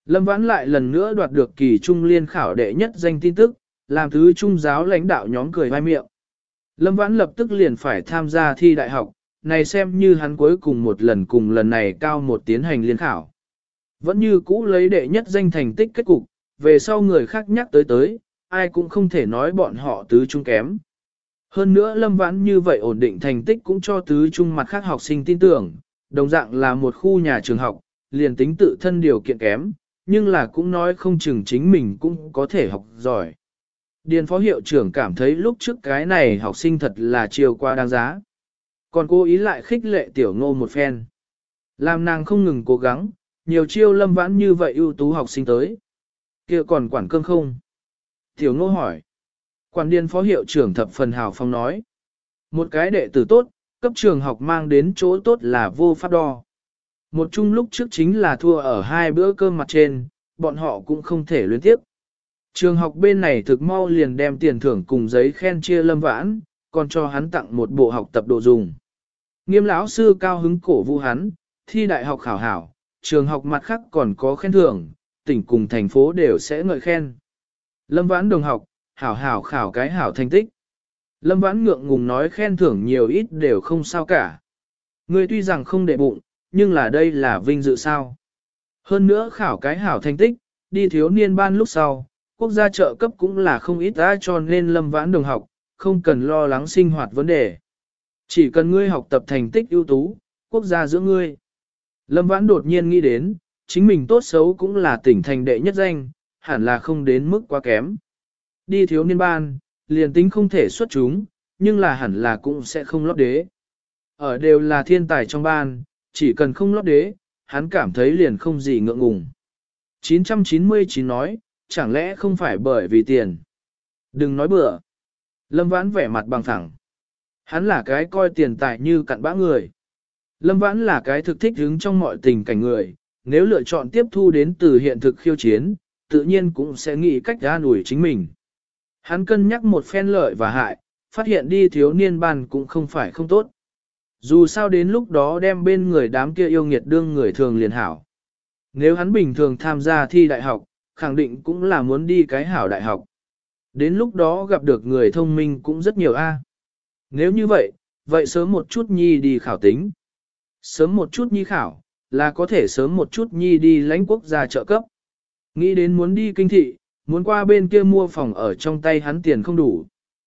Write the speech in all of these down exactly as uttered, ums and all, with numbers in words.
Lâm Vãn lại lần nữa đoạt được kỳ trung liên khảo đệ nhất danh tin tức, làm thứ trung giáo lãnh đạo nhóm cười vai miệng. Lâm Vãn lập tức liền phải tham gia thi đại học, này xem như hắn cuối cùng một lần cùng lần này cao một tiến hành liên khảo. Vẫn như cũ lấy đệ nhất danh thành tích kết cục, về sau người khác nhắc tới tới, ai cũng không thể nói bọn họ tứ trung kém. Hơn nữa Lâm Vãn như vậy ổn định thành tích cũng cho tứ trung mặt khác học sinh tin tưởng, đồng dạng là một khu nhà trường học, liền tính tự thân điều kiện kém, nhưng là cũng nói không chừng chính mình cũng có thể học giỏi. Điền phó hiệu trưởng cảm thấy lúc trước cái này học sinh thật là chiều qua đáng giá. Còn cô ý lại khích lệ tiểu ngô một phen. Làm nàng không ngừng cố gắng, nhiều chiêu Lâm Vãn như vậy ưu tú học sinh tới. Kia còn quản cơm không? Tiểu ngô hỏi. Quản điền phó hiệu trưởng thập phần hào phong nói. Một cái đệ tử tốt, cấp trường học mang đến chỗ tốt là vô pháp đo. Một chung lúc trước chính là thua ở hai bữa cơm mặt trên, bọn họ cũng không thể luyến tiếp. Trường học bên này thực mau liền đem tiền thưởng cùng giấy khen chia Lâm Vãn, còn cho hắn tặng một bộ học tập đồ dùng. Nghiêm lão sư cao hứng cổ vũ hắn, thi đại học khảo hảo, trường học mặt khác còn có khen thưởng, tỉnh cùng thành phố đều sẽ ngợi khen. Lâm Vãn đồng học, hảo hảo khảo cái hảo thành tích. Lâm Vãn ngượng ngùng nói khen thưởng nhiều ít đều không sao cả. Ngươi tuy rằng không để bụng, nhưng là đây là vinh dự sao. Hơn nữa khảo cái hảo thành tích, đi thiếu niên ban lúc sau, quốc gia trợ cấp cũng là không ít ra cho nên Lâm Vãn đồng học, không cần lo lắng sinh hoạt vấn đề. Chỉ cần ngươi học tập thành tích ưu tú, quốc gia giữa ngươi. Lâm Vãn đột nhiên nghĩ đến, chính mình tốt xấu cũng là tỉnh thành đệ nhất danh, hẳn là không đến mức quá kém. Đi thiếu niên ban, liền tính không thể xuất chúng, nhưng là hẳn là cũng sẽ không lót đế. Ở đều là thiên tài trong ban, chỉ cần không lót đế, hắn cảm thấy liền không gì ngượng ngùng. chín trăm chín mươi chín nói, chẳng lẽ không phải bởi vì tiền? Đừng nói bừa. Lâm Vãn vẻ mặt bằng phẳng. Hắn là cái coi tiền tài như cặn bã người. Lâm Vãn là cái thực thích hứng trong mọi tình cảnh người, nếu lựa chọn tiếp thu đến từ hiện thực khiêu chiến, tự nhiên cũng sẽ nghĩ cách an ủi chính mình. Hắn cân nhắc một phen lợi và hại, phát hiện đi thiếu niên ban cũng không phải không tốt. Dù sao đến lúc đó đem bên người đám kia yêu nghiệt đương người thường liền hảo. Nếu hắn bình thường tham gia thi đại học, khẳng định cũng là muốn đi cái hảo đại học. Đến lúc đó gặp được người thông minh cũng rất nhiều a. Nếu như vậy, vậy sớm một chút nhi đi khảo tính. Sớm một chút nhi khảo, là có thể sớm một chút nhi đi lãnh quốc gia trợ cấp. Nghĩ đến muốn đi kinh thị, muốn qua bên kia mua phòng ở trong tay hắn tiền không đủ.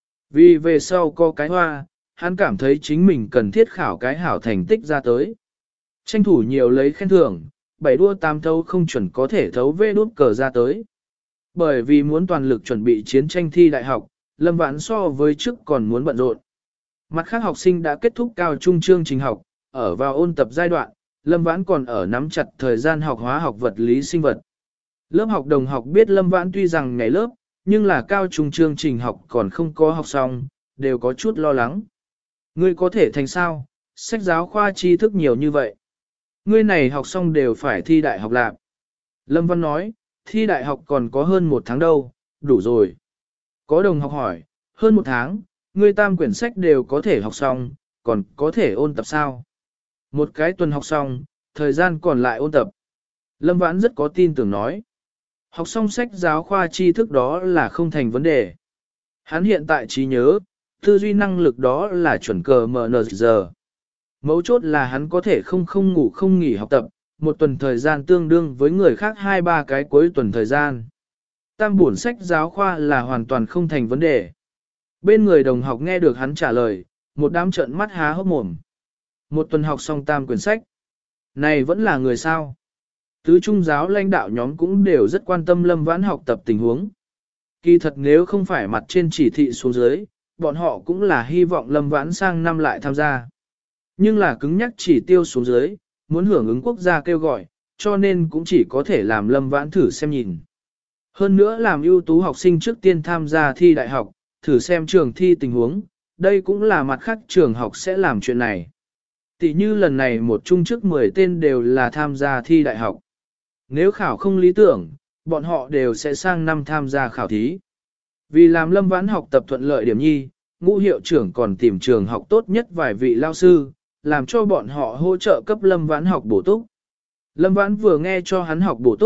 Vì về sau có cái hoa, hắn cảm thấy chính mình cần thiết khảo cái hảo thành tích ra tới. Tranh thủ nhiều lấy khen thưởng, bảy đua tám thấu không chuẩn có thể thấu vê đút cờ ra tới. Bởi vì muốn toàn lực chuẩn bị chiến tranh thi đại học, Lâm Vãn so với trước còn muốn bận rộn. Mặt khác học sinh đã kết thúc cao trung chương trình học, ở vào ôn tập giai đoạn, Lâm Vãn còn ở nắm chặt thời gian học hóa học vật lý sinh vật. Lớp học đồng học biết Lâm Vãn tuy rằng ngày lớp, nhưng là cao trung chương trình học còn không có học xong, đều có chút lo lắng. Ngươi có thể thành sao, sách giáo khoa tri thức nhiều như vậy. Ngươi này học xong đều phải thi đại học lạc. Lâm Văn nói, thi đại học còn có hơn một tháng đâu, đủ rồi. Có đồng học hỏi, hơn một tháng, ngươi tam quyển sách đều có thể học xong, còn có thể ôn tập sao? Một cái tuần học xong, thời gian còn lại ôn tập. Lâm Vãn rất có tin tưởng nói. Học xong sách giáo khoa tri thức đó là không thành vấn đề. Hắn hiện tại trí nhớ, tư duy năng lực đó là chuẩn cờ em en giờ. Mấu chốt là hắn có thể không không ngủ không nghỉ học tập, một tuần thời gian tương đương với người khác hai ba cái cuối tuần thời gian. Tam bổn sách giáo khoa là hoàn toàn không thành vấn đề. Bên người đồng học nghe được hắn trả lời, một đám trợn mắt há hốc mồm. Một tuần học xong tam quyển sách. Này vẫn là người sao? Tứ trung giáo lãnh đạo nhóm cũng đều rất quan tâm Lâm Vãn học tập tình huống. Kỳ thật nếu không phải mặt trên chỉ thị xuống dưới, bọn họ cũng là hy vọng Lâm Vãn sang năm lại tham gia. Nhưng là cứng nhắc chỉ tiêu xuống dưới, muốn hưởng ứng quốc gia kêu gọi, cho nên cũng chỉ có thể làm Lâm Vãn thử xem nhìn. Hơn nữa làm ưu tú học sinh trước tiên tham gia thi đại học, thử xem trường thi tình huống, đây cũng là mặt khác trường học sẽ làm chuyện này. Tỷ như lần này một trung trước mười tên đều là tham gia thi đại học. Nếu khảo không lý tưởng, bọn họ đều sẽ sang năm tham gia khảo thí. Vì làm Lâm Vãn học tập thuận lợi điểm nhi, ngũ hiệu trưởng còn tìm trường học tốt nhất vài vị lao sư, làm cho bọn họ hỗ trợ cấp Lâm Vãn học bổ túc. Lâm Vãn vừa nghe cho hắn học bổ túc,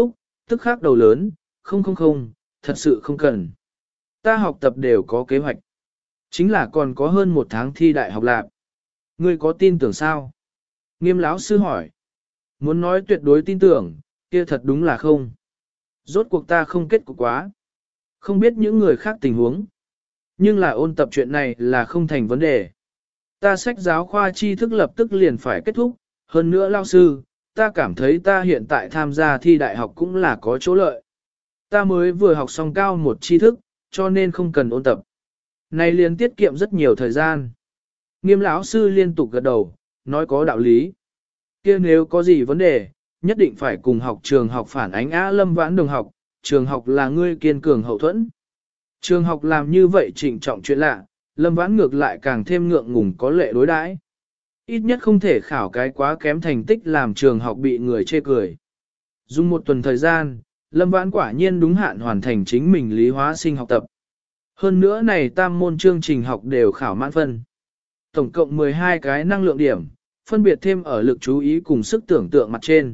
Tức khắc đầu lớn, không không không, thật sự không cần. Ta học tập đều có kế hoạch. Chính là còn có hơn một tháng thi đại học lạc. Ngươi có tin tưởng sao? Nghiêm lão sư hỏi. Muốn nói tuyệt đối tin tưởng, kia thật đúng là không. Rốt cuộc ta không kết cục quá. Không biết những người khác tình huống. Nhưng là ôn tập chuyện này là không thành vấn đề. Ta sách giáo khoa tri thức lập tức liền phải kết thúc. Hơn nữa lao sư, ta cảm thấy ta hiện tại tham gia thi đại học cũng là có chỗ lợi. Ta mới vừa học xong cao một tri thức, cho nên không cần ôn tập. Này liền tiết kiệm rất nhiều thời gian. Nghiêm lão sư liên tục gật đầu, nói có đạo lý. Kia nếu có gì vấn đề, nhất định phải cùng học trường học phản ánh Á Lâm Vãn đồng học, trường học là ngươi kiên cường hậu thuẫn. Trường học làm như vậy trịnh trọng chuyện lạ, Lâm Vãn ngược lại càng thêm ngượng ngùng có lệ đối đãi. Ít nhất không thể khảo cái quá kém thành tích làm trường học bị người chê cười. Dùng một tuần thời gian, Lâm Vãn quả nhiên đúng hạn hoàn thành chính mình lý hóa sinh học tập. Hơn nữa này tam môn chương trình học đều khảo mãn phân. Tổng cộng mười hai cái năng lượng điểm, phân biệt thêm ở lực chú ý cùng sức tưởng tượng mặt trên.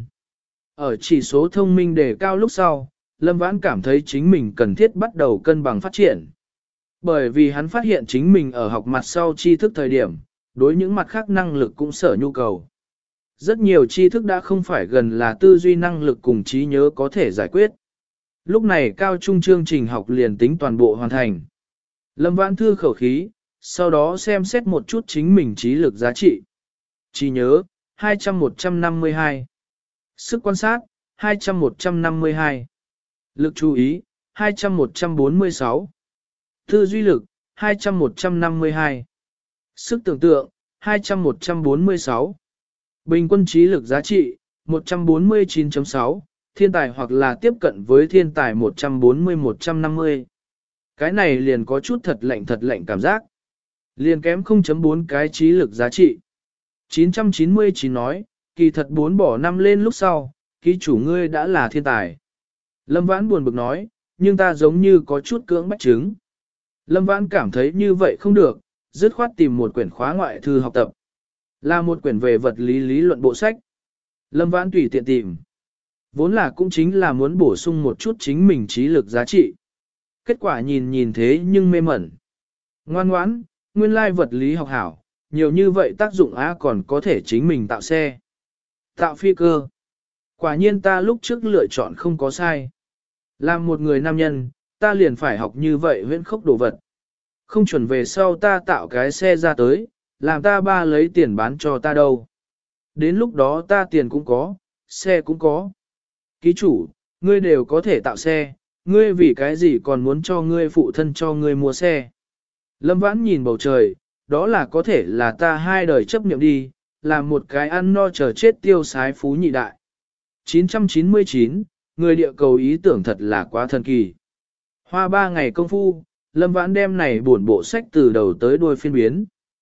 Ở chỉ số thông minh đề cao lúc sau, Lâm Vãn cảm thấy chính mình cần thiết bắt đầu cân bằng phát triển. Bởi vì hắn phát hiện chính mình ở học mặt sau tri thức thời điểm, đối những mặt khác năng lực cũng sở nhu cầu. Rất nhiều tri thức đã không phải gần là tư duy năng lực cùng trí nhớ có thể giải quyết. Lúc này cao trung chương trình học liền tính toàn bộ hoàn thành. Lâm Vãn thư khẩu khí, sau đó xem xét một chút chính mình trí lực giá trị. Trí nhớ, hai trăm một trăm năm mươi hai. Sức quan sát, hai trăm một trăm năm mươi hai. Lực chú ý, hai trăm một trăm bốn mươi sáu. Tư duy lực, hai trăm một trăm năm mươi hai. Sức tưởng tượng, hai trăm một trăm bốn mươi sáu. Bình quân trí lực giá trị, một trăm bốn mươi chín chấm sáu. Thiên tài hoặc là tiếp cận với thiên tài một trăm bốn mươi một trăm năm mươi. Cái này liền có chút thật lạnh thật lạnh cảm giác. Liền kém không chấm bốn cái trí lực giá trị. chín trăm chín mươi chín nói, kỳ thật bốn bỏ năm lên lúc sau, ký chủ ngươi đã là thiên tài. Lâm Vãn buồn bực nói, nhưng ta giống như có chút cưỡng bách chứng. Lâm Vãn cảm thấy như vậy không được, dứt khoát tìm một quyển khóa ngoại thư học tập. Là một quyển về vật lý lý luận bộ sách. Lâm Vãn tùy tiện tìm. Vốn là cũng chính là muốn bổ sung một chút chính mình trí lực giá trị. Kết quả nhìn nhìn thế nhưng mê mẩn. Ngoan ngoãn, nguyên lai vật lý học hảo, nhiều như vậy tác dụng á còn có thể chính mình tạo xe. Tạo phi cơ. Quả nhiên ta lúc trước lựa chọn không có sai. Làm một người nam nhân, ta liền phải học như vậy huyễn khốc đồ vật. Không chuẩn về sau ta tạo cái xe ra tới, làm ta ba lấy tiền bán cho ta đâu. Đến lúc đó ta tiền cũng có, xe cũng có. Ký chủ, ngươi đều có thể tạo xe, ngươi vì cái gì còn muốn cho ngươi phụ thân cho ngươi mua xe. Lâm Vãn nhìn bầu trời, đó là có thể là ta hai đời chấp niệm đi, làm một cái ăn no chờ chết tiêu sái phú nhị đại. chín trăm chín mươi chín, người địa cầu ý tưởng thật là quá thần kỳ. Hoa ba ngày công phu, Lâm Vãn đem này buồn bộ sách từ đầu tới đuôi phiên biến.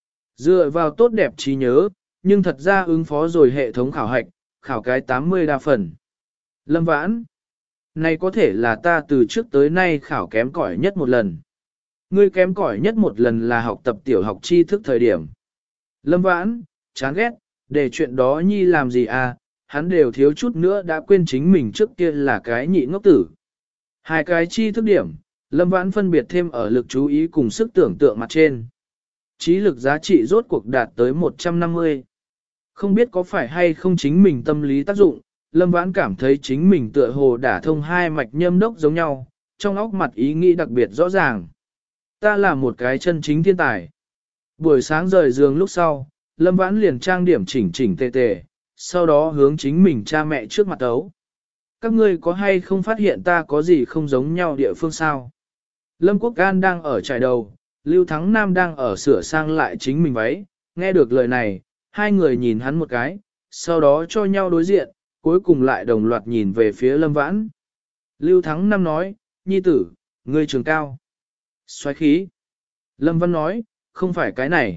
Dựa vào tốt đẹp trí nhớ, nhưng thật ra ứng phó rồi hệ thống khảo hạch, khảo cái tám mươi đa phần. Lâm Vãn, này có thể là ta từ trước tới nay khảo kém cỏi nhất một lần. Ngươi kém cỏi nhất một lần là học tập tiểu học tri thức thời điểm. Lâm Vãn, chán ghét, để chuyện đó nhi làm gì à, hắn đều thiếu chút nữa đã quên chính mình trước kia là cái nhị ngốc tử. Hai cái tri thức điểm, Lâm Vãn phân biệt thêm ở lực chú ý cùng sức tưởng tượng mặt trên. Trí lực giá trị rốt cuộc đạt tới một trăm năm mươi. Không biết có phải hay không chính mình tâm lý tác dụng, Lâm Vãn cảm thấy chính mình tựa hồ đả thông hai mạch nhâm đốc giống nhau, trong óc mặt ý nghĩ đặc biệt rõ ràng. Ta là một cái chân chính thiên tài. Buổi sáng rời giường lúc sau, Lâm Vãn liền trang điểm chỉnh chỉnh tề tề, sau đó hướng chính mình cha mẹ trước mặt ấu. Các ngươi có hay không phát hiện ta có gì không giống nhau địa phương sao? Lâm Quốc An đang ở trải đầu, Lưu Thắng Nam đang ở sửa sang lại chính mình váy, nghe được lời này, hai người nhìn hắn một cái, sau đó cho nhau đối diện, cuối cùng lại đồng loạt nhìn về phía Lâm Vãn. Lưu Thắng Nam nói, nhi tử, ngươi trường cao. Xoáy khí. Lâm Văn nói, không phải cái này.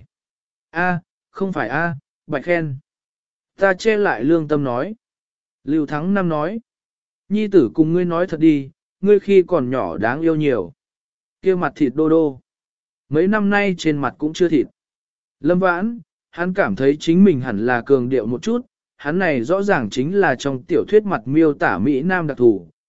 A, không phải A, bạch khen. Ta che lại lương tâm nói. Lưu Thắng Nam nói, nhi tử cùng ngươi nói thật đi, ngươi khi còn nhỏ đáng yêu nhiều. Kia mặt thịt đô đô. Mấy năm nay trên mặt cũng chưa thịt. Lâm Vãn, hắn cảm thấy chính mình hẳn là cường điệu một chút, hắn này rõ ràng chính là trong tiểu thuyết mặt miêu tả Mỹ Nam đặc thủ,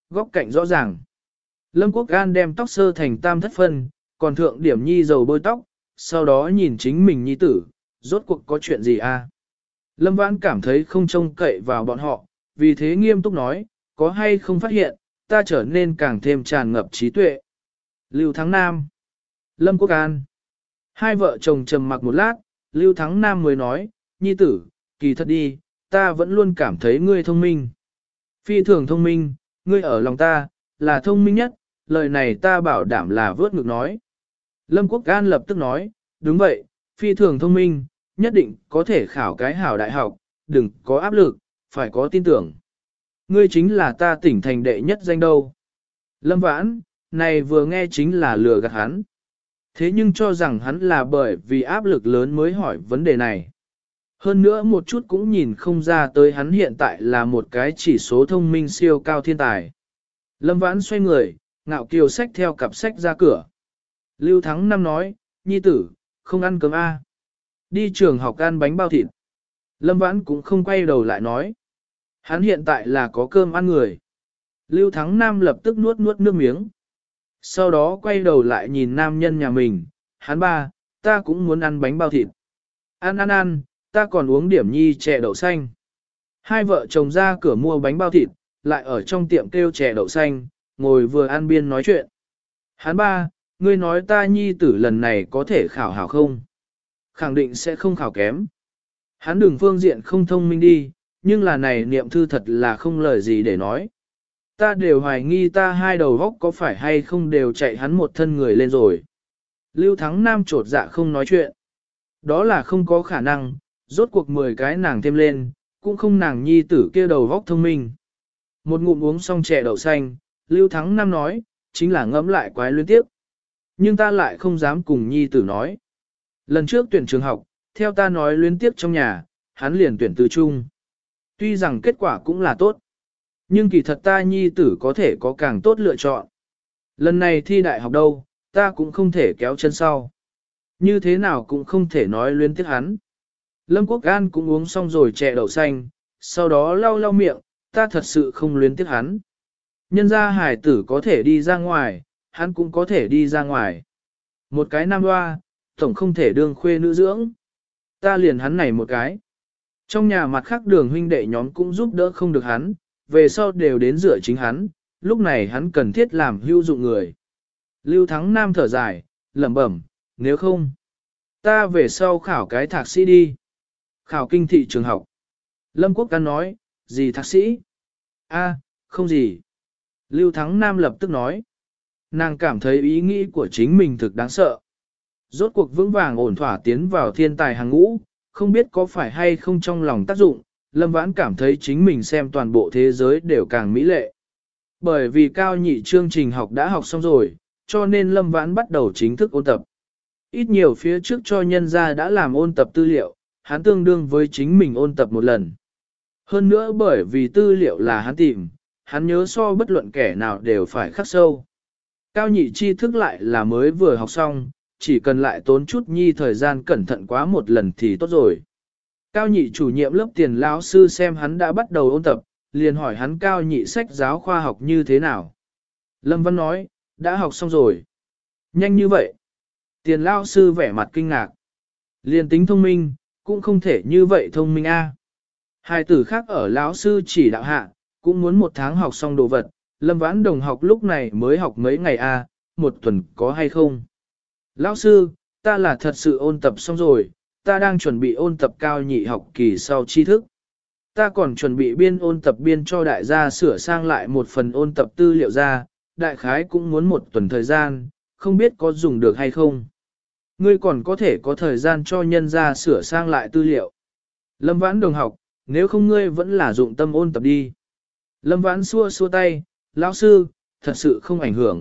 góc cạnh rõ ràng. Lâm Quốc An đem tóc sơ thành tam thất phân, còn thượng điểm nhi dầu bôi tóc, sau đó nhìn chính mình nhi tử, rốt cuộc có chuyện gì a? Lâm Vãn cảm thấy không trông cậy vào bọn họ, vì thế nghiêm túc nói, có hay không phát hiện, ta trở nên càng thêm tràn ngập trí tuệ. Lưu Thắng Nam, Lâm Quốc An. Hai vợ chồng trầm mặc một lát, Lưu Thắng Nam mới nói, nhi tử, kỳ thật đi, ta vẫn luôn cảm thấy ngươi thông minh. Phi thường thông minh, ngươi ở lòng ta, là thông minh nhất, lời này ta bảo đảm là vớt ngực nói. Lâm Quốc An lập tức nói, đúng vậy, phi thường thông minh, nhất định có thể khảo cái hảo đại học, đừng có áp lực, phải có tin tưởng. Ngươi chính là ta tỉnh thành đệ nhất danh đâu. Lâm Vãn, này vừa nghe chính là lừa gạt hắn. Thế nhưng cho rằng hắn là bởi vì áp lực lớn mới hỏi vấn đề này. Hơn nữa một chút cũng nhìn không ra tới hắn hiện tại là một cái chỉ số thông minh siêu cao thiên tài. Lâm Vãn xoay người, ngạo kiều xách theo cặp sách ra cửa. Lưu Thắng Năm nói, nhi tử, không ăn cơm A. Đi trường học ăn bánh bao thịt. Lâm Vãn cũng không quay đầu lại nói. Hắn hiện tại là có cơm ăn người. Lưu Thắng Nam lập tức nuốt nuốt nước miếng. Sau đó quay đầu lại nhìn nam nhân nhà mình. Hắn ba, ta cũng muốn ăn bánh bao thịt. Ăn ăn ăn, ta còn uống điểm nhi chè đậu xanh. Hai vợ chồng ra cửa mua bánh bao thịt, lại ở trong tiệm kêu chè đậu xanh, ngồi vừa ăn biên nói chuyện. Hắn ba, ngươi nói ta nhi tử lần này có thể khảo hảo không? Khẳng định sẽ không khảo kém. Hắn đừng phương diện không thông minh đi, nhưng là này niệm thư thật là không lời gì để nói. Ta đều hoài nghi ta hai đầu góc có phải hay không đều chạy hắn một thân người lên rồi. Lưu Thắng Nam trột dạ không nói chuyện. Đó là không có khả năng, rốt cuộc mười cái nàng thêm lên, cũng không nàng nhi tử kia đầu góc thông minh. Một ngụm uống xong chè đậu xanh, Lưu Thắng Nam nói, chính là ngẫm lại quái luyến tiếp. Nhưng ta lại không dám cùng nhi tử nói. Lần trước tuyển trường học, theo ta nói luyến tiếp trong nhà, hắn liền tuyển từ trung. Tuy rằng kết quả cũng là tốt, nhưng kỳ thật ta nhi tử có thể có càng tốt lựa chọn. Lần này thi đại học đâu, ta cũng không thể kéo chân sau. Như thế nào cũng không thể nói luyến tiếc hắn. Lâm Quốc An cũng uống xong rồi chè đậu xanh, sau đó lau lau miệng, ta thật sự không luyến tiếc hắn. Nhân gia hải tử có thể đi ra ngoài, hắn cũng có thể đi ra ngoài. Một cái nam hoa, tổng không thể đương khuê nữ dưỡng. Ta liền hắn này một cái. Trong nhà mặt khác đường huynh đệ nhóm cũng giúp đỡ không được hắn, về sau đều đến dựa chính hắn, lúc này hắn cần thiết làm hữu dụng người. Lưu Thắng Nam thở dài, lẩm bẩm, nếu không, ta về sau khảo cái thạc sĩ đi. Khảo kinh thị trường học. Lâm Quốc Căn nói, gì thạc sĩ? A, không gì. Lưu Thắng Nam lập tức nói. Nàng cảm thấy ý nghĩ của chính mình thực đáng sợ. Rốt cuộc vững vàng ổn thỏa tiến vào thiên tài hàng ngũ, không biết có phải hay không trong lòng tác dụng, Lâm Vãn cảm thấy chính mình xem toàn bộ thế giới đều càng mỹ lệ. Bởi vì cao nhị chương trình học đã học xong rồi, cho nên Lâm Vãn bắt đầu chính thức ôn tập. Ít nhiều phía trước cho nhân gia đã làm ôn tập tư liệu, hắn tương đương với chính mình ôn tập một lần. Hơn nữa bởi vì tư liệu là hắn tìm, hắn nhớ so bất luận kẻ nào đều phải khắc sâu. Cao nhị tri thức lại là mới vừa học xong, chỉ cần lại tốn chút nhi thời gian cẩn thận quá một lần thì tốt rồi. Cao nhị chủ nhiệm lớp tiền lão sư xem hắn đã bắt đầu ôn tập, liền hỏi hắn cao nhị sách giáo khoa học như thế nào. Lâm Văn nói, đã học xong rồi. Nhanh như vậy. Tiền lão sư vẻ mặt kinh ngạc. Liền tính thông minh, cũng không thể như vậy thông minh a. Hai tử khác ở lão sư chỉ đạo hạ, cũng muốn một tháng học xong đồ vật. Lâm Vãn đồng học lúc này mới học mấy ngày a, một tuần có hay không? Lão sư, ta là thật sự ôn tập xong rồi, ta đang chuẩn bị ôn tập cao nhị học kỳ sau tri thức. Ta còn chuẩn bị biên ôn tập biên cho đại gia sửa sang lại một phần ôn tập tư liệu ra, đại khái cũng muốn một tuần thời gian, không biết có dùng được hay không. Ngươi còn có thể có thời gian cho nhân gia sửa sang lại tư liệu. Lâm Vãn đồng học, nếu không ngươi vẫn là dụng tâm ôn tập đi. Lâm Vãn xua xua tay, lão sư, thật sự không ảnh hưởng.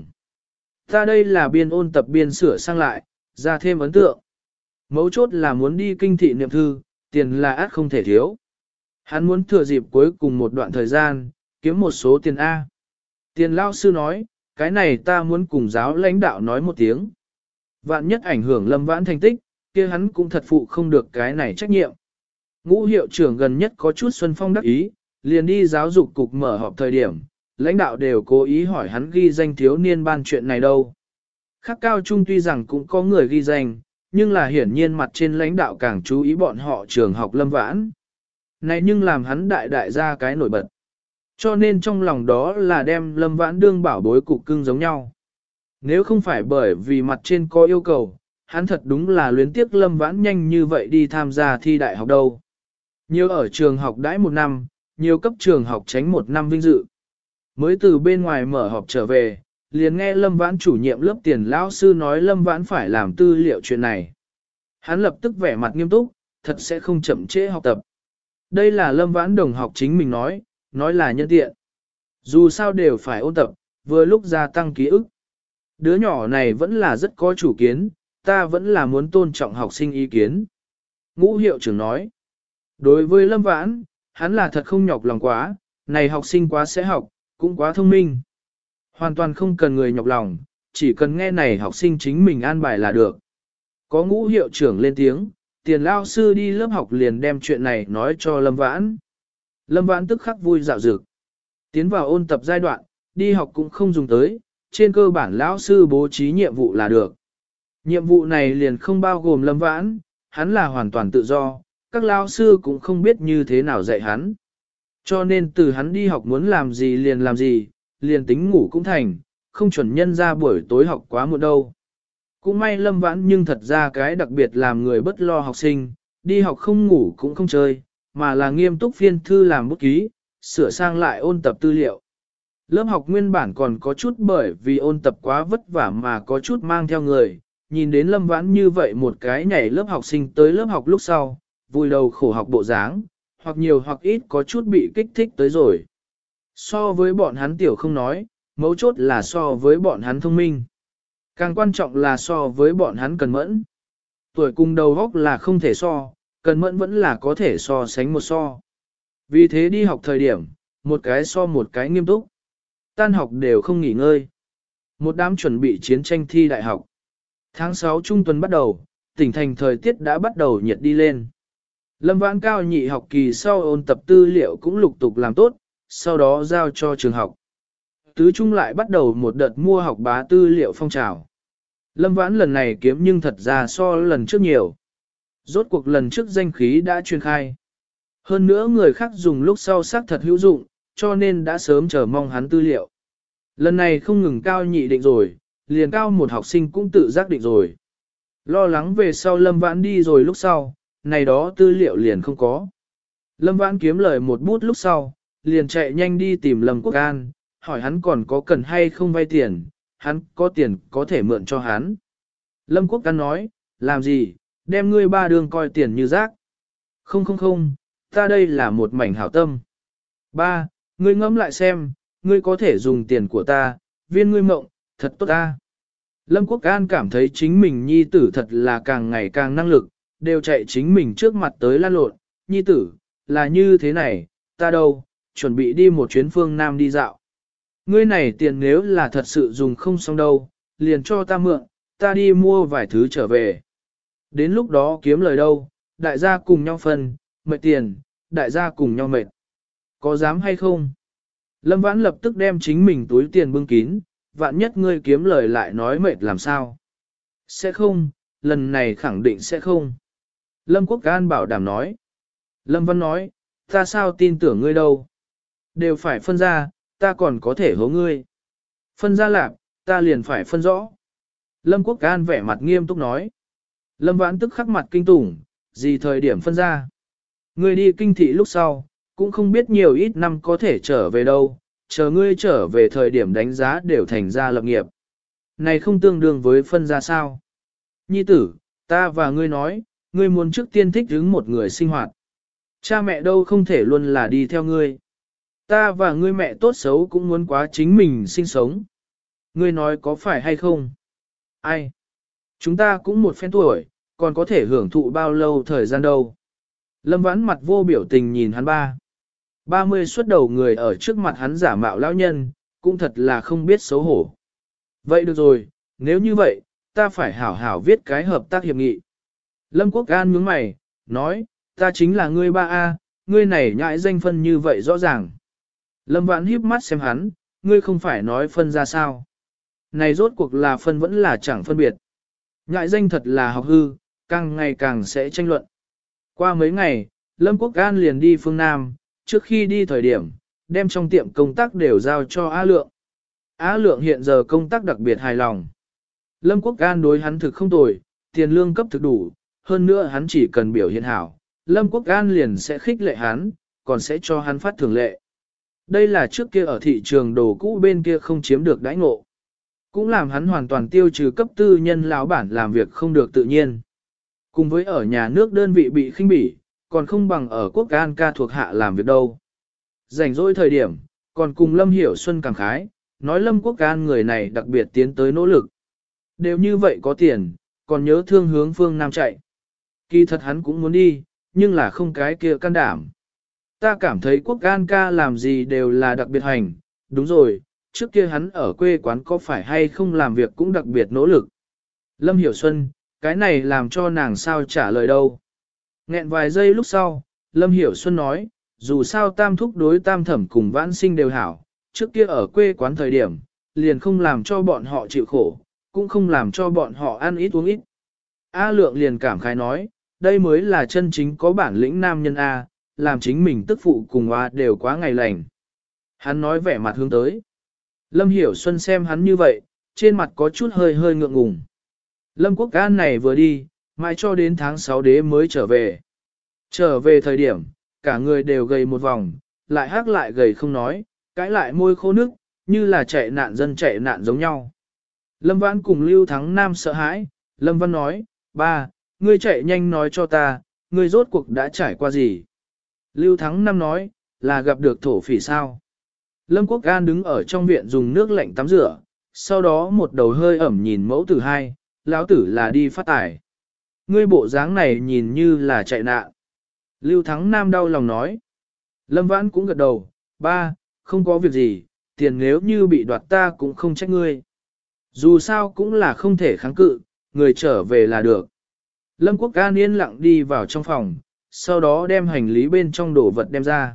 Ta đây là biên ôn tập biên sửa sang lại, ra thêm ấn tượng. Mấu chốt là muốn đi kinh thị niệm thư, tiền là át không thể thiếu. Hắn muốn thừa dịp cuối cùng một đoạn thời gian, kiếm một số tiền A. Tiền lão sư nói, cái này ta muốn cùng giáo lãnh đạo nói một tiếng. Vạn nhất ảnh hưởng Lâm Vãn thành tích, kia hắn cũng thật phụ không được cái này trách nhiệm. Ngũ hiệu trưởng gần nhất có chút xuân phong đắc ý, liền đi giáo dục cục mở họp thời điểm, lãnh đạo đều cố ý hỏi hắn ghi danh thiếu niên ban chuyện này đâu. Khác cao trung tuy rằng cũng có người ghi danh, nhưng là hiển nhiên mặt trên lãnh đạo càng chú ý bọn họ trường học Lâm Vãn. Này nhưng làm hắn đại đại ra cái nổi bật. Cho nên trong lòng đó là đem Lâm Vãn đương bảo bối cục cưng giống nhau. Nếu không phải bởi vì mặt trên có yêu cầu, hắn thật đúng là luyến tiếc Lâm Vãn nhanh như vậy đi tham gia thi đại học đâu. Nhiều ở trường học đãi một năm, nhiều cấp trường học tránh một năm vinh dự. Mới từ bên ngoài mở họp trở về, liền nghe Lâm Vãn chủ nhiệm lớp tiền lão sư nói Lâm Vãn phải làm tư liệu chuyện này. Hắn lập tức vẻ mặt nghiêm túc, thật sẽ không chậm trễ học tập. Đây là Lâm Vãn đồng học chính mình nói, nói là nhân tiện. Dù sao đều phải ôn tập, vừa lúc gia tăng ký ức. Đứa nhỏ này vẫn là rất có chủ kiến, ta vẫn là muốn tôn trọng học sinh ý kiến. Ngũ hiệu trưởng nói, đối với Lâm Vãn, hắn là thật không nhọc lòng quá, này học sinh quá sẽ học, cũng quá thông minh. Hoàn toàn không cần người nhọc lòng, chỉ cần nghe này học sinh chính mình an bài là được. Có ngũ hiệu trưởng lên tiếng, tiền lao sư đi lớp học liền đem chuyện này nói cho Lâm Vãn. Lâm Vãn tức khắc vui dạo dực. Tiến vào ôn tập giai đoạn, đi học cũng không dùng tới, trên cơ bản lão sư bố trí nhiệm vụ là được. Nhiệm vụ này liền không bao gồm Lâm Vãn, hắn là hoàn toàn tự do, các lão sư cũng không biết như thế nào dạy hắn. Cho nên từ hắn đi học muốn làm gì liền làm gì, liền tính ngủ cũng thành, không chuẩn nhân ra buổi tối học quá muộn đâu. Cũng may Lâm Vãn nhưng thật ra cái đặc biệt làm người bất lo học sinh, đi học không ngủ cũng không chơi, mà là nghiêm túc phiên thư làm bút ký, sửa sang lại ôn tập tư liệu. Lớp học nguyên bản còn có chút bởi vì ôn tập quá vất vả mà có chút mang theo người, nhìn đến Lâm Vãn như vậy một cái nhảy lớp học sinh tới lớp học lúc sau, vui đầu khổ học bộ dáng, hoặc nhiều hoặc ít có chút bị kích thích tới rồi. So với bọn hắn tiểu không nói, mấu chốt là so với bọn hắn thông minh. Càng quan trọng là so với bọn hắn cần mẫn. Tuổi cùng đầu góc là không thể so, cần mẫn vẫn là có thể so sánh một so. Vì thế đi học thời điểm, một cái so một cái nghiêm túc. Tan học đều không nghỉ ngơi. Một đám chuẩn bị chiến tranh thi đại học. Tháng sáu trung tuần bắt đầu, tỉnh thành thời tiết đã bắt đầu nhiệt đi lên. Lâm Vãn cao nhị học kỳ sau ôn tập tư liệu cũng lục tục làm tốt, sau đó giao cho trường học. Tứ trung lại bắt đầu một đợt mua học bá tư liệu phong trào. Lâm Vãn lần này kiếm nhưng thật ra so lần trước nhiều. Rốt cuộc lần trước danh khí đã truyền khai. Hơn nữa người khác dùng lúc sau xác thật hữu dụng, cho nên đã sớm chờ mong hắn tư liệu. Lần này không ngừng cao nhị định rồi, liền cao một học sinh cũng tự giác định rồi. Lo lắng về sau Lâm Vãn đi rồi lúc sau, này đó tư liệu liền không có. Lâm Vãn kiếm lời một bút lúc sau, liền chạy nhanh đi tìm Lâm Quốc An, hỏi hắn còn có cần hay không vay tiền, hắn có tiền có thể mượn cho hắn. Lâm Quốc An nói, làm gì, đem ngươi ba đường coi tiền như rác. Không không không, ta đây là một mảnh hảo tâm. Ba, ngươi ngẫm lại xem, ngươi có thể dùng tiền của ta, viên ngươi mộng, thật tốt ta. Lâm Quốc An cảm thấy chính mình nhi tử thật là càng ngày càng năng lực, đều chạy chính mình trước mặt tới lan lộn, nhi tử, là như thế này, ta đâu, chuẩn bị đi một chuyến phương Nam đi dạo. Ngươi này tiền nếu là thật sự dùng không xong đâu, liền cho ta mượn, ta đi mua vài thứ trở về. Đến lúc đó kiếm lời đâu, đại gia cùng nhau phân, mệt tiền, đại gia cùng nhau mệt. Có dám hay không? Lâm Vãn lập tức đem chính mình túi tiền bưng kín, vạn nhất ngươi kiếm lời lại nói mệt làm sao? Sẽ không, lần này khẳng định sẽ không. Lâm Quốc An bảo đảm nói. Lâm Văn nói, ta sao tin tưởng ngươi đâu? Đều phải phân ra, ta còn có thể hố ngươi. Phân ra lạc, ta liền phải phân rõ. Lâm Quốc An vẻ mặt nghiêm túc nói. Lâm Vãn tức khắc mặt kinh tủng, gì thời điểm phân ra. Ngươi đi kinh thị lúc sau, cũng không biết nhiều ít năm có thể trở về đâu, chờ ngươi trở về thời điểm đánh giá đều thành ra lập nghiệp. Này không tương đương với phân ra sao. Nhi tử, ta và ngươi nói, ngươi muốn trước tiên thích ứng một người sinh hoạt. Cha mẹ đâu không thể luôn là đi theo ngươi. Ta và ngươi mẹ tốt xấu cũng muốn quá chính mình sinh sống. Ngươi nói có phải hay không? Ai? Chúng ta cũng một phen tuổi, còn có thể hưởng thụ bao lâu thời gian đâu. Lâm Vãn mặt vô biểu tình nhìn hắn ba. Ba mươi xuất đầu người ở trước mặt hắn giả mạo lão nhân, cũng thật là không biết xấu hổ. Vậy được rồi, nếu như vậy, ta phải hảo hảo viết cái hợp tác hiệp nghị. Lâm Quốc An nhướng mày, nói, ta chính là ngươi ba A, ngươi này nhãi danh phân như vậy rõ ràng. Lâm Vãn híp mắt xem hắn, ngươi không phải nói phân ra sao. Này rốt cuộc là phân vẫn là chẳng phân biệt. Ngại danh thật là học hư, càng ngày càng sẽ tranh luận. Qua mấy ngày, Lâm Quốc An liền đi phương Nam, trước khi đi thời điểm, đem trong tiệm công tác đều giao cho Á Lượng. Á Lượng hiện giờ công tác đặc biệt hài lòng. Lâm Quốc An đối hắn thực không tồi, tiền lương cấp thực đủ, hơn nữa hắn chỉ cần biểu hiện hảo, Lâm Quốc An liền sẽ khích lệ hắn, còn sẽ cho hắn phát thưởng lệ. Đây là trước kia ở thị trường đồ cũ bên kia không chiếm được đãi ngộ. Cũng làm hắn hoàn toàn tiêu trừ cấp tư nhân lão bản làm việc không được tự nhiên. Cùng với ở nhà nước đơn vị bị khinh bỉ, còn không bằng ở Quốc An ca thuộc hạ làm việc đâu. Rảnh rỗi thời điểm, còn cùng Lâm Hiểu Xuân cảm khái, nói Lâm Quốc An người này đặc biệt tiến tới nỗ lực. Đều như vậy có tiền, còn nhớ thương hướng phương Nam chạy. Kỳ thật hắn cũng muốn đi, nhưng là không cái kia can đảm. Ta cảm thấy Quốc An ca làm gì đều là đặc biệt hành, đúng rồi, trước kia hắn ở quê quán có phải hay không làm việc cũng đặc biệt nỗ lực. Lâm Hiểu Xuân, cái này làm cho nàng sao trả lời đâu. Nghẹn vài giây lúc sau, Lâm Hiểu Xuân nói, dù sao tam thúc đối tam thẩm cùng vãn sinh đều hảo, trước kia ở quê quán thời điểm, liền không làm cho bọn họ chịu khổ, cũng không làm cho bọn họ ăn ít uống ít. A Lượng liền cảm khái nói, đây mới là chân chính có bản lĩnh nam nhân A, làm chính mình tức phụ cùng A đều quá ngày lành. Hắn nói vẻ mặt hướng tới. Lâm Hiểu Xuân xem hắn như vậy, trên mặt có chút hơi hơi ngượng ngùng. Lâm Quốc An này vừa đi, mãi cho đến tháng sáu đế mới trở về. Trở về thời điểm, cả người đều gầy một vòng, lại hắc lại gầy không nói, cãi lại môi khô nước, như là chạy nạn dân chạy nạn giống nhau. Lâm Vãn cùng Lưu Thắng Nam sợ hãi, Lâm Văn nói, ba, ngươi chạy nhanh nói cho ta, ngươi rốt cuộc đã trải qua gì. Lưu Thắng Nam nói, là gặp được thổ phỉ sao. Lâm Quốc An đứng ở trong viện dùng nước lạnh tắm rửa, sau đó một đầu hơi ẩm nhìn mẫu tử hai, lão tử là đi phát tài. Ngươi bộ dáng này nhìn như là chạy nạn. Lưu Thắng Nam đau lòng nói. Lâm Vãn cũng gật đầu, ba, không có việc gì, tiền nếu như bị đoạt ta cũng không trách ngươi. Dù sao cũng là không thể kháng cự, người trở về là được. Lâm Quốc An yên lặng đi vào trong phòng, sau đó đem hành lý bên trong đồ vật đem ra.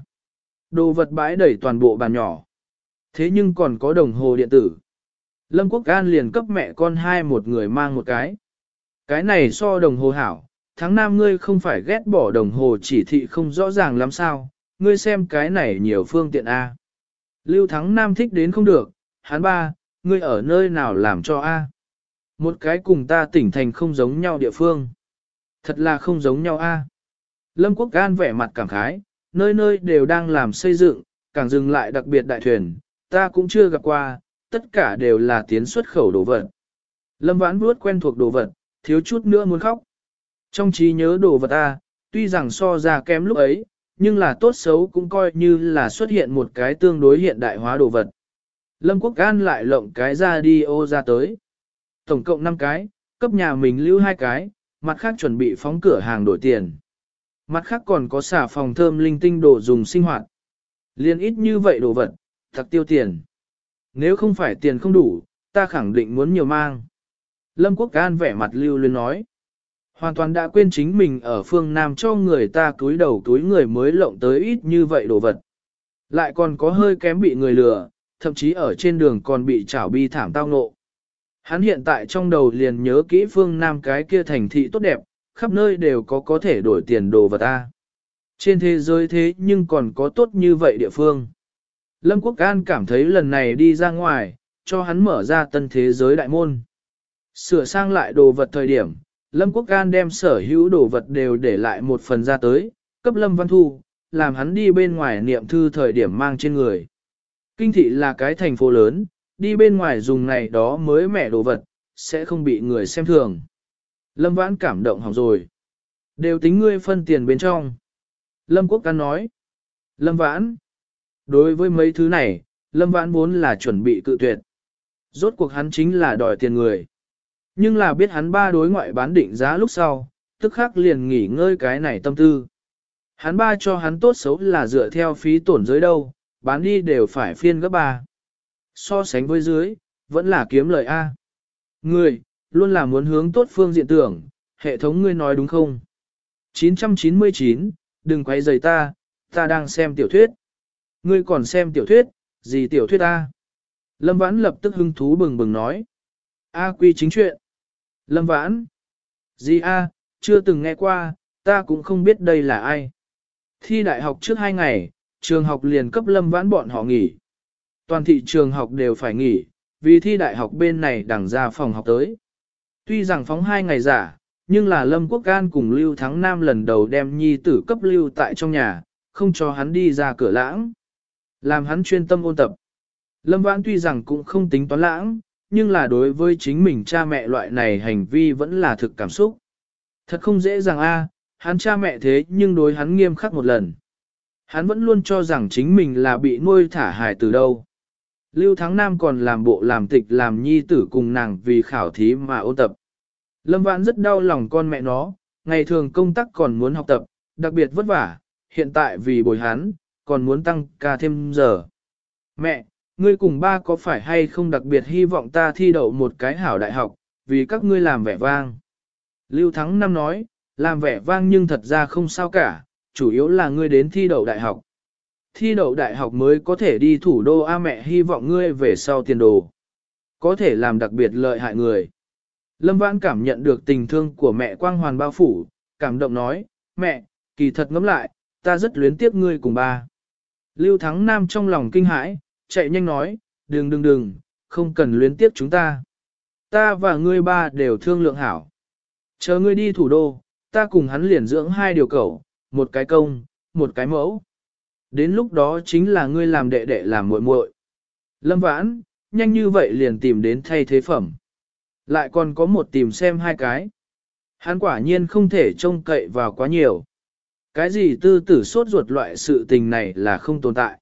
Đồ vật bãi đầy toàn bộ bàn nhỏ. Thế nhưng còn có đồng hồ điện tử. Lâm Quốc An liền cấp mẹ con hai một người mang một cái. Cái này so đồng hồ hảo, tháng năm ngươi không phải ghét bỏ đồng hồ chỉ thị không rõ ràng lắm sao, ngươi xem cái này nhiều phương tiện A. Lưu Thắng Nam thích đến không được, hắn ba, ngươi ở nơi nào làm cho A. Một cái cùng ta tỉnh thành không giống nhau địa phương. Thật là không giống nhau A. Lâm Quốc An vẻ mặt cảm khái, nơi nơi đều đang làm xây dựng, càng dừng lại đặc biệt đại thuyền, ta cũng chưa gặp qua, tất cả đều là tiến xuất khẩu đồ vật. Lâm Vãn vuốt quen thuộc đồ vật, thiếu chút nữa muốn khóc. Trong trí nhớ đồ vật ta, tuy rằng so ra kém lúc ấy, nhưng là tốt xấu cũng coi như là xuất hiện một cái tương đối hiện đại hóa đồ vật. Lâm Quốc An lại lộng cái radio ra tới. Tổng cộng năm cái, cấp nhà mình lưu hai cái, mặt khác chuẩn bị phóng cửa hàng đổi tiền. Mặt khác còn có xả phòng thơm linh tinh đồ dùng sinh hoạt. Liên ít như vậy đồ vật, thật tiêu tiền. Nếu không phải tiền không đủ, ta khẳng định muốn nhiều mang. Lâm Quốc An vẻ mặt lưu luyến nói. Hoàn toàn đã quên chính mình ở phương Nam cho người ta túi đầu túi người mới lộng tới ít như vậy đồ vật. Lại còn có hơi kém bị người lừa, thậm chí ở trên đường còn bị trảo bi thảm tao ngộ. Hắn hiện tại trong đầu liền nhớ kỹ phương Nam cái kia thành thị tốt đẹp, khắp nơi đều có có thể đổi tiền đồ vật ta. Trên thế giới thế nhưng còn có tốt như vậy địa phương. Lâm Quốc An cảm thấy lần này đi ra ngoài, cho hắn mở ra tân thế giới đại môn. Sửa sang lại đồ vật thời điểm, Lâm Quốc An đem sở hữu đồ vật đều để lại một phần ra tới, cấp Lâm Văn Thu, làm hắn đi bên ngoài niệm thư thời điểm mang trên người. Kinh thị là cái thành phố lớn, đi bên ngoài dùng này đó mới mẻ đồ vật, sẽ không bị người xem thường. Lâm Vãn cảm động hỏng rồi. Đều tính ngươi phân tiền bên trong. Lâm Quốc An nói. Lâm Vãn. Đối với mấy thứ này, Lâm Vãn vốn là chuẩn bị cự tuyệt. Rốt cuộc hắn chính là đòi tiền người. Nhưng là biết hắn ba đối ngoại bán định giá lúc sau, tức khắc liền nghỉ ngơi cái này tâm tư. Hắn ba cho hắn tốt xấu là dựa theo phí tổn giới đâu, bán đi đều phải phiên gấp ba. So sánh với dưới, vẫn là kiếm lời A. Người, luôn là muốn hướng tốt phương diện tưởng, hệ thống ngươi nói đúng không? chín trăm chín mươi chín, đừng quay rời ta, ta đang xem tiểu thuyết. Ngươi còn xem tiểu thuyết, gì tiểu thuyết A? Lâm Vãn lập tức hứng thú bừng bừng nói. A quy chính chuyện. Lâm Vãn. Gì a, chưa từng nghe qua, ta cũng không biết đây là ai. Thi đại học trước hai ngày, trường học liền cấp Lâm Vãn bọn họ nghỉ. Toàn thị trường học đều phải nghỉ, vì thi đại học bên này đằng ra phòng học tới. Tuy rằng phóng hai ngày giả, nhưng là Lâm Quốc Can cùng Lưu Thắng Nam lần đầu đem nhi tử cấp lưu tại trong nhà, không cho hắn đi ra cửa lãng. Làm hắn chuyên tâm ôn tập. Lâm Vãn tuy rằng cũng không tính toán lãng, nhưng là đối với chính mình cha mẹ loại này hành vi vẫn là thực cảm xúc. Thật không dễ dàng a, hắn cha mẹ thế nhưng đối hắn nghiêm khắc một lần. Hắn vẫn luôn cho rằng chính mình là bị nuôi thả hài từ đâu. Lưu Thắng Nam còn làm bộ làm tịch làm nhi tử cùng nàng vì khảo thí mà ôn tập. Lâm Vãn rất đau lòng con mẹ nó, ngày thường công tác còn muốn học tập, đặc biệt vất vả, hiện tại vì bồi hắn, còn muốn tăng ca thêm giờ. Mẹ, ngươi cùng ba có phải hay không đặc biệt hy vọng ta thi đậu một cái hảo đại học, vì các ngươi làm vẻ vang. Lưu Thắng Nam nói, làm vẻ vang nhưng thật ra không sao cả, chủ yếu là ngươi đến thi đậu đại học. Thi đậu đại học mới có thể đi thủ đô A, mẹ hy vọng ngươi về sau tiền đồ. Có thể làm đặc biệt lợi hại người. Lâm Vãn cảm nhận được tình thương của mẹ quang hoàn bao phủ, cảm động nói, mẹ, kỳ thật ngẫm lại, ta rất luyến tiếc ngươi cùng ba. Lưu Thắng Nam trong lòng kinh hãi, chạy nhanh nói, đừng đừng đừng, không cần luyến tiếc chúng ta. Ta và ngươi ba đều thương lượng hảo. Chờ ngươi đi thủ đô, ta cùng hắn liền dưỡng hai điều cẩu, một cái công, một cái mẫu. Đến lúc đó chính là ngươi làm đệ đệ làm muội muội. Lâm Vãn, nhanh như vậy liền tìm đến thay thế phẩm. Lại còn có một tìm xem hai cái. Hắn quả nhiên không thể trông cậy vào quá nhiều. Cái gì tư tử sốt ruột loại sự tình này là không tồn tại.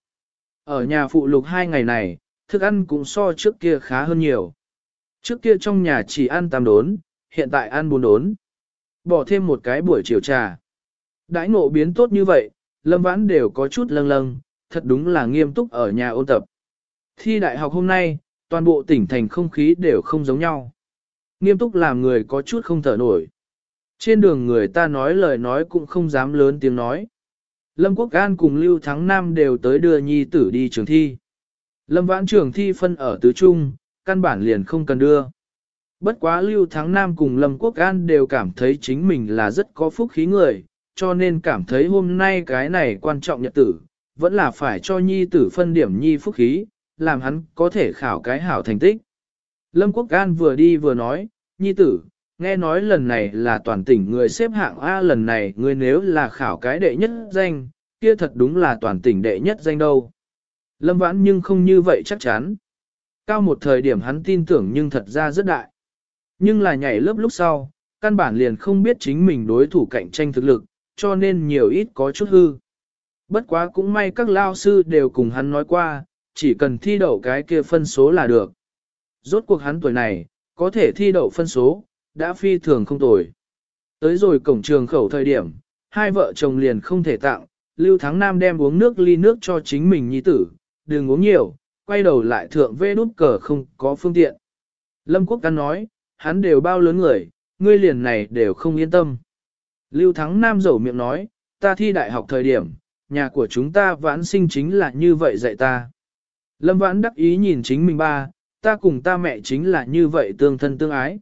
Ở nhà phụ lục hai ngày này, thức ăn cũng so trước kia khá hơn nhiều. Trước kia trong nhà chỉ ăn tam đốn, hiện tại ăn bốn đốn. Bỏ thêm một cái buổi chiều trà. Đãi ngộ biến tốt như vậy, Lâm Vãn đều có chút lâng lâng, thật đúng là nghiêm túc ở nhà ôn tập. Thi đại học hôm nay, toàn bộ tỉnh thành không khí đều không giống nhau. Nghiêm túc làm người có chút không thở nổi. Trên đường người ta nói lời nói cũng không dám lớn tiếng nói. Lâm Quốc An cùng Lưu Thắng Nam đều tới đưa nhi tử đi trường thi. Lâm Vãn trường thi phân ở tứ trung, căn bản liền không cần đưa. Bất quá Lưu Thắng Nam cùng Lâm Quốc An đều cảm thấy chính mình là rất có phúc khí người, cho nên cảm thấy hôm nay cái này quan trọng nhật tử, vẫn là phải cho nhi tử phân điểm nhi phúc khí, làm hắn có thể khảo cái hảo thành tích. Lâm Quốc An vừa đi vừa nói, nhi tử, nghe nói lần này là toàn tỉnh người xếp hạng A, lần này người nếu là khảo cái đệ nhất danh, kia thật đúng là toàn tỉnh đệ nhất danh đâu. Lâm Vãn nhưng không như vậy chắc chắn. Cao một thời điểm hắn tin tưởng nhưng thật ra rất đại. Nhưng là nhảy lớp lúc sau, căn bản liền không biết chính mình đối thủ cạnh tranh thực lực, cho nên nhiều ít có chút hư. Bất quá cũng may các lao sư đều cùng hắn nói qua, chỉ cần thi đậu cái kia phân số là được. Rốt cuộc hắn tuổi này, có thể thi đậu phân số, đã phi thường không tồi. Tới rồi cổng trường khẩu thời điểm, hai vợ chồng liền không thể tặng, Lưu Thắng Nam đem uống nước ly nước cho chính mình nhi tử, đừng uống nhiều, quay đầu lại thượng vê đút cờ không có phương tiện. Lâm Quốc Căn nói, hắn đều bao lớn người, ngươi liền này đều không yên tâm. Lưu Thắng Nam dẩu miệng nói, ta thi đại học thời điểm, nhà của chúng ta Vãn sinh chính là như vậy dạy ta. Lâm Vãn đắc ý nhìn chính mình ba, ta cùng ta mẹ chính là như vậy tương thân tương ái.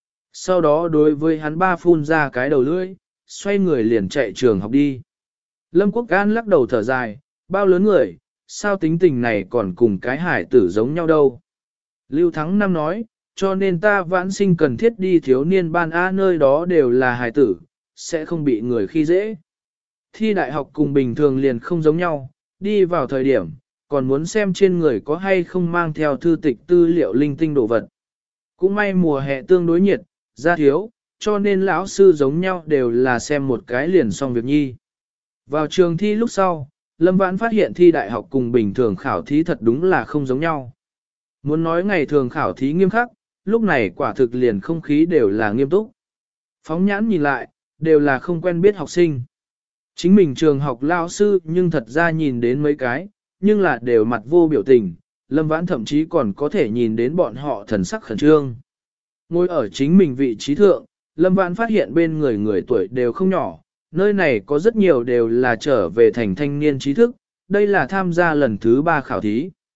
Sau đó đối với hắn ba phun ra cái đầu lưỡi, xoay người liền chạy trường học đi. Lâm Quốc An lắc đầu thở dài, bao lớn người, sao tính tình này còn cùng cái hải tử giống nhau đâu. Lưu Thắng Nam nói, cho nên ta Vãn sinh cần thiết đi thiếu niên ban A, nơi đó đều là hải tử, sẽ không bị người khi dễ. Thi đại học cùng bình thường liền không giống nhau, đi vào thời điểm, còn muốn xem trên người có hay không mang theo thư tịch tư liệu linh tinh đồ vật. Cũng may mùa hè tương đối nhiệt, ra thiếu, cho nên lão sư giống nhau đều là xem một cái liền xong việc nhi. Vào trường thi lúc sau, Lâm Vãn phát hiện thi đại học cùng bình thường khảo thí thật đúng là không giống nhau. Muốn nói ngày thường khảo thí nghiêm khắc, lúc này quả thực liền không khí đều là nghiêm túc. Phóng nhãn nhìn lại, đều là không quen biết học sinh. Chính mình trường học lao sư nhưng thật ra nhìn đến mấy cái, nhưng là đều mặt vô biểu tình, Lâm Vãn thậm chí còn có thể nhìn đến bọn họ thần sắc khẩn trương. Ngồi ở chính mình vị trí thượng, Lâm Vãn phát hiện bên người người tuổi đều không nhỏ, nơi này có rất nhiều đều là trở về thành thanh niên trí thức, đây là tham gia lần thứ ba khảo thí.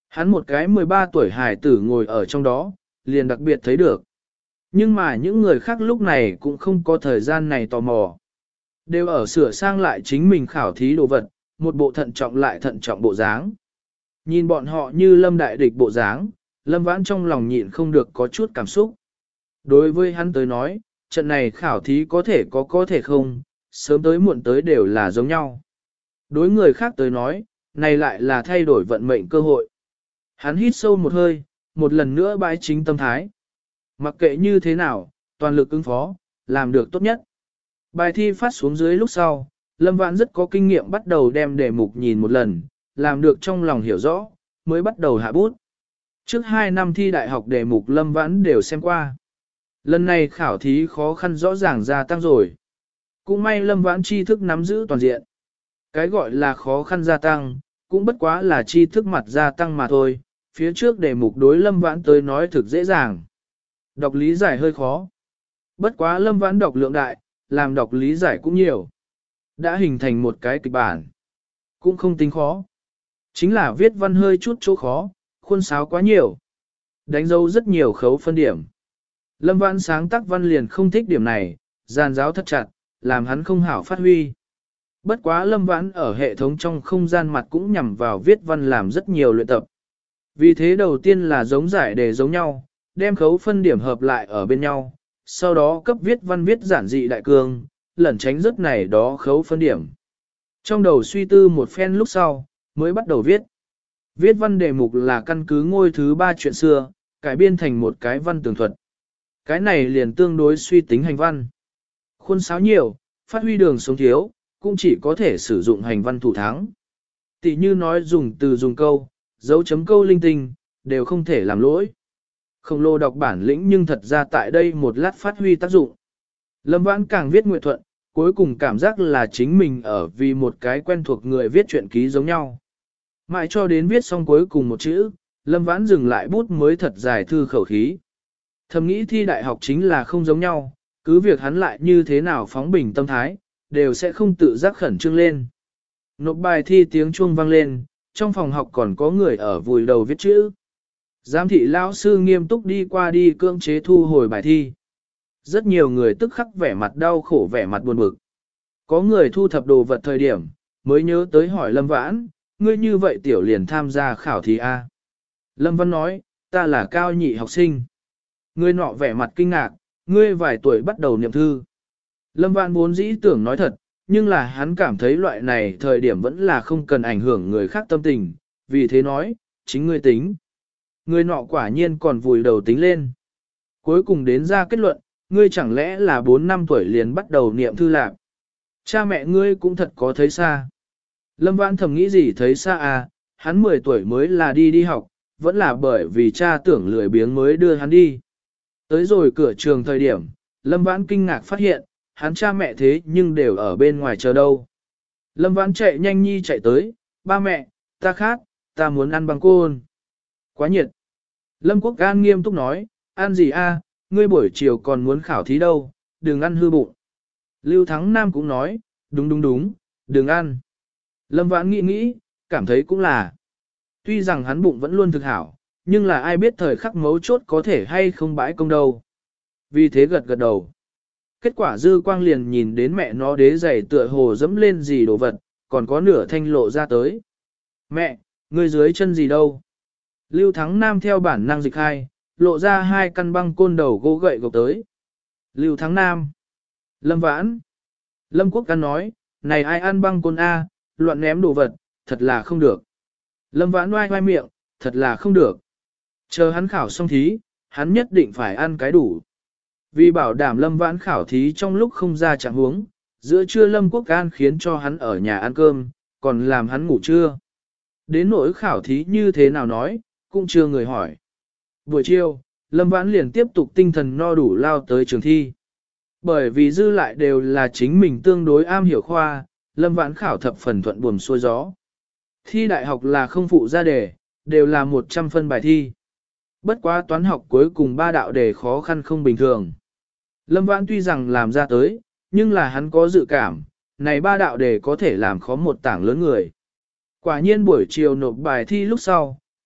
Hắn một cái mười ba tuổi hài tử ngồi ở trong đó, liền đặc biệt thấy được. Nhưng mà những người khác lúc này cũng không có thời gian này tò mò. Đều ở sửa sang lại chính mình khảo thí đồ vật, một bộ thận trọng lại thận trọng bộ dáng. Nhìn bọn họ như lâm đại địch bộ dáng, lâm vãn trong lòng nhịn không được có chút cảm xúc. Đối với hắn tới nói, trận này khảo thí có thể có có thể không, sớm tới muộn tới đều là giống nhau. Đối người khác tới nói, này lại là thay đổi vận mệnh cơ hội. Hắn hít sâu một hơi, một lần nữa bãi chính tâm thái. Mặc kệ như thế nào, toàn lực ứng phó, làm được tốt nhất. Bài thi phát xuống dưới lúc sau, Lâm Vãn rất có kinh nghiệm bắt đầu đem đề mục nhìn một lần, làm được trong lòng hiểu rõ, mới bắt đầu hạ bút. Trước hai năm thi đại học đề mục Lâm Vãn đều xem qua. Lần này khảo thí khó khăn rõ ràng gia tăng rồi. Cũng may Lâm Vãn tri thức nắm giữ toàn diện. Cái gọi là khó khăn gia tăng, cũng bất quá là tri thức mặt gia tăng mà thôi. Phía trước đề mục đối Lâm Vãn tới nói thực dễ dàng. Đọc lý giải hơi khó. Bất quá Lâm Vãn đọc lượng đại, làm đọc lý giải cũng nhiều. Đã hình thành một cái kịch bản. Cũng không tính khó. Chính là viết văn hơi chút chỗ khó, khuôn sáo quá nhiều. Đánh dấu rất nhiều khấu phân điểm. Lâm Vãn sáng tác văn liền không thích điểm này, giàn giáo thất chặt, làm hắn không hảo phát huy. Bất quá Lâm Vãn ở hệ thống trong không gian mặt cũng nhằm vào viết văn làm rất nhiều luyện tập. Vì thế đầu tiên là giống giải đề giống nhau, đem khấu phân điểm hợp lại ở bên nhau, sau đó cấp viết văn viết giản dị đại cương, lẩn tránh rất này đó khấu phân điểm. Trong đầu suy tư một phen lúc sau, mới bắt đầu viết. Viết văn đề mục là căn cứ ngôi thứ ba chuyện xưa, cải biên thành một cái văn tường thuật. Cái này liền tương đối suy tính hành văn. Khuôn sáo nhiều, phát huy đường sống thiếu, cũng chỉ có thể sử dụng hành văn thủ thắng. Tỷ như nói dùng từ dùng câu, dấu chấm câu linh tinh, đều không thể làm lỗi. Khổng lồ đọc bản lĩnh nhưng thật ra tại đây một lát phát huy tác dụng. Lâm Vãn càng viết nguyện thuận, cuối cùng cảm giác là chính mình ở vì một cái quen thuộc người viết truyện ký giống nhau. Mãi cho đến viết xong cuối cùng một chữ, Lâm Vãn dừng lại bút mới thật dài thư khẩu khí. Thầm nghĩ thi đại học chính là không giống nhau, cứ việc hắn lại như thế nào phóng bình tâm thái, đều sẽ không tự giác khẩn trương lên. Nộp bài thi tiếng chuông vang lên, trong phòng học còn có người ở vùi đầu viết chữ. Giám thị lão sư nghiêm túc đi qua đi cưỡng chế thu hồi bài thi. Rất nhiều người tức khắc vẻ mặt đau khổ vẻ mặt buồn bực. Có người thu thập đồ vật thời điểm, mới nhớ tới hỏi Lâm Vãn, ngươi như vậy tiểu liền tham gia khảo thí A. Lâm Văn nói, ta là cao nhị học sinh. Ngươi nọ vẻ mặt kinh ngạc, ngươi vài tuổi bắt đầu niệm thư. Lâm Vãn vốn dĩ tưởng nói thật, nhưng là hắn cảm thấy loại này thời điểm vẫn là không cần ảnh hưởng người khác tâm tình, vì thế nói, chính ngươi tính. Ngươi nọ quả nhiên còn vùi đầu tính lên. Cuối cùng đến ra kết luận, ngươi chẳng lẽ là bốn năm tuổi liền bắt đầu niệm thư lạc. Cha mẹ ngươi cũng thật có thấy xa. Lâm Vãn thầm nghĩ gì thấy xa à, hắn mười tuổi mới là đi đi học, vẫn là bởi vì cha tưởng lười biếng mới đưa hắn đi. Tới rồi cửa trường thời điểm, Lâm Vãn kinh ngạc phát hiện, hắn cha mẹ thế nhưng đều ở bên ngoài chờ đâu. Lâm Vãn chạy nhanh nhi chạy tới, ba mẹ, ta khát, ta muốn ăn băng côn. Quá nhiệt. Lâm Quốc An nghiêm túc nói, ăn gì a? Ngươi buổi chiều còn muốn khảo thí đâu, đừng ăn hư bụng. Lưu Thắng Nam cũng nói, đúng đúng đúng, đừng ăn. Lâm Vãn nghĩ nghĩ, cảm thấy cũng là. Tuy rằng hắn bụng vẫn luôn thực hảo, nhưng là ai biết thời khắc mấu chốt có thể hay không bãi công đâu. Vì thế gật gật đầu. Kết quả dư quang liền nhìn đến mẹ nó đế giày tựa hồ dẫm lên gì đồ vật, còn có nửa thanh lộ ra tới. Mẹ, ngươi dưới chân gì đâu? Lưu Thắng Nam theo bản năng dịch hai, lộ ra hai căn băng côn đầu gỗ gậy gộc tới. Lưu Thắng Nam. Lâm Vãn. Lâm Quốc Căn nói, này ai ăn băng côn A, loạn ném đồ vật, thật là không được. Lâm Vãn oai oai miệng, thật là không được. Chờ hắn khảo xong thí, hắn nhất định phải ăn cái đủ. Vì bảo đảm Lâm Vãn khảo thí trong lúc không ra trạng huống, giữa trưa Lâm Quốc An khiến cho hắn ở nhà ăn cơm, còn làm hắn ngủ trưa. Đến nỗi khảo thí như thế nào nói, cũng chưa người hỏi. Buổi chiều, Lâm Vãn liền tiếp tục tinh thần no đủ lao tới trường thi. Bởi vì dư lại đều là chính mình tương đối am hiểu khoa, Lâm Vãn khảo thập phần thuận buồm xuôi gió. Thi đại học là không phụ ra đề, đều là một trăm phân bài thi. Bất quá toán học cuối cùng ba đạo đề khó khăn không bình thường. Lâm Vãn tuy rằng làm ra tới, nhưng là hắn có dự cảm, này ba đạo đề có thể làm khó một tảng lớn người. Quả nhiên buổi chiều nộp bài thi lúc sau,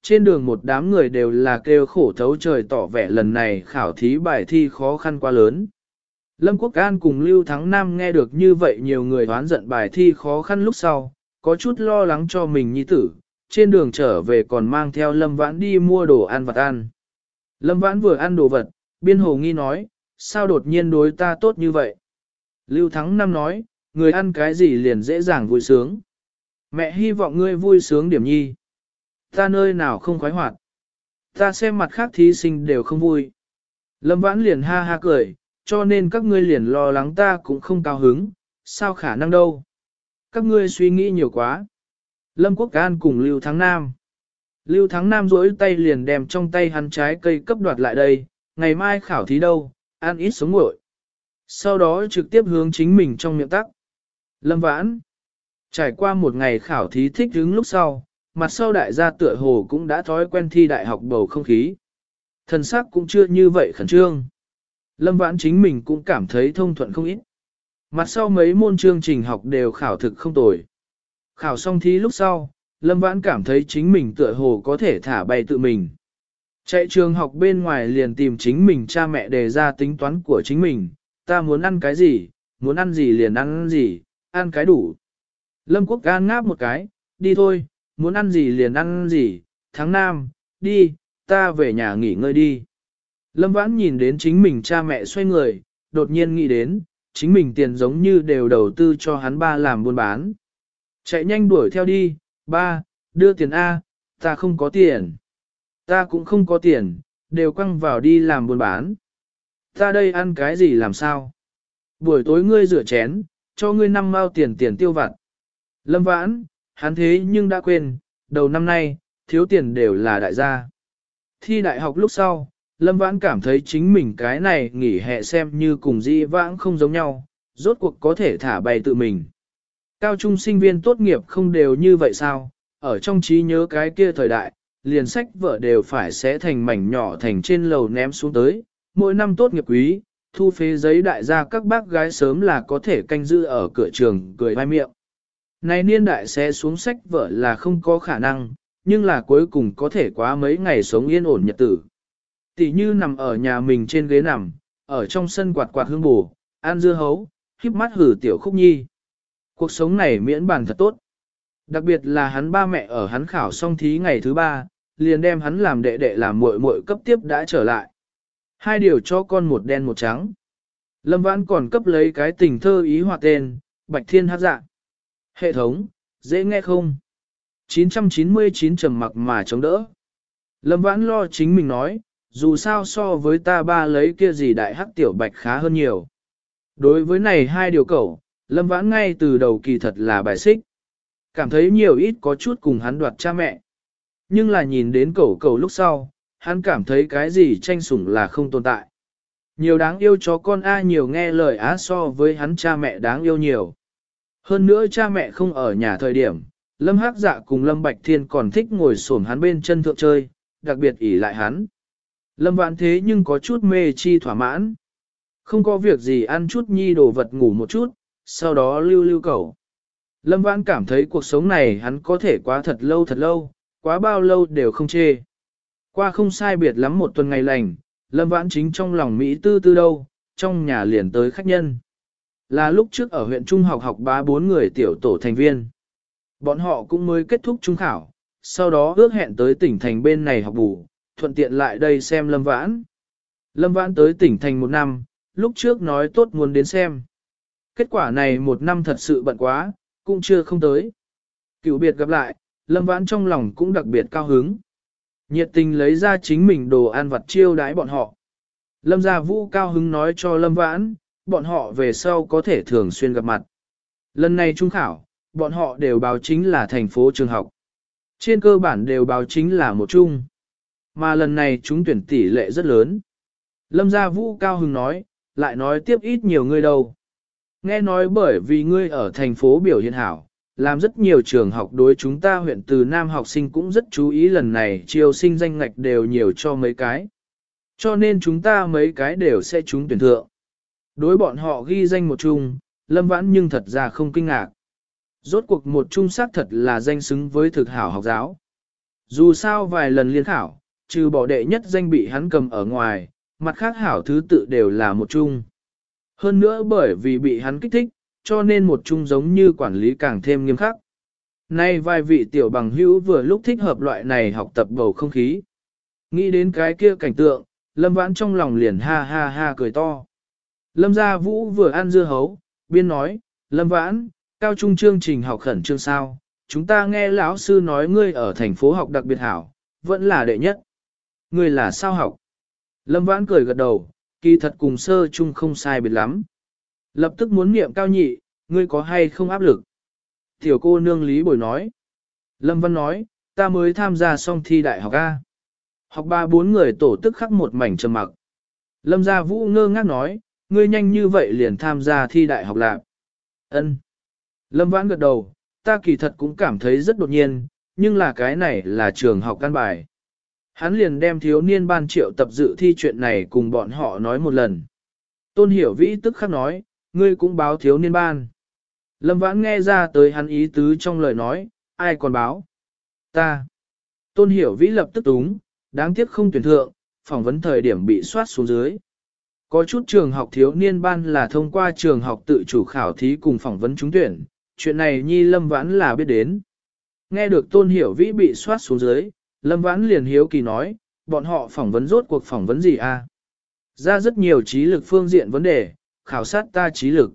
trên đường một đám người đều là kêu khổ thấu trời tỏ vẻ lần này khảo thí bài thi khó khăn quá lớn. Lâm Quốc An cùng Lưu Thắng Nam nghe được như vậy nhiều người đoán giận bài thi khó khăn lúc sau, có chút lo lắng cho mình nhi tử, trên đường trở về còn mang theo Lâm Vãn đi mua đồ ăn vặt ăn. Lâm Vãn vừa ăn đồ vật, biên hồ nghi nói, sao đột nhiên đối ta tốt như vậy? Lưu Thắng Nam nói, người ăn cái gì liền dễ dàng vui sướng. Mẹ hy vọng ngươi vui sướng điểm nhi. Ta nơi nào không khoái hoạt. Ta xem mặt khác thí sinh đều không vui. Lâm Vãn liền ha ha cười, cho nên các ngươi liền lo lắng ta cũng không cao hứng, sao khả năng đâu. Các ngươi suy nghĩ nhiều quá. Lâm Quốc An cùng Lưu Thắng Nam. Lưu Thắng Nam duỗi tay liền đem trong tay hắn trái cây cấp đoạt lại đây, ngày mai khảo thí đâu, ăn ít sống nguội. Sau đó trực tiếp hướng chính mình trong miệng tắc. Lâm Vãn. Trải qua một ngày khảo thí thích hứng lúc sau, mặt sau đại gia tựa hồ cũng đã thói quen thi đại học bầu không khí. Thần sắc cũng chưa như vậy khẩn trương. Lâm Vãn chính mình cũng cảm thấy thông thuận không ít. Mặt sau mấy môn chương trình học đều khảo thực không tồi. Khảo xong thí lúc sau, Lâm Vãn cảm thấy chính mình tựa hồ có thể thả bay tự mình. Chạy trường học bên ngoài liền tìm chính mình cha mẹ đề ra tính toán của chính mình, ta muốn ăn cái gì, muốn ăn gì liền ăn gì, ăn cái đủ. Lâm Quốc An ngáp một cái, đi thôi, muốn ăn gì liền ăn gì, tháng năm, đi, ta về nhà nghỉ ngơi đi. Lâm Vãn nhìn đến chính mình cha mẹ xoay người, đột nhiên nghĩ đến, chính mình tiền giống như đều đầu tư cho hắn ba làm buôn bán. Chạy nhanh đuổi theo đi, ba, đưa tiền A, ta không có tiền. Ta cũng không có tiền, đều quăng vào đi làm buôn bán. Ta đây ăn cái gì làm sao? Buổi tối ngươi rửa chén, cho ngươi năm mao tiền tiền tiêu vặt. Lâm Vãn, hắn thế nhưng đã quên, đầu năm nay, thiếu tiền đều là đại gia. Thi đại học lúc sau, Lâm Vãn cảm thấy chính mình cái này nghỉ hè xem như cùng Di Vãng không giống nhau, rốt cuộc có thể thả bay tự mình. Cao trung sinh viên tốt nghiệp không đều như vậy sao, ở trong trí nhớ cái kia thời đại, liền sách vở đều phải xé thành mảnh nhỏ thành trên lầu ném xuống tới, mỗi năm tốt nghiệp quý, thu phế giấy đại gia các bác gái sớm là có thể canh giữ ở cửa trường cười vai miệng. Này niên đại sẽ xuống sách vở là không có khả năng, nhưng là cuối cùng có thể quá mấy ngày sống yên ổn nhật tử. Tỷ như nằm ở nhà mình trên ghế nằm, ở trong sân quạt quạt hương bù, ăn dưa hấu, híp mắt hử tiểu khúc nhi. Cuộc sống này miễn bàn thật tốt. Đặc biệt là hắn ba mẹ ở hắn khảo xong thí ngày thứ ba, liền đem hắn làm đệ đệ làm muội muội cấp tiếp đã trở lại. Hai điều cho con một đen một trắng. Lâm Vãn còn cấp lấy cái tình thơ ý họa tên, Bạch Thiên Hát Dạ. Hệ thống, dễ nghe không? chín trăm chín mươi chín trầm mặc mà chống đỡ. Lâm Vãn lo chính mình nói, dù sao so với ta ba lấy kia gì đại hắc tiểu bạch khá hơn nhiều. Đối với này hai điều cẩu, Lâm Vãn ngay từ đầu kỳ thật là bài xích. Cảm thấy nhiều ít có chút cùng hắn đoạt cha mẹ. Nhưng là nhìn đến cẩu cẩu lúc sau, hắn cảm thấy cái gì tranh sủng là không tồn tại. Nhiều đáng yêu chó con A nhiều nghe lời á so với hắn cha mẹ đáng yêu nhiều. Hơn nữa cha mẹ không ở nhà thời điểm, Lâm Hắc Dạ cùng Lâm Bạch Thiên còn thích ngồi xổm hắn bên chân thượng chơi, đặc biệt ỷ lại hắn. Lâm Vãn thế nhưng có chút mê chi thỏa mãn. Không có việc gì ăn chút nhi đồ vật ngủ một chút, sau đó lưu lưu cẩu. Lâm Vãn cảm thấy cuộc sống này hắn có thể quá thật lâu thật lâu, quá bao lâu đều không chê. Qua không sai biệt lắm một tuần ngày lành, Lâm Vãn chính trong lòng Mỹ tư tư đâu, trong nhà liền tới khách nhân. Là lúc trước ở huyện Trung học học bá bốn người tiểu tổ thành viên. Bọn họ cũng mới kết thúc trung khảo, sau đó ước hẹn tới tỉnh thành bên này học bù, thuận tiện lại đây xem Lâm Vãn. Lâm Vãn tới tỉnh thành một năm, lúc trước nói tốt muốn đến xem. Kết quả này một năm thật sự bận quá, cũng chưa không tới. Cựu biệt gặp lại, Lâm Vãn trong lòng cũng đặc biệt cao hứng. Nhiệt tình lấy ra chính mình đồ ăn vặt chiêu đãi bọn họ. Lâm Gia Vũ cao hứng nói cho Lâm Vãn, bọn họ về sau có thể thường xuyên gặp mặt. Lần này trung khảo, bọn họ đều báo chính là thành phố trường học. Trên cơ bản đều báo chính là một trung. Mà lần này chúng tuyển tỷ lệ rất lớn. Lâm Gia Vũ cao hứng nói, lại nói tiếp ít nhiều người đâu. Nghe nói bởi vì ngươi ở thành phố biểu hiện hảo, làm rất nhiều trường học đối chúng ta huyện Từ Nam học sinh cũng rất chú ý lần này chiêu sinh danh ngạch đều nhiều cho mấy cái. Cho nên chúng ta mấy cái đều sẽ trúng tuyển thượng. Đối bọn họ ghi danh một chung, Lâm Vãn nhưng thật ra không kinh ngạc. Rốt cuộc một chung xác thật là danh xứng với thực hảo học giáo. Dù sao vài lần liên khảo, trừ bỏ đệ nhất danh bị hắn cầm ở ngoài, mặt khác hảo thứ tự đều là một chung. Hơn nữa bởi vì bị hắn kích thích, cho nên một chung giống như quản lý càng thêm nghiêm khắc. Nay vài vị tiểu bằng hữu vừa lúc thích hợp loại này học tập bầu không khí. Nghĩ đến cái kia cảnh tượng, Lâm Vãn trong lòng liền ha ha ha cười to. Lâm Gia Vũ vừa ăn dưa hấu, biên nói, Lâm Vãn, cao trung chương trình học khẩn trương sao, chúng ta nghe lão sư nói ngươi ở thành phố học đặc biệt hảo, vẫn là đệ nhất. Ngươi là sao học? Lâm Vãn cười gật đầu, kỳ thật cùng sơ chung không sai biệt lắm. Lập tức muốn niệm cao nhị, ngươi có hay không áp lực? Tiểu cô nương Lý Bồi nói. Lâm Văn nói, ta mới tham gia xong thi đại học A. Học ba bốn người tổ tức khắc một mảnh trầm mặc. Lâm Gia Vũ ngơ ngác nói, ngươi nhanh như vậy liền tham gia thi đại học lạc. Ân. Lâm Vãn gật đầu, ta kỳ thật cũng cảm thấy rất đột nhiên, nhưng là cái này là trường học căn bài. Hắn liền đem thiếu niên ban triệu tập dự thi chuyện này cùng bọn họ nói một lần. Tôn Hiểu Vĩ tức khắc nói, ngươi cũng báo thiếu niên ban. Lâm Vãn nghe ra tới hắn ý tứ trong lời nói, ai còn báo? Ta. Tôn Hiểu Vĩ lập tức túng, đáng tiếc không tuyển thượng, phỏng vấn thời điểm bị soát xuống dưới. Có chút trường học thiếu niên ban là thông qua trường học tự chủ khảo thí cùng phỏng vấn trúng tuyển, chuyện này Nhi Lâm Vãn là biết đến. Nghe được Tôn Hiểu Vĩ bị soát xuống dưới, Lâm Vãn liền hiếu kỳ nói, bọn họ phỏng vấn rốt cuộc phỏng vấn gì a? Ra rất nhiều trí lực phương diện vấn đề, khảo sát ta trí lực.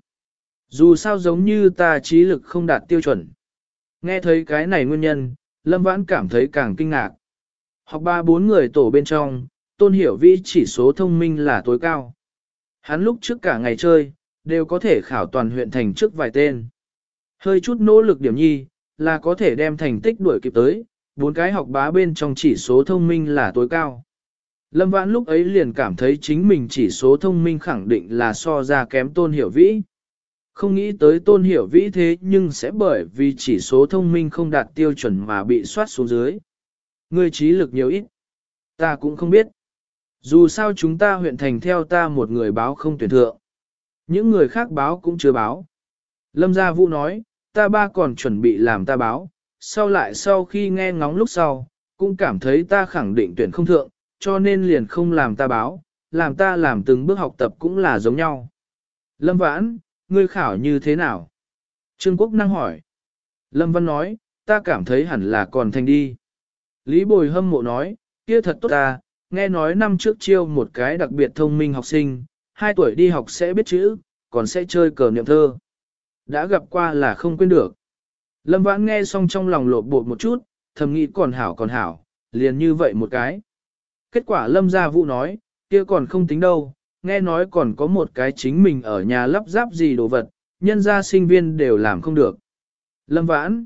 Dù sao giống như ta trí lực không đạt tiêu chuẩn. Nghe thấy cái này nguyên nhân, Lâm Vãn cảm thấy càng kinh ngạc. Học ba bốn người tổ bên trong, Tôn Hiểu Vĩ chỉ số thông minh là tối cao. Hắn lúc trước cả ngày chơi, đều có thể khảo toàn huyện thành trước vài tên. Hơi chút nỗ lực điểm nhi, là có thể đem thành tích đuổi kịp tới, bốn cái học bá bên trong chỉ số thông minh là tối cao. Lâm Vãn lúc ấy liền cảm thấy chính mình chỉ số thông minh khẳng định là so ra kém Tôn Hiểu Vĩ. Không nghĩ tới Tôn Hiểu Vĩ thế nhưng sẽ bởi vì chỉ số thông minh không đạt tiêu chuẩn mà bị soát xuống dưới. Ngươi trí lực nhiều ít, ta cũng không biết. Dù sao chúng ta huyện thành theo ta một người báo không tuyển thượng. Những người khác báo cũng chưa báo. Lâm Gia Vũ nói, ta ba còn chuẩn bị làm ta báo, sau lại sau khi nghe ngóng lúc sau, cũng cảm thấy ta khẳng định tuyển không thượng, cho nên liền không làm ta báo, làm ta làm từng bước học tập cũng là giống nhau. Lâm Vãn, ngươi khảo như thế nào? Trương Quốc năng hỏi. Lâm Văn nói, ta cảm thấy hẳn là còn thành đi. Lý Bồi hâm mộ nói, kia thật tốt ta, nghe nói năm trước chiêu một cái đặc biệt thông minh học sinh, hai tuổi đi học sẽ biết chữ, còn sẽ chơi cờ niệm thơ. Đã gặp qua là không quên được. Lâm Vãn nghe xong trong lòng lột bột một chút, thầm nghĩ còn hảo còn hảo, liền như vậy một cái. Kết quả Lâm Gia Vũ nói, kia còn không tính đâu, nghe nói còn có một cái chính mình ở nhà lắp ráp gì đồ vật, nhân gia sinh viên đều làm không được. Lâm Vãn,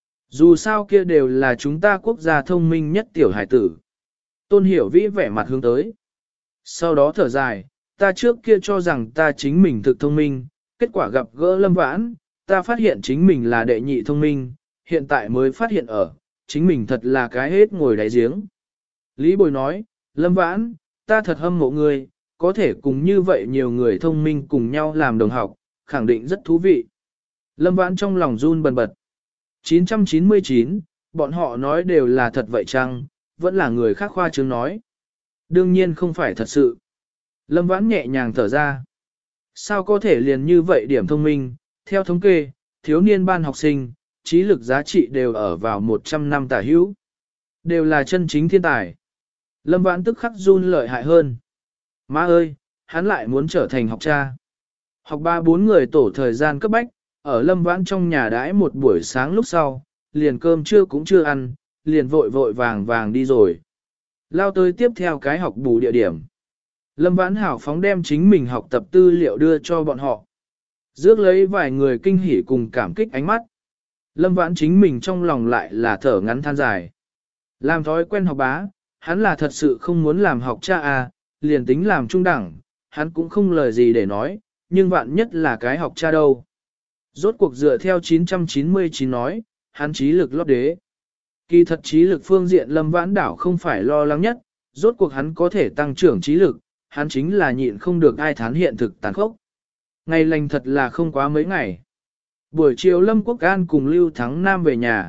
dù sao kia đều là chúng ta quốc gia thông minh nhất tiểu hải tử. Tôn Hiểu Vĩ vẻ mặt hướng tới. Sau đó thở dài, ta trước kia cho rằng ta chính mình thực thông minh, kết quả gặp gỡ Lâm Vãn, ta phát hiện chính mình là đệ nhị thông minh, hiện tại mới phát hiện ở, chính mình thật là cái hết ngồi đáy giếng. Lý Bồi nói, Lâm Vãn, ta thật hâm mộ ngươi, có thể cùng như vậy nhiều người thông minh cùng nhau làm đồng học, khẳng định rất thú vị. Lâm Vãn trong lòng run bần bật. chín trăm chín mươi chín, bọn họ nói đều là thật vậy chăng, vẫn là người khác khoa trương nói. Đương nhiên không phải thật sự. Lâm Vãn nhẹ nhàng thở ra. Sao có thể liền như vậy điểm thông minh, theo thống kê, thiếu niên ban học sinh, trí lực giá trị đều ở vào một trăm năm tả hữu. Đều là chân chính thiên tài. Lâm Vãn tức khắc run lợi hại hơn. Má ơi, hắn lại muốn trở thành học cha. Học ba bốn người tổ thời gian cấp bách, ở Lâm Vãn trong nhà đãi một buổi sáng lúc sau, liền cơm trưa cũng chưa ăn, liền vội vội vàng vàng đi rồi. Lao tới tiếp theo cái học bù địa điểm. Lâm Vãn hảo phóng đem chính mình học tập tư liệu đưa cho bọn họ. Rước lấy vài người kinh hỉ cùng cảm kích ánh mắt. Lâm Vãn chính mình trong lòng lại là thở ngắn than dài. Làm thói quen học bá, hắn là thật sự không muốn làm học cha à, liền tính làm trung đẳng, hắn cũng không lời gì để nói, nhưng vạn nhất là cái học cha đâu. Rốt cuộc dựa theo chín trăm chín mươi chín nói, hắn trí lực lót đế. Kỳ thật trí lực phương diện Lâm Vãn đảo không phải lo lắng nhất, rốt cuộc hắn có thể tăng trưởng trí lực, hắn chính là nhịn không được ai thán hiện thực tàn khốc. Ngày lành thật là không quá mấy ngày. Buổi chiều Lâm Quốc An cùng Lưu Thắng Nam về nhà,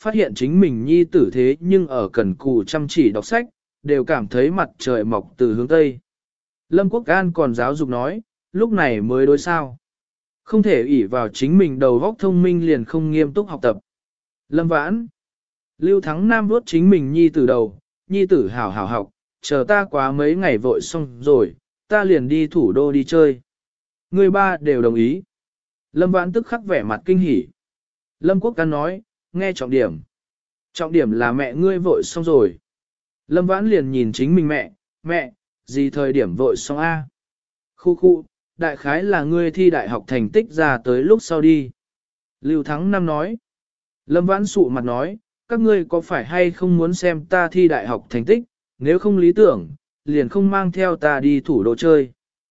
phát hiện chính mình nhi tử thế nhưng ở cần cù chăm chỉ đọc sách, đều cảm thấy mặt trời mọc từ hướng Tây. Lâm Quốc An còn giáo dục nói, lúc này mới đối sao. Không thể ỷ vào chính mình đầu óc thông minh liền không nghiêm túc học tập. Lâm Vãn, Lưu Thắng Nam vuốt chính mình nhi tử đầu, nhi tử hảo hảo học, chờ ta quá mấy ngày vội xong rồi, ta liền đi thủ đô đi chơi. Người ba đều đồng ý. Lâm Vãn tức khắc vẻ mặt kinh hỉ. Lâm Quốc An nói, nghe trọng điểm. Trọng điểm là mẹ ngươi vội xong rồi. Lâm Vãn liền nhìn chính mình mẹ, mẹ, gì thời điểm vội xong a? Khu khu, đại khái là ngươi thi đại học thành tích ra tới lúc sau đi. Lưu Thắng Nam nói. Lâm Vãn sụ mặt nói, các ngươi có phải hay không muốn xem ta thi đại học thành tích, nếu không lý tưởng, liền không mang theo ta đi thủ đô chơi.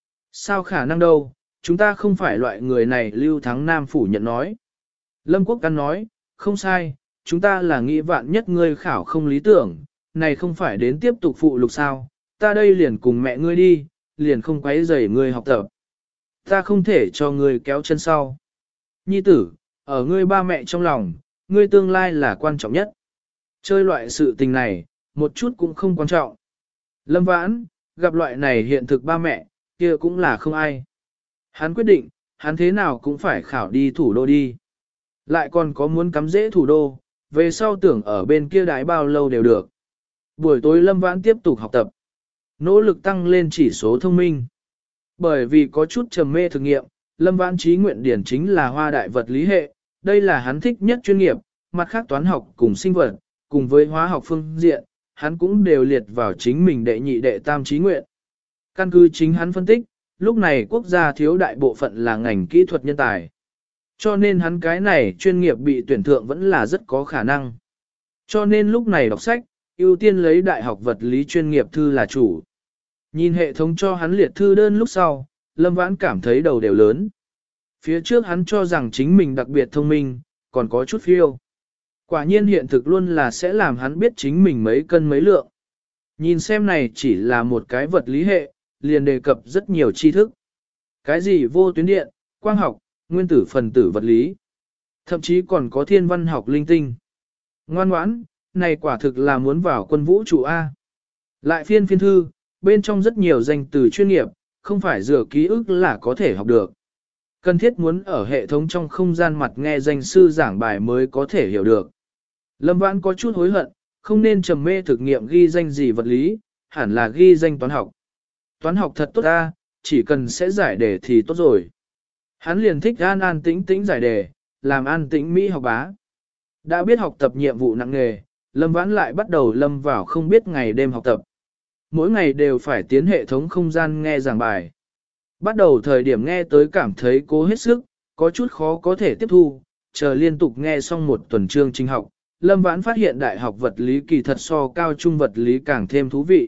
Sao khả năng đâu, chúng ta không phải loại người này. Lưu Thắng Nam phủ nhận nói. Lâm Quốc Căn nói, không sai, chúng ta là nghĩ vạn nhất ngươi khảo không lý tưởng, này không phải đến tiếp tục phụ lục sao, ta đây liền cùng mẹ ngươi đi, liền không quấy rầy ngươi học tập. Ta không thể cho ngươi kéo chân sau. Nhi tử, ở ngươi ba mẹ trong lòng, ngươi tương lai là quan trọng nhất. Chơi loại sự tình này, một chút cũng không quan trọng. Lâm Vãn, gặp loại này hiện thực ba mẹ, kia cũng là không ai. Hắn quyết định, hắn thế nào cũng phải khảo đi thủ đô đi. Lại còn có muốn cắm dễ thủ đô, về sau tưởng ở bên kia đái bao lâu đều được. Buổi tối Lâm Vãn tiếp tục học tập, nỗ lực tăng lên chỉ số thông minh. Bởi vì có chút trầm mê thực nghiệm, Lâm Vãn trí nguyện điển chính là hoa đại vật lý hệ, đây là hắn thích nhất chuyên nghiệp, mặt khác toán học cùng sinh vật, cùng với hóa học phương diện, hắn cũng đều liệt vào chính mình đệ nhị đệ tam trí nguyện. Căn cứ chính hắn phân tích, lúc này quốc gia thiếu đại bộ phận là ngành kỹ thuật nhân tài. Cho nên hắn cái này chuyên nghiệp bị tuyển thượng vẫn là rất có khả năng. Cho nên lúc này đọc sách, ưu tiên lấy đại học vật lý chuyên nghiệp thư là chủ. Nhìn hệ thống cho hắn liệt thư đơn lúc sau, Lâm Vãn cảm thấy đầu đều lớn. Phía trước hắn cho rằng chính mình đặc biệt thông minh, còn có chút phiêu. Quả nhiên hiện thực luôn là sẽ làm hắn biết chính mình mấy cân mấy lượng. Nhìn xem này chỉ là một cái vật lý hệ, liền đề cập rất nhiều tri thức. Cái gì vô tuyến điện, quang học, nguyên tử phần tử vật lý. Thậm chí còn có thiên văn học linh tinh. Ngoan ngoãn, này quả thực là muốn vào quân vũ trụ A. Lại phiên phiên thư, bên trong rất nhiều danh từ chuyên nghiệp, không phải dựa ký ức là có thể học được. Cần thiết muốn ở hệ thống trong không gian mặt nghe danh sư giảng bài mới có thể hiểu được. Lâm Vãn có chút hối hận, không nên trầm mê thực nghiệm ghi danh gì vật lý, hẳn là ghi danh toán học. Toán học thật tốt ta, chỉ cần sẽ giải đề thì tốt rồi. Hắn liền thích an an tĩnh tĩnh giải đề, làm an tĩnh Mỹ học bá. Đã biết học tập nhiệm vụ nặng nề, Lâm Vãn lại bắt đầu lâm vào không biết ngày đêm học tập. Mỗi ngày đều phải tiến hệ thống không gian nghe giảng bài. Bắt đầu thời điểm nghe tới cảm thấy cố hết sức, có chút khó có thể tiếp thu, chờ liên tục nghe xong một tuần chương trình học, Lâm Vãn phát hiện đại học vật lý kỳ thật so cao trung vật lý càng thêm thú vị.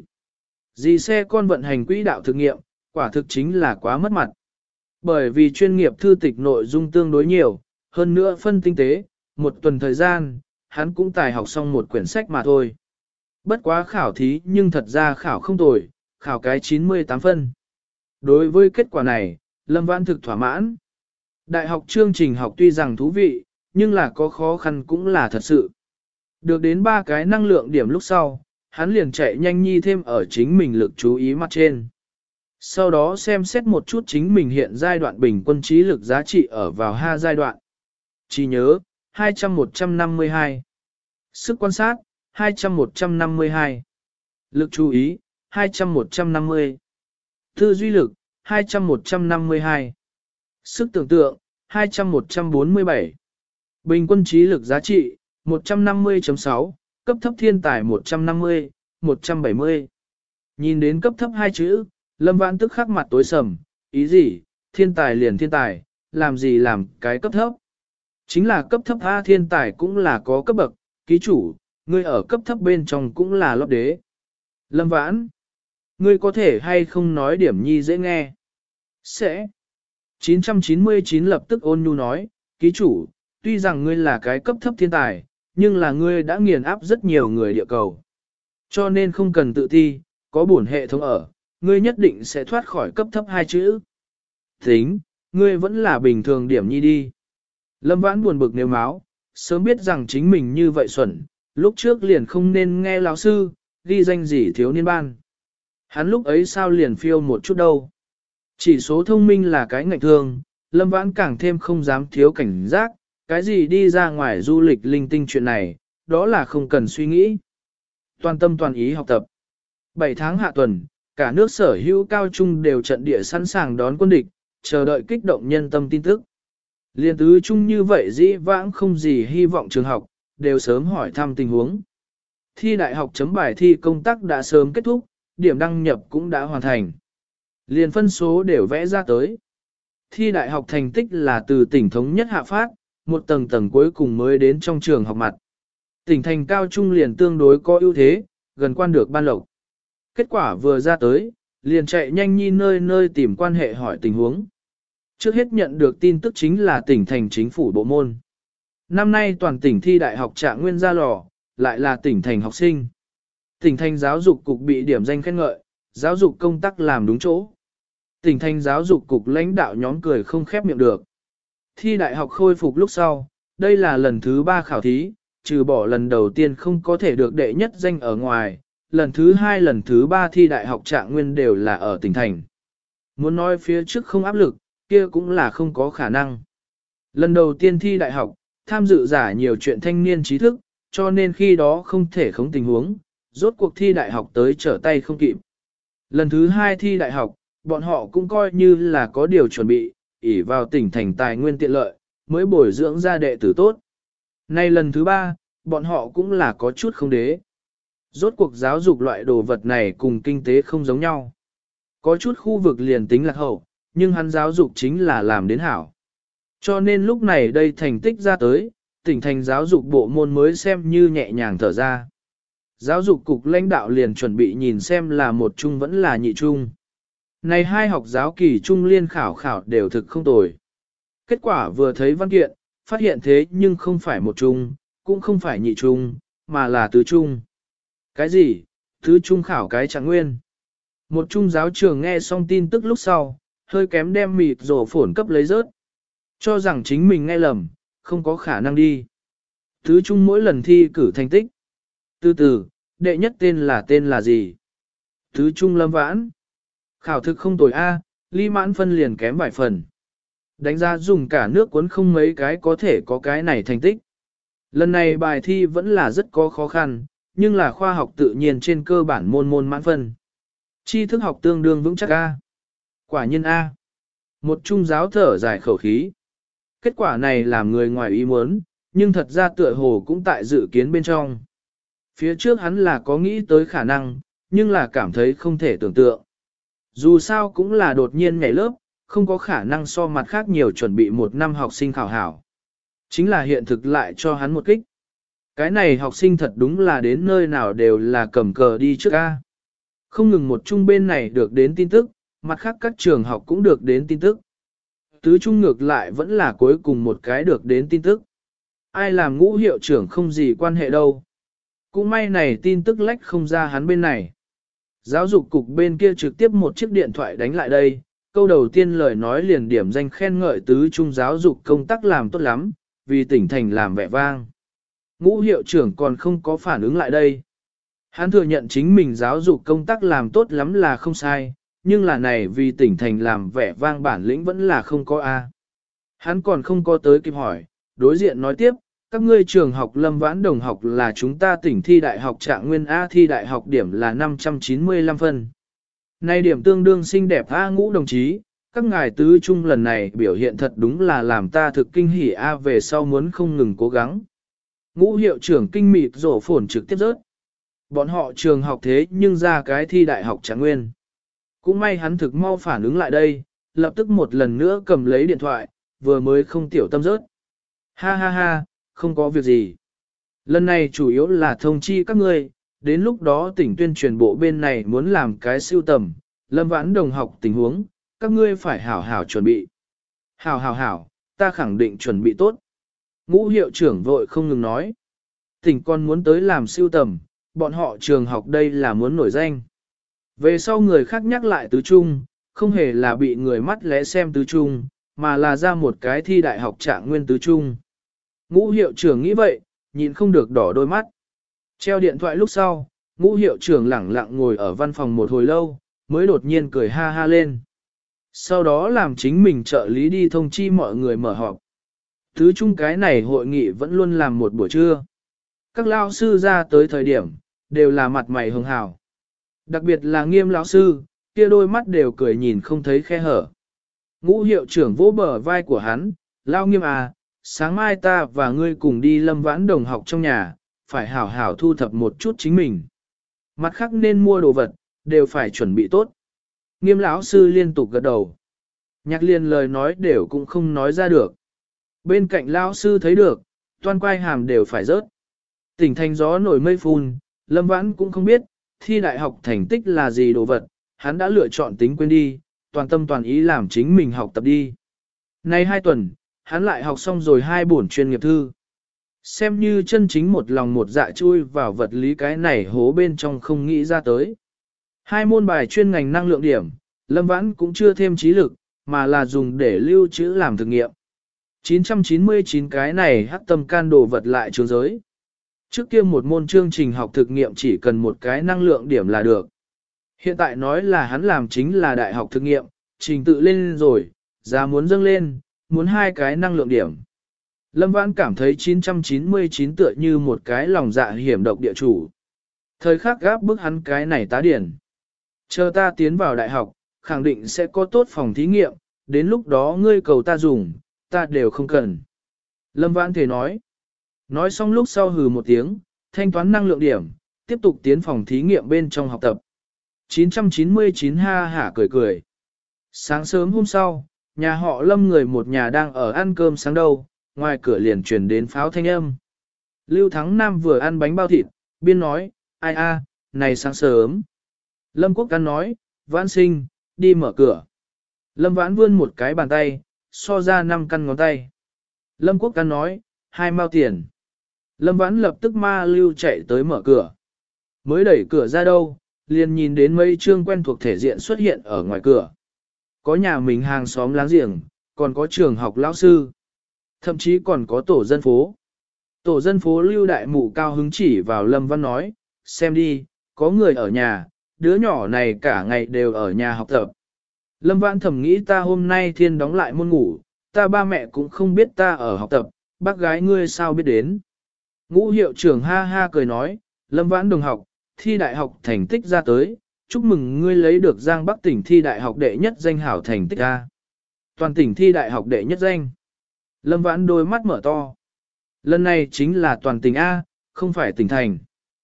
Dì xe con vận hành quỹ đạo thực nghiệm, quả thực chính là quá mất mặt. Bởi vì chuyên nghiệp thư tịch nội dung tương đối nhiều, hơn nữa phân tinh tế, một tuần thời gian, hắn cũng tài học xong một quyển sách mà thôi. Bất quá khảo thí nhưng thật ra khảo không tồi, khảo cái chín mươi tám phân. Đối với kết quả này, Lâm Vãn thực thỏa mãn. Đại học chương trình học tuy rằng thú vị, nhưng là có khó khăn cũng là thật sự. Được đến ba cái năng lượng điểm lúc sau, hắn liền chạy nhanh nhi thêm ở chính mình lực chú ý mặt trên. Sau đó xem xét một chút chính mình hiện giai đoạn bình quân trí lực giá trị ở vào hai giai đoạn. Chỉ nhớ, hai trăm một trăm năm mươi hai. Sức quan sát, hai trăm một trăm năm mươi hai. Lực chú ý, hai trăm một trăm năm mươi. Tư duy lực, hai trăm một trăm năm mươi hai. Sức tưởng tượng, hai trăm một trăm bốn mươi bảy. Bình quân trí lực giá trị, một trăm năm mươi chấm sáu, cấp thấp thiên tài một trăm năm mươi, một trăm bảy mươi. Nhìn đến cấp thấp hai chữ, Lâm Vãn tức khắc mặt tối sầm, ý gì, thiên tài liền thiên tài, làm gì làm cái cấp thấp. Chính là cấp thấp A thiên tài cũng là có cấp bậc, ký chủ, ngươi ở cấp thấp bên trong cũng là lót đế. Lâm Vãn, ngươi có thể hay không nói điểm nhi dễ nghe? Sẽ. chín trăm chín mươi chín lập tức ôn nhu nói, ký chủ, tuy rằng ngươi là cái cấp thấp thiên tài, nhưng là ngươi đã nghiền áp rất nhiều người địa cầu. Cho nên không cần tự ti, có bổn hệ thống ở, ngươi nhất định sẽ thoát khỏi cấp thấp hai chữ. Tính, ngươi vẫn là bình thường điểm nhi đi. Lâm Vãn buồn bực nếu máu, Sớm biết rằng chính mình như vậy xuẩn, lúc trước liền không nên nghe lão sư, ghi danh gì thiếu niên ban. Hắn lúc ấy sao liền phiêu một chút đâu. Chỉ số thông minh là cái ngạnh thương, Lâm Vãn càng thêm không dám thiếu cảnh giác, cái gì đi ra ngoài du lịch linh tinh chuyện này, đó là không cần suy nghĩ. Toàn tâm toàn ý học tập. bảy tháng hạ tuần, cả nước sở hữu cao trung đều trận địa sẵn sàng đón quân địch, chờ đợi kích động nhân tâm tin tức. Liên tứ chung như vậy dĩ vãng không gì hy vọng trường học, đều sớm hỏi thăm tình huống. Thi đại học chấm bài thi công tác đã sớm kết thúc, điểm đăng nhập cũng đã hoàn thành. Liên phân số đều vẽ ra tới. Thi đại học thành tích là từ tỉnh thống nhất hạ phát, một tầng tầng cuối cùng mới đến trong trường học mặt. Tỉnh thành cao trung liền tương đối có ưu thế, gần quan được ban lộc. Kết quả vừa ra tới, liền chạy nhanh nhi nơi nơi tìm quan hệ hỏi tình huống. Trước hết nhận được tin tức chính là tỉnh thành chính phủ bộ môn. Năm nay toàn tỉnh thi đại học trạng nguyên ra lò, lại là tỉnh thành học sinh. Tỉnh thành giáo dục cục bị điểm danh khen ngợi, giáo dục công tác làm đúng chỗ. Tỉnh thành giáo dục cục lãnh đạo nhóm cười không khép miệng được. Thi đại học khôi phục lúc sau, đây là lần thứ ba khảo thí, trừ bỏ lần đầu tiên không có thể được đệ nhất danh ở ngoài, lần thứ hai lần thứ ba thi đại học trạng nguyên đều là ở tỉnh thành. Muốn nói phía trước không áp lực, kia cũng là không có khả năng. Lần đầu tiên thi đại học, tham dự giả nhiều chuyện thanh niên trí thức, cho nên khi đó không thể không tình huống, rốt cuộc thi đại học tới trở tay không kịp. Lần thứ hai thi đại học, bọn họ cũng coi như là có điều chuẩn bị, ỷ vào tỉnh thành tài nguyên tiện lợi, mới bồi dưỡng ra đệ tử tốt. Nay lần thứ ba, bọn họ cũng là có chút không đế. Rốt cuộc giáo dục loại đồ vật này cùng kinh tế không giống nhau. Có chút khu vực liền tính lạc hậu, nhưng hắn giáo dục chính là làm đến hảo. Cho nên lúc này đây thành tích ra tới, tỉnh thành giáo dục bộ môn mới xem như nhẹ nhàng thở ra. Giáo dục cục lãnh đạo liền chuẩn bị nhìn xem là một trung vẫn là nhị trung. Này hai học giáo kỳ trung liên khảo khảo đều thực không tồi. Kết quả vừa thấy văn kiện, phát hiện thế nhưng không phải một trung, cũng không phải nhị trung, mà là tứ trung. Cái gì? Tứ trung khảo cái trạng nguyên. Một trung giáo trường nghe xong tin tức lúc sau, hơi kém đem mịt rổ phổn cấp lấy rớt. Cho rằng chính mình nghe lầm, không có khả năng đi. Tứ trung mỗi lần thi cử thành tích. Từ từ, đệ nhất tên là tên là gì? Tứ trung Lâm Vãn. Khảo thực không tồi A, ly mãn phân liền kém vài phần. Đánh giá dùng cả nước cuốn không mấy cái có thể có cái này thành tích. Lần này bài thi vẫn là rất có khó khăn, nhưng là khoa học tự nhiên trên cơ bản môn môn mãn phân. Tri thức học tương đương vững chắc A. Quả nhiên A. Một trung giáo thở dài khẩu khí. Kết quả này làm người ngoài ý muốn, nhưng thật ra tựa hồ cũng tại dự kiến bên trong. Phía trước hắn là có nghĩ tới khả năng, nhưng là cảm thấy không thể tưởng tượng. Dù sao cũng là đột nhiên nhảy lớp, không có khả năng so mặt khác nhiều chuẩn bị một năm học sinh khảo hảo. Chính là hiện thực lại cho hắn một kích. Cái này học sinh thật đúng là đến nơi nào đều là cầm cờ đi trước A. Không ngừng một trung bên này được đến tin tức, mặt khác các trường học cũng được đến tin tức. Tứ trung ngược lại vẫn là cuối cùng một cái được đến tin tức. Ai làm ngũ hiệu trưởng không gì quan hệ đâu. Cũng may này tin tức lách không ra hắn bên này. Giáo dục cục bên kia trực tiếp một chiếc điện thoại đánh lại đây, câu đầu tiên lời nói liền điểm danh khen ngợi tứ trung giáo dục công tác làm tốt lắm, vì tỉnh thành làm vẻ vang. Ngũ hiệu trưởng còn không có phản ứng lại đây. Hắn thừa nhận chính mình giáo dục công tác làm tốt lắm là không sai, nhưng là này vì tỉnh thành làm vẻ vang bản lĩnh vẫn là không có A. Hắn còn không có tới kịp hỏi, đối diện nói tiếp, các ngươi trường học Lâm Vãn đồng học là chúng ta tỉnh thi đại học trạng nguyên A, thi đại học điểm là năm trăm chín mươi lăm phân. Này điểm tương đương xinh đẹp A Ngũ đồng chí, các ngài tứ trung lần này biểu hiện thật đúng là làm ta thực kinh hỉ A, về sau muốn không ngừng cố gắng. Ngũ hiệu trưởng kinh mịt rổ phồn trực tiếp rớt. Bọn họ trường học thế nhưng ra cái thi đại học trạng nguyên. Cũng may hắn thực mau phản ứng lại đây, lập tức một lần nữa cầm lấy điện thoại, vừa mới không tiểu tâm rớt. Ha ha ha, không có việc gì. Lần này chủ yếu là thông chi các ngươi, đến lúc đó tỉnh tuyên truyền bộ bên này muốn làm cái siêu tầm, Lâm Vãn đồng học tình huống, các ngươi phải hảo hảo chuẩn bị. Hảo hảo hảo, ta khẳng định chuẩn bị tốt. Ngũ hiệu trưởng vội không ngừng nói. Tỉnh còn muốn tới làm siêu tầm, bọn họ trường học đây là muốn nổi danh. Về sau người khác nhắc lại tứ trung, không hề là bị người mắt lẽ xem tứ trung, mà là ra một cái thi đại học trạng nguyên tứ trung. Ngũ hiệu trưởng nghĩ vậy, nhìn không được đỏ đôi mắt. Treo điện thoại lúc sau, ngũ hiệu trưởng lẳng lặng ngồi ở văn phòng một hồi lâu, mới đột nhiên cười ha ha lên. Sau đó làm chính mình trợ lý đi thông chi mọi người mở họp. Thứ chung cái này hội nghị vẫn luôn làm một buổi trưa. Các lao sư ra tới thời điểm, đều là mặt mày hường hào. Đặc biệt là Nghiêm lão sư, kia đôi mắt đều cười nhìn không thấy khe hở. Ngũ hiệu trưởng vỗ bờ vai của hắn, lao Nghiêm à, sáng mai ta và ngươi cùng đi Lâm Vãn đồng học trong nhà, phải hảo hảo thu thập một chút chính mình. Mặt khác nên mua đồ vật, đều phải chuẩn bị tốt. Nghiêm lão sư liên tục gật đầu. Nhạc Liên lời nói đều cũng không nói ra được. Bên cạnh lão sư thấy được, toan quai hàm đều phải rớt. Tỉnh thành gió nổi mây phun, Lâm Vãn cũng không biết, thi đại học thành tích là gì đồ vật, hắn đã lựa chọn tính quên đi, toàn tâm toàn ý làm chính mình học tập đi. Nay hai tuần, hắn lại học xong rồi hai bổn chuyên nghiệp thư. Xem như chân chính một lòng một dạ chui vào vật lý cái này hố bên trong không nghĩ ra tới. Hai môn bài chuyên ngành năng lượng điểm, Lâm Vãn cũng chưa thêm trí lực, mà là dùng để lưu trữ làm thực nghiệm. chín trăm chín mươi chín cái này hắc tâm can đồ vật lại trường giới. Trước kia một môn chương trình học thực nghiệm chỉ cần một cái năng lượng điểm là được. Hiện tại nói là hắn làm chính là đại học thực nghiệm, trình tự lên rồi, giá muốn dâng lên, muốn hai cái năng lượng điểm. Lâm Vãn cảm thấy chín trăm chín mươi chín tựa như một cái lòng dạ hiểm độc địa chủ. Thời khắc gáp bức hắn cái này tá điển. Chờ ta tiến vào đại học, khẳng định sẽ có tốt phòng thí nghiệm, đến lúc đó ngươi cầu ta dùng, ta đều không cần. Lâm Vãn thể nói. Nói xong lúc sau hừ một tiếng, thanh toán năng lượng điểm, tiếp tục tiến phòng thí nghiệm bên trong học tập. chín trăm chín mươi chín ha hả cười cười. Sáng sớm hôm sau, nhà họ Lâm người một nhà đang ở ăn cơm sáng đâu, ngoài cửa liền truyền đến pháo thanh âm. Lưu Thắng Nam vừa ăn bánh bao thịt, biên nói, ai a, này sáng sớm. Lâm Quốc Căn nói, Vãn sinh, đi mở cửa. Lâm Vãn vươn một cái bàn tay, so ra năm căn ngón tay. Lâm Quốc Căn nói, hai mao tiền. Lâm Vãn lập tức ma lưu chạy tới mở cửa. Mới đẩy cửa ra đâu, liền nhìn đến mấy chương quen thuộc thể diện xuất hiện ở ngoài cửa. Có nhà mình hàng xóm láng giềng, còn có trường học lão sư. Thậm chí còn có tổ dân phố. Tổ dân phố Lưu Đại Mụ cao hứng chỉ vào Lâm Vãn nói, xem đi, có người ở nhà, đứa nhỏ này cả ngày đều ở nhà học tập. Lâm Vãn thầm nghĩ ta hôm nay thiên đóng lại môn ngủ, ta ba mẹ cũng không biết ta ở học tập, bác gái ngươi sao biết đến. Ngũ hiệu trưởng ha ha cười nói, Lâm Vãn đồng học, thi đại học thành tích ra tới, chúc mừng ngươi lấy được Giang Bắc tỉnh thi đại học đệ nhất danh hảo thành tích A. Toàn tỉnh thi đại học đệ nhất danh. Lâm Vãn đôi mắt mở to. Lần này chính là toàn tỉnh A, không phải tỉnh thành.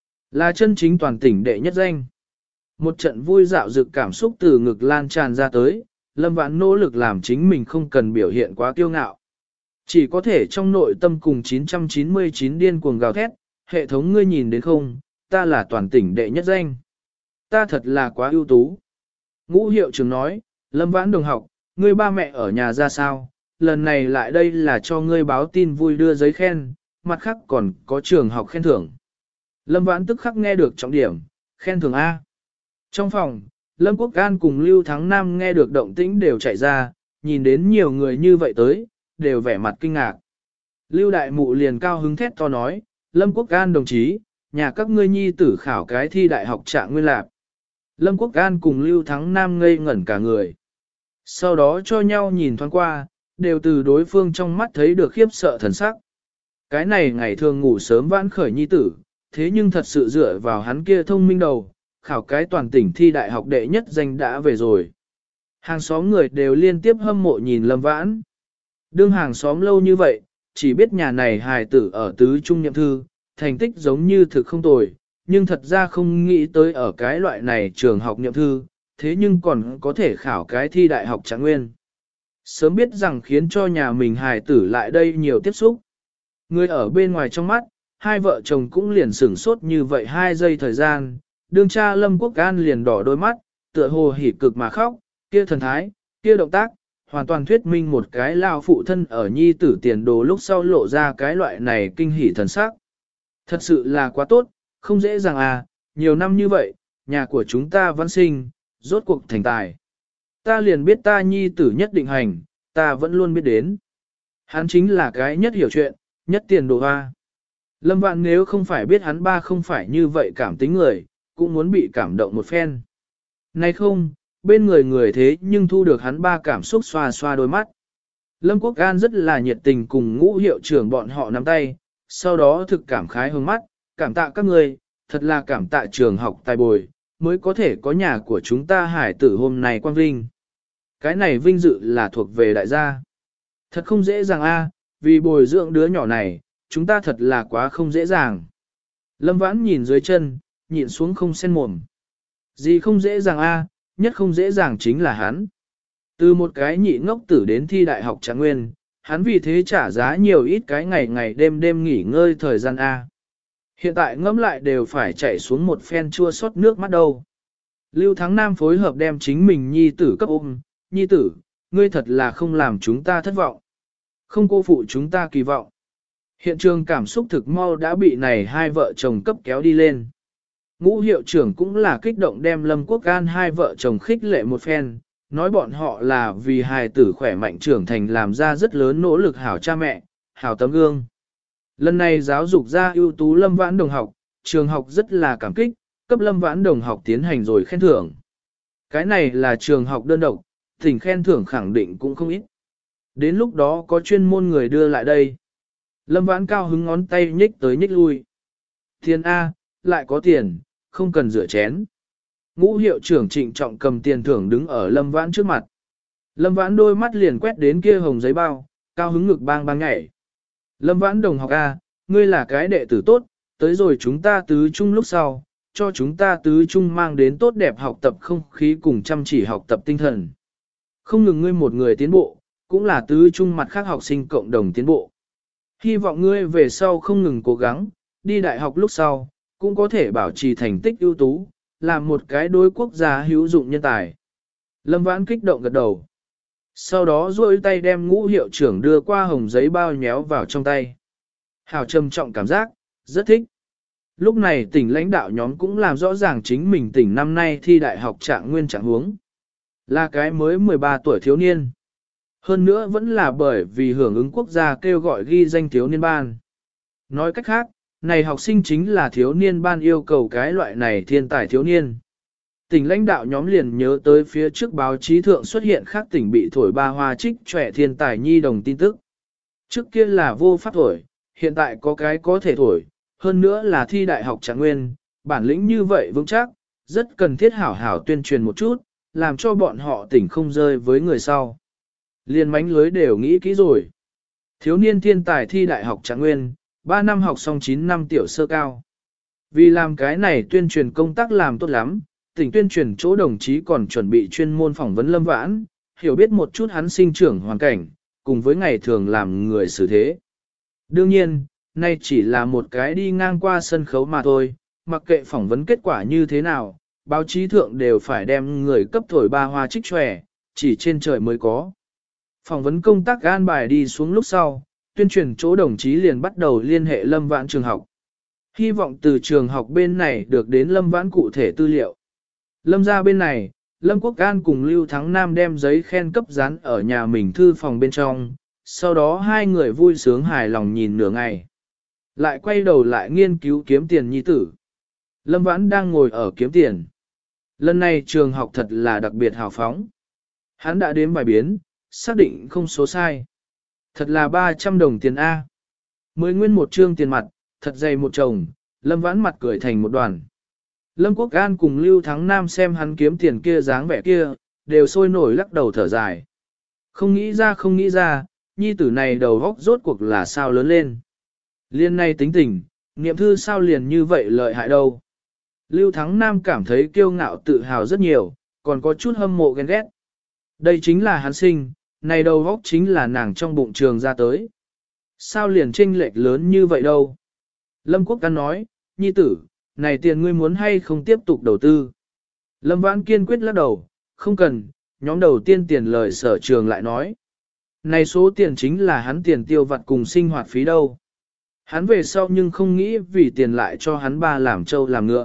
Là chân chính toàn tỉnh đệ nhất danh. Một trận vui dạo dực cảm xúc từ ngực lan tràn ra tới, Lâm Vãn nỗ lực làm chính mình không cần biểu hiện quá kiêu ngạo. Chỉ có thể trong nội tâm cùng chín trăm chín mươi chín điên cuồng gào thét, hệ thống ngươi nhìn đến không, ta là toàn tỉnh đệ nhất danh. Ta thật là quá ưu tú. Ngũ hiệu trưởng nói, Lâm Vãn đồng học, ngươi ba mẹ ở nhà ra sao, lần này lại đây là cho ngươi báo tin vui đưa giấy khen, mặt khác còn có trường học khen thưởng. Lâm Vãn tức khắc nghe được trọng điểm, khen thưởng A. Trong phòng, Lâm Quốc An cùng Lưu Thắng Nam nghe được động tĩnh đều chạy ra, nhìn đến nhiều người như vậy tới, đều vẻ mặt kinh ngạc. Lưu Đại Mụ liền cao hứng thét to nói, Lâm Quốc An đồng chí, nhà các ngươi nhi tử khảo cái thi đại học trạng nguyên lạc. Lâm Quốc An cùng Lưu Thắng Nam ngây ngẩn cả người. Sau đó cho nhau nhìn thoáng qua, đều từ đối phương trong mắt thấy được khiếp sợ thần sắc. Cái này ngày thường ngủ sớm vãn khởi nhi tử, thế nhưng thật sự dựa vào hắn kia thông minh đầu, khảo cái toàn tỉnh thi đại học đệ nhất danh đã về rồi. Hàng xóm người đều liên tiếp hâm mộ nhìn Lâm Vãn. Đương hàng xóm lâu như vậy, chỉ biết nhà này hài tử ở tứ trung nhậm thư, thành tích giống như thực không tồi, nhưng thật ra không nghĩ tới ở cái loại này trường học nhậm thư, thế nhưng còn có thể khảo cái thi đại học trạng nguyên. Sớm biết rằng khiến cho nhà mình hài tử lại đây nhiều tiếp xúc. Người ở bên ngoài trong mắt, hai vợ chồng cũng liền sửng sốt như vậy hai giây thời gian, đương cha Lâm Quốc An liền đỏ đôi mắt, tựa hồ hỉ cực mà khóc, kia thần thái, kia động tác, hoàn toàn thuyết minh một cái lao phụ thân ở nhi tử tiền đồ lúc sau lộ ra cái loại này kinh hỉ thần sắc. Thật sự là quá tốt, không dễ dàng à, nhiều năm như vậy, nhà của chúng ta văn sinh, rốt cuộc thành tài. Ta liền biết ta nhi tử nhất định hành, ta vẫn luôn biết đến. Hắn chính là cái nhất hiểu chuyện, nhất tiền đồ hoa. Lâm Vãn nếu không phải biết hắn ba không phải như vậy cảm tính người, cũng muốn bị cảm động một phen. Này không, bên người người thế nhưng thu được hắn ba cảm xúc xoa xoa đôi mắt. Lâm Quốc An rất là nhiệt tình cùng ngũ hiệu trưởng bọn họ nắm tay, sau đó thực cảm khái hướng mắt, cảm tạ các người, thật là cảm tạ trường học tài bồi, mới có thể có nhà của chúng ta hải tử hôm nay quang vinh. Cái này vinh dự là thuộc về đại gia. Thật không dễ dàng a, vì bồi dưỡng đứa nhỏ này, chúng ta thật là quá không dễ dàng. Lâm Vãn nhìn dưới chân, nhịn xuống không sen mồm. Gì không dễ dàng a, nhất không dễ dàng chính là hắn. Từ một cái nhị ngốc tử đến thi đại học Trạng Nguyên, hắn vì thế trả giá nhiều ít cái ngày ngày đêm đêm nghỉ ngơi thời gian a. Hiện tại ngẫm lại đều phải chạy xuống một phen chua xót nước mắt đâu. Lưu Thắng Nam phối hợp đem chính mình nhi tử cấp ôm, nhi tử, ngươi thật là không làm chúng ta thất vọng. Không cô phụ chúng ta kỳ vọng. Hiện trường cảm xúc thực mau đã bị này hai vợ chồng cấp kéo đi lên. Ngũ hiệu trưởng cũng là kích động đem Lâm Quốc An hai vợ chồng khích lệ một phen, nói bọn họ là vì hài tử khỏe mạnh trưởng thành làm ra rất lớn nỗ lực hảo cha mẹ, hảo tấm gương. Lần này giáo dục ra ưu tú Lâm Vãn đồng học, trường học rất là cảm kích, cấp Lâm Vãn đồng học tiến hành rồi khen thưởng. Cái này là trường học đơn độc, thỉnh khen thưởng khẳng định cũng không ít. Đến lúc đó có chuyên môn người đưa lại đây. Lâm Vãn cao hứng ngón tay nhích tới nhích lui. Tiền A, lại có tiền, không cần rửa chén. Ngũ hiệu trưởng trịnh trọng cầm tiền thưởng đứng ở Lâm Vãn trước mặt. Lâm Vãn đôi mắt liền quét đến kia hồng giấy bao, cao hứng ngực bang bang nhảy. Lâm Vãn đồng học A, ngươi là cái đệ tử tốt, tới rồi chúng ta tứ trung lúc sau, cho chúng ta tứ trung mang đến tốt đẹp học tập không khí cùng chăm chỉ học tập tinh thần. Không ngừng ngươi một người tiến bộ, cũng là tứ trung mặt khác học sinh cộng đồng tiến bộ. Hy vọng ngươi về sau không ngừng cố gắng, đi đại học lúc sau, cũng có thể bảo trì thành tích ưu tú, làm một cái đối quốc gia hữu dụng nhân tài. Lâm Vãn kích động gật đầu. Sau đó duỗi tay đem ngũ hiệu trưởng đưa qua hồng giấy bao nhéo vào trong tay. Hảo trầm trọng cảm giác, rất thích. Lúc này tỉnh lãnh đạo nhóm cũng làm rõ ràng chính mình tỉnh năm nay thi đại học Trạng Nguyên trạng huống. Là cái mới mười ba tuổi thiếu niên. Hơn nữa vẫn là bởi vì hưởng ứng quốc gia kêu gọi ghi danh thiếu niên ban. Nói cách khác, này học sinh chính là thiếu niên ban yêu cầu cái loại này thiên tài thiếu niên. Tỉnh lãnh đạo nhóm liền nhớ tới phía trước báo chí thượng xuất hiện khác tỉnh bị thổi ba hoa trích trẻ thiên tài nhi đồng tin tức. Trước kia là vô pháp thổi, hiện tại có cái có thể thổi, hơn nữa là thi đại học Trạng Nguyên, bản lĩnh như vậy vững chắc, rất cần thiết hảo hảo tuyên truyền một chút, làm cho bọn họ tỉnh không rơi với người sau. Liên mánh lưới đều nghĩ kỹ rồi. Thiếu niên thiên tài thi đại học Trạng Nguyên, ba năm học xong chín năm tiểu sơ cao. Vì làm cái này tuyên truyền công tác làm tốt lắm, tỉnh tuyên truyền chỗ đồng chí còn chuẩn bị chuyên môn phỏng vấn Lâm Vãn, hiểu biết một chút hắn sinh trưởng hoàn cảnh, cùng với ngày thường làm người xử thế. Đương nhiên, nay chỉ là một cái đi ngang qua sân khấu mà thôi, mặc kệ phỏng vấn kết quả như thế nào, báo chí thượng đều phải đem người cấp thổi ba hoa trích tròe, chỉ trên trời mới có. Phỏng vấn công tác an bài đi xuống lúc sau, tuyên truyền chỗ đồng chí liền bắt đầu liên hệ Lâm Vãn trường học. Hy vọng từ trường học bên này được đến Lâm Vãn cụ thể tư liệu. Lâm ra bên này, Lâm Quốc An cùng Lưu Thắng Nam đem giấy khen cấp dán ở nhà mình thư phòng bên trong, sau đó hai người vui sướng hài lòng nhìn nửa ngày. Lại quay đầu lại nghiên cứu kiếm tiền nhi tử. Lâm Vãn đang ngồi ở kiếm tiền. Lần này trường học thật là đặc biệt hào phóng. Hắn đã đếm bài biến, xác định không số sai. Thật là ba trăm đồng tiền A. Mới nguyên một trương tiền mặt, thật dày một chồng, Lâm Vãn mặt cười thành một đoàn. Lâm Quốc An cùng Lưu Thắng Nam xem hắn kiếm tiền kia dáng vẻ kia, đều sôi nổi lắc đầu thở dài. Không nghĩ ra không nghĩ ra, nhi tử này đầu góc rốt cuộc là sao lớn lên. Liên này tính tình, niệm thư sao liền như vậy lợi hại đâu. Lưu Thắng Nam cảm thấy kiêu ngạo tự hào rất nhiều, còn có chút hâm mộ ghen ghét. Đây chính là hắn sinh, này đầu góc chính là nàng trong bụng trường ra tới. Sao liền chênh lệch lớn như vậy đâu? Lâm Quốc An nói, nhi tử, này tiền ngươi muốn hay không tiếp tục đầu tư? Lâm Vãn kiên quyết lắc đầu, không cần, nhóm đầu tiên tiền lời sở trường lại nói. Này số tiền chính là hắn tiền tiêu vặt cùng sinh hoạt phí đâu. Hắn về sau nhưng không nghĩ vì tiền lại cho hắn ba làm trâu làm ngựa.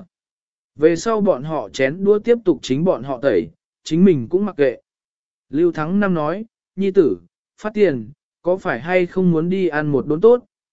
Về sau bọn họ chén đũa tiếp tục chính bọn họ tẩy, chính mình cũng mặc kệ. Lưu Thắng Năm nói, nhi tử, phát tiền, có phải hay không muốn đi ăn một đốn tốt,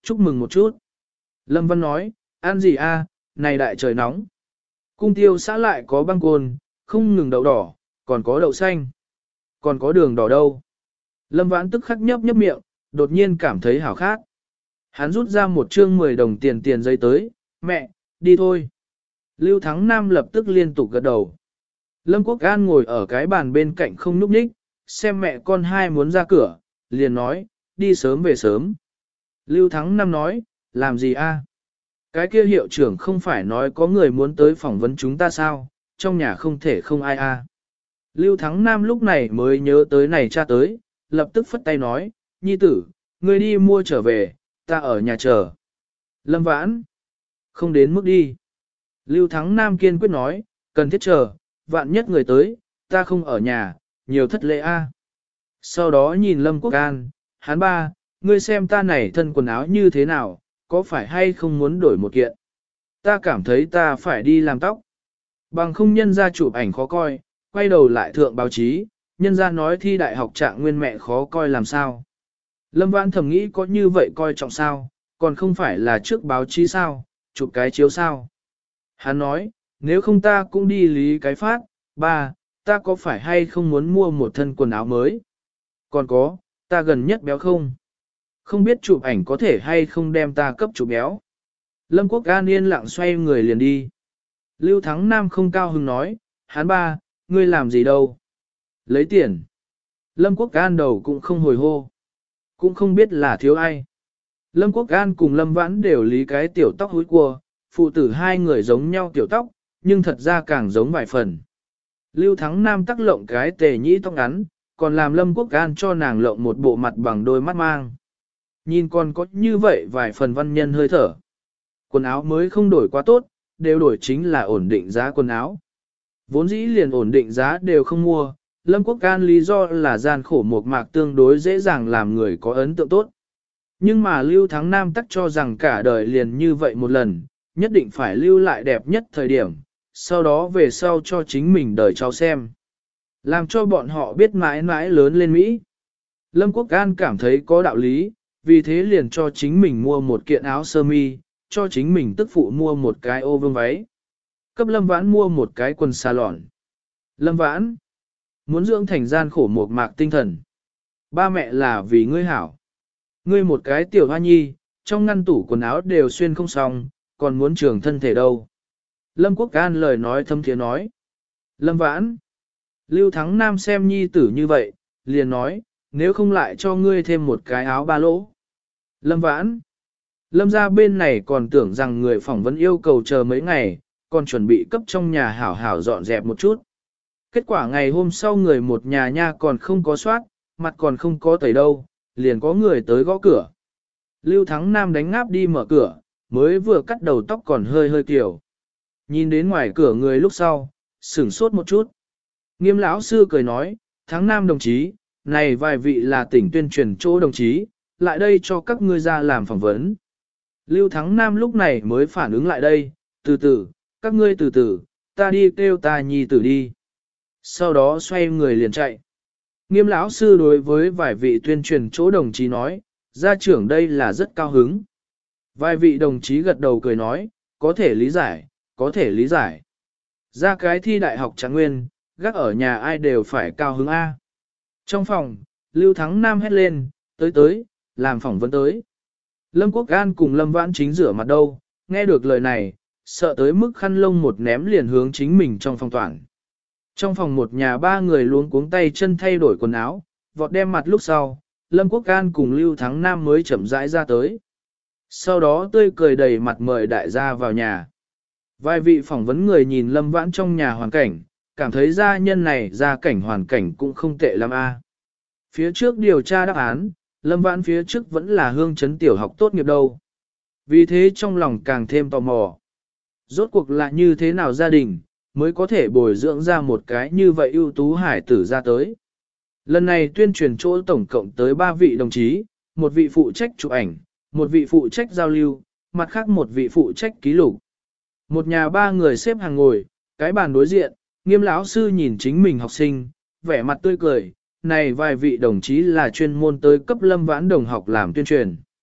chúc mừng một chút. Lâm Văn nói, ăn gì a? Này đại trời nóng. Cung tiêu xã lại có băng côn, không ngừng đậu đỏ, còn có đậu xanh. Còn có đường đỏ đâu. Lâm Vãn tức khắc nhấp nhấp miệng, đột nhiên cảm thấy hảo khát. Hắn rút ra một chương mười đồng tiền tiền giấy tới, mẹ, đi thôi. Lưu Thắng Nam lập tức liên tục gật đầu. Lâm Quốc An ngồi ở cái bàn bên cạnh không nhúc nhích, xem mẹ con hai muốn ra cửa, liền nói, đi sớm về sớm. Lưu Thắng Nam nói, làm gì a? Cái kia hiệu trưởng không phải nói có người muốn tới phỏng vấn chúng ta sao, trong nhà không thể không ai a. Lưu Thắng Nam lúc này mới nhớ tới này cha tới, lập tức phất tay nói, nhi tử, ngươi đi mua trở về, ta ở nhà chờ. Lâm Vãn, không đến mức đi. Lưu Thắng Nam kiên quyết nói, cần thiết chờ, vạn nhất người tới, ta không ở nhà, nhiều thất lễ a. Sau đó nhìn Lâm Quốc An, hắn ba, ngươi xem ta này thân quần áo như thế nào, có phải hay không muốn đổi một kiện? Ta cảm thấy ta phải đi làm tóc. Bằng không nhân ra chụp ảnh khó coi, quay đầu lại thượng báo chí, nhân ra nói thi đại học trạng nguyên mẹ khó coi làm sao. Lâm Vãn thầm nghĩ có như vậy coi trọng sao, còn không phải là trước báo chí sao, chụp cái chiếu sao. Hắn nói, nếu không ta cũng đi lý cái phát, ba, ta có phải hay không muốn mua một thân quần áo mới? Còn có, ta gần nhất béo không? Không biết chụp ảnh có thể hay không đem ta cấp chụp béo. Lâm Quốc An yên lặng xoay người liền đi. Lưu Thắng Nam không cao hứng nói, hắn ba, ngươi làm gì đâu? Lấy tiền. Lâm Quốc An đầu cũng không hồi hô. Cũng không biết là thiếu ai. Lâm Quốc An cùng Lâm Vãn đều lý cái tiểu tóc húi cua, phụ tử hai người giống nhau tiểu tóc, nhưng thật ra càng giống vài phần. Lưu Thắng Nam tắc lộng cái tề nhĩ tóc ngắn, còn làm Lâm Quốc An cho nàng lộng một bộ mặt bằng đôi mắt mang. Nhìn còn có như vậy vài phần văn nhân hơi thở. Quần áo mới không đổi quá tốt, đều đổi chính là ổn định giá quần áo. Vốn dĩ liền ổn định giá đều không mua, Lâm Quốc An lý do là gian khổ một mạc tương đối dễ dàng làm người có ấn tượng tốt. Nhưng mà Lưu Thắng Nam tắc cho rằng cả đời liền như vậy một lần, nhất định phải lưu lại đẹp nhất thời điểm, sau đó về sau cho chính mình đời cháu xem. Làm cho bọn họ biết mãi mãi lớn lên Mỹ. Lâm Quốc An cảm thấy có đạo lý, vì thế liền cho chính mình mua một kiện áo sơ mi, cho chính mình tức phụ mua một cái ô vương váy. Cấp Lâm Vãn mua một cái quần xà lọn. Lâm Vãn, muốn dưỡng thành gian khổ một mạc tinh thần. Ba mẹ là vì ngươi hảo. Ngươi một cái tiểu hoa nhi, trong ngăn tủ quần áo đều xuyên không xong, còn muốn trường thân thể đâu. Lâm Quốc An lời nói thâm thiế nói. Lâm Vãn, Lưu Thắng Nam xem nhi tử như vậy, liền nói, nếu không lại cho ngươi thêm một cái áo ba lỗ. Lâm Vãn, Lâm ra bên này còn tưởng rằng người phỏng vấn yêu cầu chờ mấy ngày, còn chuẩn bị cấp trong nhà hảo hảo dọn dẹp một chút. Kết quả ngày hôm sau người một nhà nha còn không có soát, mặt còn không có tẩy đâu, liền có người tới gõ cửa. Lưu Thắng Nam đánh ngáp đi mở cửa, mới vừa cắt đầu tóc còn hơi hơi kiểu. Nhìn đến ngoài cửa người lúc sau, sửng sốt một chút. Nghiêm lão sư cười nói, Thắng Nam đồng chí, này vài vị là tỉnh tuyên truyền chỗ đồng chí, lại đây cho các ngươi ra làm phỏng vấn. Lưu Thắng Nam lúc này mới phản ứng lại đây, từ từ, các ngươi từ từ, ta đi kêu ta nhi tử đi. Sau đó xoay người liền chạy. Nghiêm lão sư đối với vài vị tuyên truyền chỗ đồng chí nói, gia trưởng đây là rất cao hứng. Vài vị đồng chí gật đầu cười nói, có thể lý giải, có thể lý giải. Ra cái thi đại học Trạng Nguyên, gác ở nhà ai đều phải cao hứng A. Trong phòng, Lưu Thắng Nam hét lên, tới tới, làm phỏng vấn tới. Lâm Quốc An cùng Lâm Vãn chính rửa mặt đâu, nghe được lời này, sợ tới mức khăn lông một ném liền hướng chính mình trong phòng toàn. Trong phòng một nhà ba người luống cuống tay chân thay đổi quần áo, vọt đem mặt lúc sau, Lâm Quốc An cùng Lưu Thắng Nam mới chậm rãi ra tới. Sau đó tươi cười đầy mặt mời đại gia vào nhà. Vài vị phỏng vấn người nhìn Lâm Vãn trong nhà hoàn cảnh, cảm thấy gia nhân này gia cảnh hoàn cảnh cũng không tệ lắm a. Phía trước điều tra đáp án, Lâm Vãn phía trước vẫn là hương chấn tiểu học tốt nghiệp đâu. Vì thế trong lòng càng thêm tò mò. Rốt cuộc là như thế nào gia đình, mới có thể bồi dưỡng ra một cái như vậy ưu tú hải tử ra tới. Lần này tuyên truyền chỗ tổng cộng tới ba vị đồng chí, một vị phụ trách chụp ảnh, một vị phụ trách giao lưu, mặt khác một vị phụ trách ký lục. Một nhà ba người xếp hàng ngồi, cái bàn đối diện, Nghiêm lão sư nhìn chính mình học sinh, vẻ mặt tươi cười, này vài vị đồng chí là chuyên môn tới cấp Lâm Vãn đồng học làm tuyên truyền.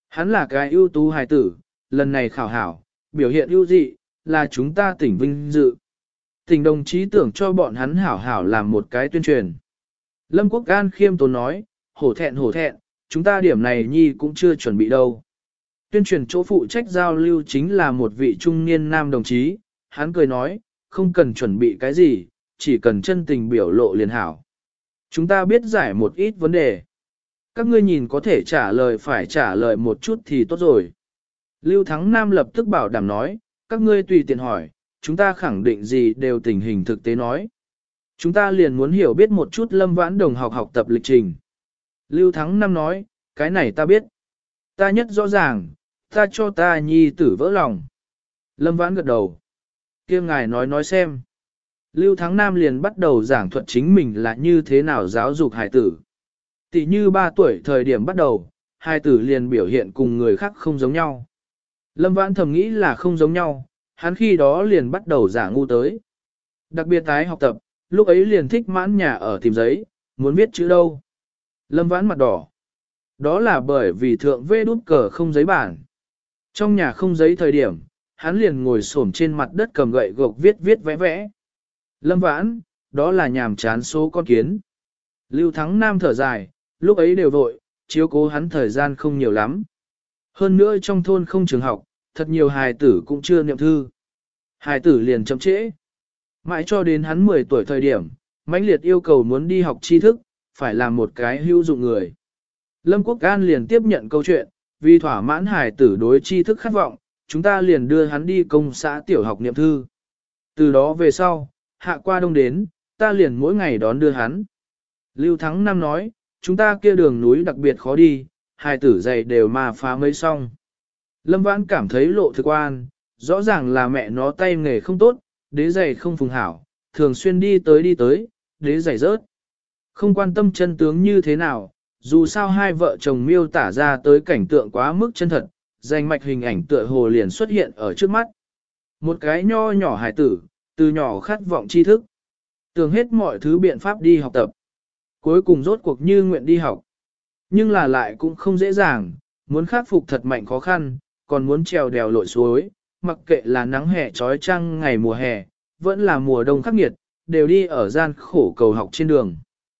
Hắn là cái ưu tú hài tử, lần này khảo hảo, biểu hiện ưu dị, là chúng ta tỉnh vinh dự. Tỉnh đồng chí tưởng cho bọn hắn hảo hảo làm một cái tuyên truyền. Lâm Quốc An khiêm tốn nói, hổ thẹn hổ thẹn, chúng ta điểm này nhi cũng chưa chuẩn bị đâu. Tuyên truyền chỗ phụ trách giao lưu chính là một vị trung niên nam đồng chí, hắn cười nói, không cần chuẩn bị cái gì, chỉ cần chân tình biểu lộ liền hảo. Chúng ta biết giải một ít vấn đề. Các ngươi nhìn có thể trả lời phải trả lời một chút thì tốt rồi. Lưu Thắng Nam lập tức bảo đảm nói, các ngươi tùy tiện hỏi, chúng ta khẳng định gì đều tình hình thực tế nói. Chúng ta liền muốn hiểu biết một chút Lâm Vãn Đồng học học tập lịch trình. Lưu Thắng Nam nói, cái này ta biết. Ta nhất rõ ràng, ta cho ta nhi tử vỡ lòng. Lâm Vãn gật đầu. Kia ngài nói nói xem. Lưu Thắng Nam liền bắt đầu giảng thuật chính mình là như thế nào giáo dục hài tử. Tỷ như ba tuổi thời điểm bắt đầu, hài tử liền biểu hiện cùng người khác không giống nhau. Lâm Vãn thầm nghĩ là không giống nhau, hắn khi đó liền bắt đầu giả ngu tới. Đặc biệt tái học tập, lúc ấy liền thích mãn nhà ở tìm giấy, muốn viết chữ đâu. Lâm Vãn mặt đỏ. Đó là bởi vì thượng vê đút cờ không giấy bản. Trong nhà không giấy thời điểm, hắn liền ngồi xổm trên mặt đất cầm gậy gộc viết viết vẽ vẽ. Lâm Vãn, đó là nhàm chán số con kiến. Lưu Thắng Nam thở dài, lúc ấy đều vội, chiếu cố hắn thời gian không nhiều lắm. Hơn nữa trong thôn không trường học, thật nhiều hài tử cũng chưa niệm thư. Hài tử liền chậm trễ. Mãi cho đến hắn mười tuổi thời điểm, mãnh liệt yêu cầu muốn đi học tri thức, phải làm một cái hữu dụng người. Lâm Quốc An liền tiếp nhận câu chuyện, vì thỏa mãn hài tử đối tri thức khát vọng, chúng ta liền đưa hắn đi công xã tiểu học niệm thư. Từ đó về sau, hạ qua đông đến, ta liền mỗi ngày đón đưa hắn. Lưu Thắng Nam nói, chúng ta kia đường núi đặc biệt khó đi, hài tử dày đều mà phá mấy xong. Lâm Vãn cảm thấy lộ thực quan, rõ ràng là mẹ nó tay nghề không tốt, đế giày không phùng hảo, thường xuyên đi tới đi tới, đế giày rớt. Không quan tâm chân tướng như thế nào, dù sao hai vợ chồng miêu tả ra tới cảnh tượng quá mức chân thật, danh mạch hình ảnh tựa hồ liền xuất hiện ở trước mắt. Một cái nho nhỏ hài tử, từ nhỏ khát vọng tri thức, tưởng hết mọi thứ biện pháp đi học tập. Cuối cùng rốt cuộc như nguyện đi học. Nhưng là lại cũng không dễ dàng, muốn khắc phục thật mạnh khó khăn, còn muốn trèo đèo lội suối, mặc kệ là nắng hè trói trăng ngày mùa hè, vẫn là mùa đông khắc nghiệt, đều đi ở gian khổ cầu học trên đường.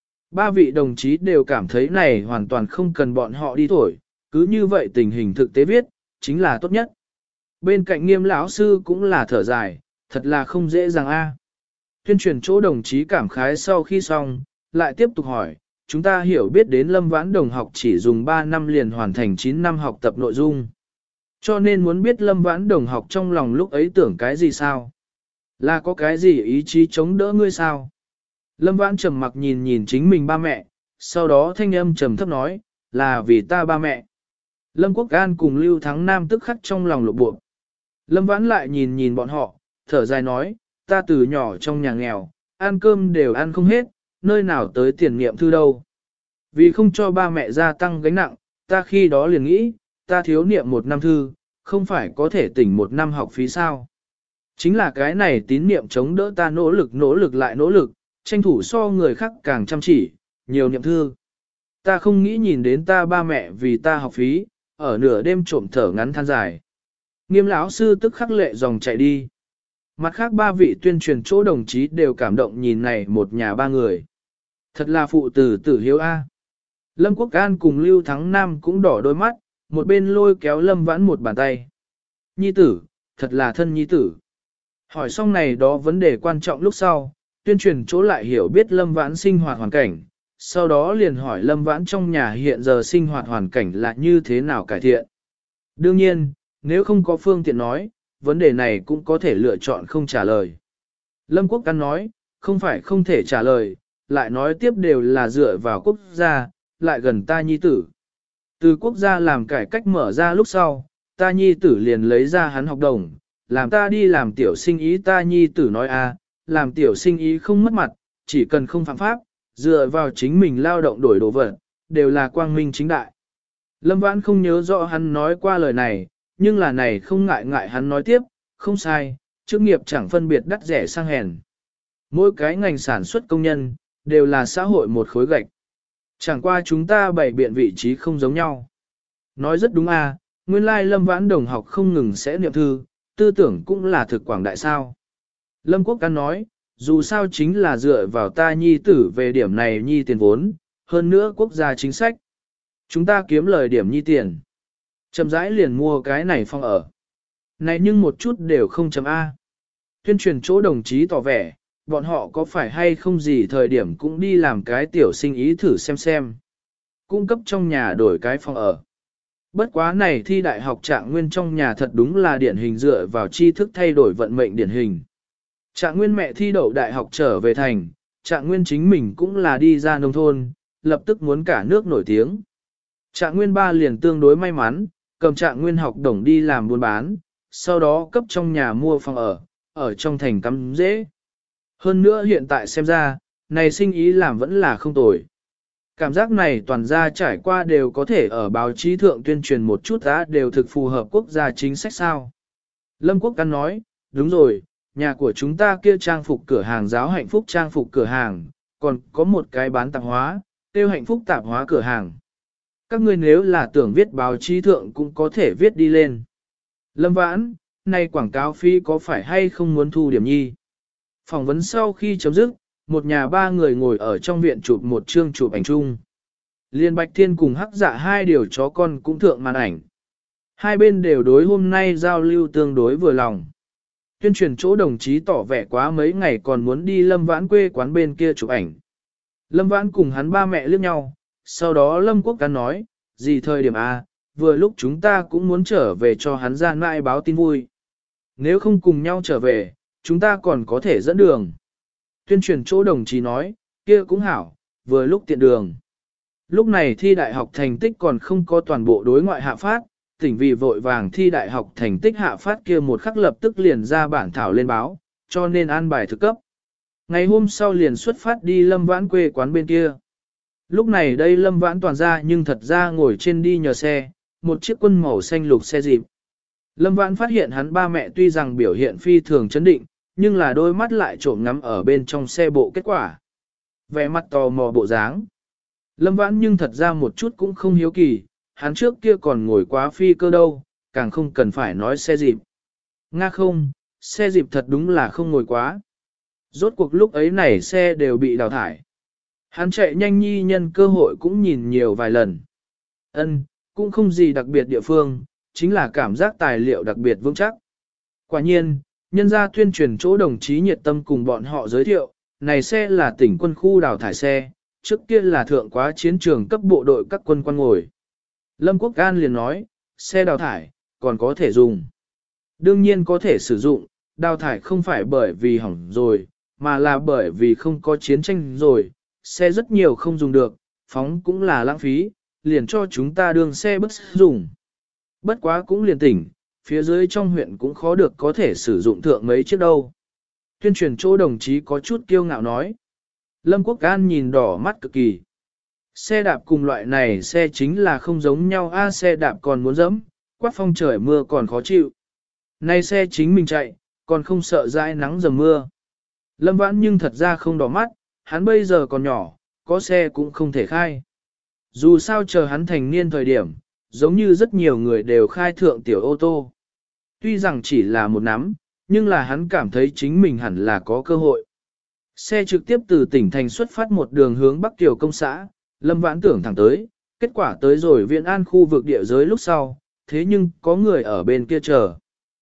Ba vị đồng chí đều cảm thấy này hoàn toàn không cần bọn họ đi thổi, cứ như vậy tình hình thực tế viết, chính là tốt nhất. Bên cạnh Nghiêm lão sư cũng là thở dài, thật là không dễ dàng a. Tuyên truyền chỗ đồng chí cảm khái sau khi xong, lại tiếp tục hỏi, chúng ta hiểu biết đến Lâm Vãn Đồng học chỉ dùng ba năm liền hoàn thành chín năm học tập nội dung. Cho nên muốn biết Lâm Vãn Đồng học trong lòng lúc ấy tưởng cái gì sao? Là có cái gì ý chí chống đỡ ngươi sao? Lâm Vãn trầm mặc nhìn nhìn chính mình ba mẹ, sau đó thanh âm trầm thấp nói, là vì ta ba mẹ. Lâm Quốc An cùng Lưu Thắng Nam tức khắc trong lòng lộ bộ. Lâm Vãn lại nhìn nhìn bọn họ, thở dài nói, ta từ nhỏ trong nhà nghèo, ăn cơm đều ăn không hết, nơi nào tới tiền niệm thư đâu. Vì không cho ba mẹ gia tăng gánh nặng, ta khi đó liền nghĩ, ta thiếu niệm một năm thư, không phải có thể tỉnh một năm học phí sao. Chính là cái này tín niệm chống đỡ ta nỗ lực nỗ lực lại nỗ lực, tranh thủ so người khác càng chăm chỉ, nhiều niệm thư. Ta không nghĩ nhìn đến ta ba mẹ vì ta học phí, ở nửa đêm trộm thở ngắn than dài. Nghiêm lão sư tức khắc lệ dòng chạy đi. Mặt khác ba vị tuyên truyền chỗ đồng chí đều cảm động nhìn này một nhà ba người. Thật là phụ tử tử hiếu A. Lâm Quốc An cùng Lưu Thắng Nam cũng đỏ đôi mắt, một bên lôi kéo Lâm Vãn một bàn tay. Nhi tử, thật là thân nhi tử. Hỏi xong này đó vấn đề quan trọng lúc sau, tuyên truyền chỗ lại hiểu biết Lâm Vãn sinh hoạt hoàn cảnh, sau đó liền hỏi Lâm Vãn trong nhà hiện giờ sinh hoạt hoàn cảnh là như thế nào cải thiện. Đương nhiên, nếu không có phương tiện nói, vấn đề này cũng có thể lựa chọn không trả lời. Lâm Quốc Căn nói, không phải không thể trả lời, lại nói tiếp đều là dựa vào quốc gia, lại gần ta nhi tử. Từ quốc gia làm cải cách mở ra lúc sau, ta nhi tử liền lấy ra hắn học đồng, làm ta đi làm tiểu sinh ý ta nhi tử nói a, làm tiểu sinh ý không mất mặt, chỉ cần không phạm pháp, dựa vào chính mình lao động đổi đồ vật, đều là quang minh chính đại. Lâm Vãn không nhớ rõ hắn nói qua lời này, nhưng là này không ngại ngại hắn nói tiếp, không sai, chức nghiệp chẳng phân biệt đắt rẻ sang hèn. Mỗi cái ngành sản xuất công nhân, đều là xã hội một khối gạch. Chẳng qua chúng ta bày biện vị trí không giống nhau. Nói rất đúng à, Nguyên lai Lâm Vãn đồng học không ngừng sẽ niệm thư, tư tưởng cũng là thực quảng đại sao. Lâm Quốc Căn nói, dù sao chính là dựa vào ta nhi tử về điểm này nhi tiền vốn, hơn nữa quốc gia chính sách. Chúng ta kiếm lời điểm nhi tiền. Chậm rãi liền mua cái này phòng ở. Này nhưng một chút đều không chấm A. Tuyên truyền chỗ đồng chí tỏ vẻ, bọn họ có phải hay không gì thời điểm cũng đi làm cái tiểu sinh ý thử xem xem. Cung cấp trong nhà đổi cái phòng ở. Bất quá này thi đại học Trạng Nguyên trong nhà thật đúng là điển hình dựa vào tri thức thay đổi vận mệnh điển hình. Trạng Nguyên mẹ thi đậu đại học trở về thành, Trạng Nguyên chính mình cũng là đi ra nông thôn, lập tức muốn cả nước nổi tiếng. Trạng Nguyên ba liền tương đối may mắn, cầm Trạng Nguyên học đồng đi làm buôn bán, sau đó cấp trong nhà mua phòng ở, ở trong thành cắm dễ. Hơn nữa hiện tại xem ra, này sinh ý làm vẫn là không tồi. Cảm giác này toàn gia trải qua đều có thể ở báo chí thượng tuyên truyền một chút đã đều thực phù hợp quốc gia chính sách sao. Lâm Quốc Căn nói, đúng rồi, nhà của chúng ta kia trang phục cửa hàng giáo hạnh phúc trang phục cửa hàng, còn có một cái bán tạp hóa, tiêu hạnh phúc tạp hóa cửa hàng. Các ngươi nếu là tưởng viết báo chí thượng cũng có thể viết đi lên. Lâm Vãn, nay quảng cáo phí có phải hay không muốn thu điểm nhi? Phỏng vấn sau khi chấm dứt, một nhà ba người ngồi ở trong viện chụp một chương chụp ảnh chung. Liên Bạch Thiên cùng Hắc Dạ hai điều chó con cũng thượng màn ảnh. Hai bên đều đối hôm nay giao lưu tương đối vừa lòng. Tuyên truyền chỗ đồng chí tỏ vẻ quá mấy ngày còn muốn đi Lâm Vãn quê quán bên kia chụp ảnh. Lâm Vãn cùng hắn ba mẹ liếc nhau, sau đó Lâm Quốc Căn nói, gì thời điểm A, vừa lúc chúng ta cũng muốn trở về cho hắn ra mãi báo tin vui. Nếu không cùng nhau trở về, chúng ta còn có thể dẫn đường. Tuyên truyền chỗ đồng chí nói, kia cũng hảo, vừa lúc tiện đường. Lúc này thi đại học thành tích còn không có toàn bộ đối ngoại hạ phát, tỉnh vì vội vàng thi đại học thành tích hạ phát kia một khắc lập tức liền ra bản thảo lên báo, cho nên an bài thực cấp. Ngày hôm sau liền xuất phát đi Lâm Vãn quê quán bên kia. Lúc này đây Lâm Vãn toàn ra nhưng thật ra ngồi trên đi nhờ xe, một chiếc quân màu xanh lục xe dịp. Lâm Vãn phát hiện hắn ba mẹ tuy rằng biểu hiện phi thường chấn định, nhưng là đôi mắt lại trộm ngắm ở bên trong xe bộ kết quả. Vẻ mặt tò mò bộ dáng. Lâm Vãn nhưng thật ra một chút cũng không hiếu kỳ, hắn trước kia còn ngồi quá phi cơ đâu, càng không cần phải nói xe dịp. Nga không, xe dịp thật đúng là không ngồi quá. Rốt cuộc lúc ấy này xe đều bị đào thải. Hắn chạy nhanh nhi nhân cơ hội cũng nhìn nhiều vài lần. Ân, cũng không gì đặc biệt địa phương, chính là cảm giác tài liệu đặc biệt vững chắc. Quả nhiên, nhân gia tuyên truyền chỗ đồng chí nhiệt tâm cùng bọn họ giới thiệu, này xe là tỉnh quân khu đào thải xe, trước kia là thượng quá chiến trường cấp bộ đội các quân quan ngồi. Lâm Quốc An liền nói, xe đào thải, còn có thể dùng. Đương nhiên có thể sử dụng, đào thải không phải bởi vì hỏng rồi, mà là bởi vì không có chiến tranh rồi, xe rất nhiều không dùng được, phóng cũng là lãng phí, liền cho chúng ta đường xe bất dùng. Bất quá cũng liền tỉnh, phía dưới trong huyện cũng khó được có thể sử dụng thượng mấy chiếc đâu. Tuyên truyền chỗ đồng chí có chút kiêu ngạo nói. Lâm Quốc An nhìn đỏ mắt cực kỳ. Xe đạp cùng loại này xe chính là không giống nhau a, xe đạp còn muốn dẫm, quát phong trời mưa còn khó chịu. Này xe chính mình chạy, còn không sợ dãi nắng dầm mưa. Lâm Vãn nhưng thật ra không đỏ mắt, hắn bây giờ còn nhỏ, có xe cũng không thể khai. Dù sao chờ hắn thành niên thời điểm, giống như rất nhiều người đều khai thượng tiểu ô tô. Tuy rằng chỉ là một nắm, nhưng là hắn cảm thấy chính mình hẳn là có cơ hội. Xe trực tiếp từ tỉnh thành xuất phát một đường hướng Bắc Tiểu Công xã, Lâm Vãn tưởng thẳng tới, kết quả tới rồi Viện An khu vực địa giới lúc sau, thế nhưng có người ở bên kia chờ.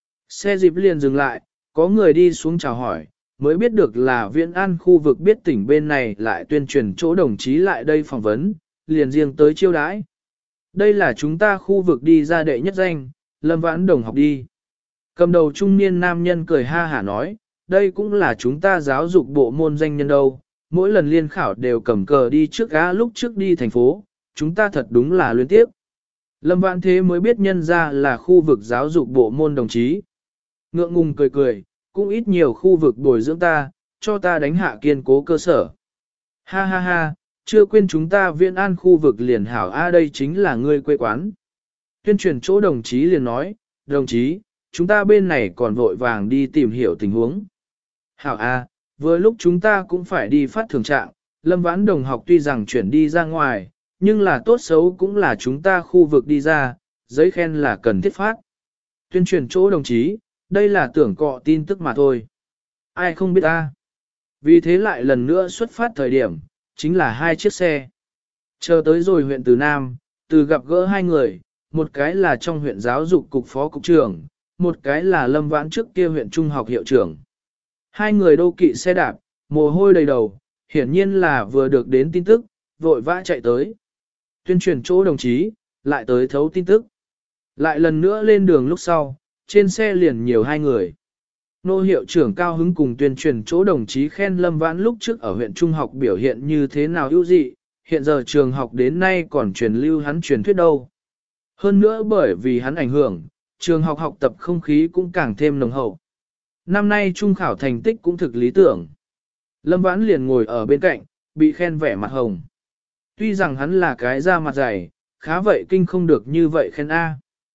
Xe dịp liền dừng lại, có người đi xuống chào hỏi, mới biết được là Viện An khu vực biết tỉnh bên này lại tuyên truyền chỗ đồng chí lại đây phỏng vấn, liền riêng tới chiêu đãi. Đây là chúng ta khu vực đi ra đệ nhất danh, Lâm Vãn đồng học đi. Cầm đầu trung niên nam nhân cười ha hả nói, đây cũng là chúng ta giáo dục bộ môn danh nhân đâu, mỗi lần liên khảo đều cầm cờ đi trước á lúc trước đi thành phố, chúng ta thật đúng là luyến tiếp. Lâm Vãn thế mới biết nhân ra là khu vực giáo dục bộ môn đồng chí. Ngượng ngùng cười cười, cũng ít nhiều khu vực bồi dưỡng ta, cho ta đánh hạ kiên cố cơ sở. Ha ha ha, chưa quên chúng ta Viên An khu vực liền hảo a, đây chính là ngươi quê quán. Tuyên truyền chỗ đồng chí liền nói, đồng chí, chúng ta bên này còn vội vàng đi tìm hiểu tình huống. Hảo a, vừa lúc chúng ta cũng phải đi phát thường trạng, Lâm Vãn đồng học tuy rằng chuyển đi ra ngoài, nhưng là tốt xấu cũng là chúng ta khu vực đi ra, giấy khen là cần thiết phát. Tuyên truyền chỗ đồng chí, đây là tưởng cọ tin tức mà thôi. Ai không biết ta. Vì thế lại lần nữa xuất phát thời điểm, chính là hai chiếc xe. Chờ tới rồi huyện Từ Nam, từ gặp gỡ hai người, một cái là trong huyện giáo dục cục phó cục trưởng, một cái là Lâm Vãn trước kia huyện trung học hiệu trưởng. Hai người đô kỵ xe đạp, mồ hôi đầy đầu, hiển nhiên là vừa được đến tin tức, vội vã chạy tới. Tuyên truyền chỗ đồng chí, lại tới thấu tin tức. Lại lần nữa lên đường lúc sau, trên xe liền nhiều hai người. Nô hiệu trưởng cao hứng cùng tuyên truyền chỗ đồng chí khen Lâm Vãn lúc trước ở huyện trung học biểu hiện như thế nào ưu dị, hiện giờ trường học đến nay còn truyền lưu hắn truyền thuyết đâu. Hơn nữa bởi vì hắn ảnh hưởng, trường học học tập không khí cũng càng thêm nồng hậu. Năm nay trung khảo thành tích cũng thực lý tưởng. Lâm Vãn liền ngồi ở bên cạnh, bị khen vẻ mặt hồng. Tuy rằng hắn là cái da mặt dày, khá vậy kinh không được như vậy khen A.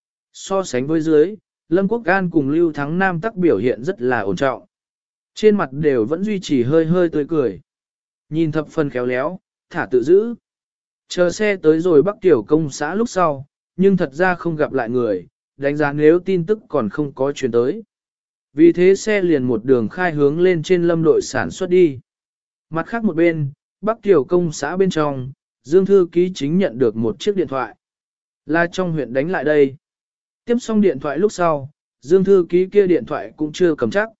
So sánh với dưới, Lâm Quốc An cùng Lưu Thắng Nam tắc biểu hiện rất là ổn trọng. Trên mặt đều vẫn duy trì hơi hơi tươi cười. Nhìn thập phần khéo léo, thả tự giữ. Chờ xe tới rồi Bắc Tiểu công xã lúc sau, nhưng thật ra không gặp lại người, đánh giá nếu tin tức còn không có chuyển tới. Vì thế xe liền một đường khai hướng lên trên Lâm đội sản xuất đi. Mặt khác một bên, Bắc Tiểu công xã bên trong, Dương Thư Ký chính nhận được một chiếc điện thoại. Là trong huyện đánh lại đây. Tiếp xong điện thoại lúc sau, Dương Thư Ký kia điện thoại cũng chưa cầm chắc.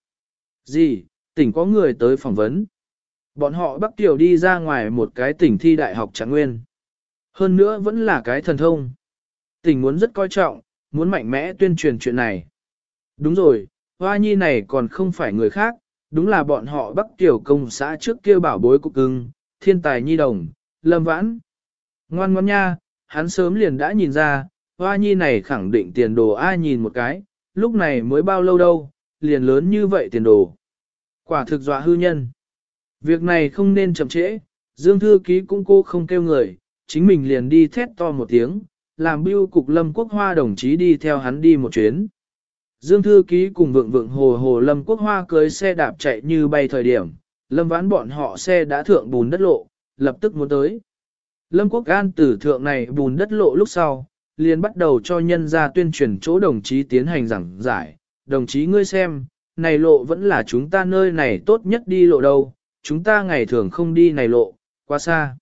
Gì, tỉnh có người tới phỏng vấn. Bọn họ Bắc Tiểu đi ra ngoài một cái tỉnh thi đại học Trạng Nguyên. Hơn nữa vẫn là cái thần thông. Tỉnh muốn rất coi trọng, muốn mạnh mẽ tuyên truyền chuyện này. Đúng rồi, Hoa Nhi này còn không phải người khác, đúng là bọn họ Bắc Tiểu công xã trước kia bảo bối cục cưng, thiên tài nhi đồng, Lâm Vãn. Ngoan ngoan nha, hắn sớm liền đã nhìn ra, Hoa Nhi này khẳng định tiền đồ ai nhìn một cái, lúc này mới bao lâu đâu, liền lớn như vậy tiền đồ. Quả thực dọa hư nhân. Việc này không nên chậm trễ, Dương Thư Ký cũng cô không kêu người, chính mình liền đi thét to một tiếng, làm bưu cục Lâm Quốc Hoa đồng chí đi theo hắn đi một chuyến. Dương Thư Ký cùng vượng vượng hồ hồ Lâm Quốc Hoa cưới xe đạp chạy như bay thời điểm, Lâm Vãn bọn họ xe đã thượng bùn đất lộ, lập tức muốn tới. Lâm Quốc An từ thượng này bùn đất lộ lúc sau, liền bắt đầu cho nhân ra tuyên truyền chỗ đồng chí tiến hành giảng giải. Đồng chí ngươi xem, này lộ vẫn là chúng ta nơi này tốt nhất đi lộ đâu, chúng ta ngày thường không đi này lộ, quá xa.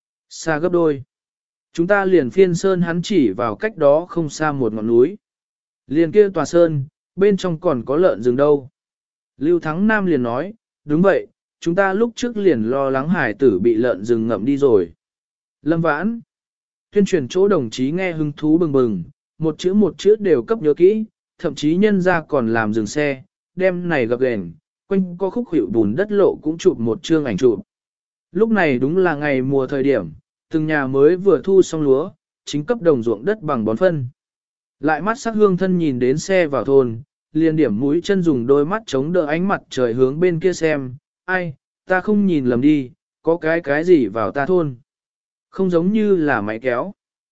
Xa gấp đôi. Chúng ta liền phiên sơn hắn chỉ vào cách đó không xa một ngọn núi. Liền kia tòa sơn, bên trong còn có lợn rừng đâu. Lưu Thắng Nam liền nói, đúng vậy, chúng ta lúc trước liền lo lắng hải tử bị lợn rừng ngậm đi rồi. Lâm Vãn. Tuyên truyền chỗ đồng chí nghe hứng thú bừng bừng, một chữ một chữ đều cấp nhớ kỹ, thậm chí nhân ra còn làm dừng xe, đem này gặp gền, quanh co khúc hiệu bùn đất lộ cũng chụp một chương ảnh chụp. Lúc này đúng là ngày mùa thời điểm, từng nhà mới vừa thu xong lúa, chính cấp đồng ruộng đất bằng bón phân. Lại mắt sắc hương thân nhìn đến xe vào thôn, liền điểm mũi chân dùng đôi mắt chống đỡ ánh mặt trời hướng bên kia xem, ai, ta không nhìn lầm đi, có cái cái gì vào ta thôn. Không giống như là máy kéo.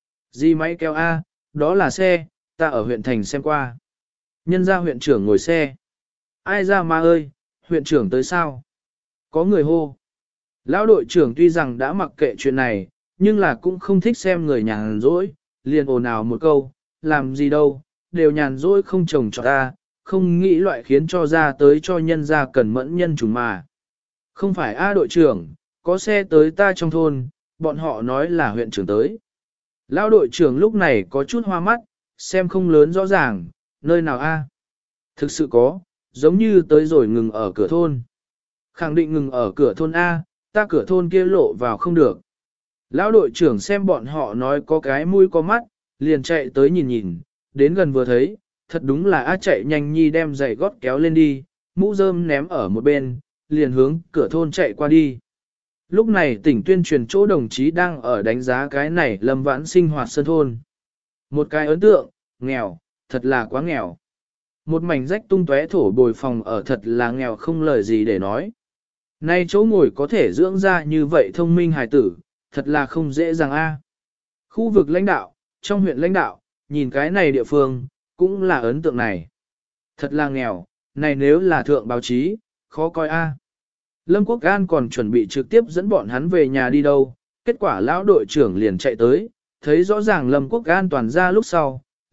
Gì máy kéo A, đó là xe, ta ở huyện thành xem qua. Nhân ra huyện trưởng ngồi xe. Ai ra ma ơi, huyện trưởng tới sao? Có người hô. Lão đội trưởng tuy rằng đã mặc kệ chuyện này, nhưng là cũng không thích xem người nhàn rỗi, liền ồn ào một câu, làm gì đâu, đều nhàn rỗi không chồng cho ta, không nghĩ loại khiến cho ra tới cho nhân ra cần mẫn nhân chúng mà. Không phải A đội trưởng, có xe tới ta trong thôn, bọn họ nói là huyện trưởng tới. Lão đội trưởng lúc này có chút hoa mắt, xem không lớn rõ ràng, nơi nào A. Thực sự có, giống như tới rồi ngừng ở cửa thôn. Khẳng định ngừng ở cửa thôn A, ta cửa thôn kia lộ vào không được. Lão đội trưởng xem bọn họ nói có cái mũi có mắt, liền chạy tới nhìn nhìn, đến gần vừa thấy, thật đúng là A chạy nhanh nhi đem giày gót kéo lên đi, mũ rơm ném ở một bên, liền hướng cửa thôn chạy qua đi. Lúc này tỉnh tuyên truyền chỗ đồng chí đang ở đánh giá cái này Lâm Vãn sinh hoạt sân thôn. Một cái ấn tượng, nghèo, thật là quá nghèo. Một mảnh rách tung tóe thổ bồi phòng ở thật là nghèo không lời gì để nói. Nay chỗ ngồi có thể dưỡng ra như vậy thông minh hài tử, thật là không dễ dàng a. Khu vực lãnh đạo, trong huyện lãnh đạo, nhìn cái này địa phương, cũng là ấn tượng này. Thật là nghèo, này nếu là thượng báo chí, khó coi a. Lâm Quốc An còn chuẩn bị trực tiếp dẫn bọn hắn về nhà đi đâu, kết quả lão đội trưởng liền chạy tới, thấy rõ ràng Lâm Quốc An toàn ra lúc sau,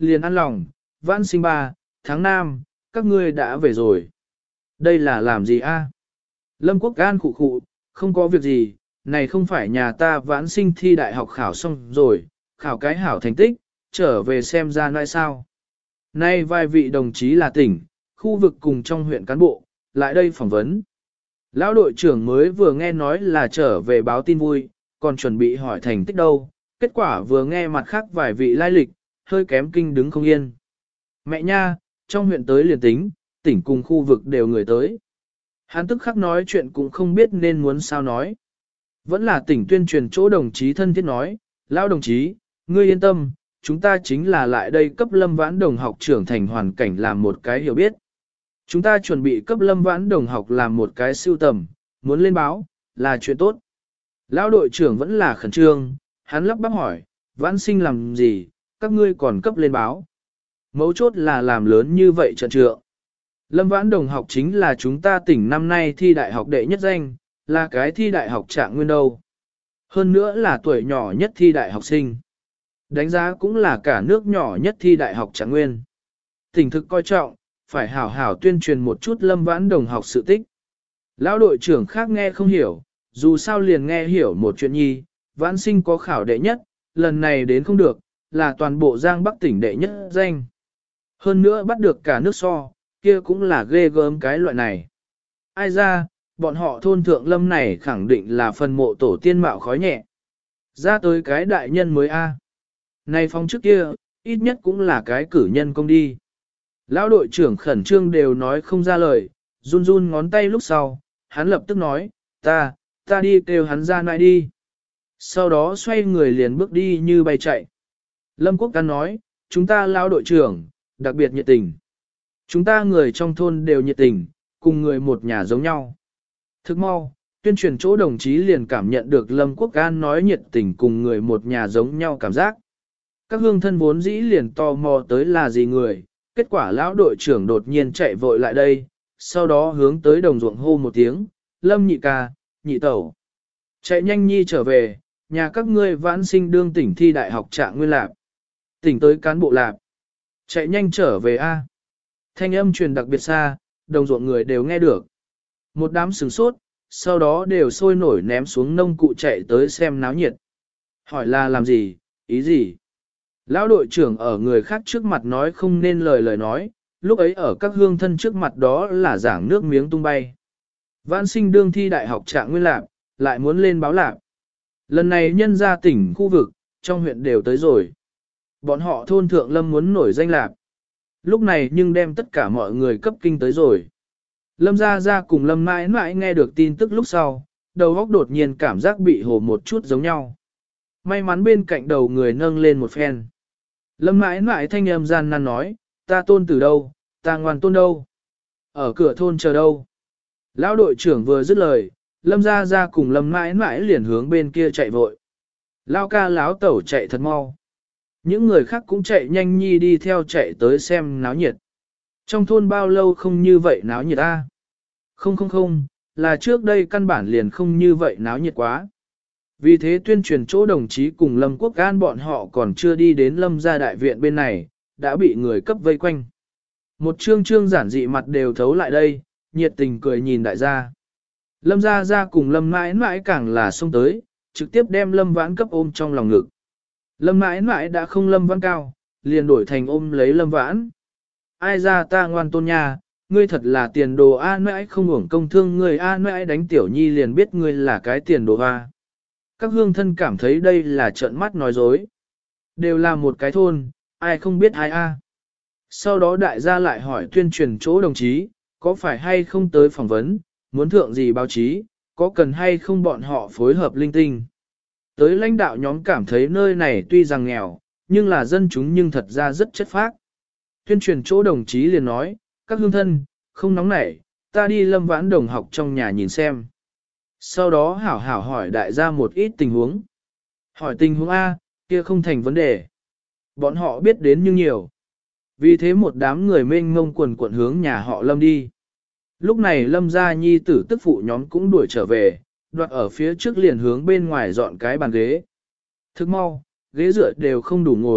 liền ăn lòng, vãn sinh ba, tháng năm, các ngươi đã về rồi. Đây là làm gì a? Lâm Quốc An khụ khụ, không có việc gì, này không phải nhà ta vãn sinh thi đại học khảo xong rồi, khảo cái hảo thành tích, trở về xem ra nơi sao. Nay vài vị đồng chí là tỉnh, khu vực cùng trong huyện cán bộ, lại đây phỏng vấn. Lão đội trưởng mới vừa nghe nói là trở về báo tin vui, còn chuẩn bị hỏi thành tích đâu, kết quả vừa nghe mặt khác vài vị lai lịch, hơi kém kinh đứng không yên. Mẹ nha, trong huyện tới liền tính, tỉnh cùng khu vực đều người tới. Hắn tức khắc nói chuyện cũng không biết nên muốn sao nói. Vẫn là tỉnh tuyên truyền chỗ đồng chí thân thiết nói, lão đồng chí, ngươi yên tâm, chúng ta chính là lại đây cấp Lâm Vãn đồng học trưởng thành hoàn cảnh làm một cái hiểu biết. Chúng ta chuẩn bị cấp Lâm Vãn đồng học làm một cái siêu tầm, muốn lên báo, là chuyện tốt. Lão đội trưởng vẫn là khẩn trương, hắn lắp bắp hỏi, Vãn sinh làm gì, các ngươi còn cấp lên báo. Mấu chốt là làm lớn như vậy trận trượng. Lâm Vãn đồng học chính là chúng ta tỉnh năm nay thi đại học đệ nhất danh, là cái thi đại học trạng nguyên đâu. Hơn nữa là tuổi nhỏ nhất thi đại học sinh. Đánh giá cũng là cả nước nhỏ nhất thi đại học trạng nguyên. Tỉnh thực coi trọng, phải hảo hảo tuyên truyền một chút Lâm Vãn đồng học sự tích. Lão đội trưởng khác nghe không hiểu, dù sao liền nghe hiểu một chuyện nhi, Vãn sinh có khảo đệ nhất, lần này đến không được, là toàn bộ Giang Bắc tỉnh đệ nhất danh. Hơn nữa bắt được cả nước so, kia cũng là ghê gớm cái loại này. Ai ra, bọn họ thôn thượng Lâm này khẳng định là phần mộ tổ tiên mạo khói nhẹ. Ra tới cái đại nhân mới a. Này phong trước kia, ít nhất cũng là cái cử nhân công đi. Lão đội trưởng khẩn trương đều nói không ra lời, run run ngón tay lúc sau, hắn lập tức nói, ta, ta đi kêu hắn ra lại đi. Sau đó xoay người liền bước đi như bay chạy. Lâm Quốc Căn nói, chúng ta lão đội trưởng, đặc biệt nhiệt tình. Chúng ta người trong thôn đều nhiệt tình, cùng người một nhà giống nhau. Thức mau, tuyên truyền chỗ đồng chí liền cảm nhận được Lâm Quốc An nói nhiệt tình cùng người một nhà giống nhau cảm giác. Các hương thân vốn dĩ liền tò mò tới là gì người, kết quả lão đội trưởng đột nhiên chạy vội lại đây, sau đó hướng tới đồng ruộng hô một tiếng, Lâm nhị ca, nhị tẩu. Chạy nhanh nhi trở về, nhà các ngươi vãn sinh đương tỉnh thi đại học trạng nguyên lạp. Tỉnh tới cán bộ lạp. Chạy nhanh trở về A. Thanh âm truyền đặc biệt xa, đồng ruộng người đều nghe được. Một đám sửng sốt, sau đó đều sôi nổi ném xuống nông cụ chạy tới xem náo nhiệt. Hỏi là làm gì, ý gì? Lão đội trưởng ở người khác trước mặt nói không nên lời lời nói, lúc ấy ở các hương thân trước mặt đó là giảng nước miếng tung bay. Vãn sinh đương thi đại học trạng nguyên lạc, lại muốn lên báo lạc. Lần này nhân ra tỉnh khu vực, trong huyện đều tới rồi. Bọn họ thôn thượng Lâm muốn nổi danh lạc. Lúc này nhưng đem tất cả mọi người cấp kinh tới rồi. Lâm Gia Gia cùng Lâm mãi mãi nghe được tin tức lúc sau, đầu óc đột nhiên cảm giác bị hồ một chút giống nhau. May mắn bên cạnh đầu người nâng lên một phen. Lâm mãi mãi thanh âm gian nan nói, ta tôn từ đâu, ta ngoan tôn đâu. Ở cửa thôn chờ đâu. Lão đội trưởng vừa dứt lời, Lâm Gia Gia cùng Lâm mãi mãi liền hướng bên kia chạy vội. Lão ca lão tẩu chạy thật mau. Những người khác cũng chạy nhanh nhi đi theo chạy tới xem náo nhiệt. Trong thôn bao lâu không như vậy náo nhiệt a? Không không không, là trước đây căn bản liền không như vậy náo nhiệt quá. Vì thế tuyên truyền chỗ đồng chí cùng Lâm Quốc An bọn họ còn chưa đi đến Lâm gia đại viện bên này, đã bị người cấp vây quanh. Một trương trương giản dị mặt đều thấu lại đây, nhiệt tình cười nhìn đại gia. Lâm gia gia cùng Lâm mãi mãi càng là xông tới, trực tiếp đem Lâm Vãn cấp ôm trong lòng ngực. Lâm mãi mãi đã không Lâm Vãn cao, liền đổi thành ôm lấy Lâm Vãn. Ai ra ta ngoan tôn nha, ngươi thật là tiền đồ a mãi không uổng công thương ngươi a mãi đánh tiểu nhi liền biết ngươi là cái tiền đồ a. Các hương thân cảm thấy đây là trợn mắt nói dối. Đều là một cái thôn, ai không biết ai a. Sau đó đại gia lại hỏi tuyên truyền chỗ đồng chí, có phải hay không tới phỏng vấn, muốn thượng gì báo chí, có cần hay không bọn họ phối hợp linh tinh. Tới lãnh đạo nhóm cảm thấy nơi này tuy rằng nghèo, nhưng là dân chúng nhưng thật ra rất chất phác. Tuyên truyền chỗ đồng chí liền nói, các hương thân, không nóng nảy, ta đi Lâm Vãn đồng học trong nhà nhìn xem. Sau đó hảo hảo hỏi đại gia một ít tình huống. Hỏi tình huống A, kia không thành vấn đề. Bọn họ biết đến nhưng nhiều. Vì thế một đám người mênh mông quần quận hướng nhà họ Lâm đi. Lúc này Lâm gia nhi tử tức phụ nhóm cũng đuổi trở về, đoạt ở phía trước liền hướng bên ngoài dọn cái bàn ghế. Thức mau, ghế dựa đều không đủ ngồi,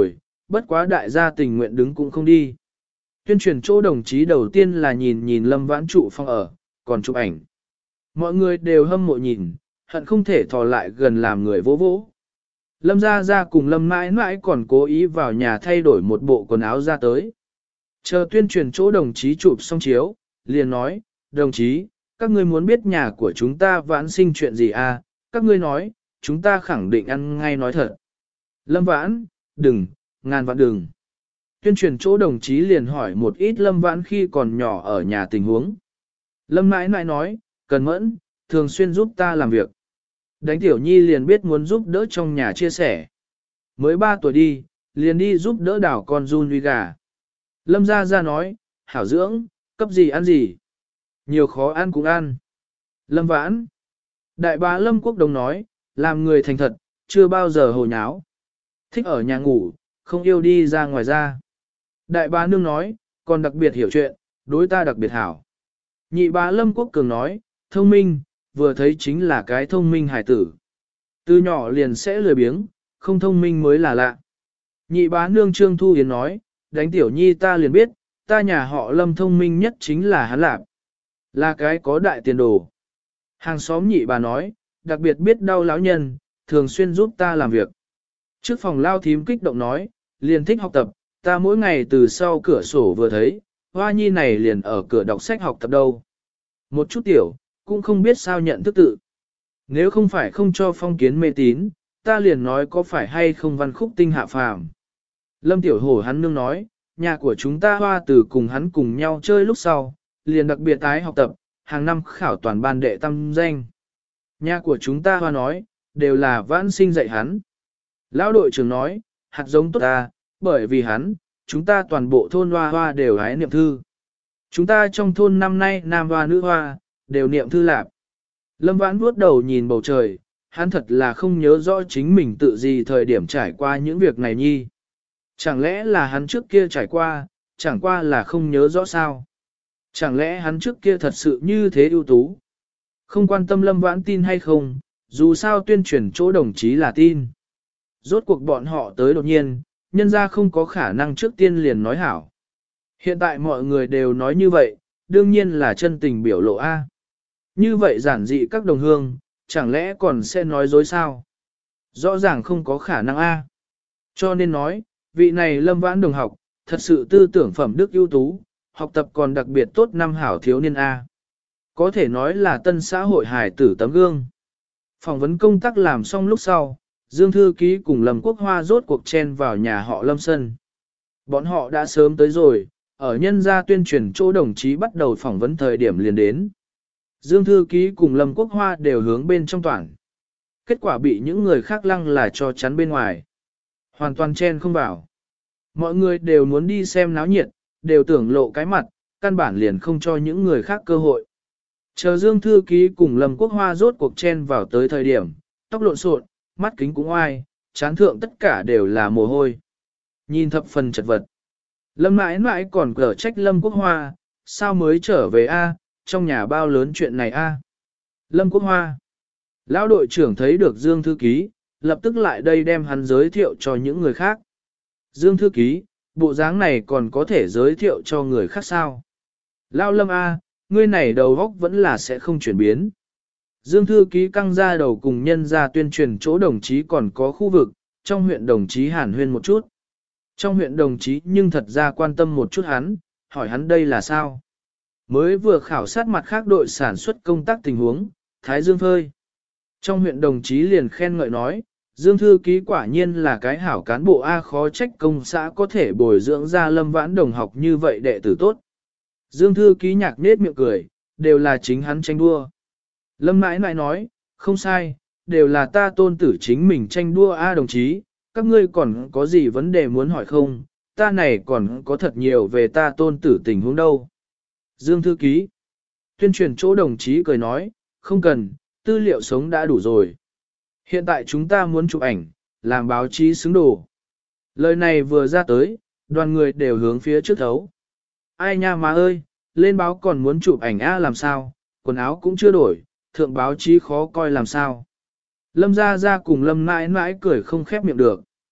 bất quá đại gia tình nguyện đứng cũng không đi. Tuyên truyền chỗ đồng chí đầu tiên là nhìn nhìn Lâm Vãn trụ phong ở, còn chụp ảnh. Mọi người đều hâm mộ nhìn, hận không thể thò lại gần làm người vỗ vỗ. Lâm Gia Gia cùng Lâm mãi mãi còn cố ý vào nhà thay đổi một bộ quần áo ra tới. Chờ tuyên truyền chỗ đồng chí chụp xong chiếu, liền nói, đồng chí, các ngươi muốn biết nhà của chúng ta vãn sinh chuyện gì à, các ngươi nói, chúng ta khẳng định ăn ngay nói thật. Lâm Vãn, đừng, ngàn vạn đừng. Tuyên truyền chỗ đồng chí liền hỏi một ít Lâm Vãn khi còn nhỏ ở nhà tình huống. Lâm mãi mãi nói, cần mẫn, thường xuyên giúp ta làm việc. Đánh tiểu nhi liền biết muốn giúp đỡ trong nhà chia sẻ. Mới ba tuổi đi, liền đi giúp đỡ đảo con run uy gà. Lâm Gia Gia nói, hảo dưỡng, cấp gì ăn gì. Nhiều khó ăn cũng ăn. Lâm Vãn. Đại bá Lâm Quốc Đồng nói, làm người thành thật, chưa bao giờ hồ nháo. Thích ở nhà ngủ, không yêu đi ra ngoài ra. Đại bá Nương nói, còn đặc biệt hiểu chuyện, đối ta đặc biệt hảo. Nhị bá Lâm Quốc Cường nói, thông minh, vừa thấy chính là cái thông minh hài tử. Từ nhỏ liền sẽ lười biếng, không thông minh mới là lạ. Nhị bá Nương Trương Thu Yến nói, đánh tiểu nhi ta liền biết, ta nhà họ Lâm thông minh nhất chính là hắn lạc. Là cái có đại tiền đồ. Hàng xóm nhị bà nói, đặc biệt biết đau lão nhân, thường xuyên giúp ta làm việc. Trước phòng lao thím kích động nói, liền thích học tập, ta mỗi ngày từ sau cửa sổ vừa thấy, hoa nhi này liền ở cửa đọc sách học tập đâu. Một chút tiểu, cũng không biết sao nhận thức tự. Nếu không phải không cho phong kiến mê tín, ta liền nói có phải hay không văn khúc tinh hạ phàm. Lâm Tiểu Hổ hắn nương nói, nhà của chúng ta hoa từ cùng hắn cùng nhau chơi lúc sau, liền đặc biệt tái học tập, hàng năm khảo toàn ban đệ tam danh. Nhà của chúng ta hoa nói, đều là vãn sinh dạy hắn. Lão đội trưởng nói, hạt giống tốt ta, bởi vì hắn, chúng ta toàn bộ thôn hoa hoa đều hái niệm thư. Chúng ta trong thôn năm nay nam hoa nữ hoa, đều niệm thư lạp. Lâm Vãn vuốt đầu nhìn bầu trời, hắn thật là không nhớ rõ chính mình tự gì thời điểm trải qua những việc này nhi. Chẳng lẽ là hắn trước kia trải qua, chẳng qua là không nhớ rõ sao. Chẳng lẽ hắn trước kia thật sự như thế ưu tú. Không quan tâm Lâm Vãn tin hay không, dù sao tuyên truyền chỗ đồng chí là tin. Rốt cuộc bọn họ tới đột nhiên, nhân ra không có khả năng trước tiên liền nói hảo. Hiện tại mọi người đều nói như vậy, đương nhiên là chân tình biểu lộ A. Như vậy giản dị các đồng hương, chẳng lẽ còn sẽ nói dối sao? Rõ ràng không có khả năng A. Cho nên nói, vị này Lâm Vãn đồng học, thật sự tư tưởng phẩm đức ưu tú, học tập còn đặc biệt tốt năm hảo thiếu niên A. Có thể nói là tân xã hội hài tử tấm gương. Phỏng vấn công tác làm xong lúc sau, Dương Thư Ký cùng Lâm Quốc Hoa rốt cuộc chen vào nhà họ Lâm Sân. Bọn họ đã sớm tới rồi, ở nhân gia tuyên truyền chỗ đồng chí bắt đầu phỏng vấn thời điểm liền đến. Dương Thư Ký cùng Lâm Quốc Hoa đều hướng bên trong toàn. Kết quả bị những người khác lăng là cho chắn bên ngoài. Hoàn toàn chen không vào. Mọi người đều muốn đi xem náo nhiệt, đều tưởng lộ cái mặt, căn bản liền không cho những người khác cơ hội. Chờ Dương Thư Ký cùng Lâm Quốc Hoa rốt cuộc chen vào tới thời điểm, tóc lộn xộn, mắt kính cũng oai, chán thượng tất cả đều là mồ hôi. Nhìn thập phần chật vật. Lâm mãi mãi còn cở trách Lâm Quốc Hoa, sao mới trở về A, trong nhà bao lớn chuyện này A. Lâm Quốc Hoa. Lão đội trưởng thấy được Dương Thư Ký, lập tức lại đây đem hắn giới thiệu cho những người khác. Dương Thư Ký, bộ dáng này còn có thể giới thiệu cho người khác sao? Lão Lâm A, ngươi này đầu góc vẫn là sẽ không chuyển biến. Dương Thư Ký căng ra đầu cùng nhân ra tuyên truyền chỗ đồng chí còn có khu vực, trong huyện đồng chí hàn huyên một chút. Trong huyện đồng chí nhưng thật ra quan tâm một chút hắn, hỏi hắn đây là sao? Mới vừa khảo sát mặt khác đội sản xuất công tác tình huống, Thái Dương phơi. Trong huyện đồng chí liền khen ngợi nói, Dương Thư Ký quả nhiên là cái hảo cán bộ A, khó trách công xã có thể bồi dưỡng ra Lâm Vãn đồng học như vậy đệ tử tốt. Dương Thư Ký nhạc nết miệng cười, đều là chính hắn tranh đua. Lâm mãi mãi nói, không sai, đều là ta tôn tử chính mình tranh đua A đồng chí, các ngươi còn có gì vấn đề muốn hỏi không, ta này còn có thật nhiều về ta tôn tử tình huống đâu. Dương Thư Ký, tuyên truyền chỗ đồng chí cười nói, không cần, tư liệu sống đã đủ rồi. Hiện tại chúng ta muốn chụp ảnh, làm báo chí xứng đồ. Lời này vừa ra tới, đoàn người đều hướng phía trước thấu. Ai nha má ơi, lên báo còn muốn chụp ảnh A làm sao, quần áo cũng chưa đổi, thượng báo chí khó coi làm sao. Lâm ra ra cùng Lâm mãi mãi cười không khép miệng được.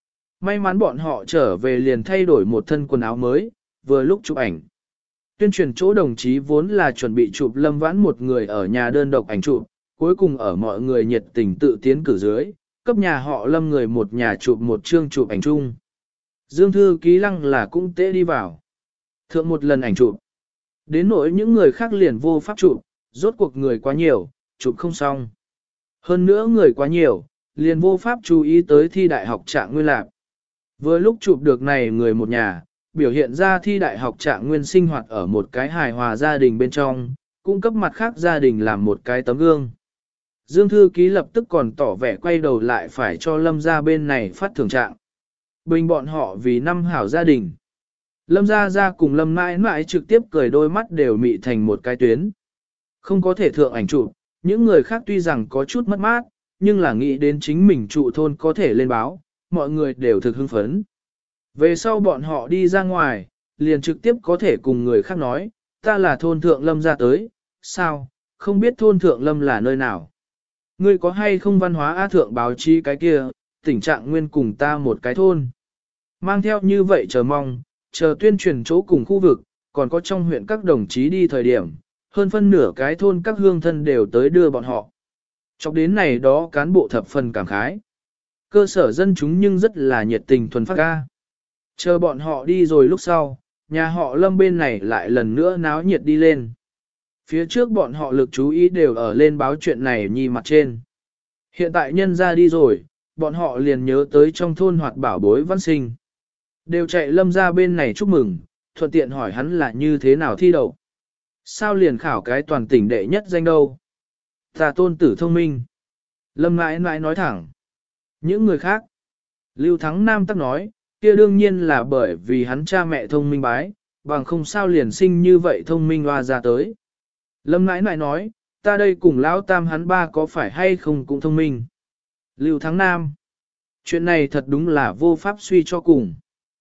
May mắn bọn họ trở về liền thay đổi một thân quần áo mới, vừa lúc chụp ảnh. Tuyên truyền chỗ đồng chí vốn là chuẩn bị chụp Lâm Vãn một người ở nhà đơn độc ảnh chụp, cuối cùng ở mọi người nhiệt tình tự tiến cử dưới, cấp nhà họ Lâm người một nhà chụp một chương chụp ảnh chung. Dương thư ký lăng là cũng tế đi vào. Thượng một lần ảnh chụp. Đến nỗi những người khác liền vô pháp chụp, rốt cuộc người quá nhiều, chụp không xong. Hơn nữa người quá nhiều, liền vô pháp chú ý tới thi đại học Trạng Nguyên lạc. Vừa lúc chụp được này người một nhà, biểu hiện ra thi đại học Trạng Nguyên sinh hoạt ở một cái hài hòa gia đình bên trong, cung cấp mặt khác gia đình làm một cái tấm gương. Dương thư ký lập tức còn tỏ vẻ quay đầu lại phải cho Lâm gia bên này phát thưởng trạng. Bình bọn họ vì năm hảo gia đình. Lâm gia gia cùng Lâm mãi mãi trực tiếp cười đôi mắt đều mị thành một cái tuyến. Không có thể thượng ảnh chụp, những người khác tuy rằng có chút mất mát, nhưng là nghĩ đến chính mình trụ thôn có thể lên báo, mọi người đều thực hưng phấn. Về sau bọn họ đi ra ngoài, liền trực tiếp có thể cùng người khác nói, ta là thôn thượng Lâm gia tới, sao, không biết thôn thượng Lâm là nơi nào. Ngươi có hay không văn hóa á thượng báo chí cái kia, tình trạng nguyên cùng ta một cái thôn. Mang theo như vậy chờ mong, chờ tuyên truyền chỗ cùng khu vực, còn có trong huyện các đồng chí đi thời điểm, hơn phân nửa cái thôn các hương thân đều tới đưa bọn họ. Chọc đến này đó cán bộ thập phần cảm khái. Cơ sở dân chúng nhưng rất là nhiệt tình thuần phát ca. Chờ bọn họ đi rồi lúc sau, nhà họ Lâm bên này lại lần nữa náo nhiệt đi lên. Phía trước bọn họ lực chú ý đều ở lên báo chuyện này nhi mặt trên. Hiện tại nhân ra đi rồi, bọn họ liền nhớ tới trong thôn hoạt bảo bối văn sinh. Đều chạy Lâm ra bên này chúc mừng, thuận tiện hỏi hắn là như thế nào thi đậu. Sao liền khảo cái toàn tỉnh đệ nhất danh đâu? Ta tôn tử thông minh. Lâm mãi mãi nói thẳng. Những người khác. Lưu Thắng Nam tắc nói, kia đương nhiên là bởi vì hắn cha mẹ thông minh bái, bằng không sao liền sinh như vậy thông minh hoa ra tới. Lâm nãi nãi nói, ta đây cùng lão tam hắn ba có phải hay không cũng thông minh. Lưu Thắng Nam. Chuyện này thật đúng là vô pháp suy cho cùng.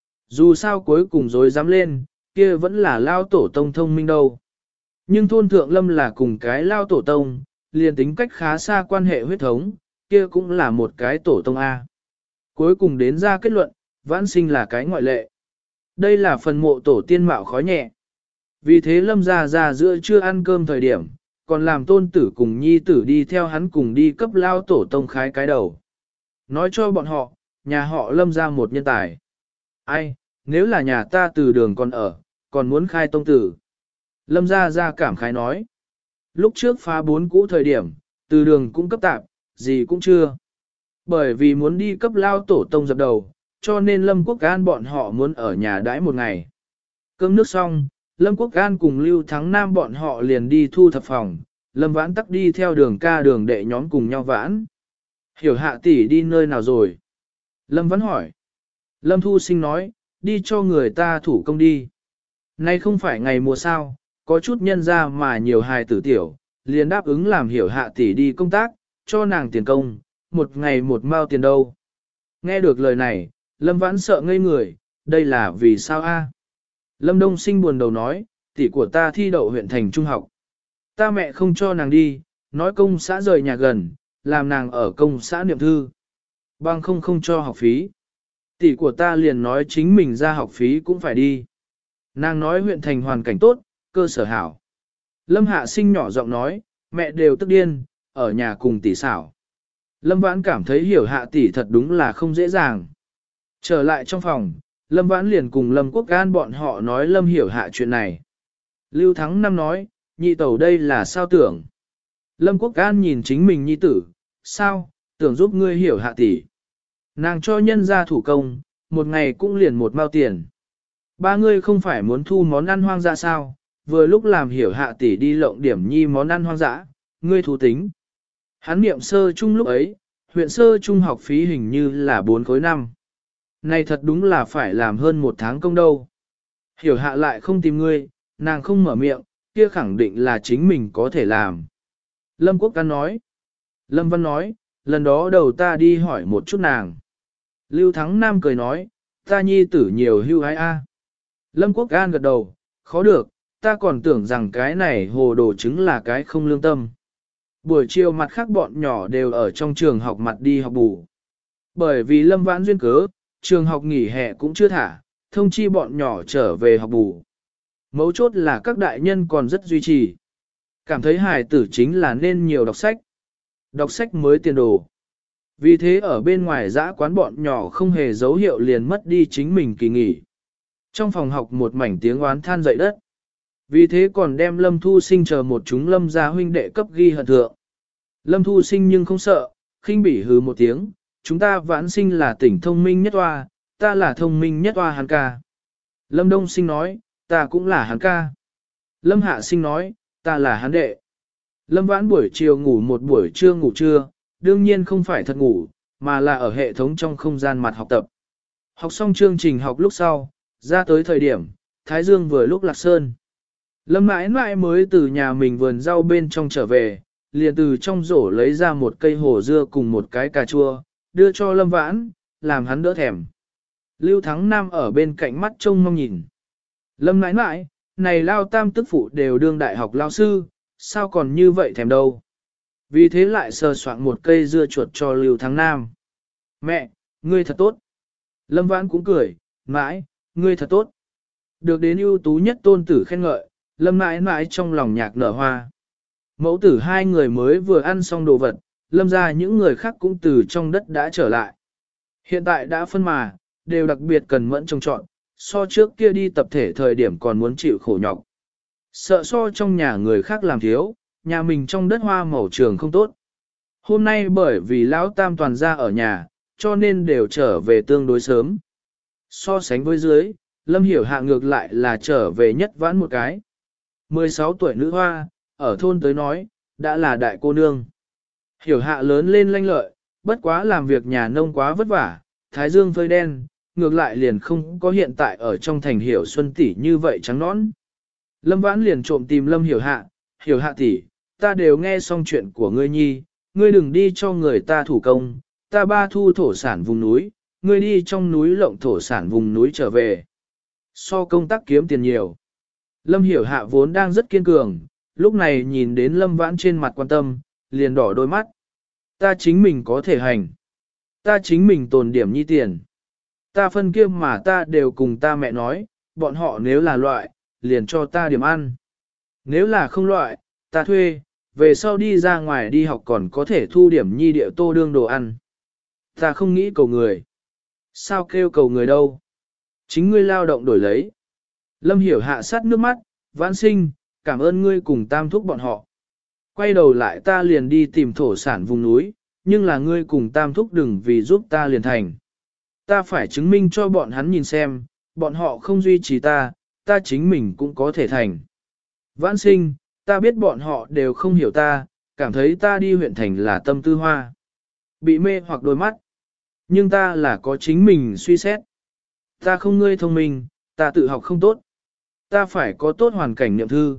Dù sao cuối cùng dối dám lên, kia vẫn là lao tổ tông thông minh đâu. Nhưng thôn thượng Lâm là cùng cái lao tổ tông, liền tính cách khá xa quan hệ huyết thống, kia cũng là một cái tổ tông A. Cuối cùng đến ra kết luận, vãn sinh là cái ngoại lệ. Đây là phần mộ tổ tiên mạo khói nhẹ. Vì thế Lâm ra ra giữa chưa ăn cơm thời điểm, còn làm tôn tử cùng nhi tử đi theo hắn cùng đi cấp lao tổ tông khái cái đầu. Nói cho bọn họ, nhà họ Lâm ra một nhân tài. Ai, nếu là nhà ta từ đường còn ở, còn muốn khai tông tử. Lâm ra ra cảm khái nói. Lúc trước phá bốn cũ thời điểm, từ đường cũng cấp tạp, gì cũng chưa. Bởi vì muốn đi cấp lao tổ tông dập đầu, cho nên Lâm Quốc An bọn họ muốn ở nhà đãi một ngày. Cơm nước xong, Lâm Quốc An cùng Lưu Thắng Nam bọn họ liền đi thu thập phòng, Lâm Vãn tắc đi theo đường ca đường đệ nhóm cùng nhau vãn. Hiểu hạ tỷ đi nơi nào rồi? Lâm Vãn hỏi. Lâm Thu Sinh nói, đi cho người ta thủ công đi. Nay không phải ngày mùa sao, có chút nhân ra mà nhiều hài tử tiểu, liền đáp ứng làm Hiểu hạ tỷ đi công tác, cho nàng tiền công, một ngày một mao tiền đâu. Nghe được lời này, Lâm Vãn sợ ngây người, đây là vì sao a? Lâm Đông Sinh buồn đầu nói, tỷ của ta thi đậu huyện thành trung học. Ta mẹ không cho nàng đi, nói công xã rời nhà gần, làm nàng ở công xã niệm thư. Bằng không không cho học phí. Tỷ của ta liền nói chính mình ra học phí cũng phải đi. Nàng nói huyện thành hoàn cảnh tốt, cơ sở hảo. Lâm Hạ Sinh nhỏ giọng nói, mẹ đều tức điên, ở nhà cùng tỷ xảo. Lâm Vãn cảm thấy Hiểu hạ tỷ thật đúng là không dễ dàng. Trở lại trong phòng, Lâm Vãn liền cùng Lâm Quốc An bọn họ nói Lâm Hiểu hạ chuyện này. Lưu Thắng Năm nói, nhị tẩu đây là sao tưởng. Lâm Quốc An nhìn chính mình nhi tử, sao, tưởng giúp ngươi Hiểu hạ tỷ. Nàng cho nhân ra thủ công, một ngày cũng liền một mao tiền. Ba ngươi không phải muốn thu món ăn hoang dã sao, vừa lúc làm Hiểu hạ tỷ đi lộng điểm nhi món ăn hoang dã, ngươi thú tính. Hắn niệm sơ trung lúc ấy, huyện sơ trung học phí hình như là bốn khối năm. Này thật đúng là phải làm hơn một tháng công đâu. Hiểu hạ lại không tìm ngươi, nàng không mở miệng, kia khẳng định là chính mình có thể làm. Lâm Quốc Căn nói. Lâm Văn nói, lần đó đầu ta đi hỏi một chút nàng. Lưu Thắng Nam cười nói, ta nhi tử nhiều hưu ai a. Lâm Quốc An gật đầu, khó được, ta còn tưởng rằng cái này hồ đồ chứng là cái không lương tâm. Buổi chiều mặt khác bọn nhỏ đều ở trong trường học mặt đi học bù. Bởi vì Lâm Vãn duyên cớ, trường học nghỉ hè cũng chưa thả, thông chi bọn nhỏ trở về học bù. Mấu chốt là các đại nhân còn rất duy trì. Cảm thấy hài tử chính là nên nhiều đọc sách. Đọc sách mới tiền đồ. Vì thế ở bên ngoài dã quán bọn nhỏ không hề dấu hiệu liền mất đi chính mình kỳ nghỉ. Trong phòng học một mảnh tiếng oán than dậy đất. Vì thế còn đem Lâm Thu Sinh chờ một chúng Lâm gia huynh đệ cấp ghi hận thượng. Lâm Thu Sinh nhưng không sợ, khinh bỉ hứ một tiếng, chúng ta vãn sinh là tỉnh thông minh nhất oa, ta là thông minh nhất oa hắn ca. Lâm Đông Sinh nói, ta cũng là hắn ca. Lâm Hạ Sinh nói, ta là hắn đệ. Lâm Vãn buổi chiều ngủ một buổi trưa ngủ trưa, đương nhiên không phải thật ngủ, mà là ở hệ thống trong không gian mặt học tập. Học xong chương trình học lúc sau, ra tới thời điểm, Thái Dương vừa lúc lạc sơn. Lâm mãi mãi mới từ nhà mình vườn rau bên trong trở về, liền từ trong rổ lấy ra một cây hồ dưa cùng một cái cà chua, đưa cho Lâm Vãn, làm hắn đỡ thèm. Lưu Thắng Nam ở bên cạnh mắt trông mong nhìn. Lâm mãi mãi, này lao tam tức phụ đều đương đại học lao sư, sao còn như vậy thèm đâu. Vì thế lại sờ soạn một cây dưa chuột cho Lưu Thắng Nam. Mẹ, ngươi thật tốt. Lâm Vãn cũng cười, mãi, ngươi thật tốt. Được đến ưu tú nhất tôn tử khen ngợi, Lâm mãi mãi trong lòng nhạc nở hoa. Mẫu tử hai người mới vừa ăn xong đồ vật, Lâm ra những người khác cũng từ trong đất đã trở lại. Hiện tại đã phân mà, đều đặc biệt cần mẫn trông trọn, so trước kia đi tập thể thời điểm còn muốn chịu khổ nhọc. Sợ so trong nhà người khác làm thiếu, nhà mình trong đất hoa màu trường không tốt. Hôm nay bởi vì lão tam toàn ra ở nhà, cho nên đều trở về tương đối sớm. So sánh với dưới, Lâm Hiểu Hạ ngược lại là trở về nhất vãn một cái. mười sáu tuổi nữ hoa, ở thôn tới nói, đã là đại cô nương. Hiểu Hạ lớn lên lanh lợi, bất quá làm việc nhà nông quá vất vả, thái dương phơi đen, ngược lại liền không có hiện tại ở trong thành Hiểu Xuân tỷ như vậy trắng nõn. Lâm Vãn liền trộm tìm Lâm Hiểu Hạ, Hiểu Hạ tỷ, ta đều nghe xong chuyện của ngươi nhi, ngươi đừng đi cho người ta thủ công, ta ba thu thổ sản vùng núi, ngươi đi trong núi lộng thổ sản vùng núi trở về. So công tác kiếm tiền nhiều. Lâm Hiểu Hạ vốn đang rất kiên cường, lúc này nhìn đến Lâm Vãn trên mặt quan tâm, liền đỏ đôi mắt. Ta chính mình có thể hành. Ta chính mình tồn điểm nhi tiền. Ta phân kia mà ta đều cùng ta mẹ nói, bọn họ nếu là loại, liền cho ta điểm ăn. Nếu là không loại, ta thuê, về sau đi ra ngoài đi học còn có thể thu điểm nhi địa tô đương đồ ăn. Ta không nghĩ cầu người. Sao kêu cầu người đâu? Chính ngươi lao động đổi lấy. Lâm Hiểu Hạ sát nước mắt, Vãn sinh, cảm ơn ngươi cùng tam thúc bọn họ. Quay đầu lại ta liền đi tìm thổ sản vùng núi, nhưng là ngươi cùng tam thúc đừng vì giúp ta liền thành. Ta phải chứng minh cho bọn hắn nhìn xem, bọn họ không duy trì ta, ta chính mình cũng có thể thành. Vãn sinh, ta biết bọn họ đều không hiểu ta, cảm thấy ta đi huyện thành là tâm tư hoa. Bị mê hoặc đôi mắt. Nhưng ta là có chính mình suy xét. Ta không ngươi thông minh, ta tự học không tốt. Ta phải có tốt hoàn cảnh niệm thư.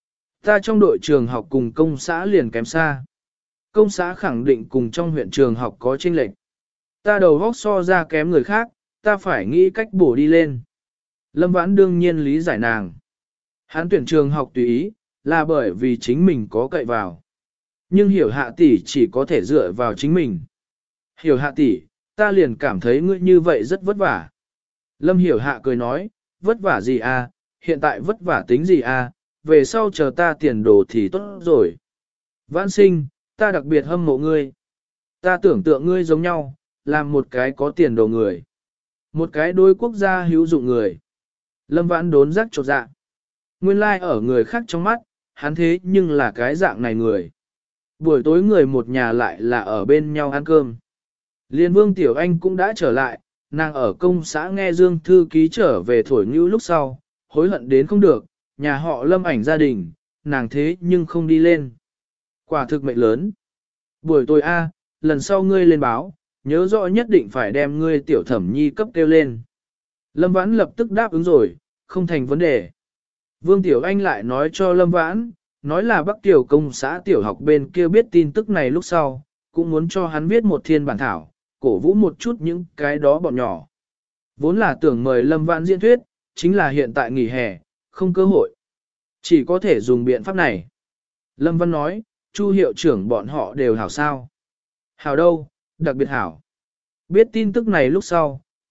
Ta trong đội trường học cùng công xã liền kém xa. Công xã khẳng định cùng trong huyện trường học có chênh lệch. Ta đầu góc so ra kém người khác, ta phải nghĩ cách bổ đi lên. Lâm Vãn đương nhiên lý giải nàng. Hắn tuyển trường học tùy ý, là bởi vì chính mình có cậy vào. Nhưng Hiểu Hạ tỷ chỉ có thể dựa vào chính mình. Hiểu Hạ tỷ, ta liền cảm thấy ngươi như vậy rất vất vả. Lâm Hiểu Hạ cười nói, vất vả gì à, hiện tại vất vả tính gì à, về sau chờ ta tiền đồ thì tốt rồi. Vãn sinh, ta đặc biệt hâm mộ ngươi. Ta tưởng tượng ngươi giống nhau, làm một cái có tiền đồ người. Một cái đối quốc gia hữu dụng người. Lâm Vãn đốn rắc chột dạ. Nguyên lai like ở người khác trong mắt, hắn thế nhưng là cái dạng này người. Buổi tối người một nhà lại là ở bên nhau ăn cơm. Liên Vương Tiểu Anh cũng đã trở lại, nàng ở công xã nghe Dương Thư Ký trở về thổi ngữ lúc sau, hối hận đến không được, nhà họ Lâm ảnh gia đình, nàng thế nhưng không đi lên. Quả thực mệnh lớn. Buổi tối A, lần sau ngươi lên báo, nhớ rõ nhất định phải đem ngươi tiểu thẩm nhi cấp kêu lên. Lâm Vãn lập tức đáp ứng rồi, không thành vấn đề. Vương Tiểu Anh lại nói cho Lâm Vãn, nói là Bắc Tiểu công xã tiểu học bên kia biết tin tức này lúc sau, cũng muốn cho hắn viết một thiên bản thảo, cổ vũ một chút những cái đó bọn nhỏ. Vốn là tưởng mời Lâm Vãn diễn thuyết, chính là hiện tại nghỉ hè, không cơ hội. Chỉ có thể dùng biện pháp này. Lâm Văn nói, Chu hiệu trưởng bọn họ đều hảo sao. Hảo đâu, đặc biệt hảo. Biết tin tức này lúc sau,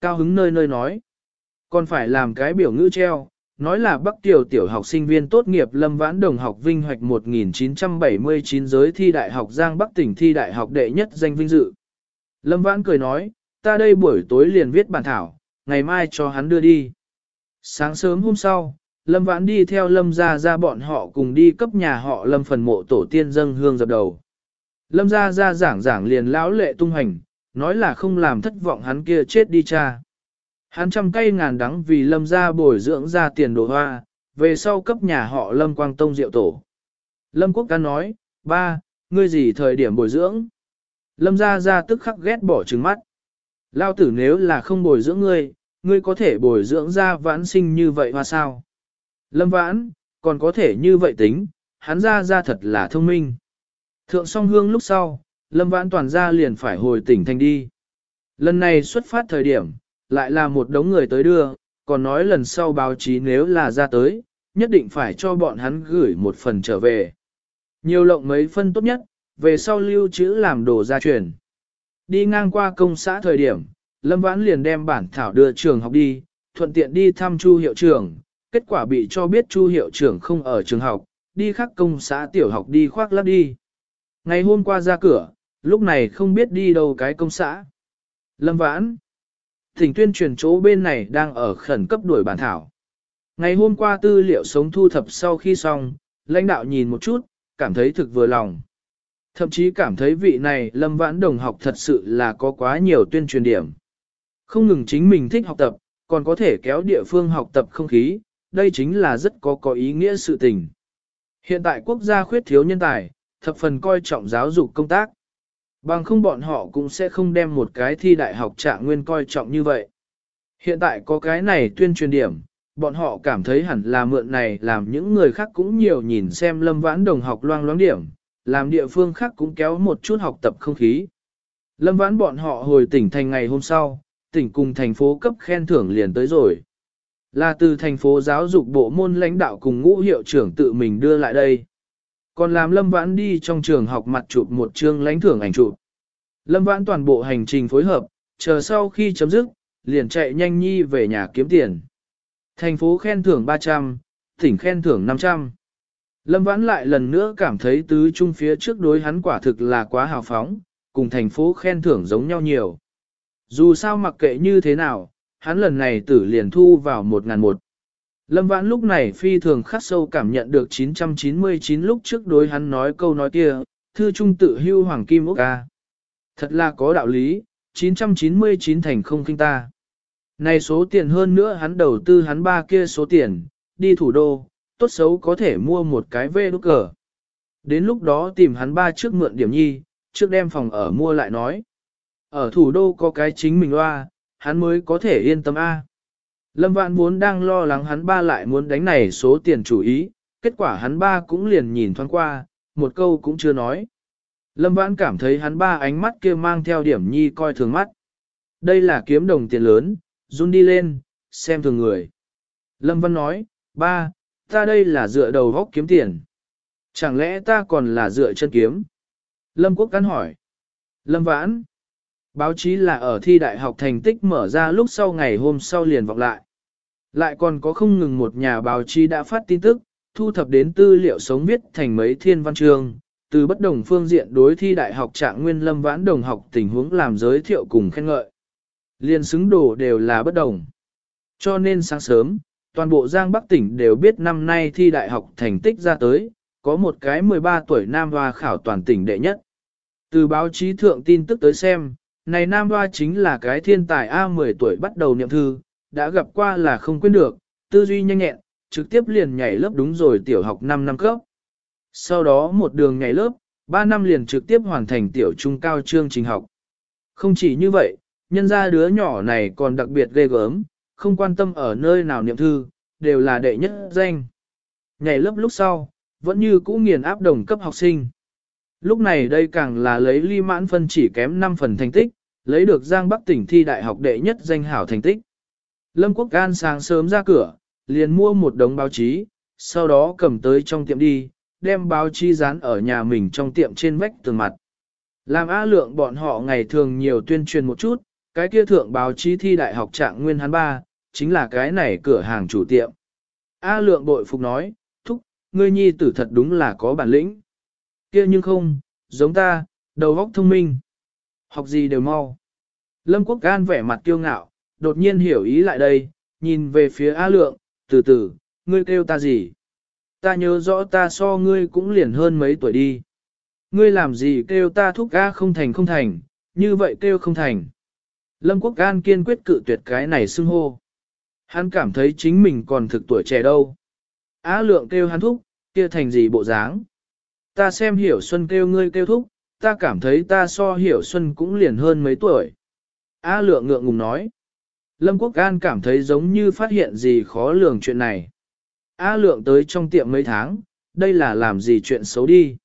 Cao hứng nơi nơi nói. Còn phải làm cái biểu ngữ treo, nói là Bắc Tiểu tiểu học sinh viên tốt nghiệp Lâm Vãn Đồng học vinh hoạch một nghìn chín trăm bảy mươi chín giới thi đại học Giang Bắc tỉnh thi đại học đệ nhất danh vinh dự. Lâm Vãn cười nói, ta đây buổi tối liền viết bản thảo, ngày mai cho hắn đưa đi. Sáng sớm hôm sau, Lâm Vãn đi theo Lâm Gia Gia bọn họ cùng đi cấp nhà họ Lâm phần mộ tổ tiên dâng hương dập đầu. Lâm Gia Gia giảng giảng liền lão lệ tung hành, nói là không làm thất vọng hắn kia chết đi cha. Hắn trăm cây ngàn đắng vì Lâm Gia bồi dưỡng ra tiền đồ hoa, về sau cấp nhà họ Lâm Quang Tông Diệu Tổ. Lâm Quốc Ca nói, ba, ngươi gì thời điểm bồi dưỡng? Lâm Gia Gia tức khắc ghét bỏ trừng mắt. Lao tử nếu là không bồi dưỡng ngươi, ngươi có thể bồi dưỡng ra vãn sinh như vậy hoa sao? Lâm Vãn, còn có thể như vậy tính, hắn Gia Gia thật là thông minh. Thượng song hương lúc sau, Lâm Vãn toàn ra liền phải hồi tỉnh thành đi. Lần này xuất phát thời điểm, lại là một đống người tới đưa, còn nói lần sau báo chí nếu là ra tới, nhất định phải cho bọn hắn gửi một phần trở về. Nhiều lộng mấy phân tốt nhất, về sau lưu trữ làm đồ gia truyền. Đi ngang qua công xã thời điểm, Lâm Vãn liền đem bản thảo đưa trường học đi, thuận tiện đi thăm Chu hiệu trưởng, kết quả bị cho biết Chu hiệu trưởng không ở trường học, đi khắc công xã tiểu học đi khoác lác đi. Ngày hôm qua ra cửa, lúc này không biết đi đâu cái công xã. Lâm Vãn, thỉnh tuyên truyền chỗ bên này đang ở khẩn cấp đuổi bản thảo. Ngày hôm qua tư liệu sống thu thập sau khi xong, lãnh đạo nhìn một chút, cảm thấy thực vừa lòng. Thậm chí cảm thấy vị này Lâm Vãn đồng học thật sự là có quá nhiều tuyên truyền điểm. Không ngừng chính mình thích học tập, còn có thể kéo địa phương học tập không khí, đây chính là rất có có ý nghĩa sự tình. Hiện tại quốc gia khuyết thiếu nhân tài, thập phần coi trọng giáo dục công tác. Bằng không bọn họ cũng sẽ không đem một cái thi đại học trạng nguyên coi trọng như vậy. Hiện tại có cái này tuyên truyền điểm, bọn họ cảm thấy hẳn là mượn này làm những người khác cũng nhiều nhìn xem Lâm Vãn đồng học loang loáng điểm, làm địa phương khác cũng kéo một chút học tập không khí. Lâm Vãn bọn họ hồi tỉnh thành ngày hôm sau, tỉnh cùng thành phố cấp khen thưởng liền tới rồi. Là từ thành phố giáo dục bộ môn lãnh đạo cùng ngũ hiệu trưởng tự mình đưa lại đây. Còn làm Lâm Vãn đi trong trường học mặt chụp một chương lãnh thưởng ảnh chụp. Lâm Vãn toàn bộ hành trình phối hợp, chờ sau khi chấm dứt, liền chạy nhanh nhi về nhà kiếm tiền. Thành phố khen thưởng ba trăm, tỉnh khen thưởng năm trăm. Lâm Vãn lại lần nữa cảm thấy tứ trung phía trước đối hắn quả thực là quá hào phóng, cùng thành phố khen thưởng giống nhau nhiều. Dù sao mặc kệ như thế nào, hắn lần này tử liền thu vào một ngàn một. Lâm Vãn lúc này phi thường khắc sâu cảm nhận được chín trăm chín mươi chín lúc trước đối hắn nói câu nói kia, thư trung tự hưu hoàng kim ốc ca. Thật là có đạo lý, chín trăm chín mươi chín thành không khinh ta. Này số tiền hơn nữa hắn đầu tư hắn ba kia số tiền, đi thủ đô, tốt xấu có thể mua một cái vê đúc cờ. Đến lúc đó tìm hắn ba trước mượn điểm nhi, trước đem phòng ở mua lại nói. Ở thủ đô có cái chính mình loa, hắn mới có thể yên tâm A. Lâm Vãn vốn đang lo lắng hắn ba lại muốn đánh này số tiền chủ ý, kết quả hắn ba cũng liền nhìn thoáng qua, một câu cũng chưa nói. Lâm Vãn cảm thấy hắn ba ánh mắt kia mang theo điểm nhi coi thường mắt. Đây là kiếm đồng tiền lớn, run đi lên, xem thường người. Lâm Văn nói, ba, ta đây là dựa đầu góc kiếm tiền. Chẳng lẽ ta còn là dựa chân kiếm? Lâm Quốc Cán hỏi. Lâm Vãn. Báo chí là ở thi đại học thành tích mở ra lúc sau ngày hôm sau liền vọng lại. Lại còn có không ngừng một nhà báo chí đã phát tin tức, thu thập đến tư liệu sống viết thành mấy thiên văn chương, từ bất đồng phương diện đối thi đại học trạng nguyên Lâm Vãn đồng học tình huống làm giới thiệu cùng khen ngợi. Liên xứng đồ đều là bất đồng. Cho nên sáng sớm, toàn bộ Giang Bắc tỉnh đều biết năm nay thi đại học thành tích ra tới, có một cái mười ba tuổi nam hoa khảo toàn tỉnh đệ nhất. Từ báo chí thượng tin tức tới xem, này nam hoa chính là cái thiên tài A mười tuổi bắt đầu niệm thư, đã gặp qua là không quên được, tư duy nhanh nhẹn, trực tiếp liền nhảy lớp đúng rồi tiểu học năm năm cấp. Sau đó một đường nhảy lớp, ba năm liền trực tiếp hoàn thành tiểu trung cao chương trình học. Không chỉ như vậy, nhân ra đứa nhỏ này còn đặc biệt ghê gớm, không quan tâm ở nơi nào niệm thư, đều là đệ nhất danh. Nhảy lớp lúc sau, vẫn như cũ nghiền áp đồng cấp học sinh. Lúc này đây càng là lấy ly mãn phân chỉ kém năm phần thành tích, lấy được Giang Bắc tỉnh thi đại học đệ nhất danh hảo thành tích. Lâm Quốc Can sáng sớm ra cửa, liền mua một đống báo chí, sau đó cầm tới trong tiệm đi, đem báo chí dán ở nhà mình trong tiệm trên vách tường mặt. Làm A Lượng bọn họ ngày thường nhiều tuyên truyền một chút, Cái kia thượng báo chí thi đại học trạng nguyên hắn ba, chính là cái này cửa hàng chủ tiệm. A Lượng bội phục nói, thúc, ngươi nhi tử thật đúng là có bản lĩnh. Kia nhưng không, giống ta, đầu óc thông minh. Học gì đều mau. Lâm Quốc Gan vẻ mặt kiêu ngạo, đột nhiên hiểu ý lại đây, nhìn về phía A Lượng, từ từ, ngươi kêu ta gì? Ta nhớ rõ ta so ngươi cũng liền hơn mấy tuổi đi. Ngươi làm gì kêu ta thúc A không thành không thành, như vậy kêu không thành. Lâm Quốc Gan kiên quyết cự tuyệt cái này xưng hô. Hắn cảm thấy chính mình còn thực tuổi trẻ đâu. A Lượng kêu hắn thúc, kia thành gì bộ dáng? Ta xem Hiểu Xuân kêu ngươi kêu thúc, ta cảm thấy ta so Hiểu Xuân cũng liền hơn mấy tuổi. A Lượng ngượng ngùng nói. Lâm Quốc Gan cảm thấy giống như phát hiện gì khó lường chuyện này. A Lượng tới trong tiệm mấy tháng, đây là làm gì chuyện xấu đi.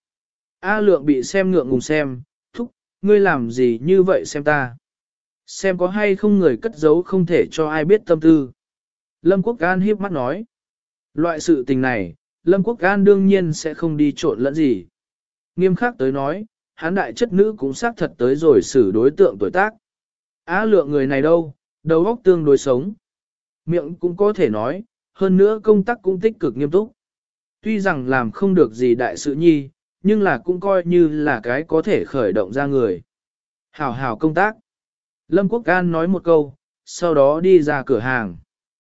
A Lượng bị xem ngượng ngùng xem, thúc, ngươi làm gì như vậy xem ta. Xem có hay không người cất giấu không thể cho ai biết tâm tư. Lâm Quốc Gan hiếp mắt nói. Loại sự tình này, Lâm Quốc Gan đương nhiên sẽ không đi trộn lẫn gì. Nghiêm khắc tới nói, hán đại chất nữ cũng xác thật tới rồi xử đối tượng tuổi tác. Á Lượng người này đâu, đầu óc tương đối sống. Miệng cũng có thể nói, hơn nữa công tác cũng tích cực nghiêm túc. Tuy rằng làm không được gì đại sự nhi, nhưng là cũng coi như là cái có thể khởi động ra người. Hảo hảo công tác. Lâm Quốc Gan nói một câu, sau đó đi ra cửa hàng.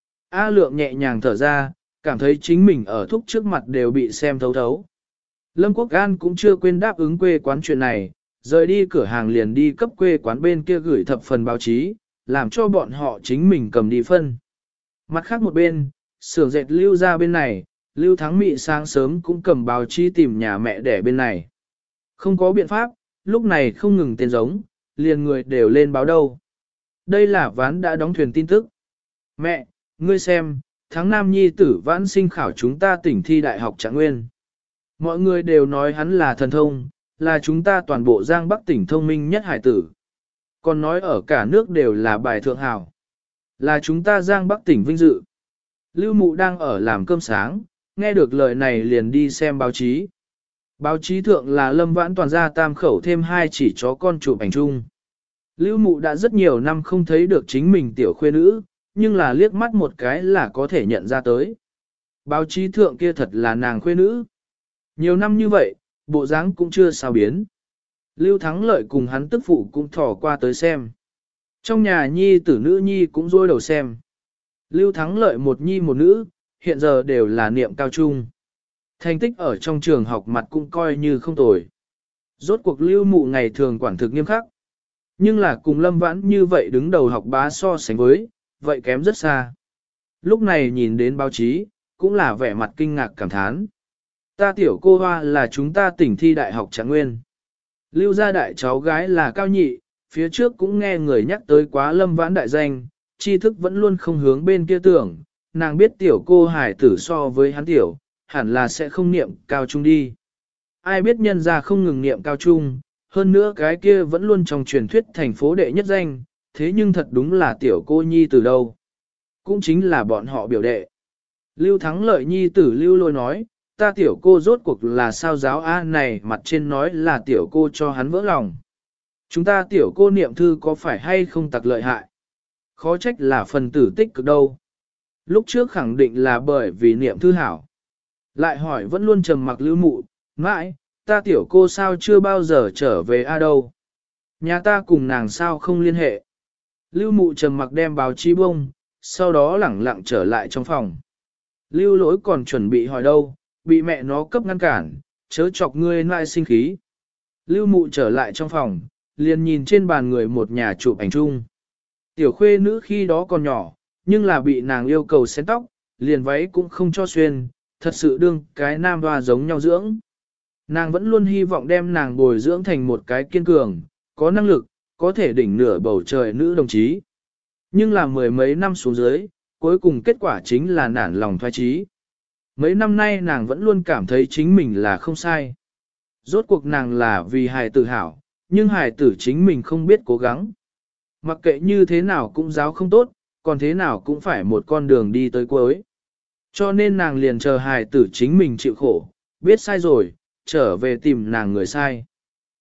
A Lượng nhẹ nhàng thở ra, cảm thấy chính mình ở thúc trước mặt đều bị xem thấu thấu. Lâm Quốc Gan cũng chưa quên đáp ứng quê quán chuyện này, rời đi cửa hàng liền đi cấp quê quán bên kia gửi thập phần báo chí, làm cho bọn họ chính mình cầm đi phân. Mặt khác một bên, xưởng dệt Lưu ra bên này, Lưu Thắng Mị sáng sớm cũng cầm báo chí tìm nhà mẹ đẻ bên này. Không có biện pháp, lúc này không ngừng tên giống, liền người đều lên báo đâu. Đây là Ván đã đóng thuyền tin tức. Mẹ, ngươi xem, tháng năm nhi tử Vãn sinh khảo chúng ta tỉnh thi đại học Trạng Nguyên. Mọi người đều nói hắn là thần thông, là chúng ta toàn bộ Giang Bắc tỉnh thông minh nhất hải tử. Còn nói ở cả nước đều là bài thượng hảo. Là chúng ta Giang Bắc tỉnh vinh dự. Lưu Mụ đang ở làm cơm sáng, nghe được lời này liền đi xem báo chí. Báo chí thượng là Lâm Vãn toàn gia tam khẩu thêm hai chỉ chó con chụp ảnh chung. Lưu Mụ đã rất nhiều năm không thấy được chính mình tiểu khuê nữ, nhưng là liếc mắt một cái là có thể nhận ra tới. Báo chí thượng kia thật là nàng khuê nữ. Nhiều năm như vậy, bộ dáng cũng chưa sao biến. Lưu Thắng Lợi cùng hắn tức phụ cũng thỏ qua tới xem. Trong nhà nhi tử nữ nhi cũng dôi đầu xem. Lưu Thắng Lợi một nhi một nữ, hiện giờ đều là niệm cao trung. Thành tích ở trong trường học mặt cũng coi như không tồi. Rốt cuộc Lưu Mụ ngày thường quản thực nghiêm khắc. Nhưng là cùng Lâm Vãn như vậy đứng đầu học bá so sánh với, vậy kém rất xa. Lúc này nhìn đến báo chí, cũng là vẻ mặt kinh ngạc cảm thán. Ta tiểu cô hoa là chúng ta tỉnh thi đại học Trạng Nguyên. Lưu gia đại cháu gái là Cao Nhị, phía trước cũng nghe người nhắc tới quá Lâm Vãn đại danh, tri thức vẫn luôn không hướng bên kia tưởng, nàng biết tiểu cô hải tử so với hắn tiểu, hẳn là sẽ không niệm cao trung đi. Ai biết nhân ra không ngừng niệm cao trung, hơn nữa cái kia vẫn luôn trong truyền thuyết thành phố đệ nhất danh, thế nhưng thật đúng là tiểu cô nhi từ đâu. Cũng chính là bọn họ biểu đệ. Lưu Thắng Lợi nhi tử Lưu Lôi nói, ta tiểu cô rốt cuộc là sao giáo A này mặt trên nói là tiểu cô cho hắn vỡ lòng. Chúng ta tiểu cô niệm thư có phải hay không tặc lợi hại? Khó trách là phần tử tích cực đâu. Lúc trước khẳng định là bởi vì niệm thư hảo. Lại hỏi vẫn luôn trầm mặc Lưu Mụ, mãi, ta tiểu cô sao chưa bao giờ trở về A đâu? Nhà ta cùng nàng sao không liên hệ? Lưu Mụ trầm mặc đem báo chí bông, sau đó lẳng lặng trở lại trong phòng. Lưu Lỗi còn chuẩn bị hỏi đâu, bị mẹ nó cấp ngăn cản, chớ chọc ngươi lại sinh khí. Lưu Mụ trở lại trong phòng, liền nhìn trên bàn người một nhà chụp ảnh chung. Tiểu khuê nữ khi đó còn nhỏ, nhưng là bị nàng yêu cầu xén tóc, liền váy cũng không cho xuyên, thật sự đương cái nam hoa giống nhau dưỡng. Nàng vẫn luôn hy vọng đem nàng bồi dưỡng thành một cái kiên cường, có năng lực, có thể đỉnh nửa bầu trời nữ đồng chí. Nhưng là mười mấy năm xuống dưới, cuối cùng kết quả chính là nản lòng thoái chí. Mấy năm nay nàng vẫn luôn cảm thấy chính mình là không sai. Rốt cuộc nàng là vì hài tử hảo, nhưng hài tử chính mình không biết cố gắng. Mặc kệ như thế nào cũng giáo không tốt, còn thế nào cũng phải một con đường đi tới cuối. Cho nên nàng liền chờ hài tử chính mình chịu khổ, biết sai rồi, trở về tìm nàng người sai.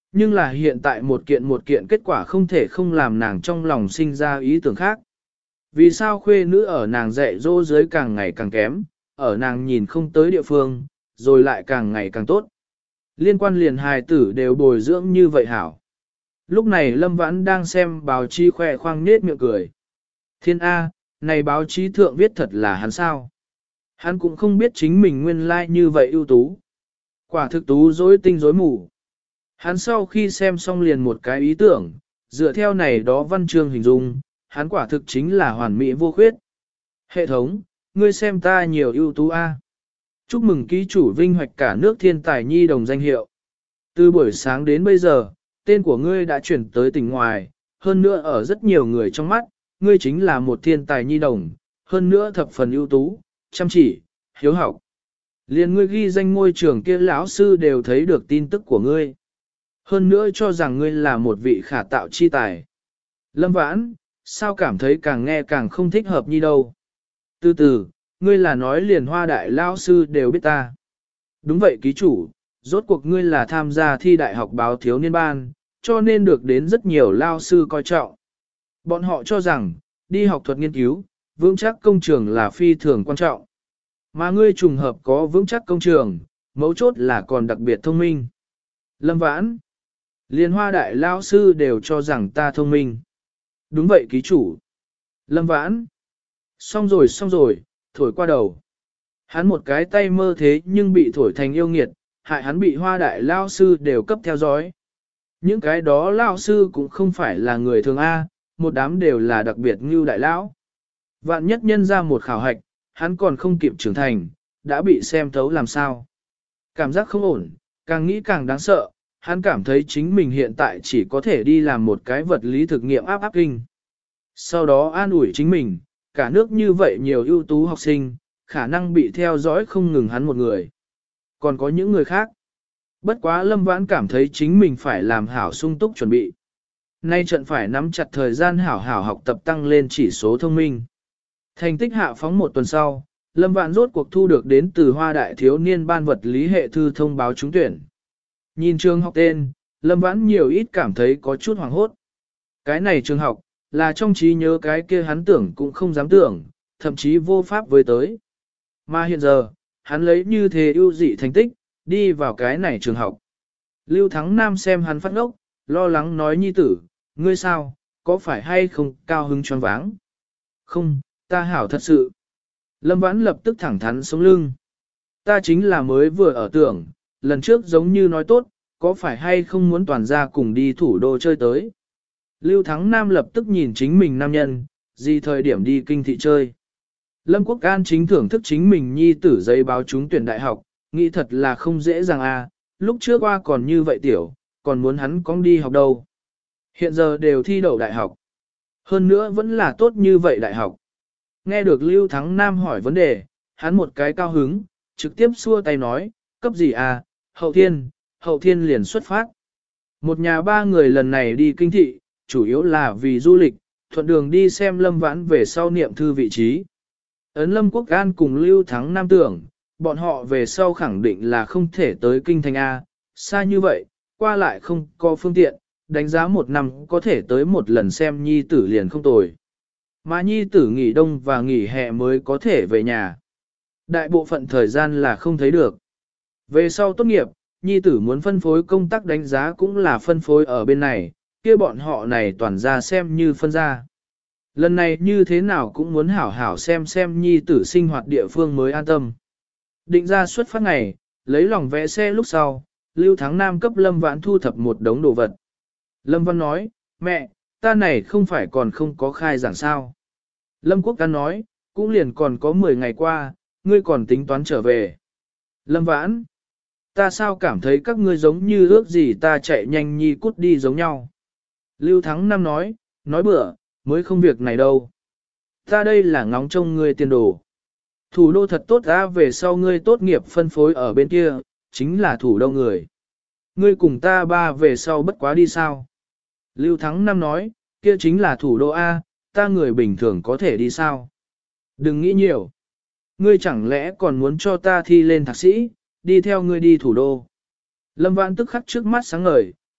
Nhưng là hiện tại một kiện một kiện kết quả không thể không làm nàng trong lòng sinh ra ý tưởng khác. Vì sao khuê nữ ở nàng dạy dỗ dưới càng ngày càng kém, ở nàng nhìn không tới địa phương, rồi lại càng ngày càng tốt. Liên quan liền hài tử đều bồi dưỡng như vậy hảo. Lúc này Lâm Vãn đang xem báo chí khoe khoang nết miệng cười. Thiên A, này báo chí thượng viết thật là hắn sao? Hắn cũng không biết chính mình nguyên lai like như vậy ưu tú. Quả thực tú dối tinh dối mù. Hắn sau khi xem xong liền một cái ý tưởng, dựa theo này đó văn chương hình dung, hắn quả thực chính là hoàn mỹ vô khuyết. Hệ thống, ngươi xem ta nhiều ưu tú A. Chúc mừng ký chủ vinh hoạch cả nước thiên tài nhi đồng danh hiệu. Từ buổi sáng đến bây giờ, tên của ngươi đã chuyển tới tỉnh ngoài, hơn nữa ở rất nhiều người trong mắt, ngươi chính là một thiên tài nhi đồng, hơn nữa thập phần ưu tú, chăm chỉ, hiếu học. Liên ngươi ghi danh ngôi trường kia lão sư đều thấy được tin tức của ngươi. Hơn nữa cho rằng ngươi là một vị khả tạo chi tài. Lâm Vãn, sao cảm thấy càng nghe càng không thích hợp nhi đâu. Từ từ, ngươi là nói liền hoa đại lão sư đều biết ta. Đúng vậy ký chủ, rốt cuộc ngươi là tham gia thi đại học báo thiếu niên ban, cho nên được đến rất nhiều lao sư coi trọng. Bọn họ cho rằng, đi học thuật nghiên cứu, vững chắc công trường là phi thường quan trọng. Mà ngươi trùng hợp có vững chắc công trường, mấu chốt là còn đặc biệt thông minh. Lâm Vãn, liên hoa đại lao sư đều cho rằng ta thông minh. Đúng vậy ký chủ. Lâm Vãn, xong rồi xong rồi, thổi qua đầu. Hắn một cái tay mơ thế nhưng bị thổi thành yêu nghiệt, hại hắn bị hoa đại lao sư đều cấp theo dõi. Những cái đó lao sư cũng không phải là người thường A, một đám đều là đặc biệt như đại lão. Vạn nhất nhân ra một khảo hạch, hắn còn không kịp trưởng thành, đã bị xem thấu làm sao. Cảm giác không ổn, càng nghĩ càng đáng sợ, hắn cảm thấy chính mình hiện tại chỉ có thể đi làm một cái vật lý thực nghiệm áp áp kinh. Sau đó an ủi chính mình, cả nước như vậy nhiều ưu tú học sinh, khả năng bị theo dõi không ngừng hắn một người. Còn có những người khác. Bất quá Lâm Vãn cảm thấy chính mình phải làm hảo sung túc chuẩn bị. Nay trận phải nắm chặt thời gian hảo hảo học tập tăng lên chỉ số thông minh. Thành tích hạ phóng một tuần sau, Lâm Vãn rốt cuộc thu được đến từ Hoa Đại thiếu niên ban vật lý hệ thư thông báo trúng tuyển. Nhìn trường học tên, Lâm Vãn nhiều ít cảm thấy có chút hoảng hốt. Cái này trường học, là trong trí nhớ cái kia hắn tưởng cũng không dám tưởng, thậm chí vô pháp với tới. Mà hiện giờ, hắn lấy như thế ưu dị thành tích, đi vào cái này trường học. Lưu Thắng Nam xem hắn phát ngốc, lo lắng nói nhi tử, ngươi sao, có phải hay không cao hứng choáng váng? Không, ta hảo thật sự. Lâm Vãn lập tức thẳng thắn sống lưng. Ta chính là mới vừa ở tưởng, lần trước giống như nói tốt, có phải hay không muốn toàn gia cùng đi thủ đô chơi tới. Lưu Thắng Nam lập tức nhìn chính mình nam nhân, gì thời điểm đi kinh thị chơi. Lâm Quốc An chính thưởng thức chính mình nhi tử giấy báo trúng tuyển đại học, nghĩ thật là không dễ dàng à, lúc trước qua còn như vậy tiểu, còn muốn hắn con đi học đâu. Hiện giờ đều thi đậu đại học. Hơn nữa vẫn là tốt như vậy đại học. Nghe được Lưu Thắng Nam hỏi vấn đề, hắn một cái cao hứng, trực tiếp xua tay nói, cấp gì à, hậu thiên, hậu thiên liền xuất phát. Một nhà ba người lần này đi kinh thị, chủ yếu là vì du lịch, thuận đường đi xem Lâm Vãn về sau niệm thư vị trí. Ấn Lâm Quốc An cùng Lưu Thắng Nam tưởng, bọn họ về sau khẳng định là không thể tới kinh thành A, xa như vậy, qua lại không có phương tiện, đánh giá một năm có thể tới một lần xem nhi tử liền không tồi. Mà nhi tử nghỉ đông và nghỉ hè mới có thể về nhà. Đại bộ phận thời gian là không thấy được. Về sau tốt nghiệp, nhi tử muốn phân phối công tác đánh giá cũng là phân phối ở bên này, kia bọn họ này toàn ra xem như phân ra. Lần này như thế nào cũng muốn hảo hảo xem xem nhi tử sinh hoạt địa phương mới an tâm. Định ra xuất phát ngày, lấy lòng vẽ xe lúc sau, Lưu Thắng Nam cấp Lâm Vãn thu thập một đống đồ vật. Lâm Văn nói, mẹ, ta này không phải còn không có khai giảng sao. Lâm Quốc An nói, cũng liền còn có mười ngày qua, ngươi còn tính toán trở về. Lâm Vãn, ta sao cảm thấy các ngươi giống như ước gì ta chạy nhanh nhi cút đi giống nhau. Lưu Thắng Nam nói, nói bữa, mới không việc này đâu. Ta đây là ngóng trông ngươi tiền đồ. Thủ đô thật tốt ra về sau ngươi tốt nghiệp phân phối ở bên kia, chính là thủ đô người. Ngươi cùng ta ba về sau bất quá đi sao? Lưu Thắng Nam nói, kia chính là thủ đô A, ta người bình thường có thể đi sao? Đừng nghĩ nhiều. Ngươi chẳng lẽ còn muốn cho ta thi lên thạc sĩ, đi theo ngươi đi thủ đô. Lâm Vãn tức khắc trước mắt sáng ngời,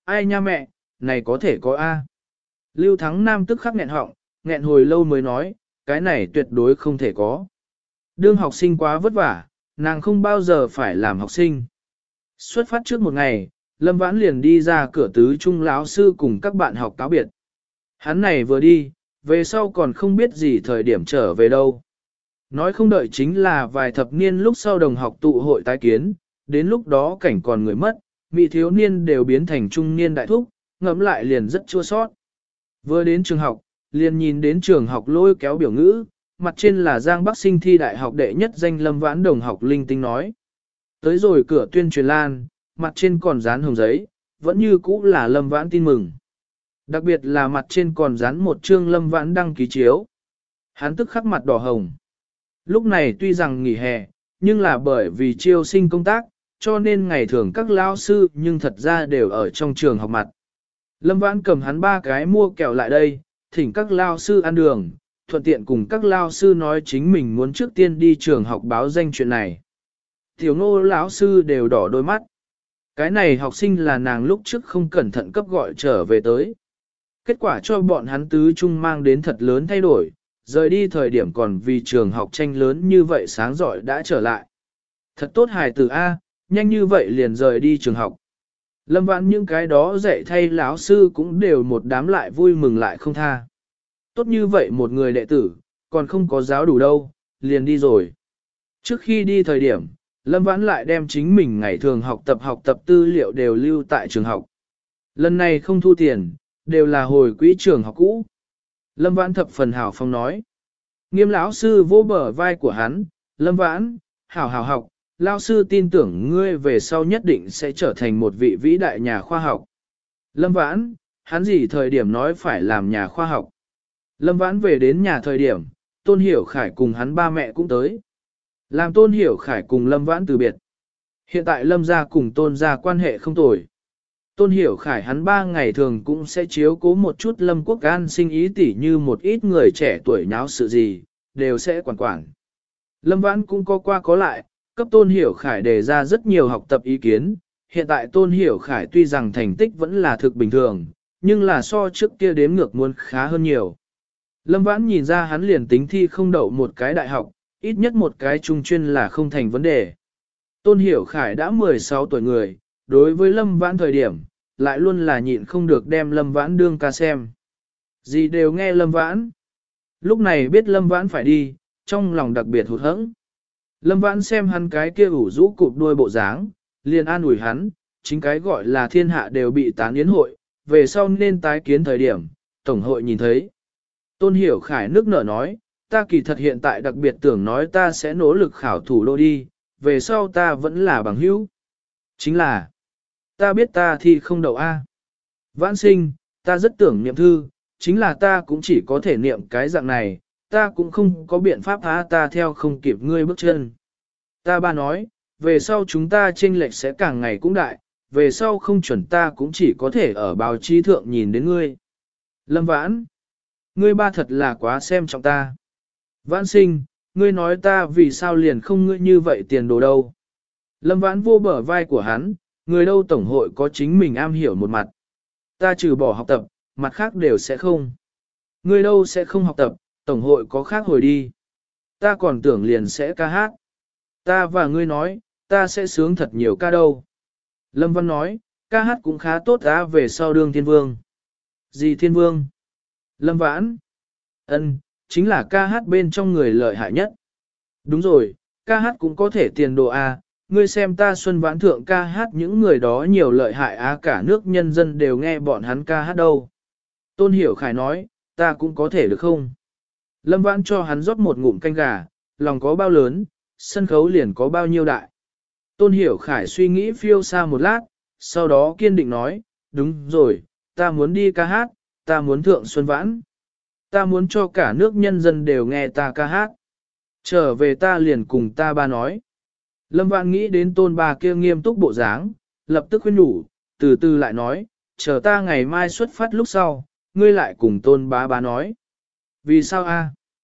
Ai nha mẹ, này có thể có A. Lưu Thắng Nam tức khắc nghẹn họng, nghẹn hồi lâu mới nói, cái này tuyệt đối không thể có. Đương học sinh quá vất vả, nàng không bao giờ phải làm học sinh. Xuất phát trước một ngày, Lâm Vãn liền đi ra cửa tứ trung lão sư cùng các bạn học cáo biệt. Hắn này vừa đi, về sau còn không biết gì thời điểm trở về đâu. Nói không đợi chính là vài thập niên lúc sau đồng học tụ hội tái kiến, đến lúc đó cảnh còn người mất, mỹ thiếu niên đều biến thành trung niên đại thúc, ngẫm lại liền rất chua sót. Vừa đến trường học, liền nhìn đến trường học lôi kéo biểu ngữ, mặt trên là Giang Bắc Sinh thi đại học đệ nhất danh Lâm Vãn đồng học linh tinh nói. Tới rồi cửa tuyên truyền lan, mặt trên còn dán hồng giấy, vẫn như cũ là Lâm Vãn tin mừng. Đặc biệt là mặt trên còn dán một chương Lâm Vãn đăng ký chiếu. Hắn tức khắc mặt đỏ hồng. Lúc này tuy rằng nghỉ hè, nhưng là bởi vì chiêu sinh công tác, cho nên ngày thường các lao sư nhưng thật ra đều ở trong trường học mặt. Lâm Vãn cầm hắn ba cái mua kẹo lại đây, thỉnh các lao sư ăn đường, thuận tiện cùng các lao sư nói chính mình muốn trước tiên đi trường học báo danh chuyện này. Tiểu ngô lão sư đều đỏ đôi mắt. Cái này học sinh là nàng lúc trước không cẩn thận cấp gọi trở về tới. Kết quả cho bọn hắn tứ trung mang đến thật lớn thay đổi, rời đi thời điểm còn vì trường học tranh lớn như vậy sáng giỏi đã trở lại. Thật tốt hài tử A, nhanh như vậy liền rời đi trường học. Lâm Vãn những cái đó dạy thay lão sư cũng đều một đám lại vui mừng lại không tha. Tốt như vậy một người đệ tử, còn không có giáo đủ đâu, liền đi rồi. Trước khi đi thời điểm, Lâm Vãn lại đem chính mình ngày thường học tập học tập tư liệu đều lưu tại trường học. Lần này không thu tiền, đều là hồi quỹ trường học cũ. Lâm Vãn thập phần hảo phong nói. Nghiêm lão sư vô bờ vai của hắn, Lâm Vãn, hảo hảo học, lão sư tin tưởng ngươi về sau nhất định sẽ trở thành một vị vĩ đại nhà khoa học. Lâm Vãn, hắn gì thời điểm nói phải làm nhà khoa học. Lâm Vãn về đến nhà thời điểm, Tôn Hiểu Khải cùng hắn ba mẹ cũng tới. Làm Tôn Hiểu Khải cùng Lâm Vãn từ biệt. Hiện tại Lâm gia cùng Tôn gia quan hệ không tồi. Tôn Hiểu Khải hắn ba ngày thường cũng sẽ chiếu cố một chút Lâm Quốc An sinh ý tỉ như một ít người trẻ tuổi nháo sự gì, đều sẽ quản quản. Lâm Vãn cũng có qua có lại, cấp Tôn Hiểu Khải đề ra rất nhiều học tập ý kiến. Hiện tại Tôn Hiểu Khải tuy rằng thành tích vẫn là thực bình thường, nhưng là so trước kia đếm ngược muốn khá hơn nhiều. Lâm Vãn nhìn ra hắn liền tính thi không đậu một cái đại học, ít nhất một cái trung chuyên là không thành vấn đề. Tôn Hiểu Khải đã mười sáu tuổi người, đối với Lâm Vãn thời điểm, lại luôn là nhịn không được đem Lâm Vãn đương ca xem. Gì đều nghe Lâm Vãn. Lúc này biết Lâm Vãn phải đi, trong lòng đặc biệt hụt hẫng. Lâm Vãn xem hắn cái kia ủ rũ cụp đuôi bộ dáng, liền an ủi hắn, chính cái gọi là thiên hạ đều bị tán yến hội, về sau nên tái kiến thời điểm, Tổng hội nhìn thấy. Tôn Hiểu Khải nước nở nói, ta kỳ thật hiện tại đặc biệt tưởng nói ta sẽ nỗ lực khảo thủ đô đi, về sau ta vẫn là bằng hữu. Chính là, ta biết ta thì không đậu A. Vãn sinh, ta rất tưởng niệm thư, chính là ta cũng chỉ có thể niệm cái dạng này, ta cũng không có biện pháp há ta theo không kịp ngươi bước chân. Ta ba nói, về sau chúng ta chênh lệch sẽ càng ngày cũng đại, về sau không chuẩn ta cũng chỉ có thể ở báo chí thượng nhìn đến ngươi. Lâm Vãn, ngươi ba thật là quá xem trọng ta. Vãn sinh, ngươi nói ta vì sao liền không ngươi như vậy tiền đồ đâu. Lâm Vãn vô bờ vai của hắn, người đâu tổng hội có chính mình am hiểu một mặt. Ta trừ bỏ học tập, mặt khác đều sẽ không. Ngươi đâu sẽ không học tập, tổng hội có khác hồi đi. Ta còn tưởng liền sẽ ca hát. Ta và ngươi nói, ta sẽ sướng thật nhiều ca đâu. Lâm Văn nói, ca hát cũng khá tốt ta về sau đương thiên vương. Gì thiên vương? Lâm Vãn. Ân, chính là ca hát bên trong người lợi hại nhất. Đúng rồi, ca hát cũng có thể tiền đồ A, ngươi xem ta Xuân Vãn thượng ca hát những người đó nhiều lợi hại A, cả nước nhân dân đều nghe bọn hắn ca hát đâu. Tôn Hiểu Khải nói, ta cũng có thể được không? Lâm Vãn cho hắn rót một ngụm canh gà, lòng có bao lớn, sân khấu liền có bao nhiêu đại. Tôn Hiểu Khải suy nghĩ phiêu xa một lát, sau đó kiên định nói, đúng rồi, ta muốn đi ca hát, ta muốn thượng Xuân Vãn. Ta muốn cho cả nước nhân dân đều nghe ta ca hát. Trở về ta liền cùng ta ba nói. Lâm Vãn nghĩ đến tôn ba kia nghiêm túc bộ dáng, lập tức khuyên nhủ, từ từ lại nói, chờ ta ngày mai xuất phát lúc sau, ngươi lại cùng tôn bá bá nói. Vì sao a?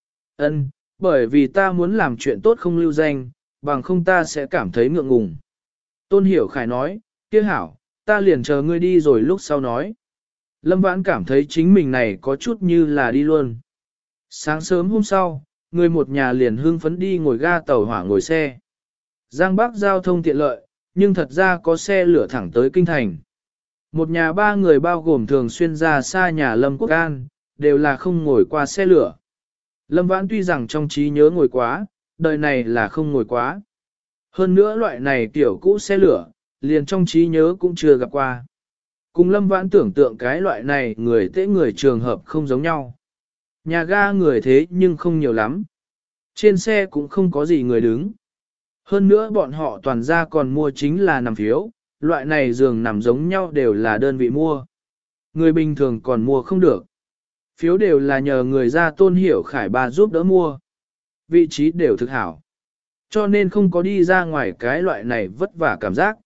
Ân, bởi vì ta muốn làm chuyện tốt không lưu danh, bằng không ta sẽ cảm thấy ngượng ngùng. Tôn Hiểu Khải nói, kia hảo, ta liền chờ ngươi đi rồi lúc sau nói. Lâm Vãn cảm thấy chính mình này có chút như là đi luôn. Sáng sớm hôm sau, người một nhà liền hưng phấn đi ngồi ga tàu hỏa ngồi xe. Giang Bắc giao thông tiện lợi, nhưng thật ra có xe lửa thẳng tới Kinh Thành. Một nhà ba người bao gồm thường xuyên ra xa nhà Lâm Quốc An, đều là không ngồi qua xe lửa. Lâm Vãn tuy rằng trong trí nhớ ngồi quá, đời này là không ngồi quá. Hơn nữa loại này kiểu cũ xe lửa, liền trong trí nhớ cũng chưa gặp qua. Cùng Lâm Vãn tưởng tượng cái loại này người tế người trường hợp không giống nhau. Nhà ga người thế nhưng không nhiều lắm. Trên xe cũng không có gì người đứng. Hơn nữa bọn họ toàn ra còn mua chính là nằm phiếu, loại này giường nằm giống nhau đều là đơn vị mua. Người bình thường còn mua không được. Phiếu đều là nhờ người ra Tôn Hiểu Khải bà giúp đỡ mua. Vị trí đều thực hảo. Cho nên không có đi ra ngoài cái loại này vất vả cảm giác.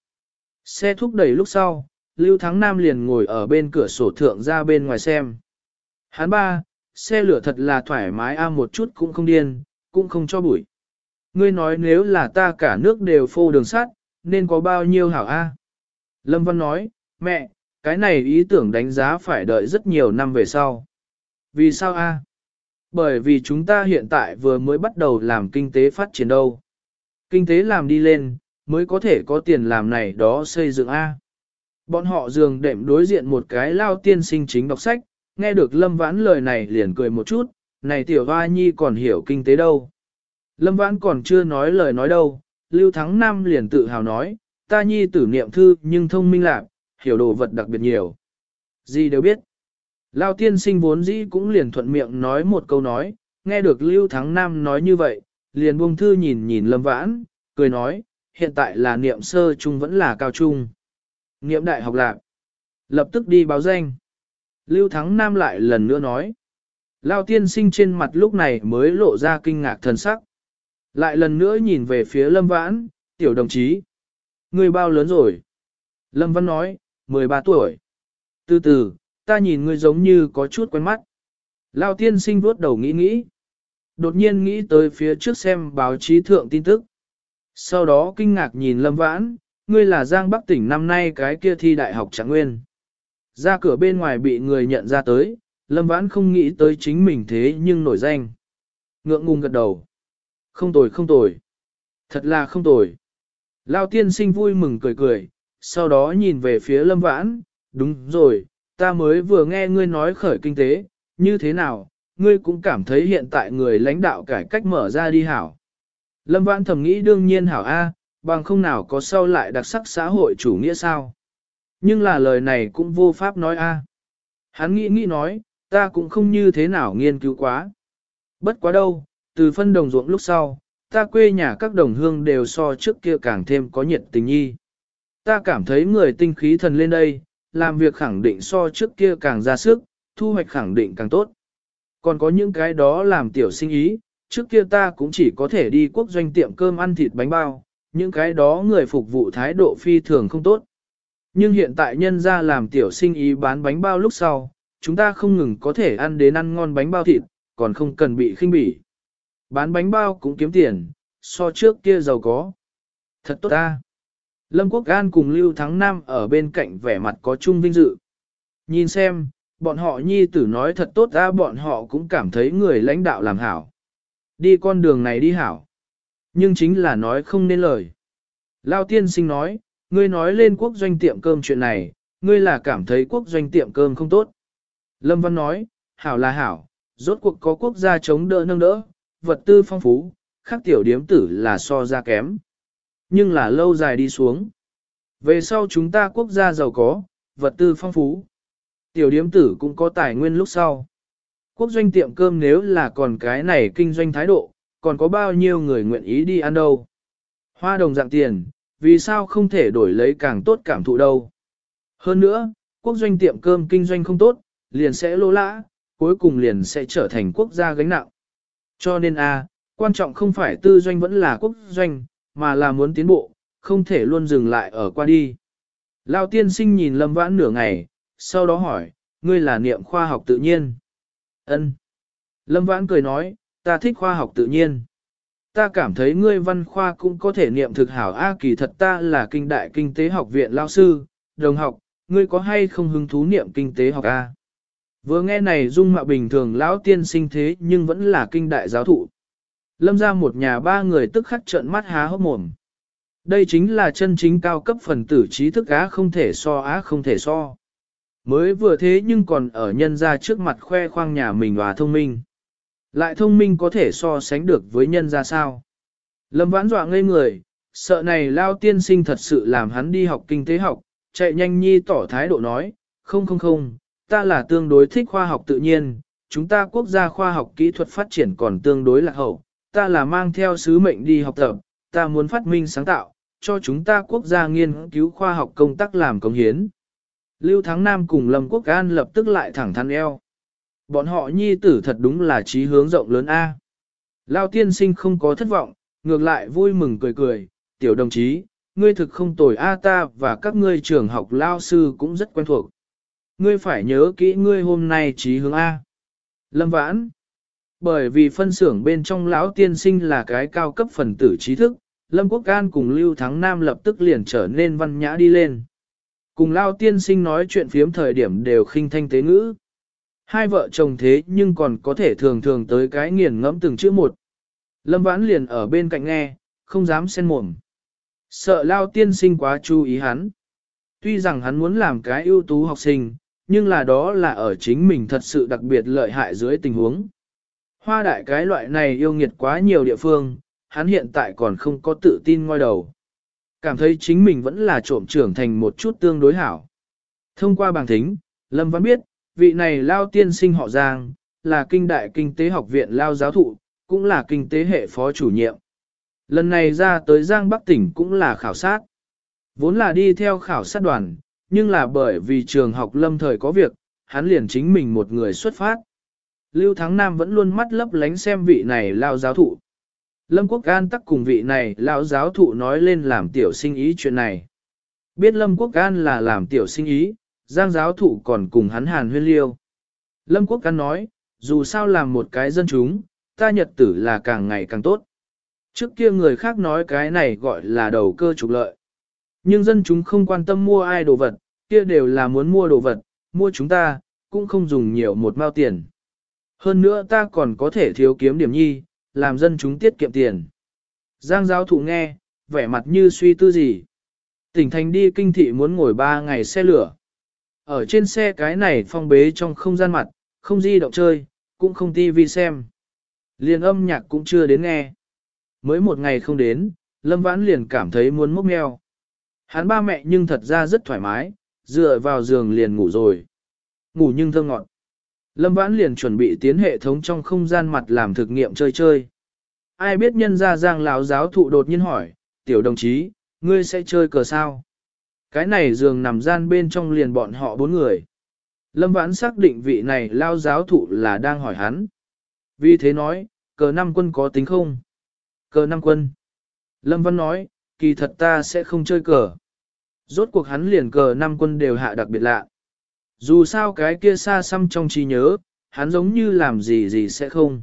Xe thúc đẩy lúc sau, Lưu Thắng Nam liền ngồi ở bên cửa sổ thượng ra bên ngoài xem. Hắn ba, xe lửa thật là thoải mái a một chút cũng không điên, cũng không cho bụi. Ngươi nói nếu là ta cả nước đều phô đường sắt, nên có bao nhiêu hảo a? Lâm Văn nói, mẹ, cái này ý tưởng đánh giá phải đợi rất nhiều năm về sau. Vì sao a? Bởi vì chúng ta hiện tại vừa mới bắt đầu làm kinh tế phát triển đâu. Kinh tế làm đi lên, mới có thể có tiền làm này đó xây dựng a. Bọn họ giường đệm đối diện một cái lao tiên sinh chính đọc sách, nghe được Lâm Vãn lời này liền cười một chút, này tiểu hoa nhi còn hiểu kinh tế đâu. Lâm Vãn còn chưa nói lời nói đâu, Lưu Thắng Nam liền tự hào nói, ta nhi tử niệm thư nhưng thông minh lạc, hiểu đồ vật đặc biệt nhiều. Gì đều biết. Lao tiên sinh vốn dĩ cũng liền thuận miệng nói một câu nói, nghe được Lưu Thắng Nam nói như vậy, liền buông thư nhìn nhìn Lâm Vãn, cười nói, hiện tại là niệm sơ trung vẫn là cao trung. Niệm đại học lạc. Lập tức đi báo danh. Lưu Thắng Nam lại lần nữa nói. Lao tiên sinh trên mặt lúc này mới lộ ra kinh ngạc thần sắc. Lại lần nữa nhìn về phía Lâm Vãn, tiểu đồng chí. Ngươi bao lớn rồi? Lâm Văn nói, mười ba tuổi. Từ từ, ta nhìn ngươi giống như có chút quen mắt. Lao tiên sinh vuốt đầu nghĩ nghĩ. Đột nhiên nghĩ tới phía trước xem báo chí thượng tin tức. Sau đó kinh ngạc nhìn Lâm Vãn, ngươi là Giang Bắc tỉnh năm nay cái kia thi đại học Trạng Nguyên. Ra cửa bên ngoài bị người nhận ra tới, Lâm Vãn không nghĩ tới chính mình thế nhưng nổi danh. Ngượng ngùng gật đầu. Không tồi không tồi. Thật là không tồi. Lao tiên sinh vui mừng cười cười, sau đó nhìn về phía Lâm Vãn, đúng rồi, ta mới vừa nghe ngươi nói khởi kinh tế, như thế nào, ngươi cũng cảm thấy hiện tại người lãnh đạo cải cách mở ra đi hảo. Lâm Vãn thầm nghĩ đương nhiên hảo A, bằng không nào có sau lại đặc sắc xã hội chủ nghĩa sao. Nhưng là lời này cũng vô pháp nói A. Hắn nghĩ nghĩ nói, ta cũng không như thế nào nghiên cứu quá. Bất quá đâu, từ phân đồng ruộng lúc sau, ta quê nhà các đồng hương đều so trước kia càng thêm có nhiệt tình nhi. Ta cảm thấy người tinh khí thần lên đây, làm việc khẳng định so trước kia càng ra sức, thu hoạch khẳng định càng tốt. Còn có những cái đó làm tiểu sinh ý, trước kia ta cũng chỉ có thể đi quốc doanh tiệm cơm ăn thịt bánh bao, những cái đó người phục vụ thái độ phi thường không tốt. Nhưng hiện tại nhân ra làm tiểu sinh ý bán bánh bao lúc sau, chúng ta không ngừng có thể ăn đến ăn ngon bánh bao thịt, còn không cần bị khinh bỉ. Bán bánh bao cũng kiếm tiền, so trước kia giàu có. Thật tốt ta. Lâm Quốc An cùng Lưu Thắng Nam ở bên cạnh vẻ mặt có chung vinh dự. Nhìn xem, bọn họ nhi tử nói thật tốt ta, bọn họ cũng cảm thấy người lãnh đạo làm hảo. Đi con đường này đi hảo. Nhưng chính là nói không nên lời. Lao tiên sinh nói, ngươi nói lên quốc doanh tiệm cơm chuyện này, ngươi là cảm thấy quốc doanh tiệm cơm không tốt. Lâm Văn nói, hảo là hảo, rốt cuộc có quốc gia chống đỡ nâng đỡ, vật tư phong phú, khác tiểu điếm tử là so ra kém. Nhưng là lâu dài đi xuống. Về sau chúng ta quốc gia giàu có, vật tư phong phú. Tiểu điếm tử cũng có tài nguyên lúc sau. Quốc doanh tiệm cơm nếu là còn cái này kinh doanh thái độ, còn có bao nhiêu người nguyện ý đi ăn đâu. Hoa đồng dạng tiền, vì sao không thể đổi lấy càng tốt cảm thụ đâu. Hơn nữa, quốc doanh tiệm cơm kinh doanh không tốt, liền sẽ lỗ lã, cuối cùng liền sẽ trở thành quốc gia gánh nặng. Cho nên a, quan trọng không phải tư doanh vẫn là quốc doanh, mà là muốn tiến bộ, không thể luôn dừng lại ở qua đi. Lao tiên sinh nhìn Lâm Vãn nửa ngày, sau đó hỏi, ngươi là niệm khoa học tự nhiên. Ân. Lâm Vãn cười nói, ta thích khoa học tự nhiên. Ta cảm thấy ngươi văn khoa cũng có thể niệm thực hảo a, kỳ thật ta là kinh đại kinh tế học viện lao sư, đồng học, ngươi có hay không hứng thú niệm kinh tế học a? Vừa nghe này dung mạo bình thường lão tiên sinh thế nhưng vẫn là kinh đại giáo thụ. Lâm ra một nhà ba người tức khắc trợn mắt há hốc mồm. Đây chính là chân chính cao cấp phần tử trí thức á không thể so á không thể so. Mới vừa thế nhưng còn ở nhân ra trước mặt khoe khoang nhà mình và thông minh. Lại thông minh có thể so sánh được với nhân ra sao. Lâm vãn dọa ngây người, sợ này lao tiên sinh thật sự làm hắn đi học kinh tế học, chạy nhanh nhi tỏ thái độ nói, không không không, ta là tương đối thích khoa học tự nhiên, chúng ta quốc gia khoa học kỹ thuật phát triển còn tương đối lạc hậu, ta là mang theo sứ mệnh đi học tập, ta muốn phát minh sáng tạo, cho chúng ta quốc gia nghiên cứu khoa học công tác làm công hiến. Lưu Thắng Nam cùng Lâm Quốc An lập tức lại thẳng thắn eo. Bọn họ nhi tử thật đúng là trí hướng rộng lớn A. Lao tiên sinh không có thất vọng, ngược lại vui mừng cười cười, tiểu đồng chí, ngươi thực không tồi A ta và các ngươi trường học Lao sư cũng rất quen thuộc. Ngươi phải nhớ kỹ ngươi hôm nay trí hướng A. Lâm Vãn. Bởi vì phân xưởng bên trong lão tiên sinh là cái cao cấp phần tử trí thức, Lâm Quốc An cùng Lưu Thắng Nam lập tức liền trở nên văn nhã đi lên. Cùng Lao tiên sinh nói chuyện phiếm thời điểm đều khinh thanh tế ngữ. Hai vợ chồng thế nhưng còn có thể thường thường tới cái nghiền ngẫm từng chữ một. Lâm Vãn liền ở bên cạnh nghe, không dám xen mồm. Sợ Lao tiên sinh quá chú ý hắn. Tuy rằng hắn muốn làm cái ưu tú học sinh, nhưng là đó là ở chính mình thật sự đặc biệt lợi hại dưới tình huống. Hoa đại cái loại này yêu nghiệt quá nhiều địa phương, hắn hiện tại còn không có tự tin ngoi đầu. Cảm thấy chính mình vẫn là trộm trưởng thành một chút tương đối hảo. Thông qua bảng thính, Lâm Vãn biết, vị này Lao tiên sinh họ Giang, là kinh đại kinh tế học viện Lao giáo thụ, cũng là kinh tế hệ phó chủ nhiệm. Lần này ra tới Giang Bắc tỉnh cũng là khảo sát. Vốn là đi theo khảo sát đoàn, nhưng là bởi vì trường học lâm thời có việc, hắn liền chính mình một người xuất phát. Lưu Thắng Nam vẫn luôn mắt lấp lánh xem vị này Lao giáo thụ. Lâm Quốc An tắc cùng vị này Lao giáo thụ nói lên làm tiểu sinh ý chuyện này. Biết Lâm Quốc An là làm tiểu sinh ý, Giang giáo thụ còn cùng hắn hàn huyên liêu. Lâm Quốc An nói, dù sao làm một cái dân chúng, ta nhật tử là càng ngày càng tốt. Trước kia người khác nói cái này gọi là đầu cơ trục lợi. Nhưng dân chúng không quan tâm mua ai đồ vật, kia đều là muốn mua đồ vật, mua chúng ta, cũng không dùng nhiều một mao tiền. Hơn nữa ta còn có thể thiếu kiếm điểm nhi, làm dân chúng tiết kiệm tiền. Giang giáo thụ nghe, vẻ mặt như suy tư gì. Tỉnh thành đi kinh thị muốn ngồi ba ngày xe lửa. Ở trên xe cái này phong bế trong không gian mặt, không di động chơi, cũng không tivi xem. Liền âm nhạc cũng chưa đến nghe. Mới một ngày không đến, Lâm Vãn liền cảm thấy muốn mốc meo. Hắn ba mẹ nhưng thật ra rất thoải mái, dựa vào giường liền ngủ rồi. Ngủ nhưng thơ ngọt. Lâm Vãn liền chuẩn bị tiến hệ thống trong không gian mặt làm thực nghiệm chơi chơi. Ai biết nhân ra Giang lão giáo thụ đột nhiên hỏi, tiểu đồng chí, ngươi sẽ chơi cờ sao? Cái này giường nằm gian bên trong liền bọn họ bốn người. Lâm Vãn xác định vị này lao giáo thụ là đang hỏi hắn. Vì thế nói, cờ năm quân có tính không? Cờ năm quân. Lâm Văn nói, kỳ thật ta sẽ không chơi cờ. Rốt cuộc hắn liền cờ năm quân đều hạ đặc biệt lạ. Dù sao cái kia xa xăm trong trí nhớ, hắn giống như làm gì gì sẽ không.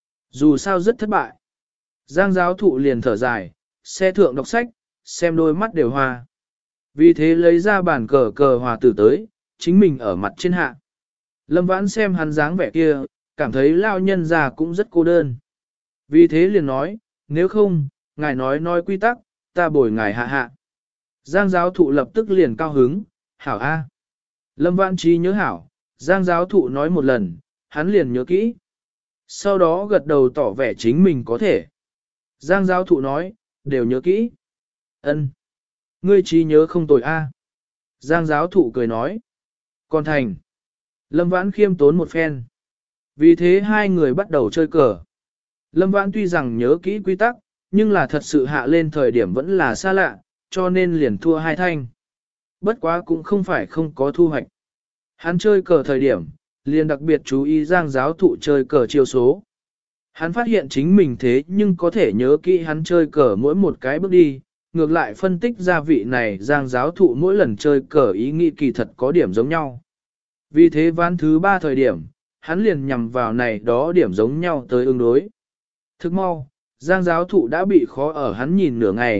Dù sao rất thất bại. Giang giáo thụ liền thở dài, xe thượng đọc sách, xem đôi mắt đều hoa. Vì thế lấy ra bản cờ cờ hòa tử tới, chính mình ở mặt trên hạ. Lâm Vãn xem hắn dáng vẻ kia, cảm thấy lao nhân già cũng rất cô đơn. Vì thế liền nói, nếu không, ngài nói nói quy tắc, ta bồi ngài hạ hạ. Giang giáo thụ lập tức liền cao hứng, hảo A. Lâm Vãn trí nhớ hảo, Giang giáo thụ nói một lần, hắn liền nhớ kỹ. Sau đó gật đầu tỏ vẻ chính mình có thể. Giang giáo thụ nói, đều nhớ kỹ. Ân, ngươi trí nhớ không tồi A. Giang giáo thụ cười nói. Còn thành. Lâm Vãn khiêm tốn một phen. Vì thế hai người bắt đầu chơi cờ. Lâm Vãn tuy rằng nhớ kỹ quy tắc, nhưng là thật sự hạ lên thời điểm vẫn là xa lạ, cho nên liền thua hai thanh. Bất quá cũng không phải không có thu hoạch. Hắn chơi cờ thời điểm, liền đặc biệt chú ý Giang giáo thụ chơi cờ chiêu số. Hắn phát hiện chính mình thế nhưng có thể nhớ kỹ hắn chơi cờ mỗi một cái bước đi, ngược lại phân tích ra vị này Giang giáo thụ mỗi lần chơi cờ ý nghĩ kỳ thật có điểm giống nhau. Vì thế ván thứ ba thời điểm, hắn liền nhằm vào này đó điểm giống nhau tới ứng đối. Thức mau, Giang giáo thụ đã bị khó ở hắn nhìn nửa ngày,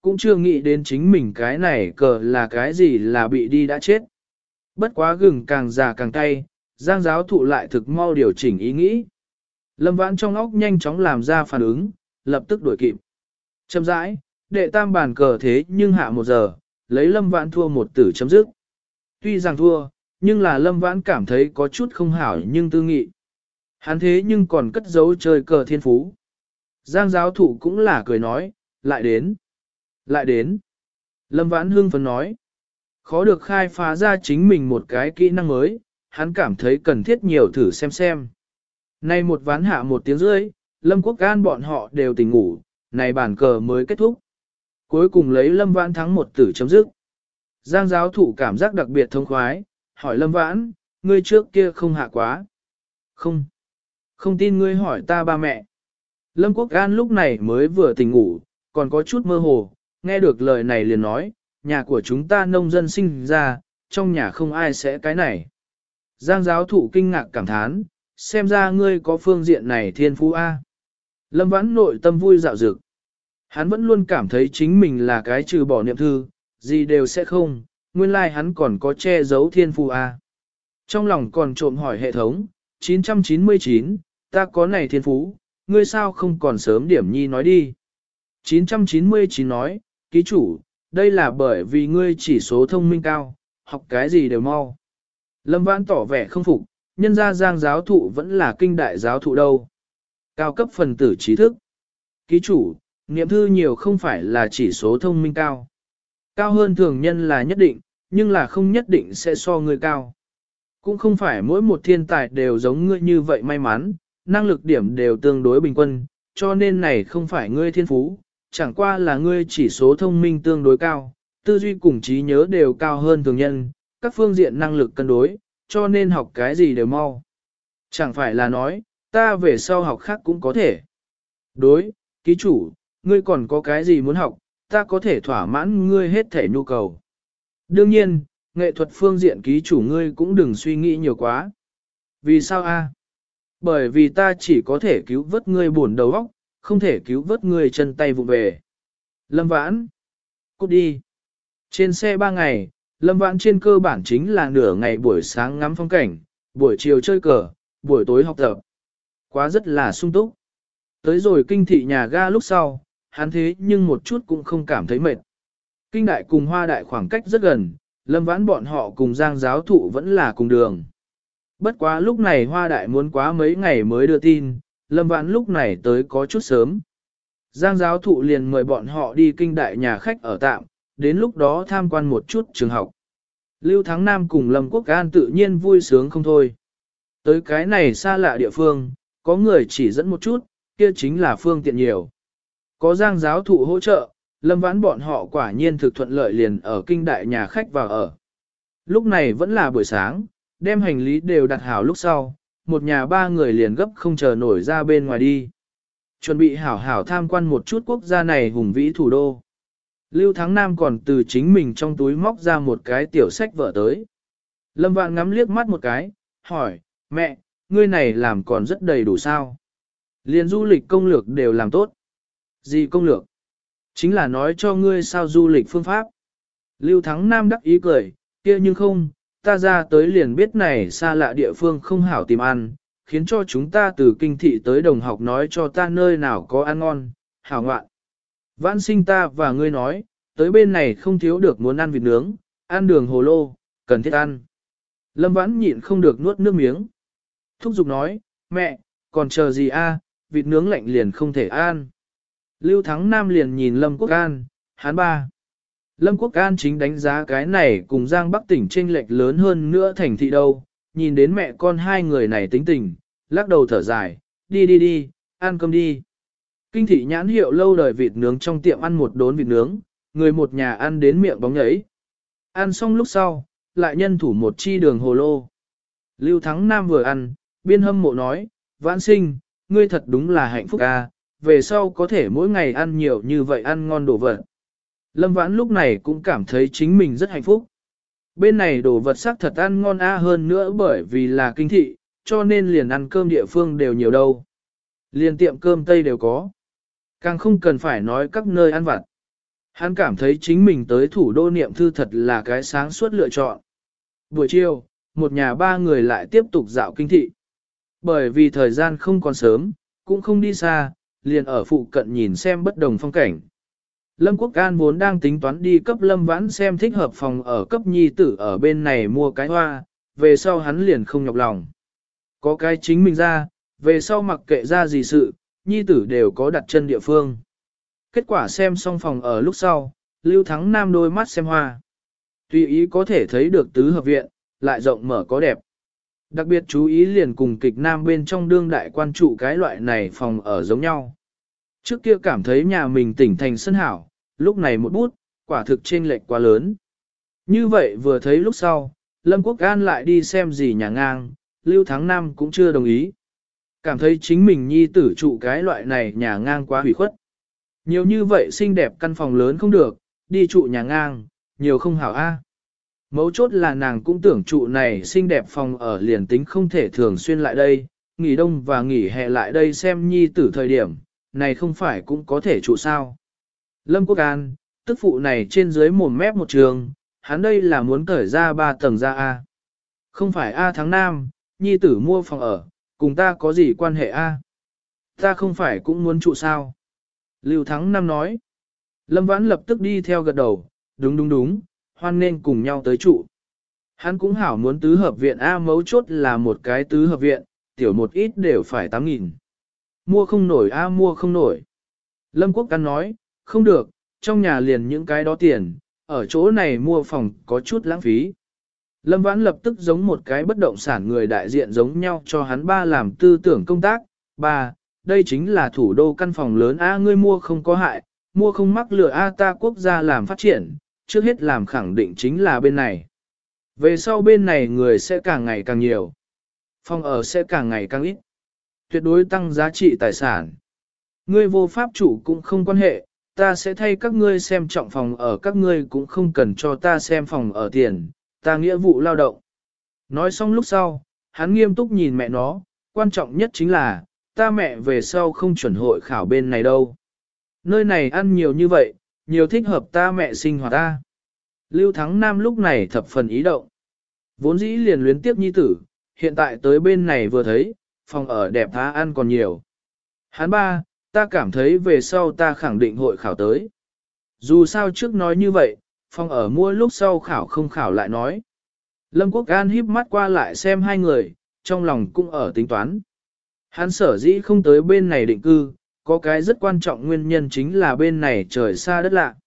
cũng chưa nghĩ đến chính mình cái này cờ là cái gì là bị đi đã chết. Bất quá gừng càng già càng cay, Giang giáo thụ lại thực mau điều chỉnh ý nghĩ. Lâm Vãn trong óc nhanh chóng làm ra phản ứng, lập tức đuổi kịp. Chậm rãi, đệ tam bàn cờ thế nhưng hạ một giờ, lấy Lâm Vãn thua một tử chấm dứt. Tuy rằng thua, nhưng là Lâm Vãn cảm thấy có chút không hảo nhưng tư nghị. Hắn thế nhưng còn cất giấu chơi cờ thiên phú. Giang giáo thụ cũng là cười nói, lại đến, lại đến. Lâm Vãn hưng phấn nói, khó được khai phá ra chính mình một cái kỹ năng mới, hắn cảm thấy cần thiết nhiều thử xem xem. Nay một ván hạ một tiếng rưỡi, Lâm Quốc Can bọn họ đều tỉnh ngủ, này bàn cờ mới kết thúc. Cuối cùng lấy Lâm Vãn thắng một tử chấm dứt. Giang giáo thụ cảm giác đặc biệt thông khoái, hỏi Lâm Vãn, ngươi trước kia không hạ quá. Không. Không tin ngươi hỏi ta ba mẹ. Lâm Quốc An lúc này mới vừa tỉnh ngủ, còn có chút mơ hồ, nghe được lời này liền nói, nhà của chúng ta nông dân sinh ra, trong nhà không ai sẽ cái này. Giang giáo thụ kinh ngạc cảm thán, xem ra ngươi có phương diện này thiên phú A. Lâm Vãn nội tâm vui dạo dực. Hắn vẫn luôn cảm thấy chính mình là cái trừ bỏ niệm thư, gì đều sẽ không, nguyên lai like hắn còn có che giấu thiên phú A. Trong lòng còn trộm hỏi hệ thống, chín trăm chín mươi chín, ta có này thiên phú, ngươi sao không còn sớm điểm nhi nói đi. chín trăm chín mươi chín nói, ký chủ, đây là bởi vì ngươi chỉ số thông minh cao, học cái gì đều mau. Lâm Vãn tỏ vẻ không phục, nhân ra Giang giáo thụ vẫn là kinh đại giáo thụ đâu. Cao cấp phần tử trí thức. Ký chủ, niệm thư nhiều không phải là chỉ số thông minh cao. Cao hơn thường nhân là nhất định, nhưng là không nhất định sẽ so ngươi cao. Cũng không phải mỗi một thiên tài đều giống ngươi như vậy may mắn, năng lực điểm đều tương đối bình quân, cho nên này không phải ngươi thiên phú, chẳng qua là ngươi chỉ số thông minh tương đối cao, tư duy cùng trí nhớ đều cao hơn thường nhân, các phương diện năng lực cân đối, cho nên học cái gì đều mau. Chẳng phải là nói, ta về sau học khác cũng có thể. Đối, ký chủ, ngươi còn có cái gì muốn học, ta có thể thỏa mãn ngươi hết thể nhu cầu. Đương nhiên, nghệ thuật phương diện ký chủ ngươi cũng đừng suy nghĩ nhiều quá. Vì sao a? Bởi vì ta chỉ có thể cứu vớt ngươi buồn đầu óc, không thể cứu vớt ngươi chân tay vụ về. Lâm Vãn, cút đi. Trên xe ba ngày, Lâm Vãn trên cơ bản chính là nửa ngày buổi sáng ngắm phong cảnh, buổi chiều chơi cờ, buổi tối học tập. Quá rất là sung túc. Tới rồi kinh thị nhà ga lúc sau, hắn thế nhưng một chút cũng không cảm thấy mệt. Kinh đại cùng Hoa đại khoảng cách rất gần, Lâm Vãn bọn họ cùng Giang giáo thụ vẫn là cùng đường. Bất quá lúc này Hoa đại muốn quá mấy ngày mới đưa tin, Lâm Vãn lúc này tới có chút sớm. Giang giáo thụ liền mời bọn họ đi kinh đại nhà khách ở tạm, đến lúc đó tham quan một chút trường học. Lưu Thắng Nam cùng Lâm Quốc An tự nhiên vui sướng không thôi. Tới cái này xa lạ địa phương, có người chỉ dẫn một chút, kia chính là phương tiện nhiều. Có Giang giáo thụ hỗ trợ, Lâm Vãn bọn họ quả nhiên thực thuận lợi liền ở kinh đại nhà khách vào ở. Lúc này vẫn là buổi sáng, đem hành lý đều đặt hảo lúc sau, một nhà ba người liền gấp không chờ nổi ra bên ngoài đi. Chuẩn bị hảo hảo tham quan một chút quốc gia này hùng vĩ thủ đô. Lưu Thắng Nam còn từ chính mình trong túi móc ra một cái tiểu sách vở tới. Lâm Vãn ngắm liếc mắt một cái, hỏi, mẹ, ngươi này làm còn rất đầy đủ sao? Liên du lịch công lược đều làm tốt. Gì công lược? Chính là nói cho ngươi sao du lịch phương pháp. Lưu Thắng Nam đắc ý cười, kia nhưng không, ta ra tới liền biết này xa lạ địa phương không hảo tìm ăn, khiến cho chúng ta từ kinh thị tới đồng học nói cho ta nơi nào có ăn ngon, hảo ngoạn. Vãn sinh ta và ngươi nói, tới bên này không thiếu được muốn ăn vịt nướng, ăn đường hồ lô, cần thiết ăn. Lâm Vãn nhịn không được nuốt nước miếng. Thúc giục nói, mẹ, còn chờ gì a? Vịt nướng lạnh liền không thể ăn. Lưu Thắng Nam liền nhìn Lâm Quốc An, hắn ba. Lâm Quốc An chính đánh giá cái này cùng Giang Bắc tỉnh chênh lệch lớn hơn nữa thành thị đâu, nhìn đến mẹ con hai người này tính tình, lắc đầu thở dài, đi đi đi, ăn cơm đi. Kinh thị nhãn hiệu lâu đời vịt nướng trong tiệm ăn một đốn vịt nướng, người một nhà ăn đến miệng bóng nhảy. Ăn xong lúc sau, lại nhân thủ một chi đường hồ lô. Lưu Thắng Nam vừa ăn, biên hâm mộ nói, Vãn sinh, ngươi thật đúng là hạnh phúc à, về sau có thể mỗi ngày ăn nhiều như vậy ăn ngon đồ vật. Lâm Vãn lúc này cũng cảm thấy chính mình rất hạnh phúc. Bên này đồ vật sắc thật ăn ngon a hơn nữa bởi vì là kinh thị, cho nên liền ăn cơm địa phương đều nhiều đâu. Liền tiệm cơm Tây đều có. Càng không cần phải nói các nơi ăn vặt. Hắn cảm thấy chính mình tới thủ đô niệm thư thật là cái sáng suốt lựa chọn. Buổi chiều, một nhà ba người lại tiếp tục dạo kinh thị. Bởi vì thời gian không còn sớm, cũng không đi xa, liền ở phụ cận nhìn xem bất đồng phong cảnh. Lâm Quốc An vốn đang tính toán đi cấp Lâm Vãn xem thích hợp phòng ở cấp nhi tử ở bên này mua cái hoa, về sau hắn liền không nhọc lòng. Có cái chính mình ra, về sau mặc kệ ra gì sự, nhi tử đều có đặt chân địa phương. Kết quả xem xong phòng ở lúc sau, Lưu Thắng Nam đôi mắt xem hoa. Tùy ý có thể thấy được tứ hợp viện, lại rộng mở có đẹp. Đặc biệt chú ý liền cùng kịch nam bên trong đương đại quan trụ cái loại này phòng ở giống nhau. Trước kia cảm thấy nhà mình tỉnh thành sân hảo, lúc này một bút, quả thực chênh lệch quá lớn. Như vậy vừa thấy lúc sau, Lâm Quốc An lại đi xem gì nhà ngang, Lưu Thắng Nam cũng chưa đồng ý. Cảm thấy chính mình nhi tử trụ cái loại này nhà ngang quá hủy khuất. Nhiều như vậy xinh đẹp căn phòng lớn không được, đi trụ nhà ngang, nhiều không hảo a. Mấu chốt là nàng cũng tưởng trụ này xinh đẹp phòng ở liền tính không thể thường xuyên lại đây, nghỉ đông và nghỉ hè lại đây xem nhi tử thời điểm, này không phải cũng có thể trụ sao. Lâm Quốc An, tức phụ này trên dưới mồm mép một trường, hắn đây là muốn cởi ra ba tầng ra A. Không phải A tháng Nam, nhi tử mua phòng ở, cùng ta có gì quan hệ A. Ta không phải cũng muốn trụ sao. Lưu Thắng Nam nói. Lâm Vãn lập tức đi theo gật đầu, đúng đúng đúng, hoan nên cùng nhau tới trụ. Hắn cũng hảo muốn tứ hợp viện A, mấu chốt là một cái tứ hợp viện, tiểu một ít đều phải tám nghìn. Mua không nổi A, mua không nổi. Lâm Quốc Căn nói, không được, trong nhà liền những cái đó tiền, ở chỗ này mua phòng có chút lãng phí. Lâm Vãn lập tức giống một cái bất động sản người đại diện giống nhau cho hắn ba làm tư tưởng công tác. Ba, đây chính là thủ đô căn phòng lớn A, ngươi mua không có hại, mua không mắc lừa A, ta quốc gia làm phát triển, trước hết làm khẳng định chính là bên này. Về sau bên này người sẽ càng ngày càng nhiều. Phòng ở sẽ càng ngày càng ít. Tuyệt đối tăng giá trị tài sản. Ngươi vô pháp chủ cũng không quan hệ, ta sẽ thay các ngươi xem trọng phòng ở, các ngươi cũng không cần cho ta xem phòng ở tiền, ta nghĩa vụ lao động. Nói xong lúc sau, hắn nghiêm túc nhìn mẹ nó, quan trọng nhất chính là, ta mẹ về sau không chuẩn hội khảo bên này đâu. Nơi này ăn nhiều như vậy, nhiều thích hợp ta mẹ sinh hoạt ta. Lưu Thắng Nam lúc này thập phần ý động. Vốn dĩ liền luyến tiếp nhi tử, hiện tại tới bên này vừa thấy, phòng ở đẹp thá ăn còn nhiều. Hắn ba, ta cảm thấy về sau ta khẳng định hội khảo tới. Dù sao trước nói như vậy, phòng ở mua lúc sau khảo không khảo lại nói. Lâm Quốc An híp mắt qua lại xem hai người, trong lòng cũng ở tính toán. Hắn sở dĩ không tới bên này định cư, có cái rất quan trọng nguyên nhân chính là bên này trời xa đất lạ.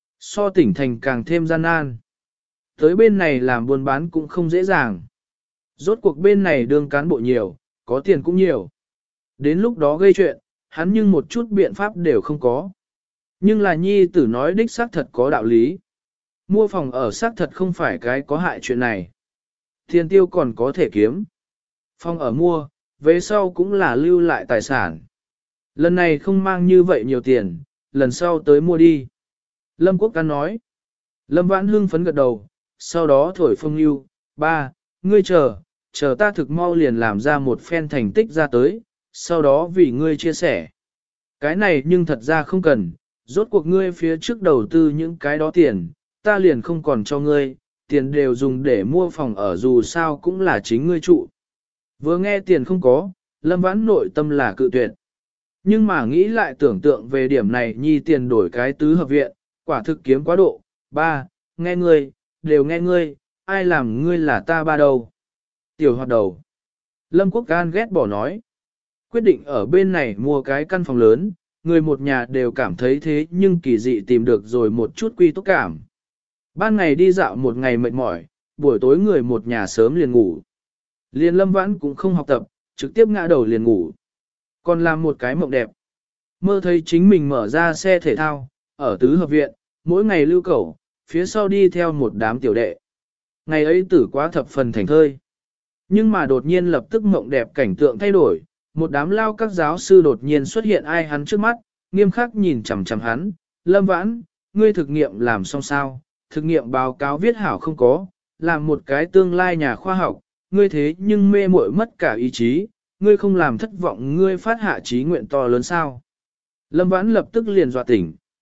So tỉnh thành càng thêm gian nan. Tới bên này làm buôn bán cũng không dễ dàng. Rốt cuộc bên này đương cán bộ nhiều, có tiền cũng nhiều. Đến lúc đó gây chuyện, hắn nhưng một chút biện pháp đều không có. Nhưng là nhi tử nói đích xác thật có đạo lý. Mua phòng ở xác thật không phải cái có hại chuyện này. Tiền tiêu còn có thể kiếm. Phòng ở mua, về sau cũng là lưu lại tài sản. Lần này không mang như vậy nhiều tiền, lần sau tới mua đi. Lâm Quốc Căn nói. Lâm Vãn hưng phấn gật đầu, sau đó thổi phông yêu, ba, ngươi chờ, chờ ta thực mau liền làm ra một phen thành tích ra tới, sau đó vì ngươi chia sẻ. Cái này nhưng thật ra không cần, rốt cuộc ngươi phía trước đầu tư những cái đó tiền, ta liền không còn cho ngươi, tiền đều dùng để mua phòng ở dù sao cũng là chính ngươi trụ. Vừa nghe tiền không có, Lâm Vãn nội tâm là cự tuyệt. Nhưng mà nghĩ lại tưởng tượng về điểm này nhi tiền đổi cái tứ hợp viện, quả thực kiếm quá độ, ba, nghe ngươi, đều nghe ngươi, ai làm ngươi là ta ba đâu. Tiểu hoạt đầu. Lâm Quốc Can ghét bỏ nói. Quyết định ở bên này mua cái căn phòng lớn, người một nhà đều cảm thấy thế nhưng kỳ dị tìm được rồi một chút quy túc cảm. Ban ngày đi dạo một ngày mệt mỏi, buổi tối người một nhà sớm liền ngủ. Liền Lâm Vãn cũng không học tập, trực tiếp ngã đầu liền ngủ. Còn làm một cái mộng đẹp. Mơ thấy chính mình mở ra xe thể thao, ở tứ hợp viện, mỗi ngày lưu cẩu, phía sau đi theo một đám tiểu đệ. Ngày ấy tử quá thập phần thành thơi. Nhưng mà đột nhiên lập tức mộng đẹp cảnh tượng thay đổi, một đám lao các giáo sư đột nhiên xuất hiện ai hắn trước mắt, nghiêm khắc nhìn chằm chằm hắn, Lâm Vãn, ngươi thực nghiệm làm xong sao, thực nghiệm báo cáo viết hảo không có, làm một cái tương lai nhà khoa học, ngươi thế nhưng mê muội mất cả ý chí, ngươi không làm thất vọng ngươi phát hạ trí nguyện to lớn sao. Lâm Vãn lập tức liền dọa tỉnh.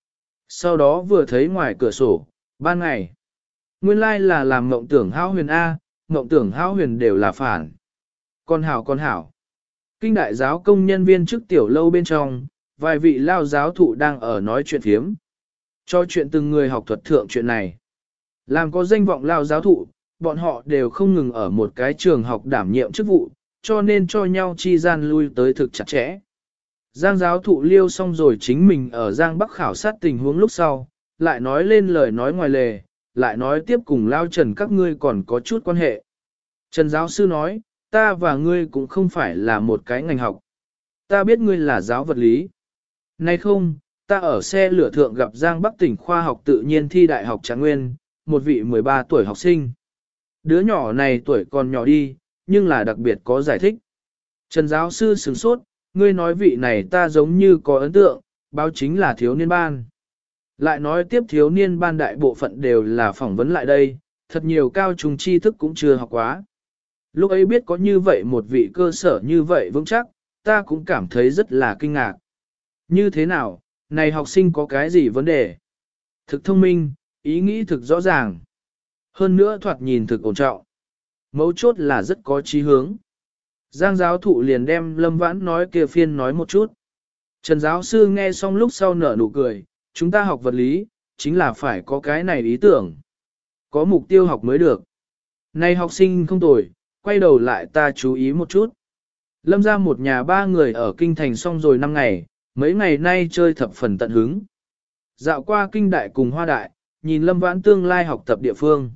Sau đó vừa thấy ngoài cửa sổ, ban ngày. Nguyên lai là làm mộng tưởng hão huyền A, mộng tưởng hão huyền đều là phản. Con hảo con hảo. Kinh đại giáo công nhân viên trước tiểu lâu bên trong, vài vị lao giáo thụ đang ở nói chuyện thiếm. Cho chuyện từng người học thuật thượng chuyện này. Làm có danh vọng lao giáo thụ, bọn họ đều không ngừng ở một cái trường học đảm nhiệm chức vụ, cho nên cho nhau chi gian lui tới thực chặt chẽ. Giang giáo thụ liêu xong rồi chính mình ở Giang Bắc khảo sát tình huống lúc sau, lại nói lên lời nói ngoài lề, lại nói tiếp cùng lao Trần các ngươi còn có chút quan hệ. Trần giáo sư nói, ta và ngươi cũng không phải là một cái ngành học. Ta biết ngươi là giáo vật lý. Nay không, ta ở xe lửa thượng gặp Giang Bắc tỉnh khoa học tự nhiên thi đại học Trạng Nguyên, một vị mười ba tuổi học sinh. Đứa nhỏ này tuổi còn nhỏ đi, nhưng là đặc biệt có giải thích. Trần giáo sư sửng sốt, ngươi nói vị này ta giống như có ấn tượng, báo chính là thiếu niên ban. Lại nói tiếp thiếu niên ban đại bộ phận đều là phỏng vấn lại đây, thật nhiều cao trung tri thức cũng chưa học quá. Lúc ấy biết có như vậy một vị cơ sở như vậy vững chắc, ta cũng cảm thấy rất là kinh ngạc. Như thế nào, này học sinh có cái gì vấn đề? Thực thông minh, ý nghĩ thực rõ ràng. Hơn nữa thoạt nhìn thực ổn trọng. Mấu chốt là rất có chí hướng. Giang giáo thụ liền đem Lâm Vãn nói kia phiên nói một chút. Trần giáo sư nghe xong lúc sau nở nụ cười, chúng ta học vật lý, chính là phải có cái này ý tưởng. Có mục tiêu học mới được. Này học sinh không tồi, quay đầu lại ta chú ý một chút. Lâm ra một nhà ba người ở kinh thành xong rồi năm ngày, mấy ngày nay chơi thập phần tận hứng. Dạo qua kinh đại cùng hoa đại, nhìn Lâm Vãn tương lai học tập địa phương.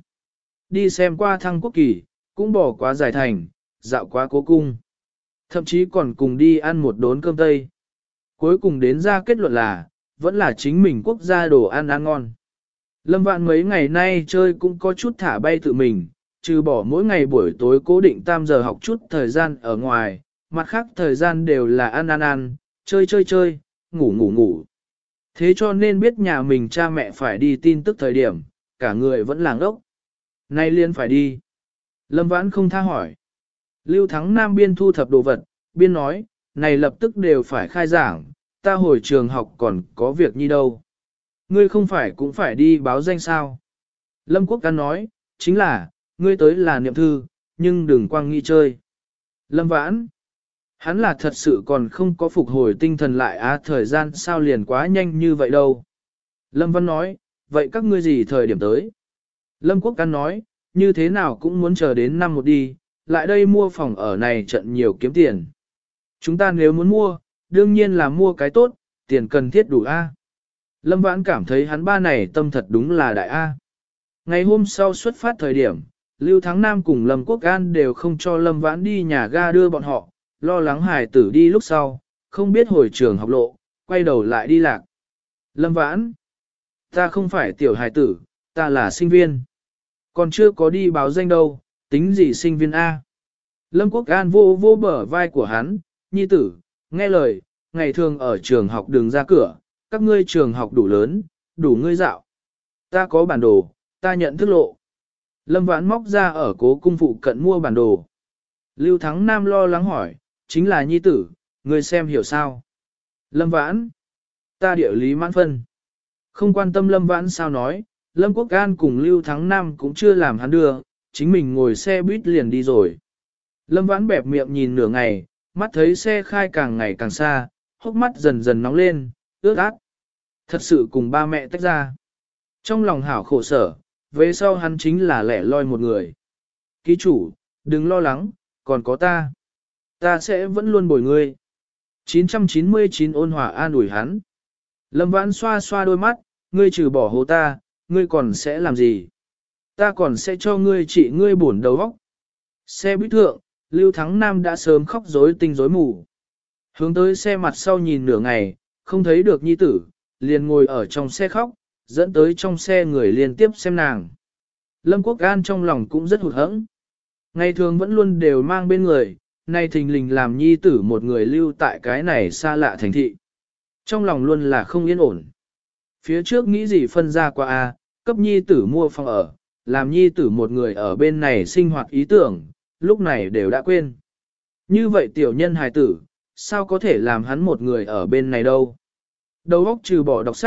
Đi xem qua Thăng Quốc Kỳ, cũng bỏ qua Giải Thành, dạo qua Cố Cung. Thậm chí còn cùng đi ăn một đốn cơm tây. Cuối cùng đến ra kết luận là, vẫn là chính mình quốc gia đồ ăn ăn ngon. Lâm Vãn mấy ngày nay chơi cũng có chút thả bay tự mình, trừ bỏ mỗi ngày buổi tối cố định tam giờ học chút thời gian ở ngoài, mặt khác thời gian đều là ăn ăn ăn, chơi chơi chơi, ngủ ngủ ngủ. Thế cho nên biết nhà mình cha mẹ phải đi tin tức thời điểm, cả người vẫn làng ốc. Nay liên phải đi. Lâm Vãn không tha hỏi. Lưu Thắng Nam biên thu thập đồ vật, biên nói, này lập tức đều phải khai giảng, ta hồi trường học còn có việc như đâu. Ngươi không phải cũng phải đi báo danh sao. Lâm Quốc Căn nói, chính là, ngươi tới là niệm thư, nhưng đừng quang nghi chơi. Lâm Vãn, hắn là thật sự còn không có phục hồi tinh thần lại á à, thời gian sao liền quá nhanh như vậy đâu. Lâm Văn nói, vậy các ngươi gì thời điểm tới? Lâm Quốc Căn nói, như thế nào cũng muốn chờ đến năm một đi, lại đây mua phòng ở này trận nhiều kiếm tiền. Chúng ta nếu muốn mua, đương nhiên là mua cái tốt, tiền cần thiết đủ A. Lâm Vãn cảm thấy hắn ba này tâm thật đúng là đại A. Ngày hôm sau xuất phát thời điểm, Lưu Thắng Nam cùng Lâm Quốc An đều không cho Lâm Vãn đi nhà ga đưa bọn họ, lo lắng hài tử đi lúc sau, không biết hồi trường học lộ, quay đầu lại đi lạc. Lâm Vãn, ta không phải tiểu hài tử, ta là sinh viên. Còn chưa có đi báo danh đâu, tính gì sinh viên A. Lâm Quốc An vô vô bờ vai của hắn, nhi tử, nghe lời, ngày thường ở trường học đường ra cửa, các ngươi trường học đủ lớn, đủ ngươi dạo. Ta có bản đồ, ta nhận thức lộ. Lâm Vãn móc ra ở Cố Cung phụ cận mua bản đồ. Lưu Thắng Nam lo lắng hỏi, chính là nhi tử, ngươi xem hiểu sao? Lâm Vãn, ta địa lý mãn phân. Không quan tâm Lâm Vãn sao nói, Lâm Quốc An cùng Lưu Thắng Nam cũng chưa làm hắn đưa, chính mình ngồi xe buýt liền đi rồi. Lâm Vãn bẹp miệng nhìn nửa ngày, mắt thấy xe khai càng ngày càng xa, hốc mắt dần dần nóng lên, ướt át. Thật sự cùng ba mẹ tách ra. Trong lòng hảo khổ sở, về sau hắn chính là lẻ loi một người. Ký chủ, đừng lo lắng, còn có ta. Ta sẽ vẫn luôn bồi ngươi. chín trăm chín mươi chín ôn hòa an ủi hắn. Lâm Vãn xoa xoa đôi mắt, ngươi trừ bỏ hồ ta, ngươi còn sẽ làm gì? Ta còn sẽ cho ngươi trị ngươi bổn đầu óc. Xe buýt thượng, Lưu Thắng Nam đã sớm khóc rối tinh rối mù. Hướng tới xe mặt sau nhìn nửa ngày, không thấy được nhi tử, liền ngồi ở trong xe khóc, dẫn tới trong xe người liên tiếp xem nàng. Lâm Quốc An trong lòng cũng rất hụt hẫng. Ngày thường vẫn luôn đều mang bên người, nay thình lình làm nhi tử một người lưu tại cái này xa lạ thành thị. Trong lòng luôn là không yên ổn. Phía trước nghĩ gì phân ra qua a, cấp nhi tử mua phòng ở, làm nhi tử một người ở bên này sinh hoạt ý tưởng, lúc này đều đã quên. Như vậy tiểu nhân hài tử, sao có thể làm hắn một người ở bên này đâu? Đầu óc trừ bỏ đọc sách,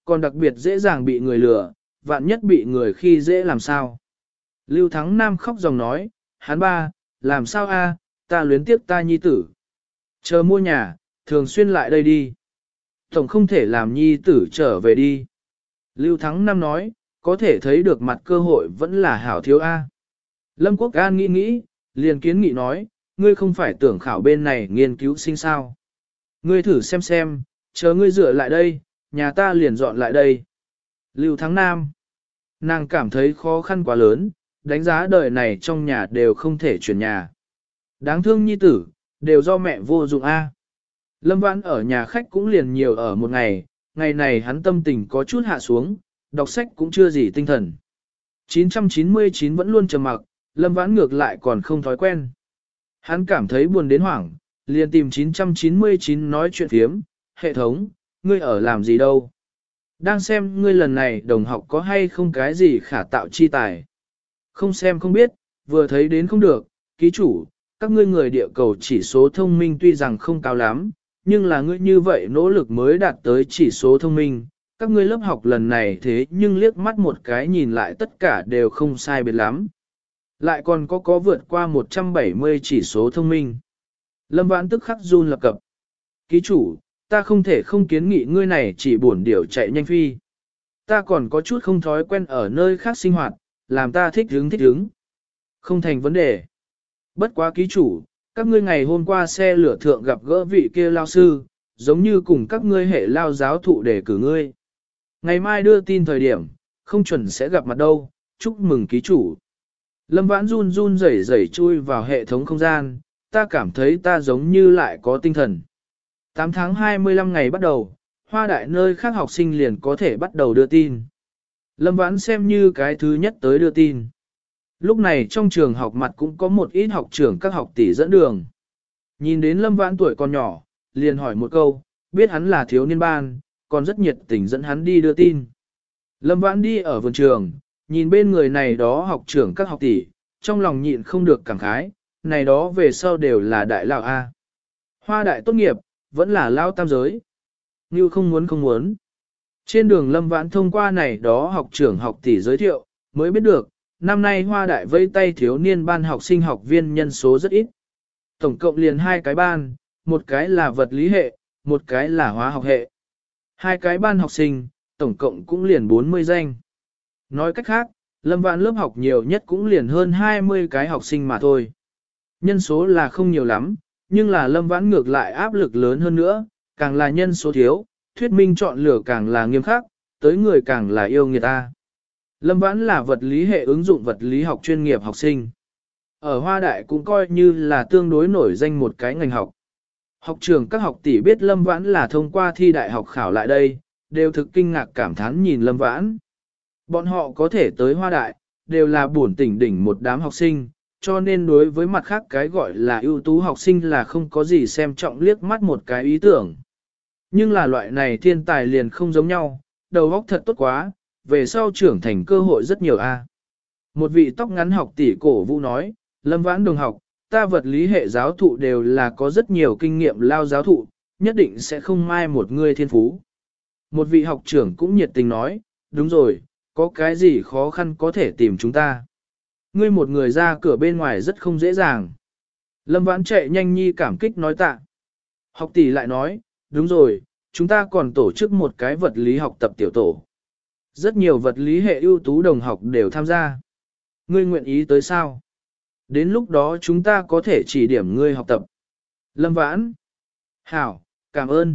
còn đặc biệt dễ dàng bị người lừa, vạn nhất bị người khi dễ làm sao. Lưu Thắng Nam khóc dòng nói, hắn ba, làm sao a, ta luyến tiếc ta nhi tử. Chờ mua nhà, thường xuyên lại đây đi. Tổng không thể làm nhi tử trở về đi. Lưu Thắng Nam nói, có thể thấy được mặt cơ hội vẫn là hảo thiếu A. Lâm Quốc An nghĩ nghĩ, liền kiến nghị nói, ngươi không phải tưởng khảo bên này nghiên cứu sinh sao. Ngươi thử xem xem, chờ ngươi dựa lại đây, nhà ta liền dọn lại đây. Lưu Thắng Nam, nàng cảm thấy khó khăn quá lớn, đánh giá đời này trong nhà đều không thể chuyển nhà. Đáng thương nhi tử, đều do mẹ vô dụng A. Lâm Vãn ở nhà khách cũng liền nhiều ở một ngày, ngày này hắn tâm tình có chút hạ xuống, đọc sách cũng chưa gì tinh thần. chín trăm chín mươi chín vẫn luôn trầm mặc, Lâm Vãn ngược lại còn không thói quen. Hắn cảm thấy buồn đến hoảng, liền tìm chín trăm chín mươi chín nói chuyện phiếm, hệ thống, ngươi ở làm gì đâu? Đang xem ngươi lần này đồng học có hay không cái gì khả tạo chi tài. Không xem không biết, vừa thấy đến không được, ký chủ, các ngươi người địa cầu chỉ số thông minh tuy rằng không cao lắm, nhưng là ngươi như vậy nỗ lực mới đạt tới chỉ số thông minh. Các ngươi lớp học lần này thế nhưng liếc mắt một cái nhìn lại tất cả đều không sai biệt lắm. Lại còn có có vượt qua một trăm bảy mươi chỉ số thông minh. Lâm Vãn tức khắc run lập cập. Ký chủ, ta không thể không kiến nghị ngươi này chỉ buồn điều chạy nhanh phi. Ta còn có chút không thói quen ở nơi khác sinh hoạt, làm ta thích hứng thích hứng. Không thành vấn đề. Bất quá ký chủ, các ngươi ngày hôm qua xe lửa thượng gặp gỡ vị kia lao sư, giống như cùng các ngươi hệ lao giáo thụ để cử ngươi. Ngày mai đưa tin thời điểm, không chuẩn sẽ gặp mặt đâu, chúc mừng ký chủ. Lâm Vãn run run rẩy rẩy chui vào hệ thống không gian, ta cảm thấy ta giống như lại có tinh thần. tám tháng hai mươi lăm ngày bắt đầu, Hoa Đại nơi khác học sinh liền có thể bắt đầu đưa tin. Lâm Vãn xem như cái thứ nhất tới đưa tin. Lúc này trong trường học mặt cũng có một ít học trưởng các học tỷ dẫn đường. Nhìn đến Lâm Vãn tuổi còn nhỏ, liền hỏi một câu, biết hắn là thiếu niên ban, còn rất nhiệt tình dẫn hắn đi đưa tin. Lâm Vãn đi ở vườn trường, nhìn bên người này đó học trưởng các học tỷ, trong lòng nhịn không được cảm khái, này đó về sau đều là đại lão A. Hoa đại tốt nghiệp, vẫn là lao tam giới. Như không muốn không muốn. Trên đường Lâm Vãn thông qua này đó học trưởng học tỷ giới thiệu, mới biết được, năm nay Hoa đại vây tay thiếu niên ban học sinh học viên nhân số rất ít. Tổng cộng liền hai cái ban, một cái là vật lý hệ, một cái là hóa học hệ. Hai cái ban học sinh, tổng cộng cũng liền bốn mươi danh. Nói cách khác, Lâm Vãn lớp học nhiều nhất cũng liền hơn hai mươi cái học sinh mà thôi. Nhân số là không nhiều lắm, nhưng là Lâm Vãn ngược lại áp lực lớn hơn nữa, càng là nhân số thiếu, thuyết minh chọn lựa càng là nghiêm khắc, tới người càng là yêu người ta. Lâm Vãn là vật lý hệ ứng dụng vật lý học chuyên nghiệp học sinh. Ở Hoa Đại cũng coi như là tương đối nổi danh một cái ngành học. Học trường các học tỷ biết Lâm Vãn là thông qua thi đại học khảo lại đây, đều thực kinh ngạc cảm thán nhìn Lâm Vãn. Bọn họ có thể tới Hoa Đại, đều là bổn tỉnh đỉnh một đám học sinh, cho nên đối với mặt khác cái gọi là ưu tú học sinh là không có gì xem trọng liếc mắt một cái ý tưởng. Nhưng là loại này thiên tài liền không giống nhau, đầu óc thật tốt quá, về sau trưởng thành cơ hội rất nhiều a. Một vị tóc ngắn học tỷ cổ vũ nói, Lâm Vãn đồng học, ta vật lý hệ giáo thụ đều là có rất nhiều kinh nghiệm lao giáo thụ, nhất định sẽ không mai một người thiên phú. Một vị học trưởng cũng nhiệt tình nói, đúng rồi, có cái gì khó khăn có thể tìm chúng ta. Ngươi một người ra cửa bên ngoài rất không dễ dàng. Lâm Vãn chạy nhanh nhi cảm kích nói tạ. Học tỷ lại nói, đúng rồi, chúng ta còn tổ chức một cái vật lý học tập tiểu tổ. Rất nhiều vật lý hệ ưu tú đồng học đều tham gia. Ngươi nguyện ý tới sao? Đến lúc đó chúng ta có thể chỉ điểm ngươi học tập. Lâm Vãn. Hảo, cảm ơn.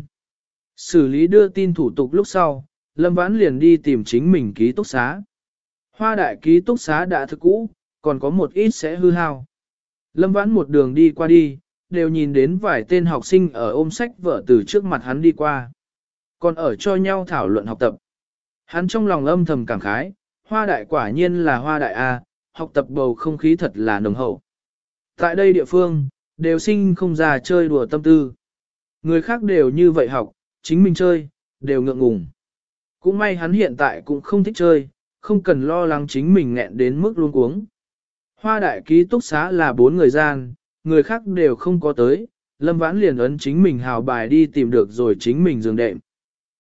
Xử lý đưa tin thủ tục lúc sau, Lâm Vãn liền đi tìm chính mình ký túc xá. Hoa đại ký túc xá đã thực cũ, còn có một ít sẽ hư hao. Lâm Vãn một đường đi qua đi, đều nhìn đến vài tên học sinh ở ôm sách vở từ trước mặt hắn đi qua. Còn ở cho nhau thảo luận học tập. Hắn trong lòng âm thầm cảm khái, Hoa đại quả nhiên là Hoa đại A, học tập bầu không khí thật là nồng hậu. Tại đây địa phương, đều sinh không ra chơi đùa tâm tư. Người khác đều như vậy học, chính mình chơi, đều ngượng ngùng. Cũng may hắn hiện tại cũng không thích chơi, không cần lo lắng chính mình nghẹn đến mức luống cuống. Hoa đại ký túc xá là bốn người gian, người khác đều không có tới, Lâm Vãn liền ấn chính mình hào bài đi tìm được rồi chính mình giường đệm.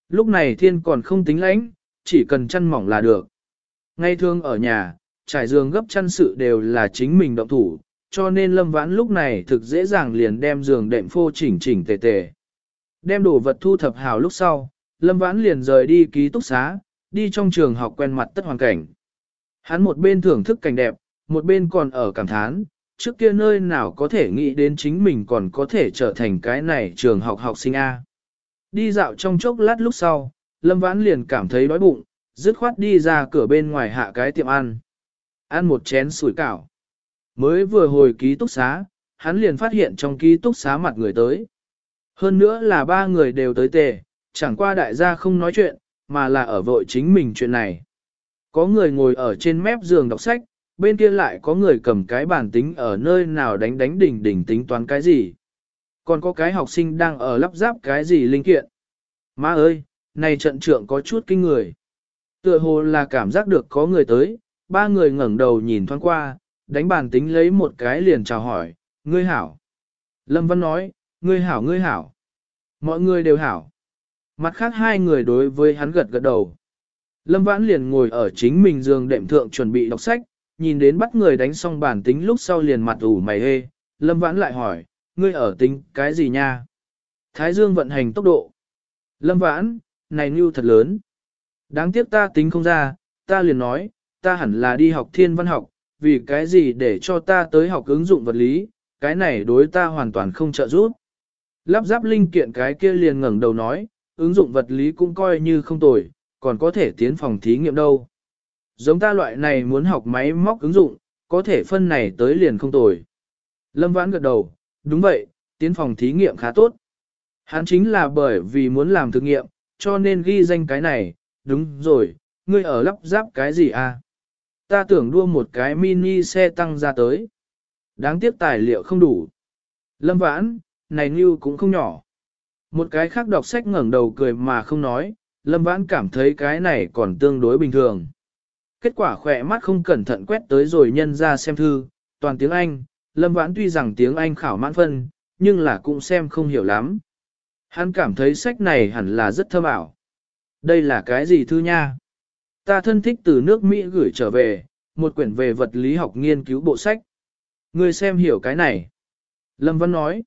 Lúc này thiên còn không tính lãnh, chỉ cần chăn mỏng là được. Ngay thường ở nhà, trải giường gấp chăn sự đều là chính mình động thủ, cho nên Lâm Vãn lúc này thực dễ dàng liền đem giường đệm phô chỉnh chỉnh tề tề. Đem đồ vật thu thập hào lúc sau, Lâm Vãn liền rời đi ký túc xá, đi trong trường học quen mặt tất hoàn cảnh. Hắn một bên thưởng thức cảnh đẹp, một bên còn ở cảm thán, trước kia nơi nào có thể nghĩ đến chính mình còn có thể trở thành cái này trường học học sinh A. Đi dạo trong chốc lát lúc sau, Lâm Vãn liền cảm thấy đói bụng, dứt khoát đi ra cửa bên ngoài hạ cái tiệm ăn. Ăn một chén sủi cảo. Mới vừa hồi ký túc xá, hắn liền phát hiện trong ký túc xá mặt người tới. Hơn nữa là ba người đều tới tề, chẳng qua đại gia không nói chuyện, mà là ở vội chính mình chuyện này. Có người ngồi ở trên mép giường đọc sách, bên kia lại có người cầm cái bàn tính ở nơi nào đánh đánh đỉnh đỉnh tính toán cái gì. Còn có cái học sinh đang ở lắp ráp cái gì linh kiện. Má ơi, này trận trượng có chút kinh người. Tựa hồ là cảm giác được có người tới, ba người ngẩng đầu nhìn thoáng qua, đánh bàn tính lấy một cái liền chào hỏi, ngươi hảo. Lâm Văn nói, ngươi hảo ngươi hảo. Mọi người đều hảo. Mặt khác hai người đối với hắn gật gật đầu. Lâm Vãn liền ngồi ở chính mình giường đệm thượng chuẩn bị đọc sách, nhìn đến bắt người đánh xong bản tính lúc sau liền mặt ủ mày hê. Lâm Vãn lại hỏi, ngươi ở tính cái gì nha? Thái dương vận hành tốc độ. Lâm Vãn, này mưu thật lớn. Đáng tiếc ta tính không ra, ta liền nói, ta hẳn là đi học thiên văn học, vì cái gì để cho ta tới học ứng dụng vật lý, cái này đối ta hoàn toàn không trợ giúp. Lắp ráp linh kiện cái kia liền ngẩng đầu nói, ứng dụng vật lý cũng coi như không tồi, còn có thể tiến phòng thí nghiệm đâu. Giống ta loại này muốn học máy móc ứng dụng, có thể phân này tới liền không tồi. Lâm Vãn gật đầu, đúng vậy, tiến phòng thí nghiệm khá tốt. Hắn chính là bởi vì muốn làm thực nghiệm, cho nên ghi danh cái này, đúng rồi, ngươi ở lắp ráp cái gì à? Ta tưởng đua một cái mini xe tăng ra tới. Đáng tiếc tài liệu không đủ. Lâm Vãn, này như cũng không nhỏ. Một cái khác đọc sách ngẩng đầu cười mà không nói, Lâm Vãn cảm thấy cái này còn tương đối bình thường. Kết quả khỏe mắt không cẩn thận quét tới rồi nhân ra xem thư, toàn tiếng Anh, Lâm Vãn tuy rằng tiếng Anh khảo mãn phân, nhưng là cũng xem không hiểu lắm. Hắn cảm thấy sách này hẳn là rất thơm ảo. Đây là cái gì thư nha? Ta thân thích từ nước Mỹ gửi trở về, một quyển về vật lý học nghiên cứu bộ sách. Ngươi xem hiểu cái này. Lâm Văn nói.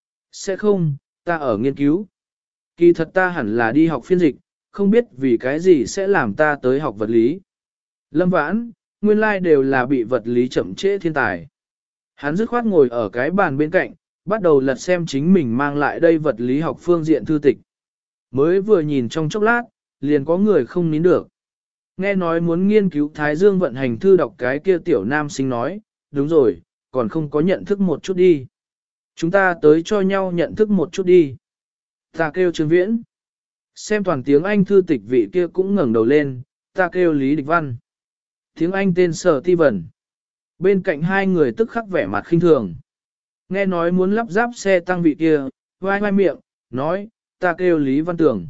Sẽ không, ta ở nghiên cứu. Kỳ thật ta hẳn là đi học phiên dịch, không biết vì cái gì sẽ làm ta tới học vật lý. Lâm Vãn, nguyên lai đều là bị vật lý chậm trễ thiên tài. Hắn dứt khoát ngồi ở cái bàn bên cạnh, bắt đầu lật xem chính mình mang lại đây vật lý học phương diện thư tịch. Mới vừa nhìn trong chốc lát, liền có người không nín được. Nghe nói muốn nghiên cứu Thái Dương vận hành thư đọc cái kia tiểu nam sinh nói, đúng rồi, còn không có nhận thức một chút đi. Chúng ta tới cho nhau nhận thức một chút đi. Ta kêu Trương Viễn. Xem toàn tiếng Anh thư tịch vị kia cũng ngẩng đầu lên, ta kêu Lý Địch Văn. Tiếng Anh tên Sở Ti Vân. Bên cạnh hai người tức khắc vẻ mặt khinh thường. Nghe nói muốn lắp ráp xe tăng vị kia, vai vai miệng, nói, ta kêu Lý Văn Tường.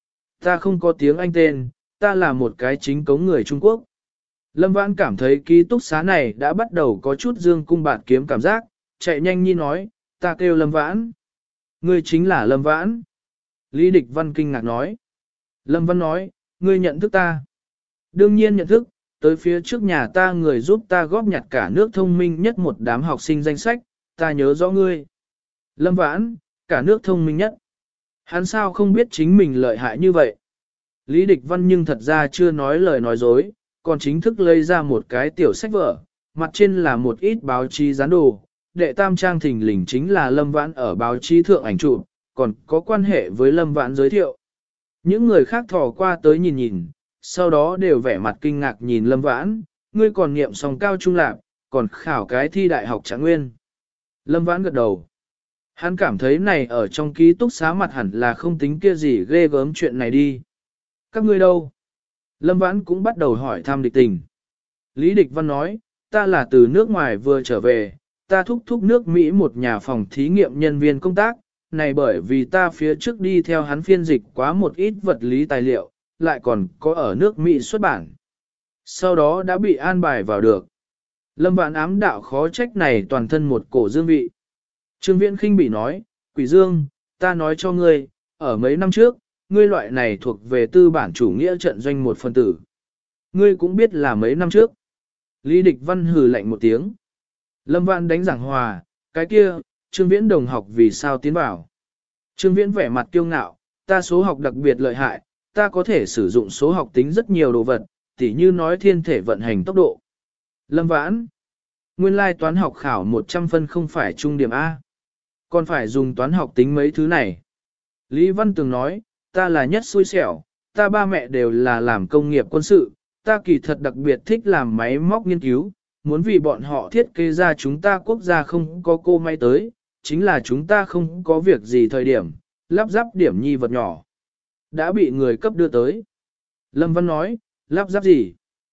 Ta không có tiếng Anh tên, ta là một cái chính cống người Trung Quốc. Lâm Vãn cảm thấy ký túc xá này đã bắt đầu có chút dương cung bạt kiếm cảm giác, chạy nhanh nhi nói, ta kêu Lâm Vãn. Ngươi chính là Lâm Vãn. Lý Địch Văn kinh ngạc nói. Lâm Văn nói, ngươi nhận thức ta. Đương nhiên nhận thức, tới phía trước nhà ta người giúp ta góp nhặt cả nước thông minh nhất một đám học sinh danh sách, ta nhớ rõ ngươi. Lâm Vãn, cả nước thông minh nhất. Hắn sao không biết chính mình lợi hại như vậy? Lý Địch Văn nhưng thật ra chưa nói lời nói dối, còn chính thức lấy ra một cái tiểu sách vở, mặt trên là một ít báo chí dán đồ. Đệ tam trang thình lình chính là Lâm Vãn ở báo chí thượng ảnh chụp, còn có quan hệ với Lâm Vãn giới thiệu. Những người khác thò qua tới nhìn nhìn, sau đó đều vẻ mặt kinh ngạc nhìn Lâm Vãn, ngươi còn niệm xong cao trung lạc, còn khảo cái thi đại học Trạng Nguyên. Lâm Vãn gật đầu. Hắn cảm thấy này ở trong ký túc xá mặt hẳn là không tính kia gì ghê gớm chuyện này đi. Các ngươi đâu? Lâm Vãn cũng bắt đầu hỏi thăm địch tình. Lý Địch Văn nói, ta là từ nước ngoài vừa trở về, ta thúc thúc nước Mỹ một nhà phòng thí nghiệm nhân viên công tác, này bởi vì ta phía trước đi theo hắn phiên dịch quá một ít vật lý tài liệu, lại còn có ở nước Mỹ xuất bản. Sau đó đã bị an bài vào được. Lâm Vãn ám đạo khó trách này toàn thân một cổ dương vị. Trương Viễn khinh bỉ nói, Quỷ Dương, ta nói cho ngươi, ở mấy năm trước, ngươi loại này thuộc về tư bản chủ nghĩa trận doanh một phần tử. Ngươi cũng biết là mấy năm trước. Lý Địch Văn hừ lạnh một tiếng. Lâm Vãn đánh giảng hòa, cái kia, Trương Viễn đồng học vì sao tiến vào. Trương Viễn vẻ mặt kiêu ngạo, ta số học đặc biệt lợi hại, ta có thể sử dụng số học tính rất nhiều đồ vật, tỉ như nói thiên thể vận hành tốc độ. Lâm Vãn, nguyên lai toán học khảo một trăm phân không phải trung điểm A. Còn phải dùng toán học tính mấy thứ này. Lý Văn Tường nói, ta là nhất xui xẻo, ta ba mẹ đều là làm công nghiệp quân sự, ta kỳ thật đặc biệt thích làm máy móc nghiên cứu, muốn vì bọn họ thiết kế ra chúng ta quốc gia không có cô may tới, chính là chúng ta không có việc gì thời điểm, lắp ráp điểm nhi vật nhỏ. Đã bị người cấp đưa tới. Lâm Văn nói, lắp ráp gì?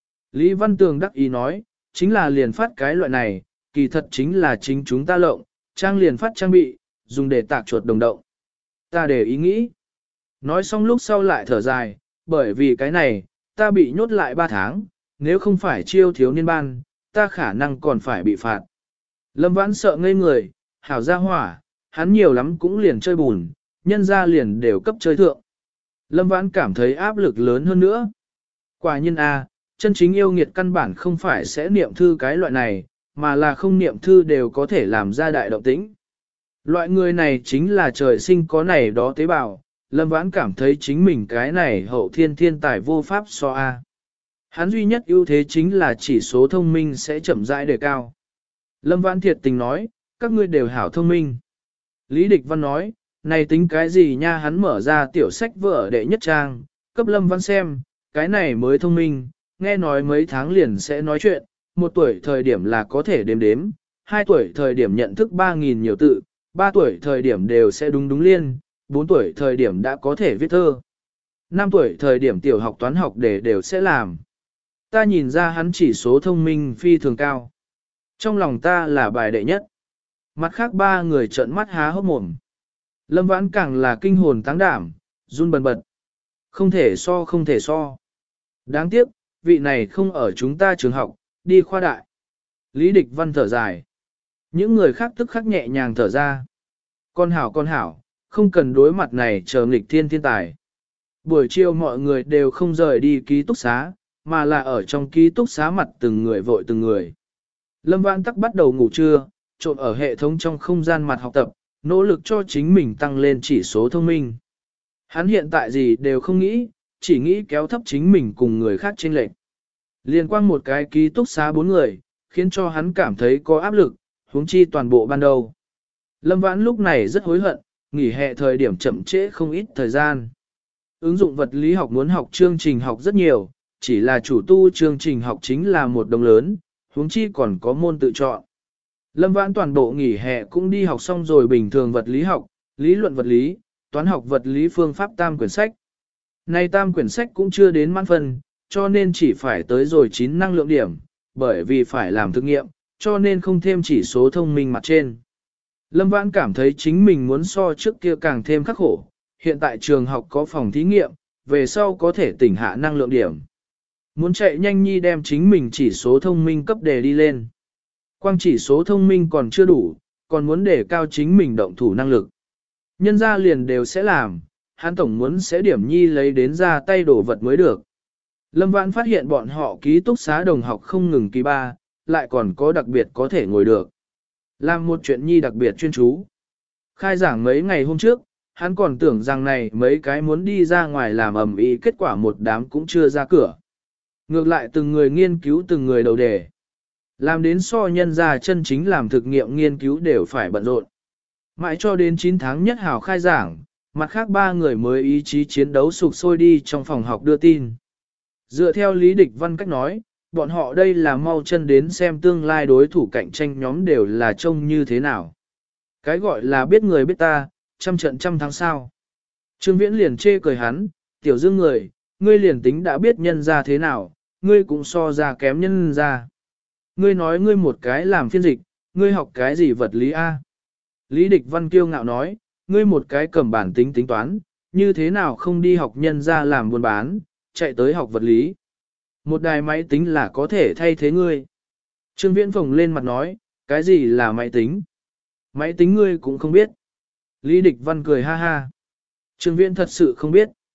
Lý Văn Tường đắc ý nói, chính là liền phát cái loại này, kỳ thật chính là chính chúng ta lộng, trang liền phát trang bị, dùng để tạc chuột đồng động. Ta để ý nghĩ. Nói xong lúc sau lại thở dài, bởi vì cái này, ta bị nhốt lại ba tháng, nếu không phải chiêu thiếu niên ban, ta khả năng còn phải bị phạt. Lâm Vãn sợ ngây người, hảo ra hỏa, hắn nhiều lắm cũng liền chơi bùn, nhân ra liền đều cấp chơi thượng. Lâm Vãn cảm thấy áp lực lớn hơn nữa. Quả nhiên A, chân chính yêu nghiệt căn bản không phải sẽ niệm thư cái loại này, mà là không niệm thư đều có thể làm ra đại động tĩnh. Loại người này chính là trời sinh có này đó tế bào, Lâm Vãn cảm thấy chính mình cái này hậu thiên thiên tài vô pháp so A. Hắn duy nhất ưu thế chính là chỉ số thông minh sẽ chậm rãi đề cao. Lâm Vãn thiệt tình nói, các ngươi đều hảo thông minh. Lý Địch Văn nói, này tính cái gì nha, hắn mở ra tiểu sách vở đệ nhất trang, cấp Lâm Vãn xem, cái này mới thông minh, nghe nói mấy tháng liền sẽ nói chuyện, một tuổi thời điểm là có thể đếm đếm, hai tuổi thời điểm nhận thức ba nghìn nhiều tự, ba tuổi thời điểm đều sẽ đúng đúng liên, bốn tuổi thời điểm đã có thể viết thơ, năm tuổi thời điểm tiểu học toán học để đều sẽ làm. Ta nhìn ra hắn chỉ số thông minh phi thường cao. Trong lòng ta là bài đệ nhất. Mặt khác ba người trợn mắt há hốc mồm. Lâm Vãn càng là kinh hồn táng đảm, run bần bật. Không thể so không thể so. Đáng tiếc, vị này không ở chúng ta trường học, đi khoa đại. Lý Địch Văn thở dài. Những người khác tức khắc nhẹ nhàng thở ra. Con hảo con hảo, không cần đối mặt này chờ nghịch thiên thiên tài. Buổi chiều mọi người đều không rời đi ký túc xá, mà là ở trong ký túc xá mặt từng người vội từng người. Lâm Vãn Tắc bắt đầu ngủ trưa, trộn ở hệ thống trong không gian mặt học tập, nỗ lực cho chính mình tăng lên chỉ số thông minh. Hắn hiện tại gì đều không nghĩ, chỉ nghĩ kéo thấp chính mình cùng người khác chênh lệch. Liên quan một cái ký túc xá bốn người, khiến cho hắn cảm thấy có áp lực, huống chi toàn bộ ban đầu. Lâm Vãn lúc này rất hối hận, nghỉ hè thời điểm chậm trễ không ít thời gian. Ứng dụng vật lý học muốn học chương trình học rất nhiều, chỉ là chủ tu chương trình học chính là một đồng lớn, huống chi còn có môn tự chọn. Lâm Vãn toàn bộ nghỉ hè cũng đi học xong rồi bình thường vật lý học, lý luận vật lý, toán học vật lý phương pháp tam quyển sách. Nay tam quyển sách cũng chưa đến mãn phân, cho nên chỉ phải tới rồi chín năng lượng điểm, bởi vì phải làm thực nghiệm, cho nên không thêm chỉ số thông minh mặt trên. Lâm Vãn cảm thấy chính mình muốn so trước kia càng thêm khắc khổ, hiện tại trường học có phòng thí nghiệm, về sau có thể tỉnh hạ năng lượng điểm. Muốn chạy nhanh nhi đem chính mình chỉ số thông minh cấp đề đi lên. Quang chỉ số thông minh còn chưa đủ, còn muốn đề cao chính mình động thủ năng lực. Nhân ra liền đều sẽ làm, hắn tổng muốn sẽ điểm nhi lấy đến ra tay đổ vật mới được. Lâm Vãn phát hiện bọn họ ký túc xá đồng học không ngừng kỳ ba, lại còn có đặc biệt có thể ngồi được. Làm một chuyện nhi đặc biệt chuyên chú. Khai giảng mấy ngày hôm trước, hắn còn tưởng rằng này mấy cái muốn đi ra ngoài làm ầm ĩ, kết quả một đám cũng chưa ra cửa. Ngược lại từng người nghiên cứu từng người đầu đề. Làm đến so nhân ra chân chính làm thực nghiệm nghiên cứu đều phải bận rộn. Mãi cho đến chín tháng nhất hào khai giảng, mặt khác ba người mới ý chí chiến đấu sục sôi đi trong phòng học đưa tin. Dựa theo Lý Địch Văn cách nói, bọn họ đây là mau chân đến xem tương lai đối thủ cạnh tranh nhóm đều là trông như thế nào. Cái gọi là biết người biết ta, trăm trận trăm thắng sao. Trương Viễn liền chê cười hắn, tiểu dương người, ngươi liền tính đã biết nhân ra thế nào, ngươi cũng so ra kém nhân ra. Ngươi nói ngươi một cái làm phiên dịch, ngươi học cái gì vật lý A. Lý Địch Văn kiêu ngạo nói, ngươi một cái cầm bản tính tính toán, như thế nào không đi học nhân ra làm buôn bán, chạy tới học vật lý. Một đài máy tính là có thể thay thế ngươi. Trương Viễn phồng lên mặt nói, cái gì là máy tính? Máy tính ngươi cũng không biết. Lý Địch Văn cười ha ha. Trương Viễn thật sự không biết.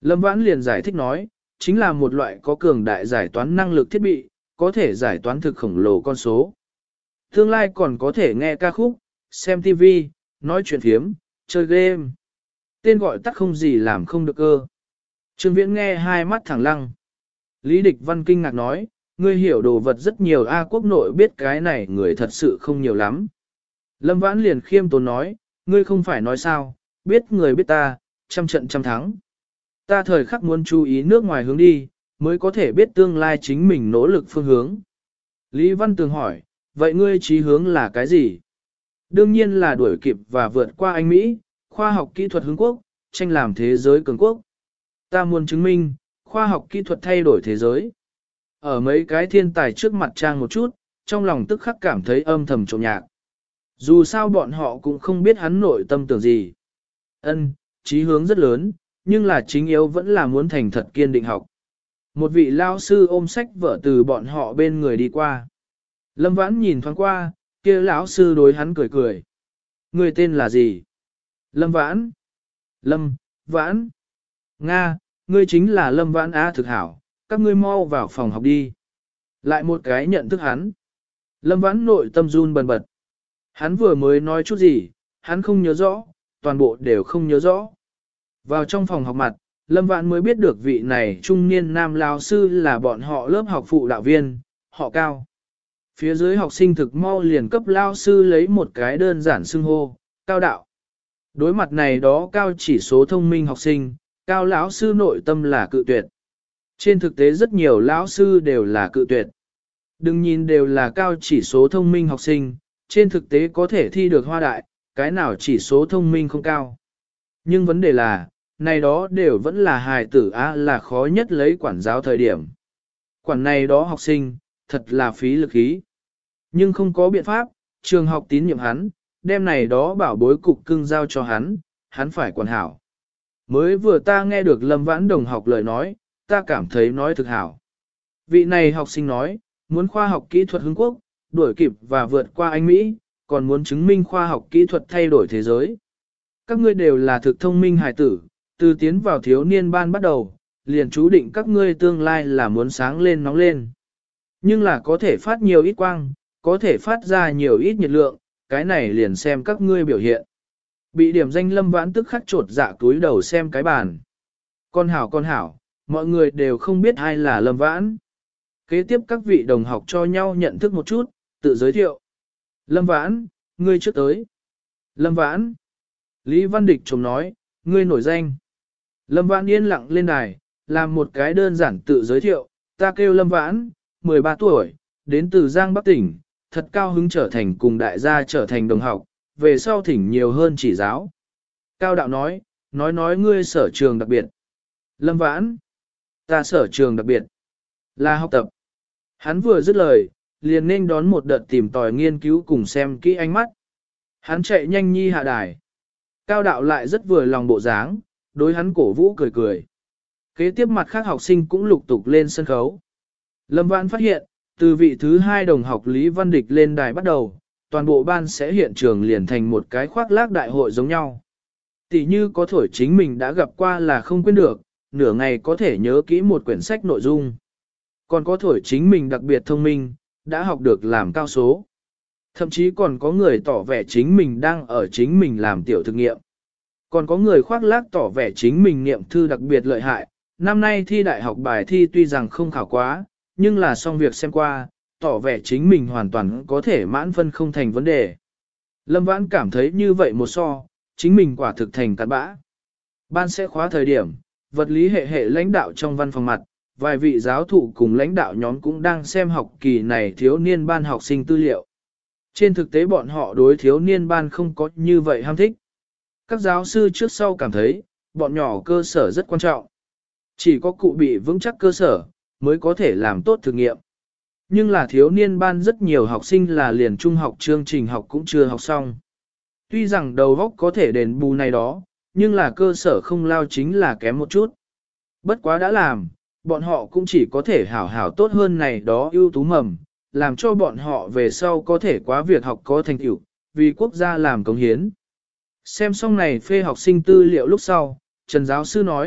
Lâm Vãn liền giải thích nói, chính là một loại có cường đại giải toán năng lực thiết bị, có thể giải toán thực khổng lồ con số. Tương lai còn có thể nghe ca khúc, xem ti vi, nói chuyện phiếm, chơi game. Tên gọi tắt không gì làm không được cơ. Trương Viễn nghe hai mắt thẳng lăng. Lý Địch Văn kinh ngạc nói, ngươi hiểu đồ vật rất nhiều A quốc nội biết cái này người thật sự không nhiều lắm. Lâm Vãn liền khiêm tốn nói, ngươi không phải nói sao, biết người biết ta, trăm trận trăm thắng. Ta thời khắc muốn chú ý nước ngoài hướng đi, mới có thể biết tương lai chính mình nỗ lực phương hướng. Lý Văn Tường hỏi, vậy ngươi chí hướng là cái gì? Đương nhiên là đuổi kịp và vượt qua Anh Mỹ, khoa học kỹ thuật hướng quốc, tranh làm thế giới cường quốc. Ta muốn chứng minh, khoa học kỹ thuật thay đổi thế giới. Ở mấy cái thiên tài trước mặt trang một chút, trong lòng tức khắc cảm thấy âm thầm trộm nhạc. Dù sao bọn họ cũng không biết hắn nội tâm tưởng gì. Ân, chí hướng rất lớn, nhưng là chính yếu vẫn là muốn thành thật kiên định học. Một vị lao sư ôm sách vở từ bọn họ bên người đi qua. Lâm Vãn nhìn thoáng qua, kia lão sư đối hắn cười cười. Người tên là gì? Lâm Vãn. Lâm, Vãn. Nga, ngươi chính là Lâm Vãn Á thực hảo, các ngươi mau vào phòng học đi. Lại một cái nhận thức hắn. Lâm Vãn nội tâm run bần bật. Hắn vừa mới nói chút gì, hắn không nhớ rõ, toàn bộ đều không nhớ rõ. Vào trong phòng học mặt, Lâm Vãn mới biết được vị này trung niên nam lao sư là bọn họ lớp học phụ đạo viên, họ Cao. Phía dưới học sinh thực mau liền cấp lao sư lấy một cái đơn giản xưng hô, Cao đạo. Đối mặt này đó Cao chỉ số thông minh học sinh, Cao lão sư nội tâm là cự tuyệt. Trên thực tế rất nhiều lão sư đều là cự tuyệt. Đừng nhìn đều là Cao chỉ số thông minh học sinh, trên thực tế có thể thi được hoa đại, cái nào chỉ số thông minh không cao. Nhưng vấn đề là, này đó đều vẫn là hài tử á là khó nhất lấy quản giáo thời điểm. Quản này đó học sinh, thật là phí lực ý. Nhưng không có biện pháp, trường học tín nhiệm hắn, đem này đó bảo bối cục cưng giao cho hắn, hắn phải quản hảo. Mới vừa ta nghe được Lâm Vãn đồng học lời nói, ta cảm thấy nói thực hảo. Vị này học sinh nói, muốn khoa học kỹ thuật hướng quốc, đuổi kịp và vượt qua Anh Mỹ, còn muốn chứng minh khoa học kỹ thuật thay đổi thế giới. Các ngươi đều là thực thông minh hài tử, từ tiến vào thiếu niên ban bắt đầu, liền chú định các ngươi tương lai là muốn sáng lên nóng lên. Nhưng là có thể phát nhiều ít quang, có thể phát ra nhiều ít nhiệt lượng, cái này liền xem các ngươi biểu hiện. Bị điểm danh Lâm Vãn tức khắc trột dạ túi đầu xem cái bàn. Con hảo con hảo, mọi người đều không biết ai là Lâm Vãn. Kế tiếp các vị đồng học cho nhau nhận thức một chút, tự giới thiệu. Lâm Vãn, ngươi trước tới. Lâm Vãn. Lý Văn Địch trông nói, ngươi nổi danh. Lâm Vãn yên lặng lên đài, làm một cái đơn giản tự giới thiệu, ta kêu Lâm Vãn, mười ba tuổi, đến từ Giang Bắc tỉnh, thật cao hứng trở thành cùng đại gia trở thành đồng học, về sau thỉnh nhiều hơn chỉ giáo. Cao đạo nói, nói nói ngươi sở trường đặc biệt. Lâm Vãn, ta sở trường đặc biệt, là học tập. Hắn vừa dứt lời, liền nên đón một đợt tìm tòi nghiên cứu cùng xem kỹ ánh mắt. Hắn chạy nhanh nhi hạ đài. Cao đạo lại rất vừa lòng bộ dáng, đối hắn cổ vũ cười cười. Kế tiếp mặt khác học sinh cũng lục tục lên sân khấu. Lâm Vãn phát hiện, từ vị thứ hai đồng học Lý Văn Địch lên đài bắt đầu, toàn bộ ban sẽ hiện trường liền thành một cái khoác lác đại hội giống nhau. Tỷ như có thổi chính mình đã gặp qua là không quên được, nửa ngày có thể nhớ kỹ một quyển sách nội dung. Còn có thổi chính mình đặc biệt thông minh, đã học được làm cao số. Thậm chí còn có người tỏ vẻ chính mình đang ở chính mình làm tiểu thực nghiệm. Còn có người khoác lác tỏ vẻ chính mình niệm thư đặc biệt lợi hại. Năm nay thi đại học bài thi tuy rằng không khảo quá, nhưng là xong việc xem qua, tỏ vẻ chính mình hoàn toàn có thể mãn phân không thành vấn đề. Lâm Vãn cảm thấy như vậy một so, chính mình quả thực thành cặn bã. Ban sẽ khóa thời điểm, vật lý hệ hệ lãnh đạo trong văn phòng mặt, vài vị giáo thụ cùng lãnh đạo nhóm cũng đang xem học kỳ này thiếu niên ban học sinh tư liệu. Trên thực tế bọn họ đối thiếu niên ban không có như vậy ham thích. Các giáo sư trước sau cảm thấy, bọn nhỏ cơ sở rất quan trọng. Chỉ có cụ bị vững chắc cơ sở, mới có thể làm tốt thử nghiệm. Nhưng là thiếu niên ban rất nhiều học sinh là liền trung học chương trình học cũng chưa học xong. Tuy rằng đầu óc có thể đền bù này đó, nhưng là cơ sở không lao chính là kém một chút. Bất quá đã làm, bọn họ cũng chỉ có thể hảo hảo tốt hơn này đó ưu tú mầm, làm cho bọn họ về sau có thể quá việc học có thành tựu, vì quốc gia làm công hiến. Xem xong này phê học sinh tư liệu lúc sau, Trần giáo sư nói,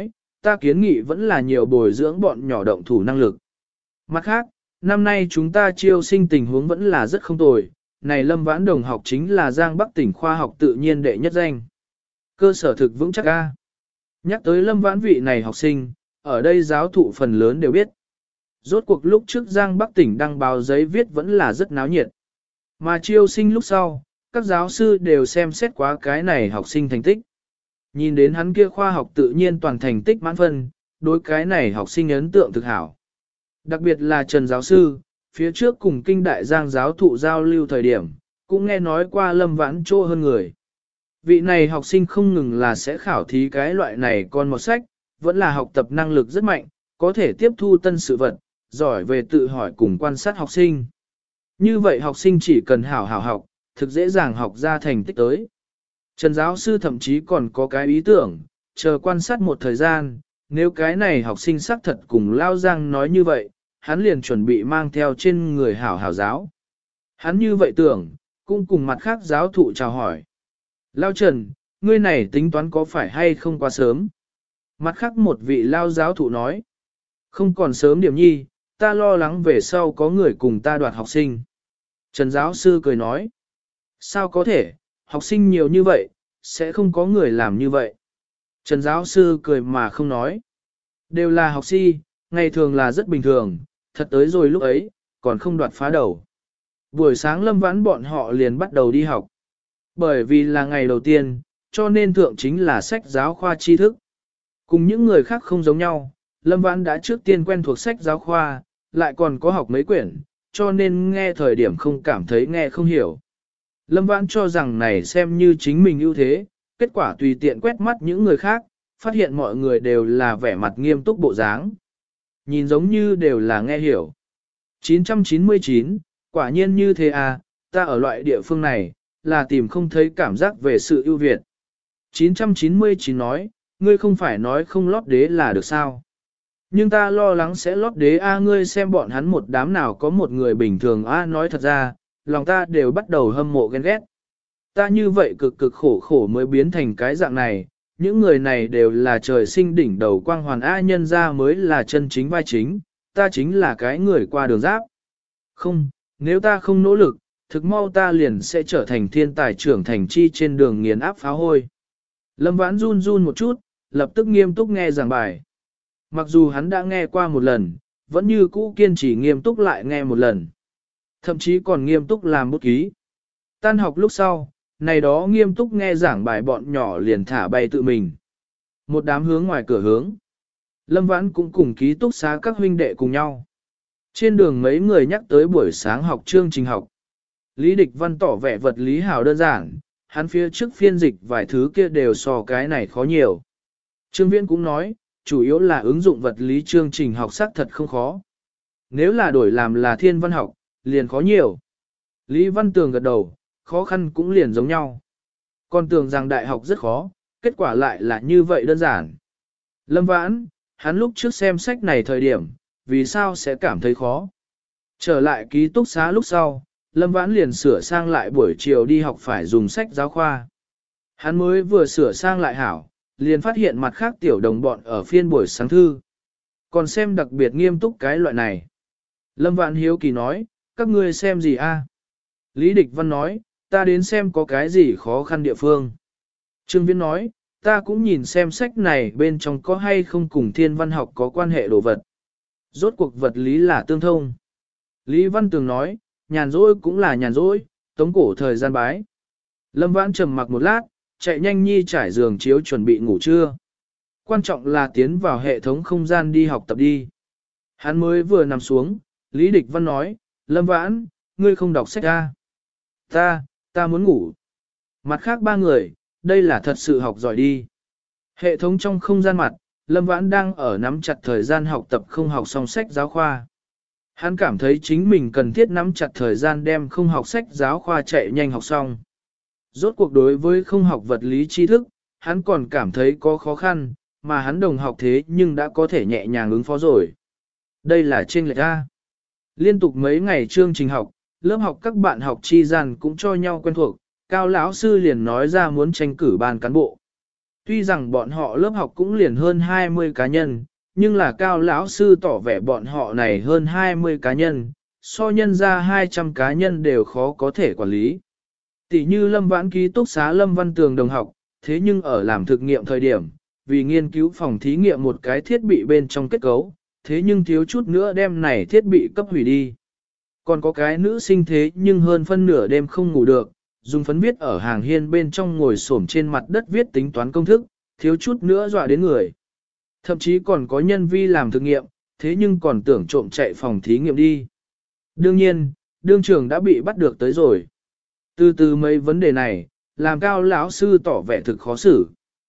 ta kiến nghị vẫn là nhiều bồi dưỡng bọn nhỏ động thủ năng lực. Mặt khác, năm nay chúng ta chiêu sinh tình huống vẫn là rất không tồi, này Lâm Vãn đồng học chính là Giang Bắc tỉnh khoa học tự nhiên đệ nhất danh. Cơ sở thực vững chắc a. Nhắc tới Lâm Vãn vị này học sinh, ở đây giáo thụ phần lớn đều biết. Rốt cuộc lúc trước Giang Bắc tỉnh đăng báo giấy viết vẫn là rất náo nhiệt. Mà chiêu sinh lúc sau, các giáo sư đều xem xét quá cái này học sinh thành tích. Nhìn đến hắn kia khoa học tự nhiên toàn thành tích mãn phân, đối cái này học sinh ấn tượng thực hảo. Đặc biệt là Trần giáo sư, phía trước cùng kinh đại Giang giáo thụ giao lưu thời điểm, cũng nghe nói qua Lâm Vãn chỗ hơn người. Vị này học sinh không ngừng là sẽ khảo thí cái loại này con một sách, vẫn là học tập năng lực rất mạnh, có thể tiếp thu tân sự vật, giỏi về tự hỏi cùng quan sát học sinh. Như vậy học sinh chỉ cần hảo hảo học, thực dễ dàng học ra thành tích tới. Trần giáo sư thậm chí còn có cái ý tưởng, chờ quan sát một thời gian, nếu cái này học sinh xác thật cùng Lao Giang nói như vậy, hắn liền chuẩn bị mang theo trên người hảo hảo giáo. Hắn như vậy tưởng, cũng cùng mặt khác giáo thụ chào hỏi. Lao Trần, ngươi này tính toán có phải hay không quá sớm? Mặt khác một vị Lao giáo thụ nói, không còn sớm điểm nhi, ta lo lắng về sau có người cùng ta đoạt học sinh. Trần giáo sư cười nói, sao có thể, học sinh nhiều như vậy, sẽ không có người làm như vậy. Trần giáo sư cười mà không nói, đều là học si, ngày thường là rất bình thường, thật tới rồi lúc ấy, còn không đoạt phá đầu. Buổi sáng Lâm Vãn bọn họ liền bắt đầu đi học. Bởi vì là ngày đầu tiên, cho nên thượng chính là sách giáo khoa tri thức. Cùng những người khác không giống nhau, Lâm Vãn đã trước tiên quen thuộc sách giáo khoa, lại còn có học mấy quyển, cho nên nghe thời điểm không cảm thấy nghe không hiểu. Lâm Vãn cho rằng này xem như chính mình ưu thế, kết quả tùy tiện quét mắt những người khác, phát hiện mọi người đều là vẻ mặt nghiêm túc bộ dáng. Nhìn giống như đều là nghe hiểu. chín trăm chín mươi chín, quả nhiên như thế à, ta ở loại địa phương này, là tìm không thấy cảm giác về sự ưu việt. chín trăm chín mươi chín nói, ngươi không phải nói không lót đế là được sao? Nhưng ta lo lắng sẽ lót đế a ngươi xem bọn hắn một đám nào có một người bình thường a nói thật ra, lòng ta đều bắt đầu hâm mộ ghen ghét. Ta như vậy cực cực khổ khổ mới biến thành cái dạng này, những người này đều là trời sinh đỉnh đầu quang hoàn a nhân ra mới là chân chính vai chính, ta chính là cái người qua đường giáp. Không, nếu ta không nỗ lực, thực mau ta liền sẽ trở thành thiên tài trưởng thành chi trên đường nghiền áp pháo hôi. Lâm Vãn run run một chút, lập tức nghiêm túc nghe giảng bài. Mặc dù hắn đã nghe qua một lần, vẫn như cũ kiên trì nghiêm túc lại nghe một lần. Thậm chí còn nghiêm túc làm bút ký. Tan học lúc sau, này đó nghiêm túc nghe giảng bài bọn nhỏ liền thả bay tự mình. Một đám hướng ngoài cửa hướng. Lâm Vãn cũng cùng ký túc xá các huynh đệ cùng nhau. Trên đường mấy người nhắc tới buổi sáng học chương trình học. Lý Địch Văn tỏ vẻ vật lý hào đơn giản, hắn phía trước phiên dịch vài thứ kia đều so cái này khó nhiều. Trương Viễn cũng nói, chủ yếu là ứng dụng vật lý chương trình học xác thật không khó. Nếu là đổi làm là thiên văn học, liền khó nhiều. Lý Văn Tường gật đầu, khó khăn cũng liền giống nhau. Còn tưởng rằng đại học rất khó, kết quả lại là như vậy đơn giản. Lâm Vãn, hắn lúc trước xem sách này thời điểm, vì sao sẽ cảm thấy khó. Trở lại ký túc xá lúc sau, Lâm Vãn liền sửa sang lại buổi chiều đi học phải dùng sách giáo khoa. Hắn mới vừa sửa sang lại hảo, liền phát hiện mặt khác tiểu đồng bọn ở phiên buổi sáng thư. Còn xem đặc biệt nghiêm túc cái loại này. Lâm Vãn hiếu kỳ nói, các ngươi xem gì a? Lý Địch Văn nói, ta đến xem có cái gì khó khăn địa phương. Trương Viễn nói, ta cũng nhìn xem sách này bên trong có hay không cùng thiên văn học có quan hệ đồ vật. Rốt cuộc vật lý là tương thông. Lý Văn Tường nói, nhàn rỗi cũng là nhàn rỗi, tống cổ thời gian bái. Lâm Vãn trầm mặc một lát, chạy nhanh nhi trải giường chiếu chuẩn bị ngủ trưa. Quan trọng là tiến vào hệ thống không gian đi học tập đi. Hắn mới vừa nằm xuống, Lý Địch Văn nói, Lâm Vãn, ngươi không đọc sách ra. Ta, ta muốn ngủ. Mặt khác ba người, đây là thật sự học giỏi đi. Hệ thống trong không gian mặt, Lâm Vãn đang ở nắm chặt thời gian học tập không học xong sách giáo khoa. Hắn cảm thấy chính mình cần thiết nắm chặt thời gian đem không học sách giáo khoa chạy nhanh học xong. Rốt cuộc đối với không học vật lý tri thức, hắn còn cảm thấy có khó khăn, mà hắn đồng học thế nhưng đã có thể nhẹ nhàng ứng phó rồi. Đây là trên lệch A. Liên tục mấy ngày chương trình học, lớp học các bạn học chi gian cũng cho nhau quen thuộc, Cao lão sư liền nói ra muốn tranh cử ban cán bộ. Tuy rằng bọn họ lớp học cũng liền hơn hai mươi cá nhân, nhưng là cao lão sư tỏ vẻ bọn họ này hơn hai mươi cá nhân, so nhân ra hai trăm cá nhân đều khó có thể quản lý. Tỷ như Lâm Vãn ký túc xá Lâm Văn Tường đồng học, thế nhưng ở làm thực nghiệm thời điểm, vì nghiên cứu phòng thí nghiệm một cái thiết bị bên trong kết cấu, thế nhưng thiếu chút nữa đem này thiết bị cấp hủy đi. Còn có cái nữ sinh thế nhưng hơn phân nửa đêm không ngủ được, dùng phấn viết ở hàng hiên bên trong ngồi xổm trên mặt đất viết tính toán công thức, thiếu chút nữa dọa đến người. Thậm chí còn có nhân vi làm thực nghiệm, thế nhưng còn tưởng trộm chạy phòng thí nghiệm đi. Đương nhiên, đương trường đã bị bắt được tới rồi. Từ từ mấy vấn đề này, làm cao lão sư tỏ vẻ thực khó xử.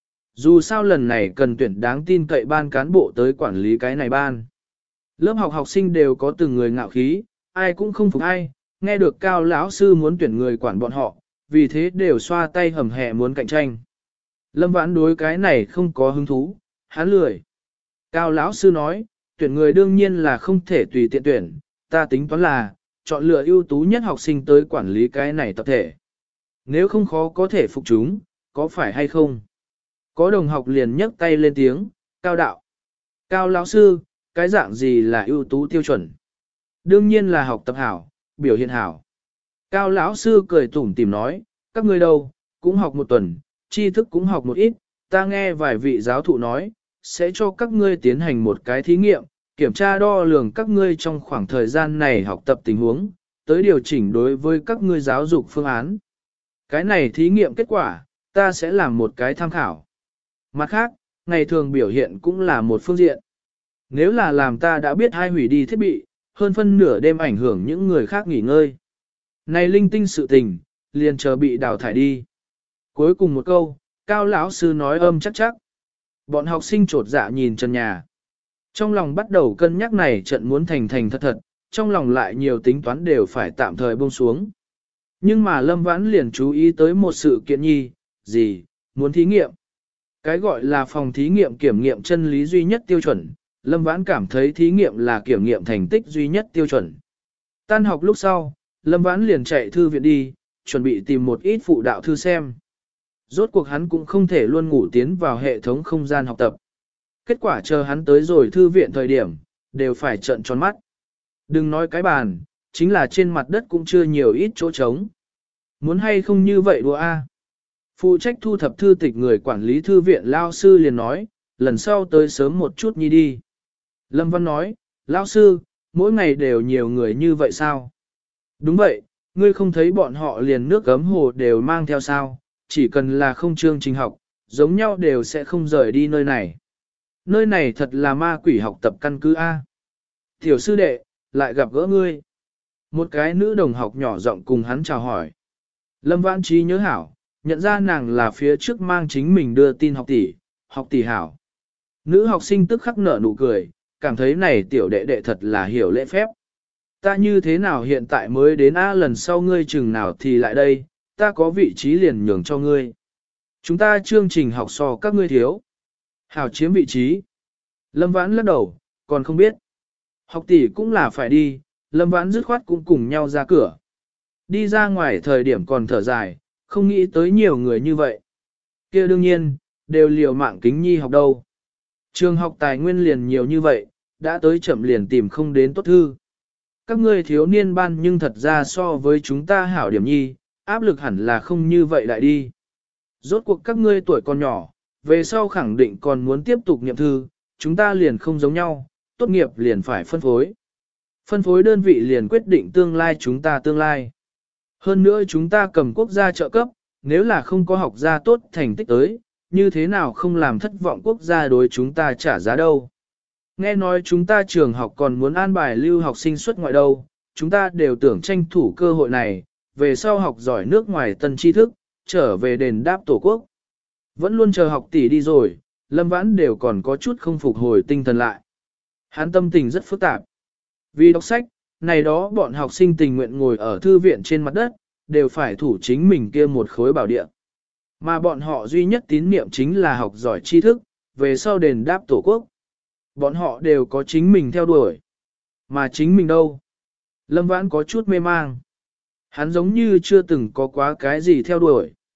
Dù sao lần này cần tuyển đáng tin cậy ban cán bộ tới quản lý cái này ban. Lớp học học sinh đều có từng người ngạo khí, ai cũng không phục ai, nghe được cao lão sư muốn tuyển người quản bọn họ, vì thế đều xoa tay hầm hẹ muốn cạnh tranh. Lâm Vãn đối cái này không có hứng thú, hắn lười. Cao lão sư nói, tuyển người đương nhiên là không thể tùy tiện tuyển, ta tính toán là, chọn lựa ưu tú nhất học sinh tới quản lý cái này tập thể. Nếu không khó có thể phục chúng, có phải hay không? Có đồng học liền nhấc tay lên tiếng, cao đạo. Cao lão sư, cái dạng gì là ưu tú tiêu chuẩn? Đương nhiên là học tập hảo, biểu hiện hảo. Cao lão sư cười tủm tỉm nói, các ngươi đâu, cũng học một tuần, tri thức cũng học một ít, ta nghe vài vị giáo thụ nói, sẽ cho các ngươi tiến hành một cái thí nghiệm, kiểm tra đo lường các ngươi trong khoảng thời gian này học tập tình huống, tới điều chỉnh đối với các ngươi giáo dục phương án. Cái này thí nghiệm kết quả, ta sẽ làm một cái tham khảo. Mặt khác, ngày thường biểu hiện cũng là một phương diện. Nếu là làm ta đã biết hai hủy đi thiết bị, hơn phân nửa đêm ảnh hưởng những người khác nghỉ ngơi. Này linh tinh sự tình, liền chờ bị đào thải đi. Cuối cùng một câu, cao lão sư nói âm chắc chắc. Bọn học sinh trột dạ nhìn trần nhà. Trong lòng bắt đầu cân nhắc này trận muốn thành thành thật thật, trong lòng lại nhiều tính toán đều phải tạm thời buông xuống. Nhưng mà Lâm Vãn liền chú ý tới một sự kiện nhi, gì, muốn thí nghiệm. Cái gọi là phòng thí nghiệm kiểm nghiệm chân lý duy nhất tiêu chuẩn, Lâm Vãn cảm thấy thí nghiệm là kiểm nghiệm thành tích duy nhất tiêu chuẩn. Tan học lúc sau, Lâm Vãn liền chạy thư viện đi, chuẩn bị tìm một ít phụ đạo thư xem. Rốt cuộc hắn cũng không thể luôn ngủ tiến vào hệ thống không gian học tập. Kết quả chờ hắn tới rồi thư viện thời điểm, đều phải trợn tròn mắt. Đừng nói cái bàn, chính là trên mặt đất cũng chưa nhiều ít chỗ trống. Muốn hay không như vậy đùa a? Phụ trách thu thập thư tịch người quản lý thư viện lao sư liền nói, lần sau tới sớm một chút nhi đi. Lâm Văn nói, lao sư, mỗi ngày đều nhiều người như vậy sao? Đúng vậy, ngươi không thấy bọn họ liền nước gấm hồ đều mang theo sao, chỉ cần là không chương trình học, giống nhau đều sẽ không rời đi nơi này. Nơi này thật là ma quỷ học tập căn cứ A. Tiểu sư đệ, lại gặp gỡ ngươi. Một cái nữ đồng học nhỏ giọng cùng hắn chào hỏi. Lâm Vãn Trí nhớ hảo, nhận ra nàng là phía trước mang chính mình đưa tin học tỷ, học tỷ hảo. Nữ học sinh tức khắc nở nụ cười, cảm thấy này tiểu đệ đệ thật là hiểu lễ phép. Ta như thế nào hiện tại mới đến A lần sau ngươi chừng nào thì lại đây, ta có vị trí liền nhường cho ngươi. Chúng ta chương trình học so các ngươi thiếu. Hảo chiếm vị trí. Lâm Vãn lắc đầu, còn không biết. Học tỷ cũng là phải đi, Lâm Vãn dứt khoát cũng cùng nhau ra cửa. Đi ra ngoài thời điểm còn thở dài, không nghĩ tới nhiều người như vậy. Kia đương nhiên, đều liều mạng kính nhi học đâu. Trường học tài nguyên liền nhiều như vậy, đã tới chậm liền tìm không đến tốt thư. Các ngươi thiếu niên ban nhưng thật ra so với chúng ta hảo điểm nhi, áp lực hẳn là không như vậy lại đi. Rốt cuộc các ngươi tuổi còn nhỏ, về sau khẳng định còn muốn tiếp tục niệm thư, chúng ta liền không giống nhau, tốt nghiệp liền phải phân phối. Phân phối đơn vị liền quyết định tương lai chúng ta tương lai. Hơn nữa chúng ta cầm quốc gia trợ cấp, nếu là không có học gia tốt thành tích tới, như thế nào không làm thất vọng quốc gia đối chúng ta trả giá đâu. Nghe nói chúng ta trường học còn muốn an bài lưu học sinh xuất ngoại đâu, chúng ta đều tưởng tranh thủ cơ hội này, về sau học giỏi nước ngoài tân tri thức, trở về đền đáp tổ quốc. Vẫn luôn chờ học tỷ đi rồi, Lâm Vãn đều còn có chút không phục hồi tinh thần lại. Hắn tâm tình rất phức tạp. Vì đọc sách, này đó bọn học sinh tình nguyện ngồi ở thư viện trên mặt đất, đều phải thủ chính mình kia một khối bảo địa. Mà bọn họ duy nhất tín niệm chính là học giỏi tri thức, về sau đền đáp tổ quốc. Bọn họ đều có chính mình theo đuổi. Mà chính mình đâu? Lâm Vãn có chút mê mang. Hắn giống như chưa từng có quá cái gì theo đuổi.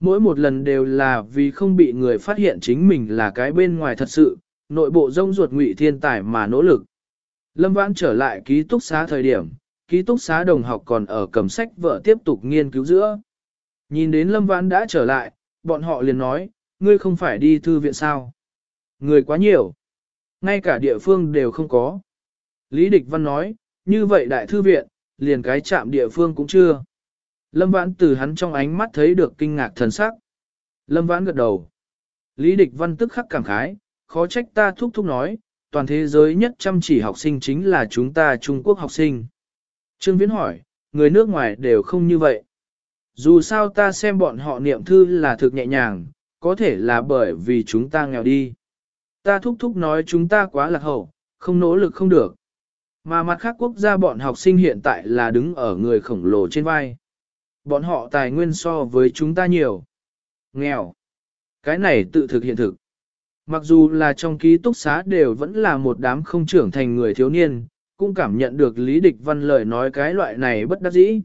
Mỗi một lần đều là vì không bị người phát hiện chính mình là cái bên ngoài thật sự, nội bộ rông ruột ngụy thiên tài mà nỗ lực. Lâm Vãn trở lại ký túc xá thời điểm, ký túc xá đồng học còn ở cầm sách vợ tiếp tục nghiên cứu giữa. Nhìn đến Lâm Vãn đã trở lại, bọn họ liền nói, ngươi không phải đi thư viện sao? Người quá nhiều. Ngay cả địa phương đều không có. Lý Địch Văn nói, như vậy đại thư viện, liền cái trạm địa phương cũng chưa. Lâm Vãn từ hắn trong ánh mắt thấy được kinh ngạc thần sắc. Lâm Vãn gật đầu. Lý Địch Văn tức khắc cảm khái, khó trách ta thúc thúc nói, toàn thế giới nhất chăm chỉ học sinh chính là chúng ta Trung Quốc học sinh. Trương Viễn hỏi, người nước ngoài đều không như vậy. Dù sao ta xem bọn họ niệm thư là thực nhẹ nhàng, có thể là bởi vì chúng ta nghèo đi. Ta thúc thúc nói chúng ta quá lạc hậu, không nỗ lực không được. Mà mặt khác quốc gia bọn học sinh hiện tại là đứng ở người khổng lồ trên vai. Bọn họ tài nguyên so với chúng ta nhiều. Nghèo. Cái này tự thực hiện thực. Mặc dù là trong ký túc xá đều vẫn là một đám không trưởng thành người thiếu niên, cũng cảm nhận được Lý Địch Văn lời nói cái loại này bất đắc dĩ.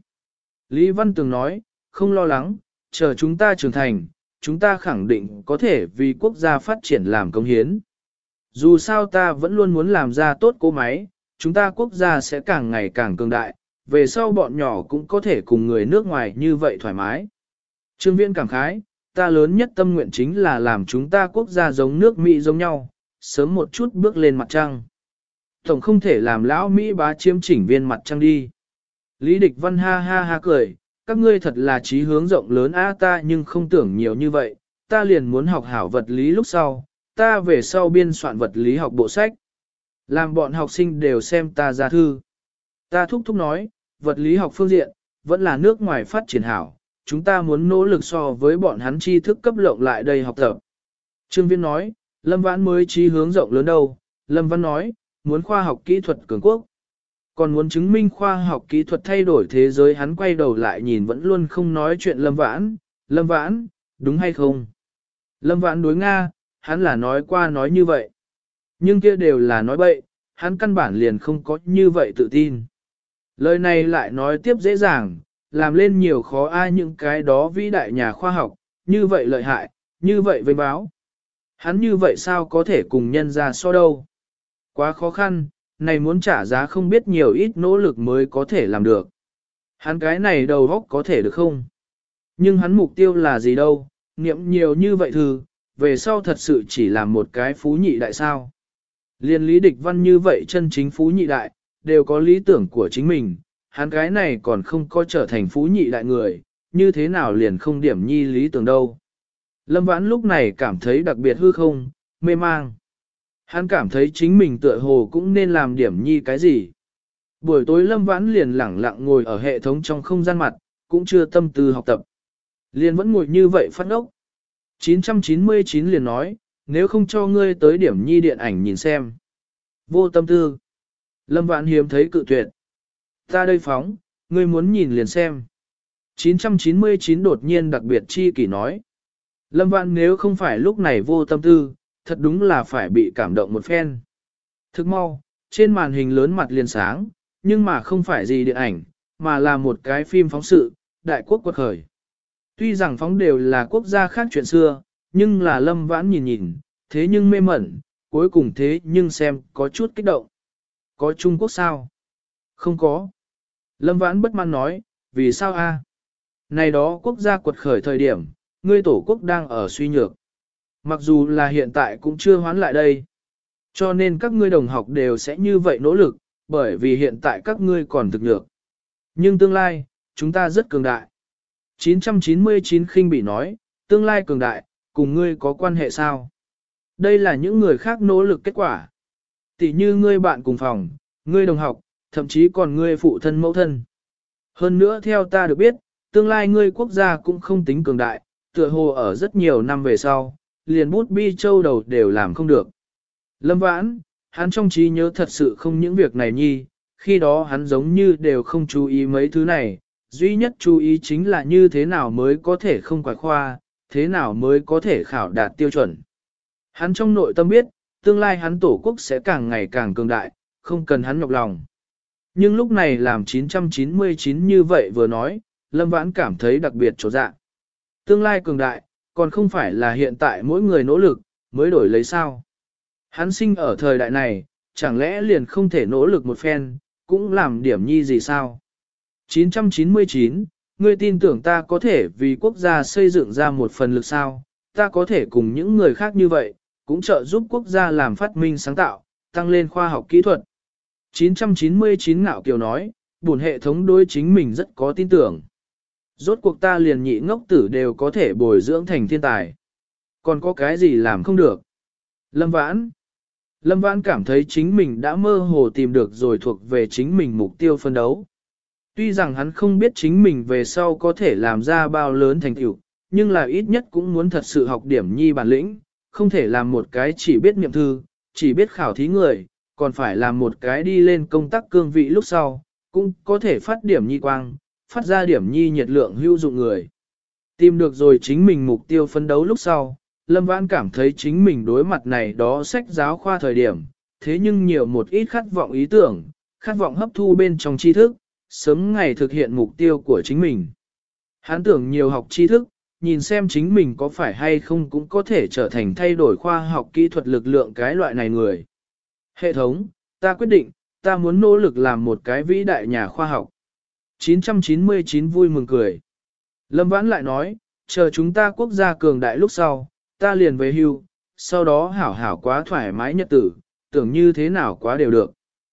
Lý Văn từng nói, không lo lắng, chờ chúng ta trưởng thành, chúng ta khẳng định có thể vì quốc gia phát triển làm công hiến. Dù sao ta vẫn luôn muốn làm ra tốt cỗ máy, chúng ta quốc gia sẽ càng ngày càng cường đại, về sau bọn nhỏ cũng có thể cùng người nước ngoài như vậy thoải mái. Trương Viễn cảm khái, ta lớn nhất tâm nguyện chính là làm chúng ta quốc gia giống nước Mỹ giống nhau, sớm một chút bước lên mặt trăng. Tổng không thể làm lão Mỹ bá chiếm chỉnh viên mặt trăng đi. Lý Địch Văn ha ha ha cười, các ngươi thật là trí hướng rộng lớn á ta nhưng không tưởng nhiều như vậy, ta liền muốn học hảo vật lý lúc sau, ta về sau biên soạn vật lý học bộ sách. Làm bọn học sinh đều xem ta ra thư. Ta thúc thúc nói, vật lý học phương diện, vẫn là nước ngoài phát triển hảo, chúng ta muốn nỗ lực so với bọn hắn tri thức cấp lộng lại đây học tập. Trương Viễn nói, Lâm Vãn mới trí hướng rộng lớn đâu, Lâm Văn nói, muốn khoa học kỹ thuật cường quốc. Còn muốn chứng minh khoa học kỹ thuật thay đổi thế giới hắn quay đầu lại nhìn vẫn luôn không nói chuyện Lâm Vãn, Lâm Vãn, đúng hay không? Lâm Vãn đối Nga, hắn là nói qua nói như vậy. Nhưng kia đều là nói bậy, hắn căn bản liền không có như vậy tự tin. Lời này lại nói tiếp dễ dàng, làm lên nhiều khó ai những cái đó vĩ đại nhà khoa học, như vậy lợi hại, như vậy vinh báo. Hắn như vậy sao có thể cùng nhân ra so đâu? Quá khó khăn, này muốn trả giá không biết nhiều ít nỗ lực mới có thể làm được. Hắn cái này đầu góc có thể được không? Nhưng hắn mục tiêu là gì đâu, niệm nhiều như vậy thư, về sau thật sự chỉ làm một cái phú nhị đại sao. Liên Lý Địch Văn như vậy chân chính phú nhị đại, đều có lý tưởng của chính mình, hắn cái này còn không có trở thành phú nhị đại người, như thế nào liền không điểm nhi lý tưởng đâu. Lâm Vãn lúc này cảm thấy đặc biệt hư không, mê mang. Hắn cảm thấy chính mình tựa hồ cũng nên làm điểm nhi cái gì. Buổi tối Lâm Vãn liền lẳng lặng ngồi ở hệ thống trong không gian mặt, cũng chưa tâm tư học tập. Liền vẫn ngồi như vậy phát ốc. chín trăm chín mươi chín liền nói, nếu không cho ngươi tới điểm nhi điện ảnh nhìn xem. Vô tâm tư. Lâm Vãn hiếm thấy cự tuyệt. Ta đây phóng, ngươi muốn nhìn liền xem. chín trăm chín mươi chín đột nhiên đặc biệt chi kỷ nói. Lâm Vãn nếu không phải lúc này vô tâm tư, thật đúng là phải bị cảm động một phen. Thức mau, trên màn hình lớn mặt liền sáng, nhưng mà không phải gì điện ảnh, mà là một cái phim phóng sự, đại quốc quật khởi. Tuy rằng phóng đều là quốc gia khác chuyện xưa, nhưng là Lâm Vãn nhìn nhìn, thế nhưng mê mẩn, cuối cùng thế nhưng xem có chút kích động. Có Trung Quốc sao? Không có. Lâm Vãn bất mãn nói, vì sao a? Này đó quốc gia quật khởi thời điểm, ngươi tổ quốc đang ở suy nhược. Mặc dù là hiện tại cũng chưa hoán lại đây. Cho nên các ngươi đồng học đều sẽ như vậy nỗ lực, bởi vì hiện tại các ngươi còn thực nhược. Nhưng tương lai, chúng ta rất cường đại. chín trăm chín mươi chín khinh bị nói, tương lai cường đại, cùng ngươi có quan hệ sao? Đây là những người khác nỗ lực kết quả. Tỷ như ngươi bạn cùng phòng, ngươi đồng học, thậm chí còn ngươi phụ thân mẫu thân. Hơn nữa theo ta được biết, tương lai ngươi quốc gia cũng không tính cường đại, tựa hồ ở rất nhiều năm về sau, liền bút bi châu đầu đều làm không được. Lâm Vãn, hắn trong trí nhớ thật sự không những việc này nhi, khi đó hắn giống như đều không chú ý mấy thứ này, duy nhất chú ý chính là như thế nào mới có thể không quải khoa, thế nào mới có thể khảo đạt tiêu chuẩn. Hắn trong nội tâm biết, tương lai hắn tổ quốc sẽ càng ngày càng cường đại, không cần hắn nhọc lòng. Nhưng lúc này làm chín trăm chín mươi chín như vậy vừa nói, Lâm Vãn cảm thấy đặc biệt chỗ dạ. Tương lai cường đại, còn không phải là hiện tại mỗi người nỗ lực, mới đổi lấy sao. Hắn sinh ở thời đại này, chẳng lẽ liền không thể nỗ lực một phen, cũng làm điểm nhi gì sao? chín trăm chín mươi chín, ngươi tin tưởng ta có thể vì quốc gia xây dựng ra một phần lực sao? Ta có thể cùng những người khác như vậy, cũng trợ giúp quốc gia làm phát minh sáng tạo, tăng lên khoa học kỹ thuật. chín trăm chín mươi chín Ngạo Kiều nói, bổn hệ thống đối chính mình rất có tin tưởng. Rốt cuộc ta liền nhị ngốc tử đều có thể bồi dưỡng thành thiên tài. Còn có cái gì làm không được? Lâm Vãn Lâm Vãn cảm thấy chính mình đã mơ hồ tìm được rồi thuộc về chính mình mục tiêu phân đấu. Tuy rằng hắn không biết chính mình về sau có thể làm ra bao lớn thành tựu, nhưng là ít nhất cũng muốn thật sự học điểm nhi bản lĩnh, không thể làm một cái chỉ biết niệm thư, chỉ biết khảo thí người, còn phải làm một cái đi lên công tác cương vị lúc sau, cũng có thể phát điểm nhi quang, phát ra điểm nhi nhiệt lượng hữu dụng người. Tìm được rồi chính mình mục tiêu phấn đấu lúc sau, Lâm Vãn cảm thấy chính mình đối mặt này đó sách giáo khoa thời điểm, thế nhưng nhiều một ít khát vọng ý tưởng, khát vọng hấp thu bên trong tri thức, sớm ngày thực hiện mục tiêu của chính mình. Hắn tưởng nhiều học tri thức, nhìn xem chính mình có phải hay không cũng có thể trở thành thay đổi khoa học kỹ thuật lực lượng cái loại này người. Hệ thống, ta quyết định, ta muốn nỗ lực làm một cái vĩ đại nhà khoa học. chín trăm chín mươi chín vui mừng cười. Lâm Vãn lại nói, chờ chúng ta quốc gia cường đại lúc sau, ta liền về hưu, sau đó hảo hảo quá thoải mái nhật tử, tưởng như thế nào quá đều được.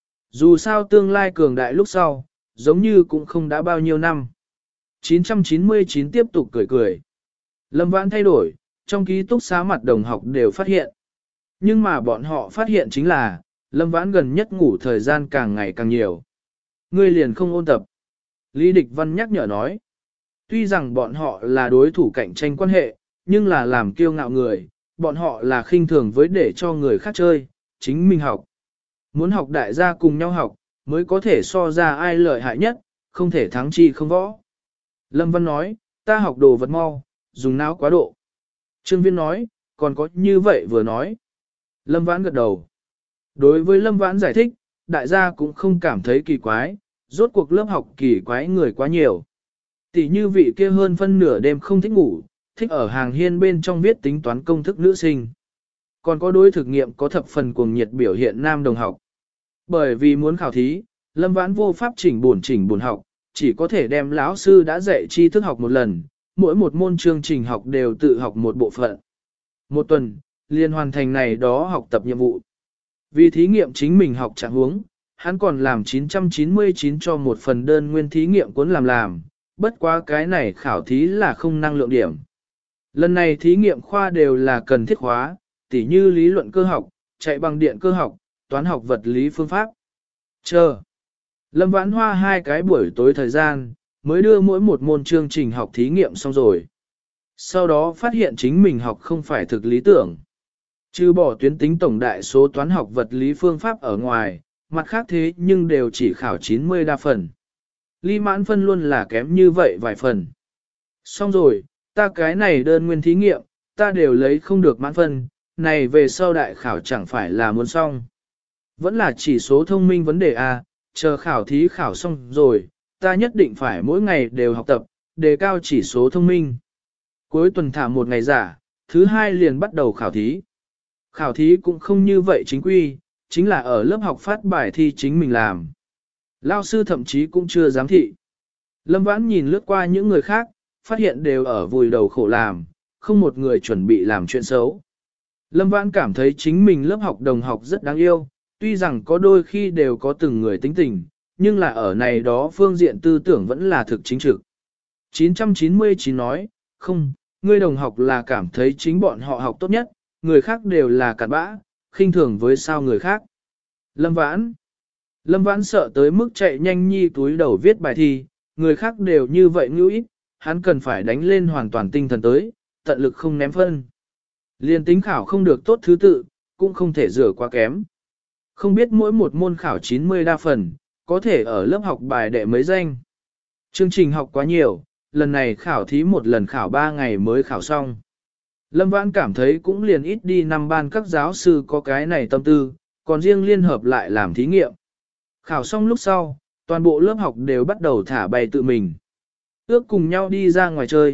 Dù sao tương lai cường đại lúc sau, giống như cũng không đã bao nhiêu năm. chín trăm chín mươi chín tiếp tục cười cười. Lâm Vãn thay đổi, trong ký túc xá mặt đồng học đều phát hiện. Nhưng mà bọn họ phát hiện chính là, Lâm Vãn gần nhất ngủ thời gian càng ngày càng nhiều. Ngươi liền không ôn tập. Lý Địch Văn nhắc nhở nói. Tuy rằng bọn họ là đối thủ cạnh tranh quan hệ, nhưng là làm kiêu ngạo người, bọn họ là khinh thường với để cho người khác chơi, chính mình học. Muốn học đại gia cùng nhau học, mới có thể so ra ai lợi hại nhất, không thể thắng chi không võ. Lâm Văn nói, ta học đồ vật mau, dùng não quá độ. Trương Viên nói, còn có như vậy vừa nói. Lâm Vãn gật đầu. Đối với Lâm Vãn giải thích, đại gia cũng không cảm thấy kỳ quái, rốt cuộc lớp học kỳ quái người quá nhiều. Tỷ như vị kia hơn phân nửa đêm không thích ngủ, thích ở hàng hiên bên trong viết tính toán công thức nữ sinh. Còn có đối thực nghiệm có thập phần cuồng nhiệt biểu hiện nam đồng học. Bởi vì muốn khảo thí, Lâm Vãn vô pháp chỉnh buồn chỉnh buồn học, chỉ có thể đem lão sư đã dạy tri thức học một lần, mỗi một môn chương trình học đều tự học một bộ phận. Một tuần, liền hoàn thành này đó học tập nhiệm vụ. Vì thí nghiệm chính mình học trạng huống, hắn còn làm chín trăm chín mươi chín cho một phần đơn nguyên thí nghiệm cuốn làm làm, bất quá cái này khảo thí là không năng lượng điểm. Lần này thí nghiệm khoa đều là cần thiết khóa, tỉ như lý luận cơ học, chạy bằng điện cơ học, toán học vật lý phương pháp. Chờ. Lâm Vãn Hoa hai cái buổi tối thời gian, mới đưa mỗi một môn chương trình học thí nghiệm xong rồi. Sau đó phát hiện chính mình học không phải thực lý tưởng. Trừ bỏ tuyến tính tổng đại số toán học vật lý phương pháp ở ngoài, mặt khác thế nhưng đều chỉ khảo chín mươi đa phần. Ly mãn phân luôn là kém như vậy vài phần. Xong rồi, ta cái này đơn nguyên thí nghiệm, ta đều lấy không được mãn phân, này về sau đại khảo chẳng phải là muốn xong. Vẫn là chỉ số thông minh vấn đề A, chờ khảo thí khảo xong rồi, ta nhất định phải mỗi ngày đều học tập, đề cao chỉ số thông minh. Cuối tuần thả một ngày giả, thứ hai liền bắt đầu khảo thí. Khảo thí cũng không như vậy chính quy, chính là ở lớp học phát bài thi chính mình làm. Lao sư thậm chí cũng chưa giám thị. Lâm Vãn nhìn lướt qua những người khác, phát hiện đều ở vùi đầu khổ làm, không một người chuẩn bị làm chuyện xấu. Lâm Vãn cảm thấy chính mình lớp học đồng học rất đáng yêu, tuy rằng có đôi khi đều có từng người tính tình, nhưng là ở này đó phương diện tư tưởng vẫn là thực chính trực. chín trăm chín mươi chín nói, không, ngươi đồng học là cảm thấy chính bọn họ học tốt nhất, người khác đều là cặn bã, khinh thường với sao người khác. Lâm Vãn Lâm Vãn sợ tới mức chạy nhanh nhi túi đầu viết bài thi, người khác đều như vậy ngữ ít, hắn cần phải đánh lên hoàn toàn tinh thần tới, tận lực không ném phân. Liên tính khảo không được tốt thứ tự, cũng không thể rửa quá kém. Không biết mỗi một môn khảo chín mươi đa phần, có thể ở lớp học bài đệ mấy danh. Chương trình học quá nhiều, lần này khảo thí một lần khảo ba ngày mới khảo xong. Lâm Vãn cảm thấy cũng liền ít đi năm ban các giáo sư có cái này tâm tư, còn riêng liên hợp lại làm thí nghiệm. Khảo xong lúc sau, toàn bộ lớp học đều bắt đầu thả bày tự mình. Ước cùng nhau đi ra ngoài chơi,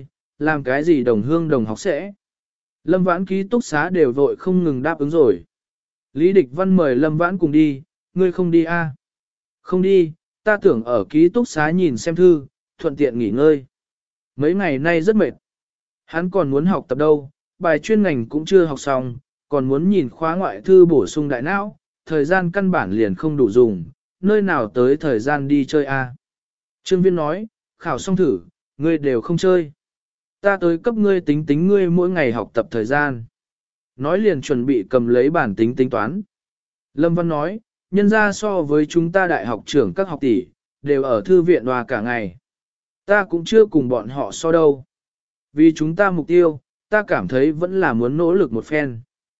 làm cái gì đồng hương đồng học sẽ. Lâm Vãn ký túc xá đều vội không ngừng đáp ứng rồi. Lý Địch Văn mời Lâm Vãn cùng đi, ngươi không đi à? Không đi, ta tưởng ở ký túc xá nhìn xem thư, thuận tiện nghỉ ngơi. Mấy ngày nay rất mệt. Hắn còn muốn học tập đâu, bài chuyên ngành cũng chưa học xong, còn muốn nhìn khóa ngoại thư bổ sung đại não, thời gian căn bản liền không đủ dùng, nơi nào tới thời gian đi chơi a? À? Trương Viên nói, khảo xong thử, ngươi đều không chơi. Ta tới cấp ngươi tính tính ngươi mỗi ngày học tập thời gian. Nói liền chuẩn bị cầm lấy bản tính tính toán. Lâm Văn nói, nhân ra so với chúng ta đại học trưởng các học tỷ, đều ở thư viện hòa cả ngày. Ta cũng chưa cùng bọn họ so đâu. Vì chúng ta mục tiêu, ta cảm thấy vẫn là muốn nỗ lực một phen.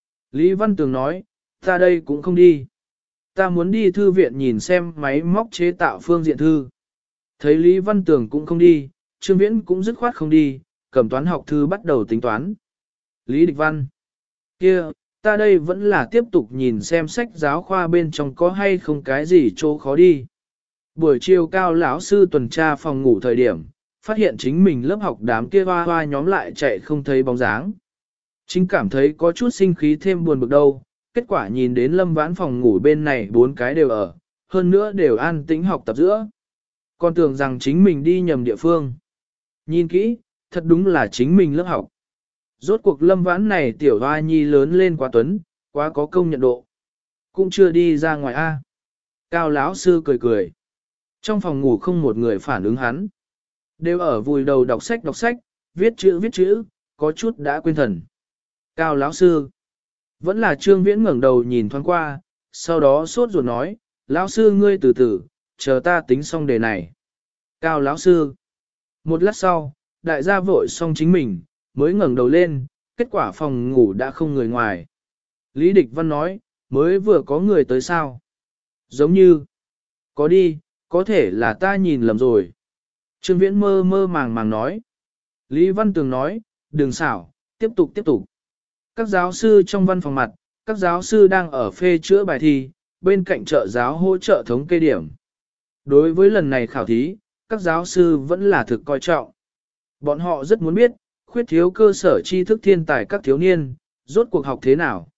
Lý Văn Tường nói, ta đây cũng không đi. Ta muốn đi thư viện nhìn xem máy móc chế tạo phương diện thư. Thấy Lý Văn Tường cũng không đi, Trương Viễn cũng dứt khoát không đi, cầm toán học thư bắt đầu tính toán. Lý Địch Văn, kia, ta đây vẫn là tiếp tục nhìn xem sách giáo khoa bên trong có hay không cái gì chỗ khó đi. Buổi chiều cao lão sư tuần tra phòng ngủ thời điểm, phát hiện chính mình lớp học đám kia hoa hoa nhóm lại chạy không thấy bóng dáng. Chính cảm thấy có chút sinh khí thêm buồn bực đâu, kết quả nhìn đến Lâm Vãn phòng ngủ bên này bốn cái đều ở, hơn nữa đều an tĩnh học tập giữa. Còn tưởng rằng chính mình đi nhầm địa phương. Nhìn kỹ, thật đúng là chính mình lớp học. Rốt cuộc Lâm Vãn này tiểu hoa nhi lớn lên quá tuấn, quá có công nhận độ. Cũng chưa đi ra ngoài A. Cao lão sư cười cười. Trong phòng ngủ không một người phản ứng hắn. Đều ở vùi đầu đọc sách đọc sách, viết chữ viết chữ, có chút đã quên thần. Cao lão sư. Vẫn là Trương Viễn ngẩng đầu nhìn thoáng qua, sau đó sốt ruột nói, lão sư ngươi từ từ, chờ ta tính xong đề này. Cao lão sư. Một lát sau, đại gia vội xong chính mình, mới ngẩng đầu lên, kết quả phòng ngủ đã không người ngoài. Lý Địch Văn nói, mới vừa có người tới sao? Giống như, có đi, có thể là ta nhìn lầm rồi. Trương Viễn mơ mơ màng màng nói. Lý Văn Tường nói, đừng xảo, tiếp tục tiếp tục. Các giáo sư trong văn phòng mặt, các giáo sư đang ở phê chữa bài thi, bên cạnh trợ giáo hỗ trợ thống kê điểm. Đối với lần này khảo thí, các giáo sư vẫn là thực coi trọng. Bọn họ rất muốn biết, khuyết thiếu cơ sở tri thức thiên tài các thiếu niên, rốt cuộc học thế nào.